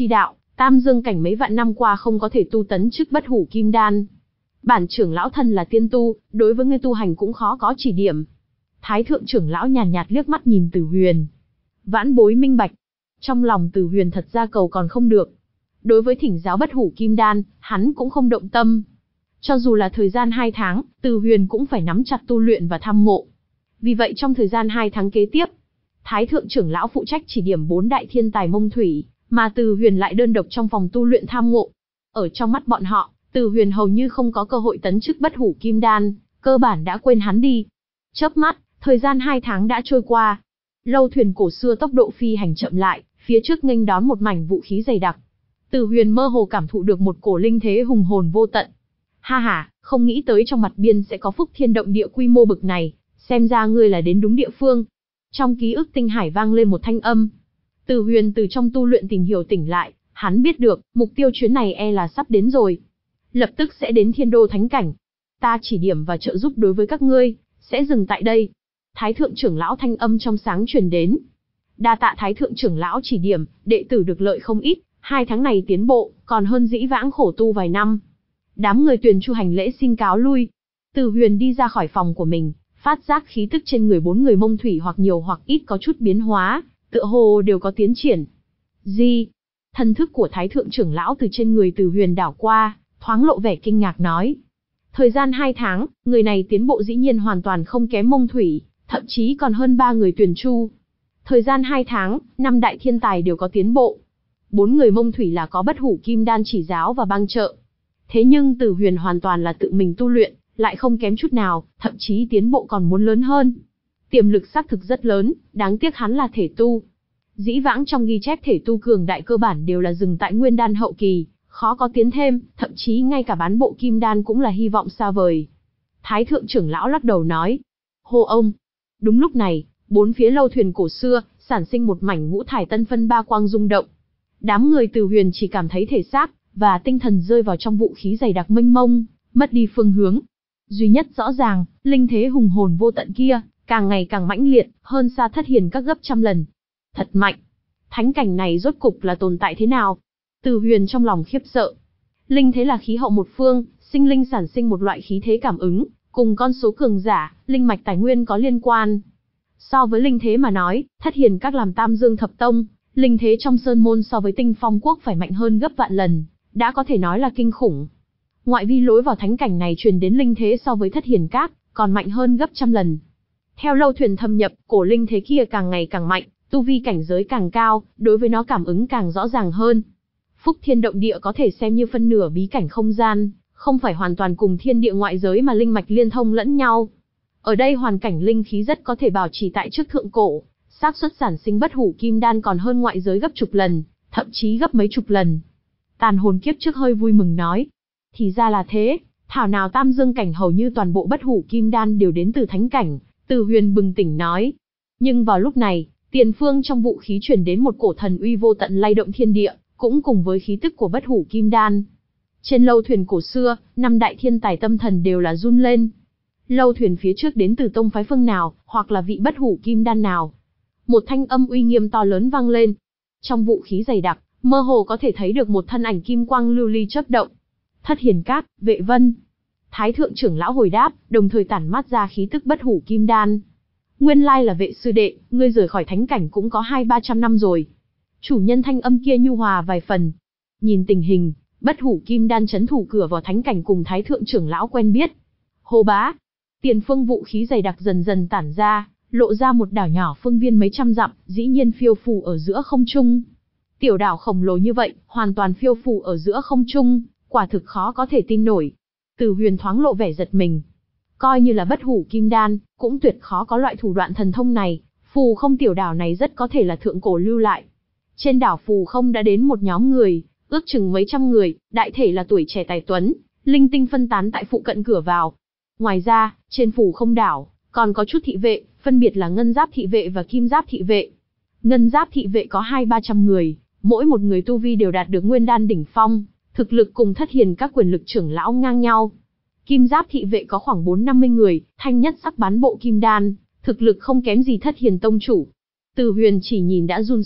Tam dương cảnh mấy vạn năm qua không có thể tu tấn chức bất hủ kim đan. Bản trưởng lão thân là tiên tu, đối với ngươi tu hành cũng khó có chỉ điểm. Thái thượng trưởng lão nhàn nhạt, nhạt liếc mắt nhìn Tử Huyền. Vãn bối minh bạch. Trong lòng Tử Huyền thật ra cầu còn không được. Đối với thỉnh giáo bất hủ kim đan, hắn cũng không động tâm. Cho dù là thời gian hai tháng, Tử Huyền cũng phải nắm chặt tu luyện và tham ngộ. Vì vậy trong thời gian hai tháng kế tiếp, Thái thượng trưởng lão phụ trách chỉ điểm bốn đại thiên tài mông thủy, mà Tử Huyền lại đơn độc trong phòng tu luyện tham ngộ. Ở trong mắt bọn họ, Tử Huyền hầu như không có cơ hội tấn chức bất hủ kim đan, cơ bản đã quên hắn đi. Chớp mắt, thời gian hai tháng đã trôi qua. Lâu thuyền cổ xưa tốc độ phi hành chậm lại, phía trước nghênh đón một mảnh vũ khí dày đặc. Tử Huyền mơ hồ cảm thụ được một cổ linh thế hùng hồn vô tận. Ha ha, không nghĩ tới trong mặt biên sẽ có phúc thiên động địa quy mô bực này, xem ra ngươi là đến đúng địa phương. Trong ký ức tinh hải vang lên một thanh âm. Tử Huyền từ trong tu luyện tìm hiểu tỉnh lại, hắn biết được, mục tiêu chuyến này e là sắp đến rồi. Lập tức sẽ đến thiên đô thánh cảnh. Ta chỉ điểm và trợ giúp đối với các ngươi, sẽ dừng tại đây. Thái thượng trưởng lão thanh âm trong sáng truyền đến. Đa tạ Thái thượng trưởng lão chỉ điểm, đệ tử được lợi không ít, hai tháng này tiến bộ, còn hơn dĩ vãng khổ tu vài năm. Đám người Tuyền Chu hành lễ xin cáo lui. Tử Huyền đi ra khỏi phòng của mình, phát giác khí tức trên người bốn người mông thủy hoặc nhiều hoặc ít có chút biến hóa, tựa hồ đều có tiến triển. Gì? Thần thức của Thái thượng trưởng lão từ trên người Tử Huyền đảo qua, thoáng lộ vẻ kinh ngạc nói. Thời gian hai tháng, người này tiến bộ dĩ nhiên hoàn toàn không kém mông thủy, thậm chí còn hơn ba người Tuyền Chu. Thời gian hai tháng, năm đại thiên tài đều có tiến bộ. Bốn người mông thủy là có bất hủ kim đan chỉ giáo và bang trợ. Thế nhưng Tử Huyền hoàn toàn là tự mình tu luyện, lại không kém chút nào, thậm chí tiến bộ còn muốn lớn hơn. Tiềm lực xác thực rất lớn, đáng tiếc hắn là thể tu. Dĩ vãng trong ghi chép thể tu cường đại cơ bản đều là dừng tại nguyên đan hậu kỳ, khó có tiến thêm, thậm chí ngay cả bán bộ kim đan cũng là hy vọng xa vời. Thái thượng trưởng lão lắc đầu nói. Hô ông! Đúng lúc này, bốn phía lâu thuyền cổ xưa, sản sinh một mảnh ngũ thải tân phân ba quang rung động. Đám người Tử Huyền chỉ cảm thấy thể xác và tinh thần rơi vào trong vũ khí dày đặc mênh mông, mất đi phương hướng. Duy nhất rõ ràng, linh thế hùng hồn vô tận kia, càng ngày càng mãnh liệt, hơn xa thất hiền các gấp trăm lần. Thật mạnh! Thánh cảnh này rốt cục là tồn tại thế nào? Tử Huyền trong lòng khiếp sợ. Linh thế là khí hậu một phương, sinh linh sản sinh một loại khí thế cảm ứng, cùng con số cường giả, linh mạch tài nguyên có liên quan. So với linh thế mà nói, thất hiền các làm tam dương thập tông, linh thế trong sơn môn so với tinh phong quốc phải mạnh hơn gấp vạn lần, đã có thể nói là kinh khủng. Ngoại vi lối vào thánh cảnh này truyền đến linh thế so với thất hiền các, còn mạnh hơn gấp trăm lần. Theo lâu thuyền thâm nhập, cổ linh thế kia càng ngày càng mạnh, tu vi cảnh giới càng cao, đối với nó cảm ứng càng rõ ràng hơn. Phúc thiên động địa có thể xem như phân nửa bí cảnh không gian, không phải hoàn toàn cùng thiên địa ngoại giới mà linh mạch liên thông lẫn nhau. Ở đây hoàn cảnh linh khí rất có thể bảo trì tại trước thượng cổ, xác suất sản sinh bất hủ kim đan còn hơn ngoại giới gấp chục lần, thậm chí gấp mấy chục lần. Tàn hồn kiếp trước hơi vui mừng nói. Thì ra là thế, thảo nào tam dương cảnh hầu như toàn bộ bất hủ kim đan đều đến từ thánh cảnh, Tử Huyền bừng tỉnh nói. Nhưng vào lúc này, tiền phương trong vũ khí truyền đến một cổ thần uy vô tận lay động thiên địa, cũng cùng với khí tức của bất hủ kim đan. Trên lâu thuyền cổ xưa, năm đại thiên tài tâm thần đều là run lên. Lâu thuyền phía trước đến từ tông phái phương nào, hoặc là vị bất hủ kim đan nào. Một thanh âm uy nghiêm to lớn vang lên. Trong vũ khí dày đặc, mơ hồ có thể thấy được một thân ảnh kim quang lưu ly chớp động. Thất hiền các, Vệ Vân. Thái thượng trưởng lão hồi đáp, đồng thời tản mát ra khí tức bất hủ kim đan. Nguyên lai là Vệ sư đệ, ngươi rời khỏi thánh cảnh cũng có hai ba trăm năm rồi. Chủ nhân thanh âm kia nhu hòa vài phần. Nhìn tình hình, bất hủ kim đan chấn thủ cửa vào thánh cảnh cùng thái thượng trưởng lão quen biết. Hô bá! Tiền phương vũ khí dày đặc dần dần tản ra, lộ ra một đảo nhỏ phương viên mấy trăm dặm, dĩ nhiên phiêu phù ở giữa không trung. Tiểu đảo khổng lồ như vậy, hoàn toàn phiêu phù ở giữa không trung, quả thực khó có thể tin nổi. Tử Huyền thoáng lộ vẻ giật mình. Coi như là bất hủ kim đan, cũng tuyệt khó có loại thủ đoạn thần thông này, phù không tiểu đảo này rất có thể là thượng cổ lưu lại. Trên đảo phù không đã đến một nhóm người, ước chừng mấy trăm người, đại thể là tuổi trẻ tài tuấn, linh tinh phân tán tại phụ cận cửa vào. Ngoài ra, trên phù không đảo, còn có chút thị vệ, phân biệt là ngân giáp thị vệ và kim giáp thị vệ. Ngân giáp thị vệ có hai ba trăm người, mỗi một người tu vi đều đạt được nguyên đan đỉnh phong, thực lực cùng thất hiền các quyền lực trưởng lão ngang nhau. Kim giáp thị vệ có khoảng bốn năm mươi người, thanh nhất sắc bán bộ kim đan, thực lực không kém gì thất hiền tông chủ. Từ Huyền chỉ nhìn đã run sợ,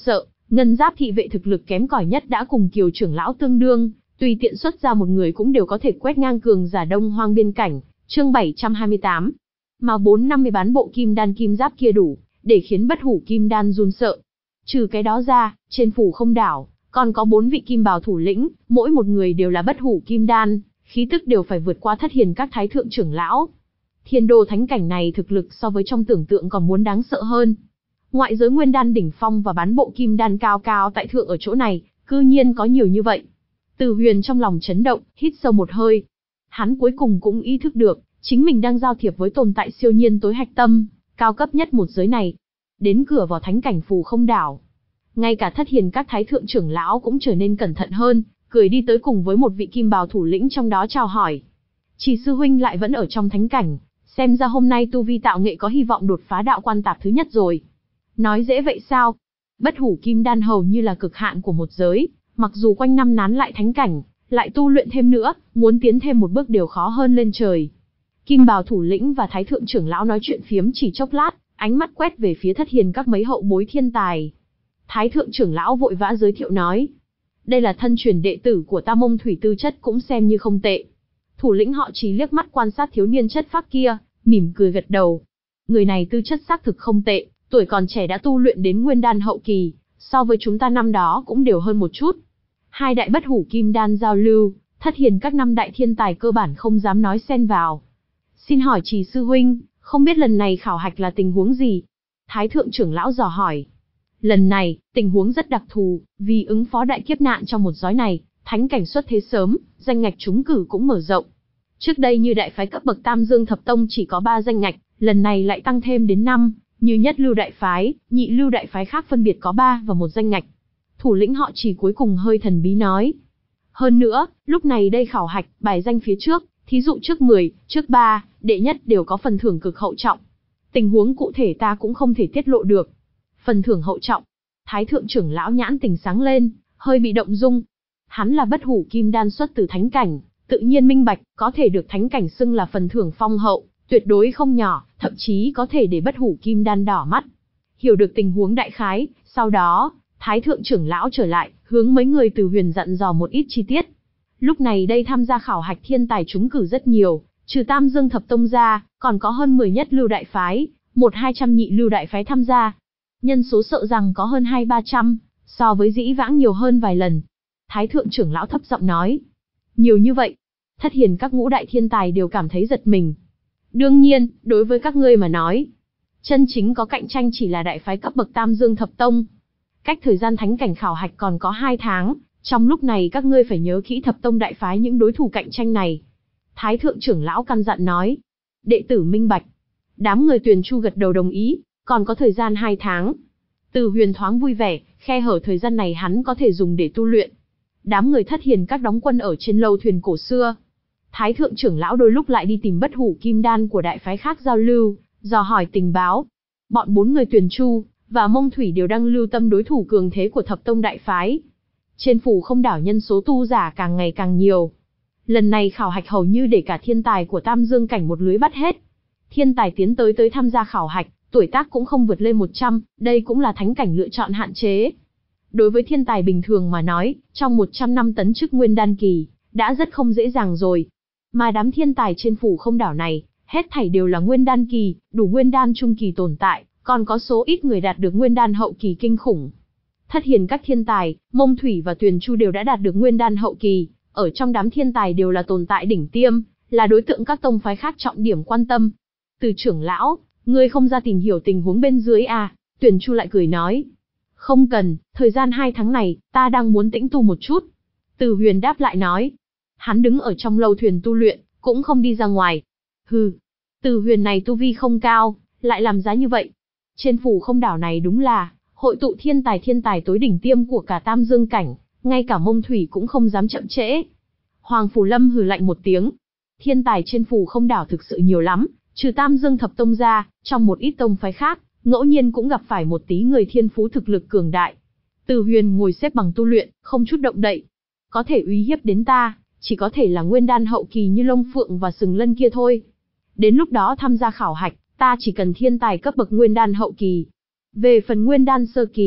Ngân Giáp thị vệ thực lực kém cỏi nhất đã cùng Kiều trưởng lão tương đương, tùy tiện xuất ra một người cũng đều có thể quét ngang cường giả Đông Hoang biên cảnh. Chương bảy trăm hai mươi tám. Mà bốn năm mươi bán bộ kim đan kim giáp kia đủ để khiến Bất Hủ Kim Đan run sợ. Trừ cái đó ra, trên Phù Không đảo còn có bốn vị kim bào thủ lĩnh, mỗi một người đều là Bất Hủ Kim Đan, khí tức đều phải vượt qua Thất Hiền các thái thượng trưởng lão. Thiên đô thánh cảnh này thực lực so với trong tưởng tượng còn muốn đáng sợ hơn. Ngoại giới nguyên đan đỉnh phong và bán bộ kim đan cao cao tại thượng ở chỗ này, cư nhiên có nhiều như vậy. Từ Huyền trong lòng chấn động, hít sâu một hơi. Hắn cuối cùng cũng ý thức được, chính mình đang giao thiệp với tồn tại siêu nhiên tối hạch tâm, cao cấp nhất một giới này. Đến cửa vào thánh cảnh Phù Không đảo, ngay cả Thất Hiền các thái thượng trưởng lão cũng trở nên cẩn thận hơn, cười đi tới cùng với một vị kim bào thủ lĩnh trong đó chào hỏi. Chỉ sư huynh lại vẫn ở trong thánh cảnh, xem ra hôm nay tu vi tạo nghệ có hy vọng đột phá đạo quan tạp thứ nhất rồi. Nói dễ vậy sao? Bất Hủ Kim Đan hầu như là cực hạn của một giới, mặc dù quanh năm nán lại thánh cảnh, lại tu luyện thêm nữa, muốn tiến thêm một bước đều khó hơn lên trời. Kim bào thủ lĩnh và thái thượng trưởng lão nói chuyện phiếm chỉ chốc lát, ánh mắt quét về phía Thất Hiền các mấy hậu bối thiên tài. Thái thượng trưởng lão vội vã giới thiệu nói, đây là thân truyền đệ tử của ta Mông Thủy, tư chất cũng xem như không tệ. Thủ lĩnh họ Trí liếc mắt quan sát thiếu niên chất phác kia, mỉm cười gật đầu. Người này tư chất xác thực không tệ, tuổi còn trẻ đã tu luyện đến nguyên đan hậu kỳ, so với chúng ta năm đó cũng đều hơn một chút. Hai đại Bất Hủ Kim Đan giao lưu, Thất Hiền các năm đại thiên tài cơ bản không dám nói xen vào. Xin hỏi Trì sư huynh, không biết lần này khảo hạch là tình huống gì? Thái thượng trưởng lão dò hỏi. Lần này, tình huống rất đặc thù, vì ứng phó đại kiếp nạn trong một giới này, thánh cảnh xuất thế sớm, danh ngạch trúng cử cũng mở rộng. Trước đây như đại phái cấp bậc Tam Dương Thập Tông chỉ có ba danh ngạch, lần này lại tăng thêm đến năm, như nhất lưu đại phái, nhị lưu đại phái khác phân biệt có ba và một danh ngạch. Thủ lĩnh họ Chỉ cuối cùng hơi thần bí nói. Hơn nữa, lúc này đây khảo hạch, bài danh phía trước, thí dụ trước mười, trước ba, đệ nhất đều có phần thưởng cực hậu trọng. Tình huống cụ thể ta cũng không thể tiết lộ được. Phần thưởng hậu trọng. Thái thượng trưởng lão nhãn tình sáng lên, hơi bị động dung. Hắn là Bất Hủ Kim Đan xuất từ thánh cảnh, tự nhiên minh bạch, có thể được thánh cảnh xưng là phần thưởng phong hậu, tuyệt đối không nhỏ, thậm chí có thể để Bất Hủ Kim Đan đỏ mắt. Hiểu được tình huống đại khái, sau đó, Thái thượng trưởng lão trở lại, hướng mấy người Từ Huyền dặn dò một ít chi tiết. Lúc này đây tham gia khảo hạch thiên tài trúng cử rất nhiều, trừ Tam Dương Thập Tông ra, còn có hơn mười nhất lưu đại phái, một hai trăm nhị lưu đại phái tham gia. Nhân số sợ rằng có hơn hai ba trăm, so với dĩ vãng nhiều hơn vài lần. Thái thượng trưởng lão thấp giọng nói. Nhiều như vậy, Thất Hiền các ngũ đại thiên tài đều cảm thấy giật mình. Đương nhiên, đối với các ngươi mà nói, chân chính có cạnh tranh chỉ là đại phái cấp bậc Tam Dương Thập Tông. Cách thời gian thánh cảnh khảo hạch còn có hai tháng, trong lúc này các ngươi phải nhớ kỹ Thập Tông đại phái những đối thủ cạnh tranh này. Thái thượng trưởng lão căn dặn nói. Đệ tử minh bạch. Đám người Tuyền Chu gật đầu đồng ý, còn có thời gian hai tháng. Từ Huyền thoáng vui vẻ, khe hở thời gian này hắn có thể dùng để tu luyện. Đám người Thất Hiền các đóng quân ở trên lâu thuyền cổ xưa. Thái thượng trưởng lão đôi lúc lại đi tìm Bất Hủ Kim Đan của đại phái khác giao lưu, dò hỏi tình báo. Bọn bốn người Tuyền Chu và Mông Thủy đều đang lưu tâm đối thủ cường thế của Thập Tông đại phái. Trên Phù Không đảo nhân số tu giả càng ngày càng nhiều. Lần này khảo hạch hầu như để cả thiên tài của Tam Dương cảnh một lưới bắt hết. Thiên tài tiến tới tới tham gia khảo hạch, tuổi tác cũng không vượt lên một trăm, đây cũng là thánh cảnh lựa chọn hạn chế. Đối với thiên tài bình thường mà nói, trong một trăm năm tấn chức nguyên đan kỳ, đã rất không dễ dàng rồi. Mà đám thiên tài trên Phù Không đảo này, hết thảy đều là nguyên đan kỳ, đủ nguyên đan trung kỳ tồn tại, còn có số ít người đạt được nguyên đan hậu kỳ kinh khủng. Thất Hiền các thiên tài, Mông Thủy và Tuyền Chu đều đã đạt được nguyên đan hậu kỳ, ở trong đám thiên tài đều là tồn tại đỉnh tiêm, là đối tượng các tông phái khác trọng điểm quan tâm. Từ trưởng lão, ngươi không ra tìm hiểu tình huống bên dưới à? Tuyền Chu lại cười nói. Không cần, thời gian hai tháng này, ta đang muốn tĩnh tu một chút. Từ Huyền đáp lại nói. Hắn đứng ở trong lâu thuyền tu luyện, cũng không đi ra ngoài. Hừ, Từ Huyền này tu vi không cao, lại làm giá như vậy. Trên Phù Không đảo này đúng là hội tụ thiên tài thiên tài tối đỉnh tiêm của cả Tam Dương cảnh, ngay cả Mông Thủy cũng không dám chậm trễ. Hoàng Phủ Lâm hừ lạnh một tiếng. Thiên tài trên Phù Không đảo thực sự nhiều lắm, trừ Tam Dương Thập Tông ra, trong một ít tông phái khác, ngẫu nhiên cũng gặp phải một tí người thiên phú thực lực cường đại. Từ Huyền ngồi xếp bằng tu luyện, không chút động đậy. Có thể uy hiếp đến ta, chỉ có thể là nguyên đan hậu kỳ như Long Phượng và Sừng Lân kia thôi. Đến lúc đó tham gia khảo hạch, ta chỉ cần thiên tài cấp bậc nguyên đan hậu kỳ. Về phần nguyên đan sơ kỳ,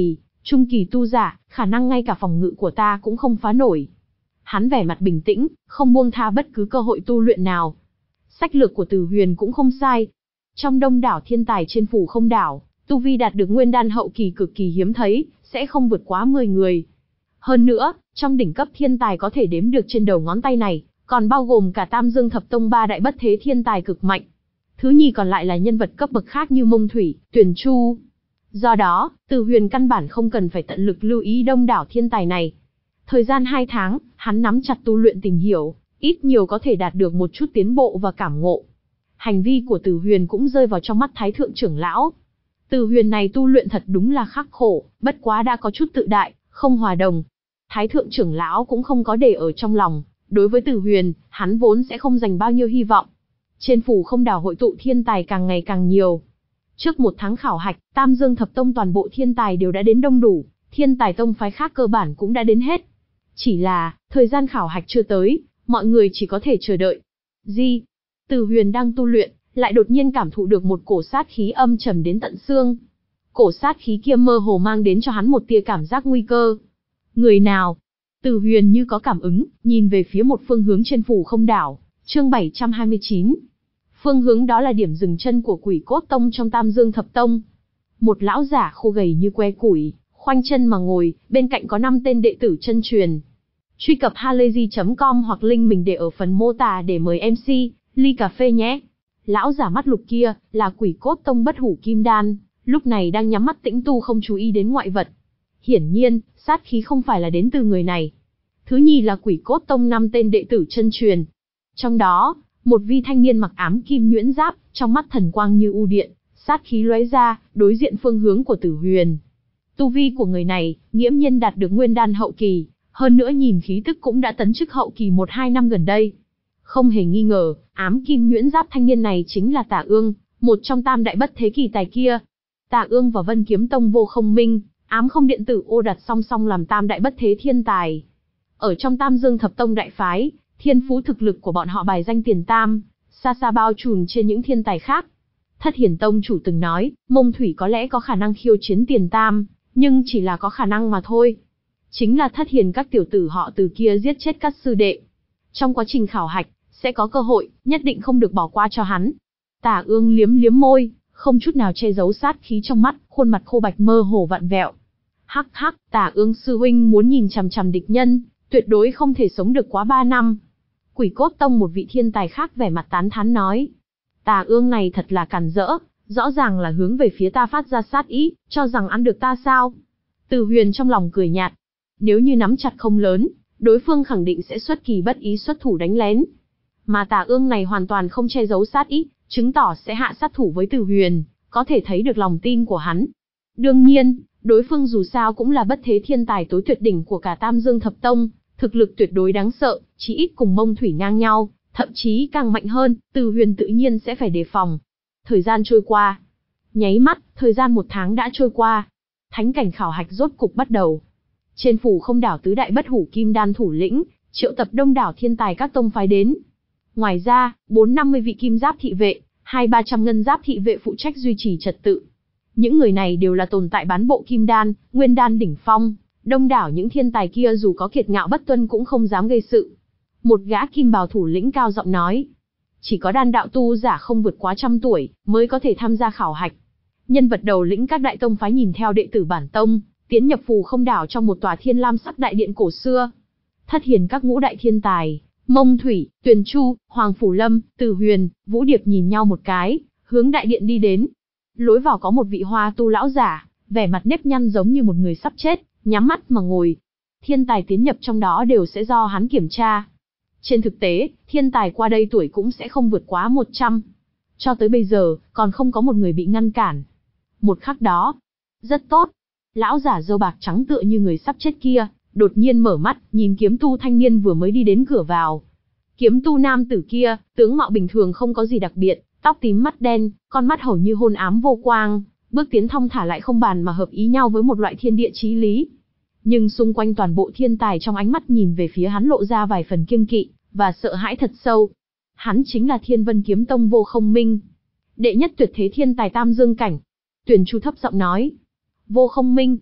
Trung kỳ tu giả, khả năng ngay cả phòng ngự của ta cũng không phá nổi. Hắn vẻ mặt bình tĩnh, không buông tha bất cứ cơ hội tu luyện nào. Sách lược của Từ Huyền cũng không sai. Trong đông đảo thiên tài trên Phù Không đảo, tu vi đạt được nguyên đan hậu kỳ cực kỳ hiếm thấy, sẽ không vượt quá mười người. Hơn nữa, trong đỉnh cấp thiên tài có thể đếm được trên đầu ngón tay này, còn bao gồm cả Tam Dương Thập Tông ba đại bất thế thiên tài cực mạnh. Thứ nhì còn lại là nhân vật cấp bậc khác như Mông Thủy, Tuyền Chu. Do đó, Từ Huyền căn bản không cần phải tận lực lưu ý đông đảo thiên tài này. Thời gian hai tháng, hắn nắm chặt tu luyện tìm hiểu, ít nhiều có thể đạt được một chút tiến bộ và cảm ngộ. Hành vi của Từ Huyền cũng rơi vào trong mắt Thái Thượng trưởng lão. Từ Huyền này tu luyện thật đúng là khắc khổ, bất quá đã có chút tự đại, không hòa đồng. Thái Thượng trưởng lão cũng không có để ở trong lòng, đối với Từ Huyền, hắn vốn sẽ không dành bao nhiêu hy vọng. Trên Phù Không đảo hội tụ thiên tài càng ngày càng nhiều. Trước một tháng khảo hạch, Tam Dương Thập Tông toàn bộ thiên tài đều đã đến đông đủ, thiên tài tông phái khác cơ bản cũng đã đến hết. Chỉ là, thời gian khảo hạch chưa tới, mọi người chỉ có thể chờ đợi. Di, Từ Huyền đang tu luyện, lại đột nhiên cảm thụ được một cổ sát khí âm trầm đến tận xương. Cổ sát khí kia mơ hồ mang đến cho hắn một tia cảm giác nguy cơ. Người nào? Từ Huyền như có cảm ứng, nhìn về phía một phương hướng trên Phù Không đảo, chương bảy trăm hai mươi chín. Phương hướng đó là điểm dừng chân của Quỷ Cốt Tông trong Tam Dương Thập Tông. Một lão giả khô gầy như que củi, khoanh chân mà ngồi, bên cạnh có năm tên đệ tử chân truyền. Truy cập halayzi chấm com hoặc link mình để ở phần mô tả để mời em xê, ly cà phê nhé. Lão giả mắt lục kia, là Quỷ Cốt Tông Bất Hủ Kim Đan, lúc này đang nhắm mắt tĩnh tu không chú ý đến ngoại vật. Hiển nhiên, sát khí không phải là đến từ người này. Thứ nhì là Quỷ Cốt Tông năm tên đệ tử chân truyền. Trong đó, một vi thanh niên mặc ám kim nhuyễn giáp, trong mắt thần quang như u điện, sát khí lóe ra, đối diện phương hướng của Tử Huyền. Tu vi của người này, nghiễm nhiên đạt được nguyên đan hậu kỳ, hơn nữa nhìn khí tức cũng đã tấn chức hậu kỳ một hai năm gần đây. Không hề nghi ngờ, ám kim nhuyễn giáp thanh niên này chính là Tả Ương, một trong tam đại bất thế kỳ tài kia. Tả Ương và Vân Kiếm Tông Vô Không Minh, ám không điện tử ô đặt song song làm tam đại bất thế thiên tài. Ở trong Tam Dương Thập Tông đại phái, thiên phú thực lực của bọn họ bài danh tiền tam, xa xa bao trùm trên những thiên tài khác. Thất Hiển Tông chủ từng nói, Mông Thủy có lẽ có khả năng khiêu chiến tiền tam, nhưng chỉ là có khả năng mà thôi. Chính là Thất Hiển các tiểu tử họ Từ kia giết chết các sư đệ. Trong quá trình khảo hạch, sẽ có cơ hội, nhất định không được bỏ qua cho hắn. Tả Ương liếm liếm môi, không chút nào che giấu sát khí trong mắt, khuôn mặt khô bạch mơ hồ vặn vẹo. Hắc hắc, Tả Ương sư huynh muốn nhìn chằm chằm địch nhân, tuyệt đối không thể sống được quá ba năm. Quỷ Cốt Tông một vị thiên tài khác vẻ mặt tán thán nói. Tả Ương này thật là càn rỡ, rõ ràng là hướng về phía ta phát ra sát ý, cho rằng ăn được ta sao? Từ Huyền trong lòng cười nhạt. Nếu như nắm chặt không lớn, đối phương khẳng định sẽ xuất kỳ bất ý xuất thủ đánh lén. Mà Tả Ương này hoàn toàn không che giấu sát ý, chứng tỏ sẽ hạ sát thủ với Từ Huyền, có thể thấy được lòng tin của hắn. Đương nhiên, đối phương dù sao cũng là bất thế thiên tài tối tuyệt đỉnh của cả Tam Dương Thập Tông, thực lực tuyệt đối đáng sợ, chỉ ít cùng Mông Thủy ngang nhau, thậm chí càng mạnh hơn, Từ Huyền tự nhiên sẽ phải đề phòng. Thời gian trôi qua. Nháy mắt, thời gian một tháng đã trôi qua. Thánh cảnh khảo hạch rốt cục bắt đầu. Trên Phù Không đảo tứ đại bất hủ kim đan thủ lĩnh, triệu tập đông đảo thiên tài các tông phái đến. Ngoài ra, bốn năm mươi vị kim giáp thị vệ, hai ba trăm ngân giáp thị vệ phụ trách duy trì trật tự. Những người này đều là tồn tại bán bộ kim đan, nguyên đan đỉnh phong. Đông đảo những thiên tài kia dù có kiệt ngạo bất tuân cũng không dám gây sự. Một gã kim bào thủ lĩnh cao giọng nói. Chỉ có đan đạo tu giả không vượt quá trăm tuổi, mới có thể tham gia khảo hạch. Nhân vật đầu lĩnh các đại tông phái nhìn theo đệ tử bản tông, tiến nhập Phù Không đảo trong một tòa thiên lam sắc đại điện cổ xưa. Thất hiền các ngũ đại thiên tài, Mông Thủy, Tuyền Chu, Hoàng Phủ Lâm, Từ Huyền, Vũ Điệp nhìn nhau một cái, hướng đại điện đi đến. Lối vào có một vị hoa tu lão giả, vẻ mặt nếp nhăn giống như một người sắp chết, nhắm mắt mà ngồi. Thiên tài tiến nhập trong đó đều sẽ do hắn kiểm tra. Trên thực tế, thiên tài qua đây tuổi cũng sẽ không vượt quá một trăm. Cho tới bây giờ, còn không có một người bị ngăn cản. Một khắc đó, rất tốt. Lão giả râu bạc trắng tựa như người sắp chết kia, đột nhiên mở mắt, nhìn kiếm tu thanh niên vừa mới đi đến cửa vào. Kiếm tu nam tử kia, tướng mạo bình thường không có gì đặc biệt, tóc tím mắt đen, con mắt hầu như hôn ám vô quang, bước tiến thong thả lại không bàn mà hợp ý nhau với một loại thiên địa chí lý. Nhưng xung quanh toàn bộ thiên tài trong ánh mắt nhìn về phía hắn lộ ra vài phần kiêng kỵ, và sợ hãi thật sâu. Hắn chính là Thiên Vân Kiếm Tông Vô Không Minh. Đệ nhất tuyệt thế thiên tài Tam Dương Cảnh. Tuyền Chu thấp giọng nói. Vô Không Minh.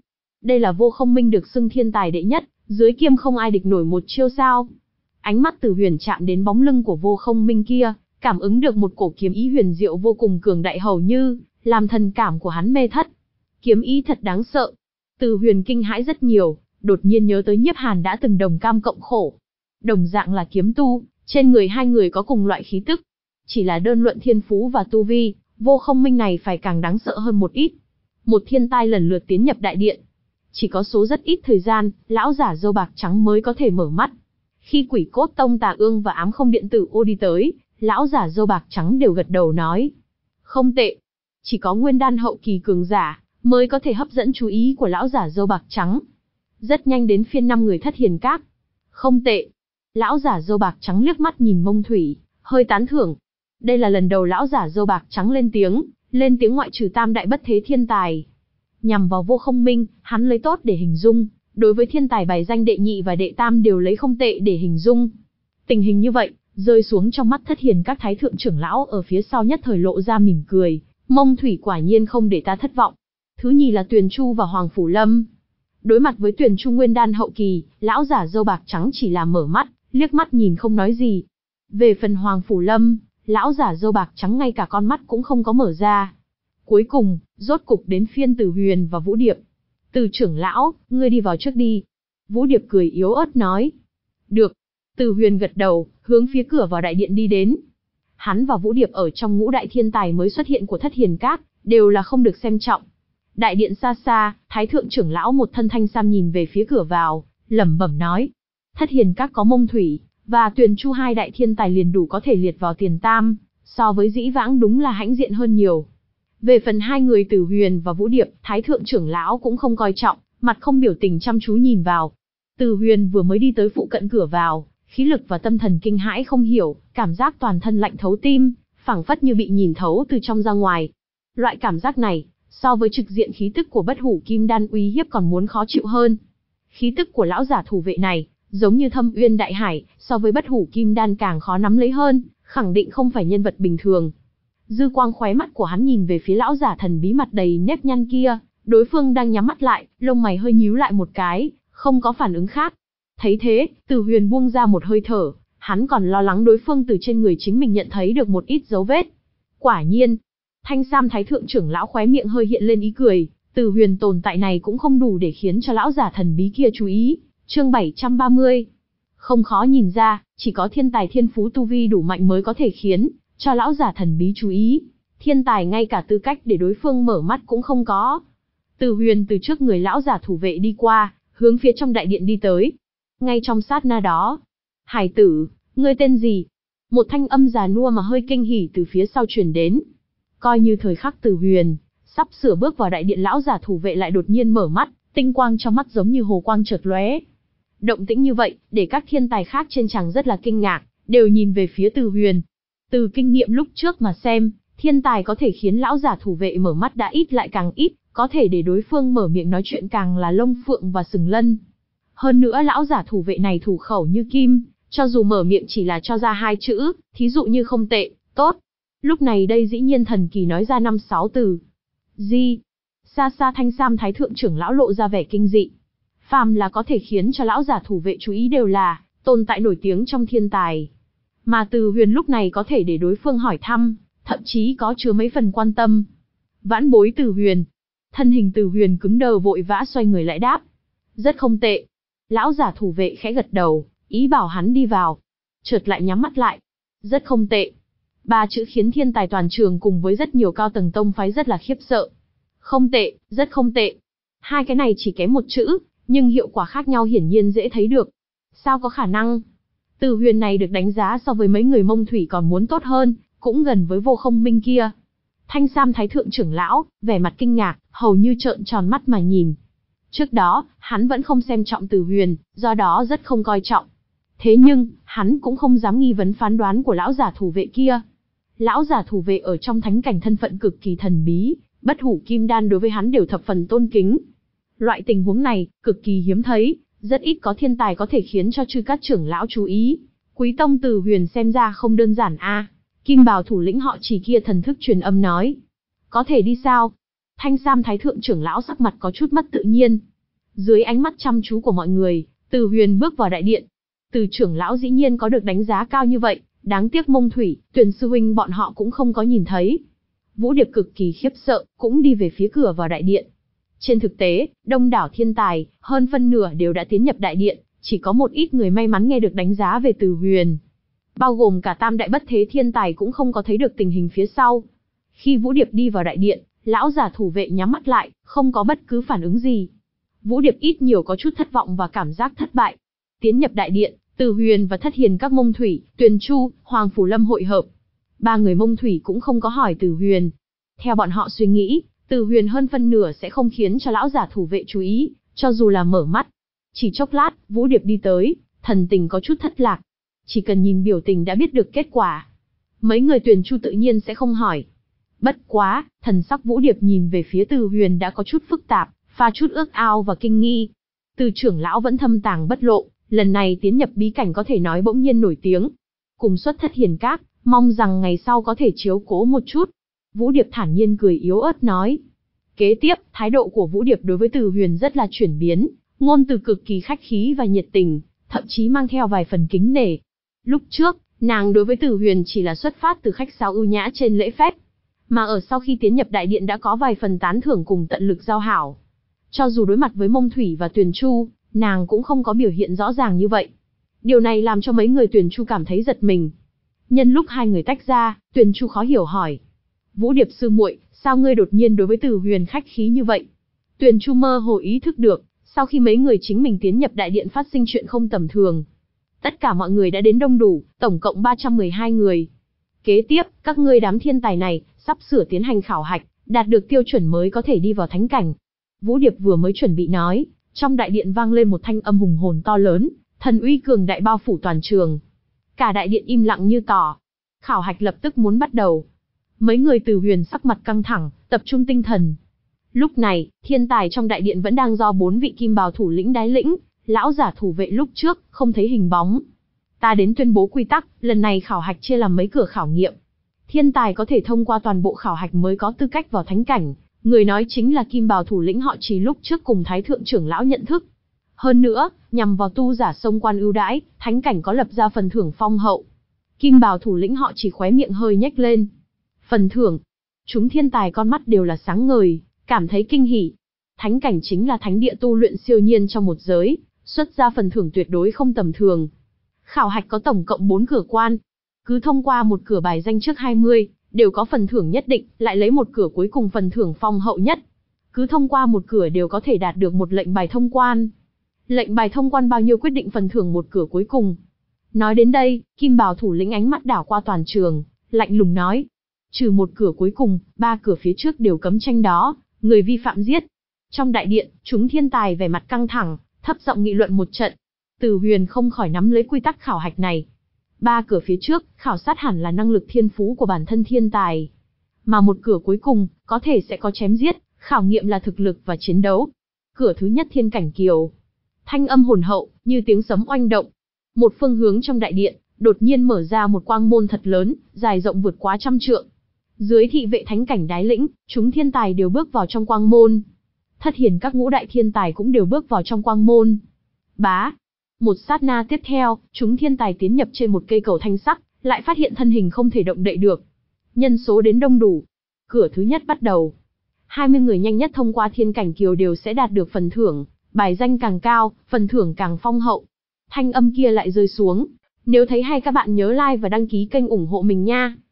Đây là Vô Không Minh được xưng thiên tài đệ nhất, dưới kiêm không ai địch nổi một chiêu sao? Ánh mắt Từ Huyền chạm đến bóng lưng của Vô Không Minh kia, cảm ứng được một cổ kiếm ý huyền diệu vô cùng cường đại hầu như làm thần cảm của hắn mê thất. Kiếm ý thật đáng sợ. Từ Huyền kinh hãi rất nhiều, đột nhiên nhớ tới Nhiếp Hàn đã từng đồng cam cộng khổ. Đồng dạng là kiếm tu, trên người hai người có cùng loại khí tức. Chỉ là đơn luận thiên phú và tu vi, Vô Không Minh này phải càng đáng sợ hơn một ít. Một thiên tai lần lượt tiến nhập đại điện. Chỉ có số rất ít thời gian, lão giả râu bạc trắng mới có thể mở mắt. Khi Quỷ Cốt Tông Tà Ương và Ám Không Điện Tử Ô đi tới, lão giả râu bạc trắng đều gật đầu nói. Không tệ. Chỉ có nguyên đan hậu kỳ cường giả, mới có thể hấp dẫn chú ý của lão giả râu bạc trắng. Rất nhanh đến phiên năm người Thất Hiền Các. Không tệ. Lão giả râu bạc trắng liếc mắt nhìn Mông Thủy, hơi tán thưởng. Đây là lần đầu lão giả râu bạc trắng lên tiếng, lên tiếng ngoại trừ tam đại bất thế thiên tài. Nhằm vào Vô Không Minh, hắn lấy tốt để hình dung, đối với thiên tài bài danh đệ nhị và đệ tam đều lấy không tệ để hình dung. Tình hình như vậy, rơi xuống trong mắt Thất Hiền Các thái thượng trưởng lão ở phía sau nhất thời lộ ra mỉm cười, Mông Thủy quả nhiên không để ta thất vọng. Thứ nhì là Tuyền Chu và Hoàng Phủ Lâm. Đối mặt với Tuyền Chu nguyên đan hậu kỳ, lão giả râu bạc trắng chỉ là mở mắt, liếc mắt nhìn không nói gì. Về phần Hoàng Phủ Lâm, lão giả râu bạc trắng ngay cả con mắt cũng không có mở ra. Cuối cùng, rốt cục đến phiên Từ Huyền và Vũ Điệp. Từ trưởng lão, ngươi đi vào trước đi. Vũ Điệp cười yếu ớt nói. Được. Từ Huyền gật đầu, hướng phía cửa vào đại điện đi đến. Hắn và Vũ Điệp ở trong ngũ đại thiên tài mới xuất hiện của Thất Hiền Các, đều là không được xem trọng. Đại điện xa xa, thái thượng trưởng lão một thân thanh sam nhìn về phía cửa vào, lẩm bẩm nói. Thất Hiền Các có Mông Thủy và Tuyền Chu hai đại thiên tài liền đủ có thể liệt vào tiền tam, so với dĩ vãng đúng là hãnh diện hơn nhiều. Về phần hai người Từ Huyền và Vũ Điệp, thái thượng trưởng lão cũng không coi trọng, mặt không biểu tình chăm chú nhìn vào. Từ Huyền vừa mới đi tới phụ cận cửa vào, khí lực và tâm thần kinh hãi không hiểu, cảm giác toàn thân lạnh thấu tim, phảng phất như bị nhìn thấu từ trong ra ngoài. Loại cảm giác này, so với trực diện khí tức của Bất Hủ Kim Đan uy hiếp còn muốn khó chịu hơn. Khí tức của lão giả thủ vệ này, giống như thâm uyên đại hải, so với Bất Hủ Kim Đan càng khó nắm lấy hơn, khẳng định không phải nhân vật bình thường. Dư quang khóe mắt của hắn nhìn về phía lão giả thần bí mặt đầy nếp nhăn kia, đối phương đang nhắm mắt lại, lông mày hơi nhíu lại một cái, không có phản ứng khác. Thấy thế, Từ Huyền buông ra một hơi thở, hắn còn lo lắng đối phương từ trên người chính mình nhận thấy được một ít dấu vết. Quả nhiên, Thanh Sam thái thượng trưởng lão khóe miệng hơi hiện lên ý cười, Từ Huyền tồn tại này cũng không đủ để khiến cho lão giả thần bí kia chú ý. Chương bảy trăm ba mươi. Không khó nhìn ra, chỉ có thiên tài thiên phú tu vi đủ mạnh mới có thể khiến cho lão giả thần bí chú ý. Thiên tài ngay cả tư cách để đối phương mở mắt cũng không có. Từ Huyền từ trước người lão giả thủ vệ đi qua, hướng phía trong đại điện đi tới. Ngay trong sát na đó, Hải tử, ngươi tên gì? Một thanh âm già nua mà hơi kinh hỉ từ phía sau truyền đến. Coi như thời khắc Từ Huyền sắp sửa bước vào đại điện, lão giả thủ vệ lại đột nhiên mở mắt, tinh quang trong mắt giống như hồ quang chợt lóe. Động tĩnh như vậy, để các thiên tài khác trên tràng rất là kinh ngạc, đều nhìn về phía Từ Huyền. Từ kinh nghiệm lúc trước mà xem, thiên tài có thể khiến lão giả thủ vệ mở mắt đã ít lại càng ít, có thể để đối phương mở miệng nói chuyện càng là Long Phượng và Sừng Lân. Hơn nữa lão giả thủ vệ này thủ khẩu như kim, cho dù mở miệng chỉ là cho ra hai chữ, thí dụ như không tệ, tốt. Lúc này đây dĩ nhiên thần kỳ nói ra năm sáu từ. Gì? Xa xa Thanh Sam thái thượng trưởng lão lộ ra vẻ kinh dị. Phàm là có thể khiến cho lão giả thủ vệ chú ý đều là tồn tại nổi tiếng trong thiên tài. Mà Từ Huyền lúc này có thể để đối phương hỏi thăm, thậm chí có chứa mấy phần quan tâm. Vãn bối Từ Huyền. Thân hình Từ Huyền cứng đờ vội vã xoay người lại đáp. Rất không tệ. Lão giả thủ vệ khẽ gật đầu, ý bảo hắn đi vào. Chợt lại nhắm mắt lại. Rất không tệ. Ba chữ khiến thiên tài toàn trường cùng với rất nhiều cao tầng tông phái rất là khiếp sợ. Không tệ, rất không tệ. Hai cái này chỉ kém một chữ, nhưng hiệu quả khác nhau hiển nhiên dễ thấy được. Sao có khả năng? Từ Huyền này được đánh giá so với mấy người Mông Thủy còn muốn tốt hơn, cũng gần với Vô Không Minh kia. Thanh Sam thái thượng trưởng lão, vẻ mặt kinh ngạc, hầu như trợn tròn mắt mà nhìn. Trước đó, hắn vẫn không xem trọng Từ Huyền, do đó rất không coi trọng. Thế nhưng, hắn cũng không dám nghi vấn phán đoán của lão giả thủ vệ kia. Lão giả thủ vệ ở trong thánh cảnh thân phận cực kỳ thần bí, Bất Hủ Kim Đan đối với hắn đều thập phần tôn kính. Loại tình huống này, cực kỳ hiếm thấy, rất ít có thiên tài có thể khiến cho chư các trưởng lão chú ý. Quý tông Từ Huyền xem ra không đơn giản a. À. Kim bào thủ lĩnh họ Chỉ kia thần thức truyền âm nói. Có thể đi sao? Thanh Sam thái thượng trưởng lão sắc mặt có chút mất tự nhiên. Dưới ánh mắt chăm chú của mọi người, Từ Huyền bước vào đại điện. Từ trưởng lão dĩ nhiên có được đánh giá cao như vậy, đáng tiếc Mông Thủy, Tuyền sư huynh bọn họ cũng không có nhìn thấy. Vũ Điệp cực kỳ khiếp sợ, cũng đi về phía cửa vào đại điện. Trên thực tế, đông đảo thiên tài, hơn phân nửa đều đã tiến nhập đại điện, chỉ có một ít người may mắn nghe được đánh giá về Từ Huyền. Bao gồm cả tam đại bất thế thiên tài cũng không có thấy được tình hình phía sau. Khi Vũ Điệp đi vào đại điện, lão giả thủ vệ nhắm mắt lại, không có bất cứ phản ứng gì. Vũ Điệp ít nhiều có chút thất vọng và cảm giác thất bại. Tiến nhập đại điện, Từ Huyền và Thất Hiền các Mông Thủy, Tuyền Chu, Hoàng Phủ Lâm hội hợp. Ba người Mông Thủy cũng không có hỏi Từ Huyền. Theo bọn họ suy nghĩ, Từ Huyền hơn phân nửa sẽ không khiến cho lão giả thủ vệ chú ý, cho dù là mở mắt. Chỉ chốc lát, Vũ Điệp đi tới, thần tình có chút thất lạc. Chỉ cần nhìn biểu tình đã biết được kết quả. Mấy người Tuyền Chu tự nhiên sẽ không hỏi. Bất quá, thần sắc Vũ Điệp nhìn về phía Từ Huyền đã có chút phức tạp, pha chút ước ao và kinh nghi. Từ trưởng lão vẫn thâm tàng bất lộ, lần này tiến nhập bí cảnh có thể nói bỗng nhiên nổi tiếng. Cùng xuất Thất Hiền các, mong rằng ngày sau có thể chiếu cố một chút. Vũ Điệp thản nhiên cười yếu ớt nói. Kế tiếp, thái độ của Vũ Điệp đối với Từ Huyền rất là chuyển biến, ngôn từ cực kỳ khách khí và nhiệt tình, thậm chí mang theo vài phần kính nể. Lúc trước, nàng đối với Từ Huyền chỉ là xuất phát từ khách sáo ưu nhã trên lễ phép, mà ở sau khi tiến nhập đại điện đã có vài phần tán thưởng cùng tận lực giao hảo. Cho dù đối mặt với Mông Thủy và Tuyền Chu, nàng cũng không có biểu hiện rõ ràng như vậy. Điều này làm cho mấy người Tuyền Chu cảm thấy giật mình. Nhân lúc hai người tách ra, Tuyền Chu khó hiểu hỏi. Vũ Điệp sư muội, sao ngươi đột nhiên đối với Từ Huyền khách khí như vậy? Tuyền Chu mơ hồ ý thức được, sau khi mấy người chính mình tiến nhập đại điện phát sinh chuyện không tầm thường. Tất cả mọi người đã đến đông đủ, tổng cộng ba trăm mười hai người. Kế tiếp, các ngươi đám thiên tài này, sắp sửa tiến hành khảo hạch, đạt được tiêu chuẩn mới có thể đi vào thánh cảnh. Vũ Điệp vừa mới chuẩn bị nói, trong đại điện vang lên một thanh âm hùng hồn to lớn, thần uy cường đại bao phủ toàn trường. Cả đại điện im lặng như tỏ. Khảo hạch lập tức muốn bắt đầu. Mấy người Từ Huyền sắc mặt căng thẳng, tập trung tinh thần. Lúc này, thiên tài trong đại điện vẫn đang do bốn vị kim bào thủ lĩnh đái lĩnh, lão giả thủ vệ lúc trước, không thấy hình bóng. Ta đến tuyên bố quy tắc, lần này khảo hạch chia làm mấy cửa khảo nghiệm. Thiên tài có thể thông qua toàn bộ khảo hạch mới có tư cách vào thánh cảnh. Người nói chính là kim bào thủ lĩnh họ Trì lúc trước cùng thái thượng trưởng lão nhận thức. Hơn nữa, nhằm vào tu giả sông quan ưu đãi, thánh cảnh có lập ra phần thưởng phong hậu. Kim bào thủ lĩnh họ Trì khóe miệng hơi nhếch lên. Phần thưởng. Chúng thiên tài con mắt đều là sáng ngời, cảm thấy kinh hỉ. Thánh cảnh chính là thánh địa tu luyện siêu nhiên trong một giới, xuất ra phần thưởng tuyệt đối không tầm thường. Khảo hạch có tổng cộng bốn cửa quan. Cứ thông qua một cửa bài danh trước hai mươi, đều có phần thưởng nhất định, lại lấy một cửa cuối cùng phần thưởng phong hậu nhất. Cứ thông qua một cửa đều có thể đạt được một lệnh bài thông quan. Lệnh bài thông quan bao nhiêu quyết định phần thưởng một cửa cuối cùng. Nói đến đây, kim bào thủ lĩnh ánh mắt đảo qua toàn trường, lạnh lùng nói. Trừ một cửa cuối cùng, ba cửa phía trước đều cấm tranh đó, người vi phạm giết. Trong đại điện, chúng thiên tài vẻ mặt căng thẳng, thấp giọng nghị luận một trận. Từ Huyền không khỏi nắm lấy quy tắc khảo hạch này. Ba cửa phía trước, khảo sát hẳn là năng lực thiên phú của bản thân thiên tài. Mà một cửa cuối cùng, có thể sẽ có chém giết, khảo nghiệm là thực lực và chiến đấu. Cửa thứ nhất thiên cảnh kiều. Thanh âm hồn hậu, như tiếng sấm oanh động. Một phương hướng trong đại điện, đột nhiên mở ra một quang môn thật lớn, dài rộng vượt quá trăm trượng. Dưới thị vệ thánh cảnh đái lĩnh, chúng thiên tài đều bước vào trong quang môn. Thất Hiền các ngũ đại thiên tài cũng đều bước vào trong quang môn. Bá. Một sát na tiếp theo, chúng thiên tài tiến nhập trên một cây cầu thanh sắc, lại phát hiện thân hình không thể động đậy được. Nhân số đến đông đủ. Cửa thứ nhất bắt đầu. hai mươi người nhanh nhất thông qua thiên cảnh kiều đều sẽ đạt được phần thưởng, bài danh càng cao, phần thưởng càng phong hậu. Thanh âm kia lại rơi xuống. Nếu thấy hay các bạn nhớ like và đăng ký kênh ủng hộ mình nha.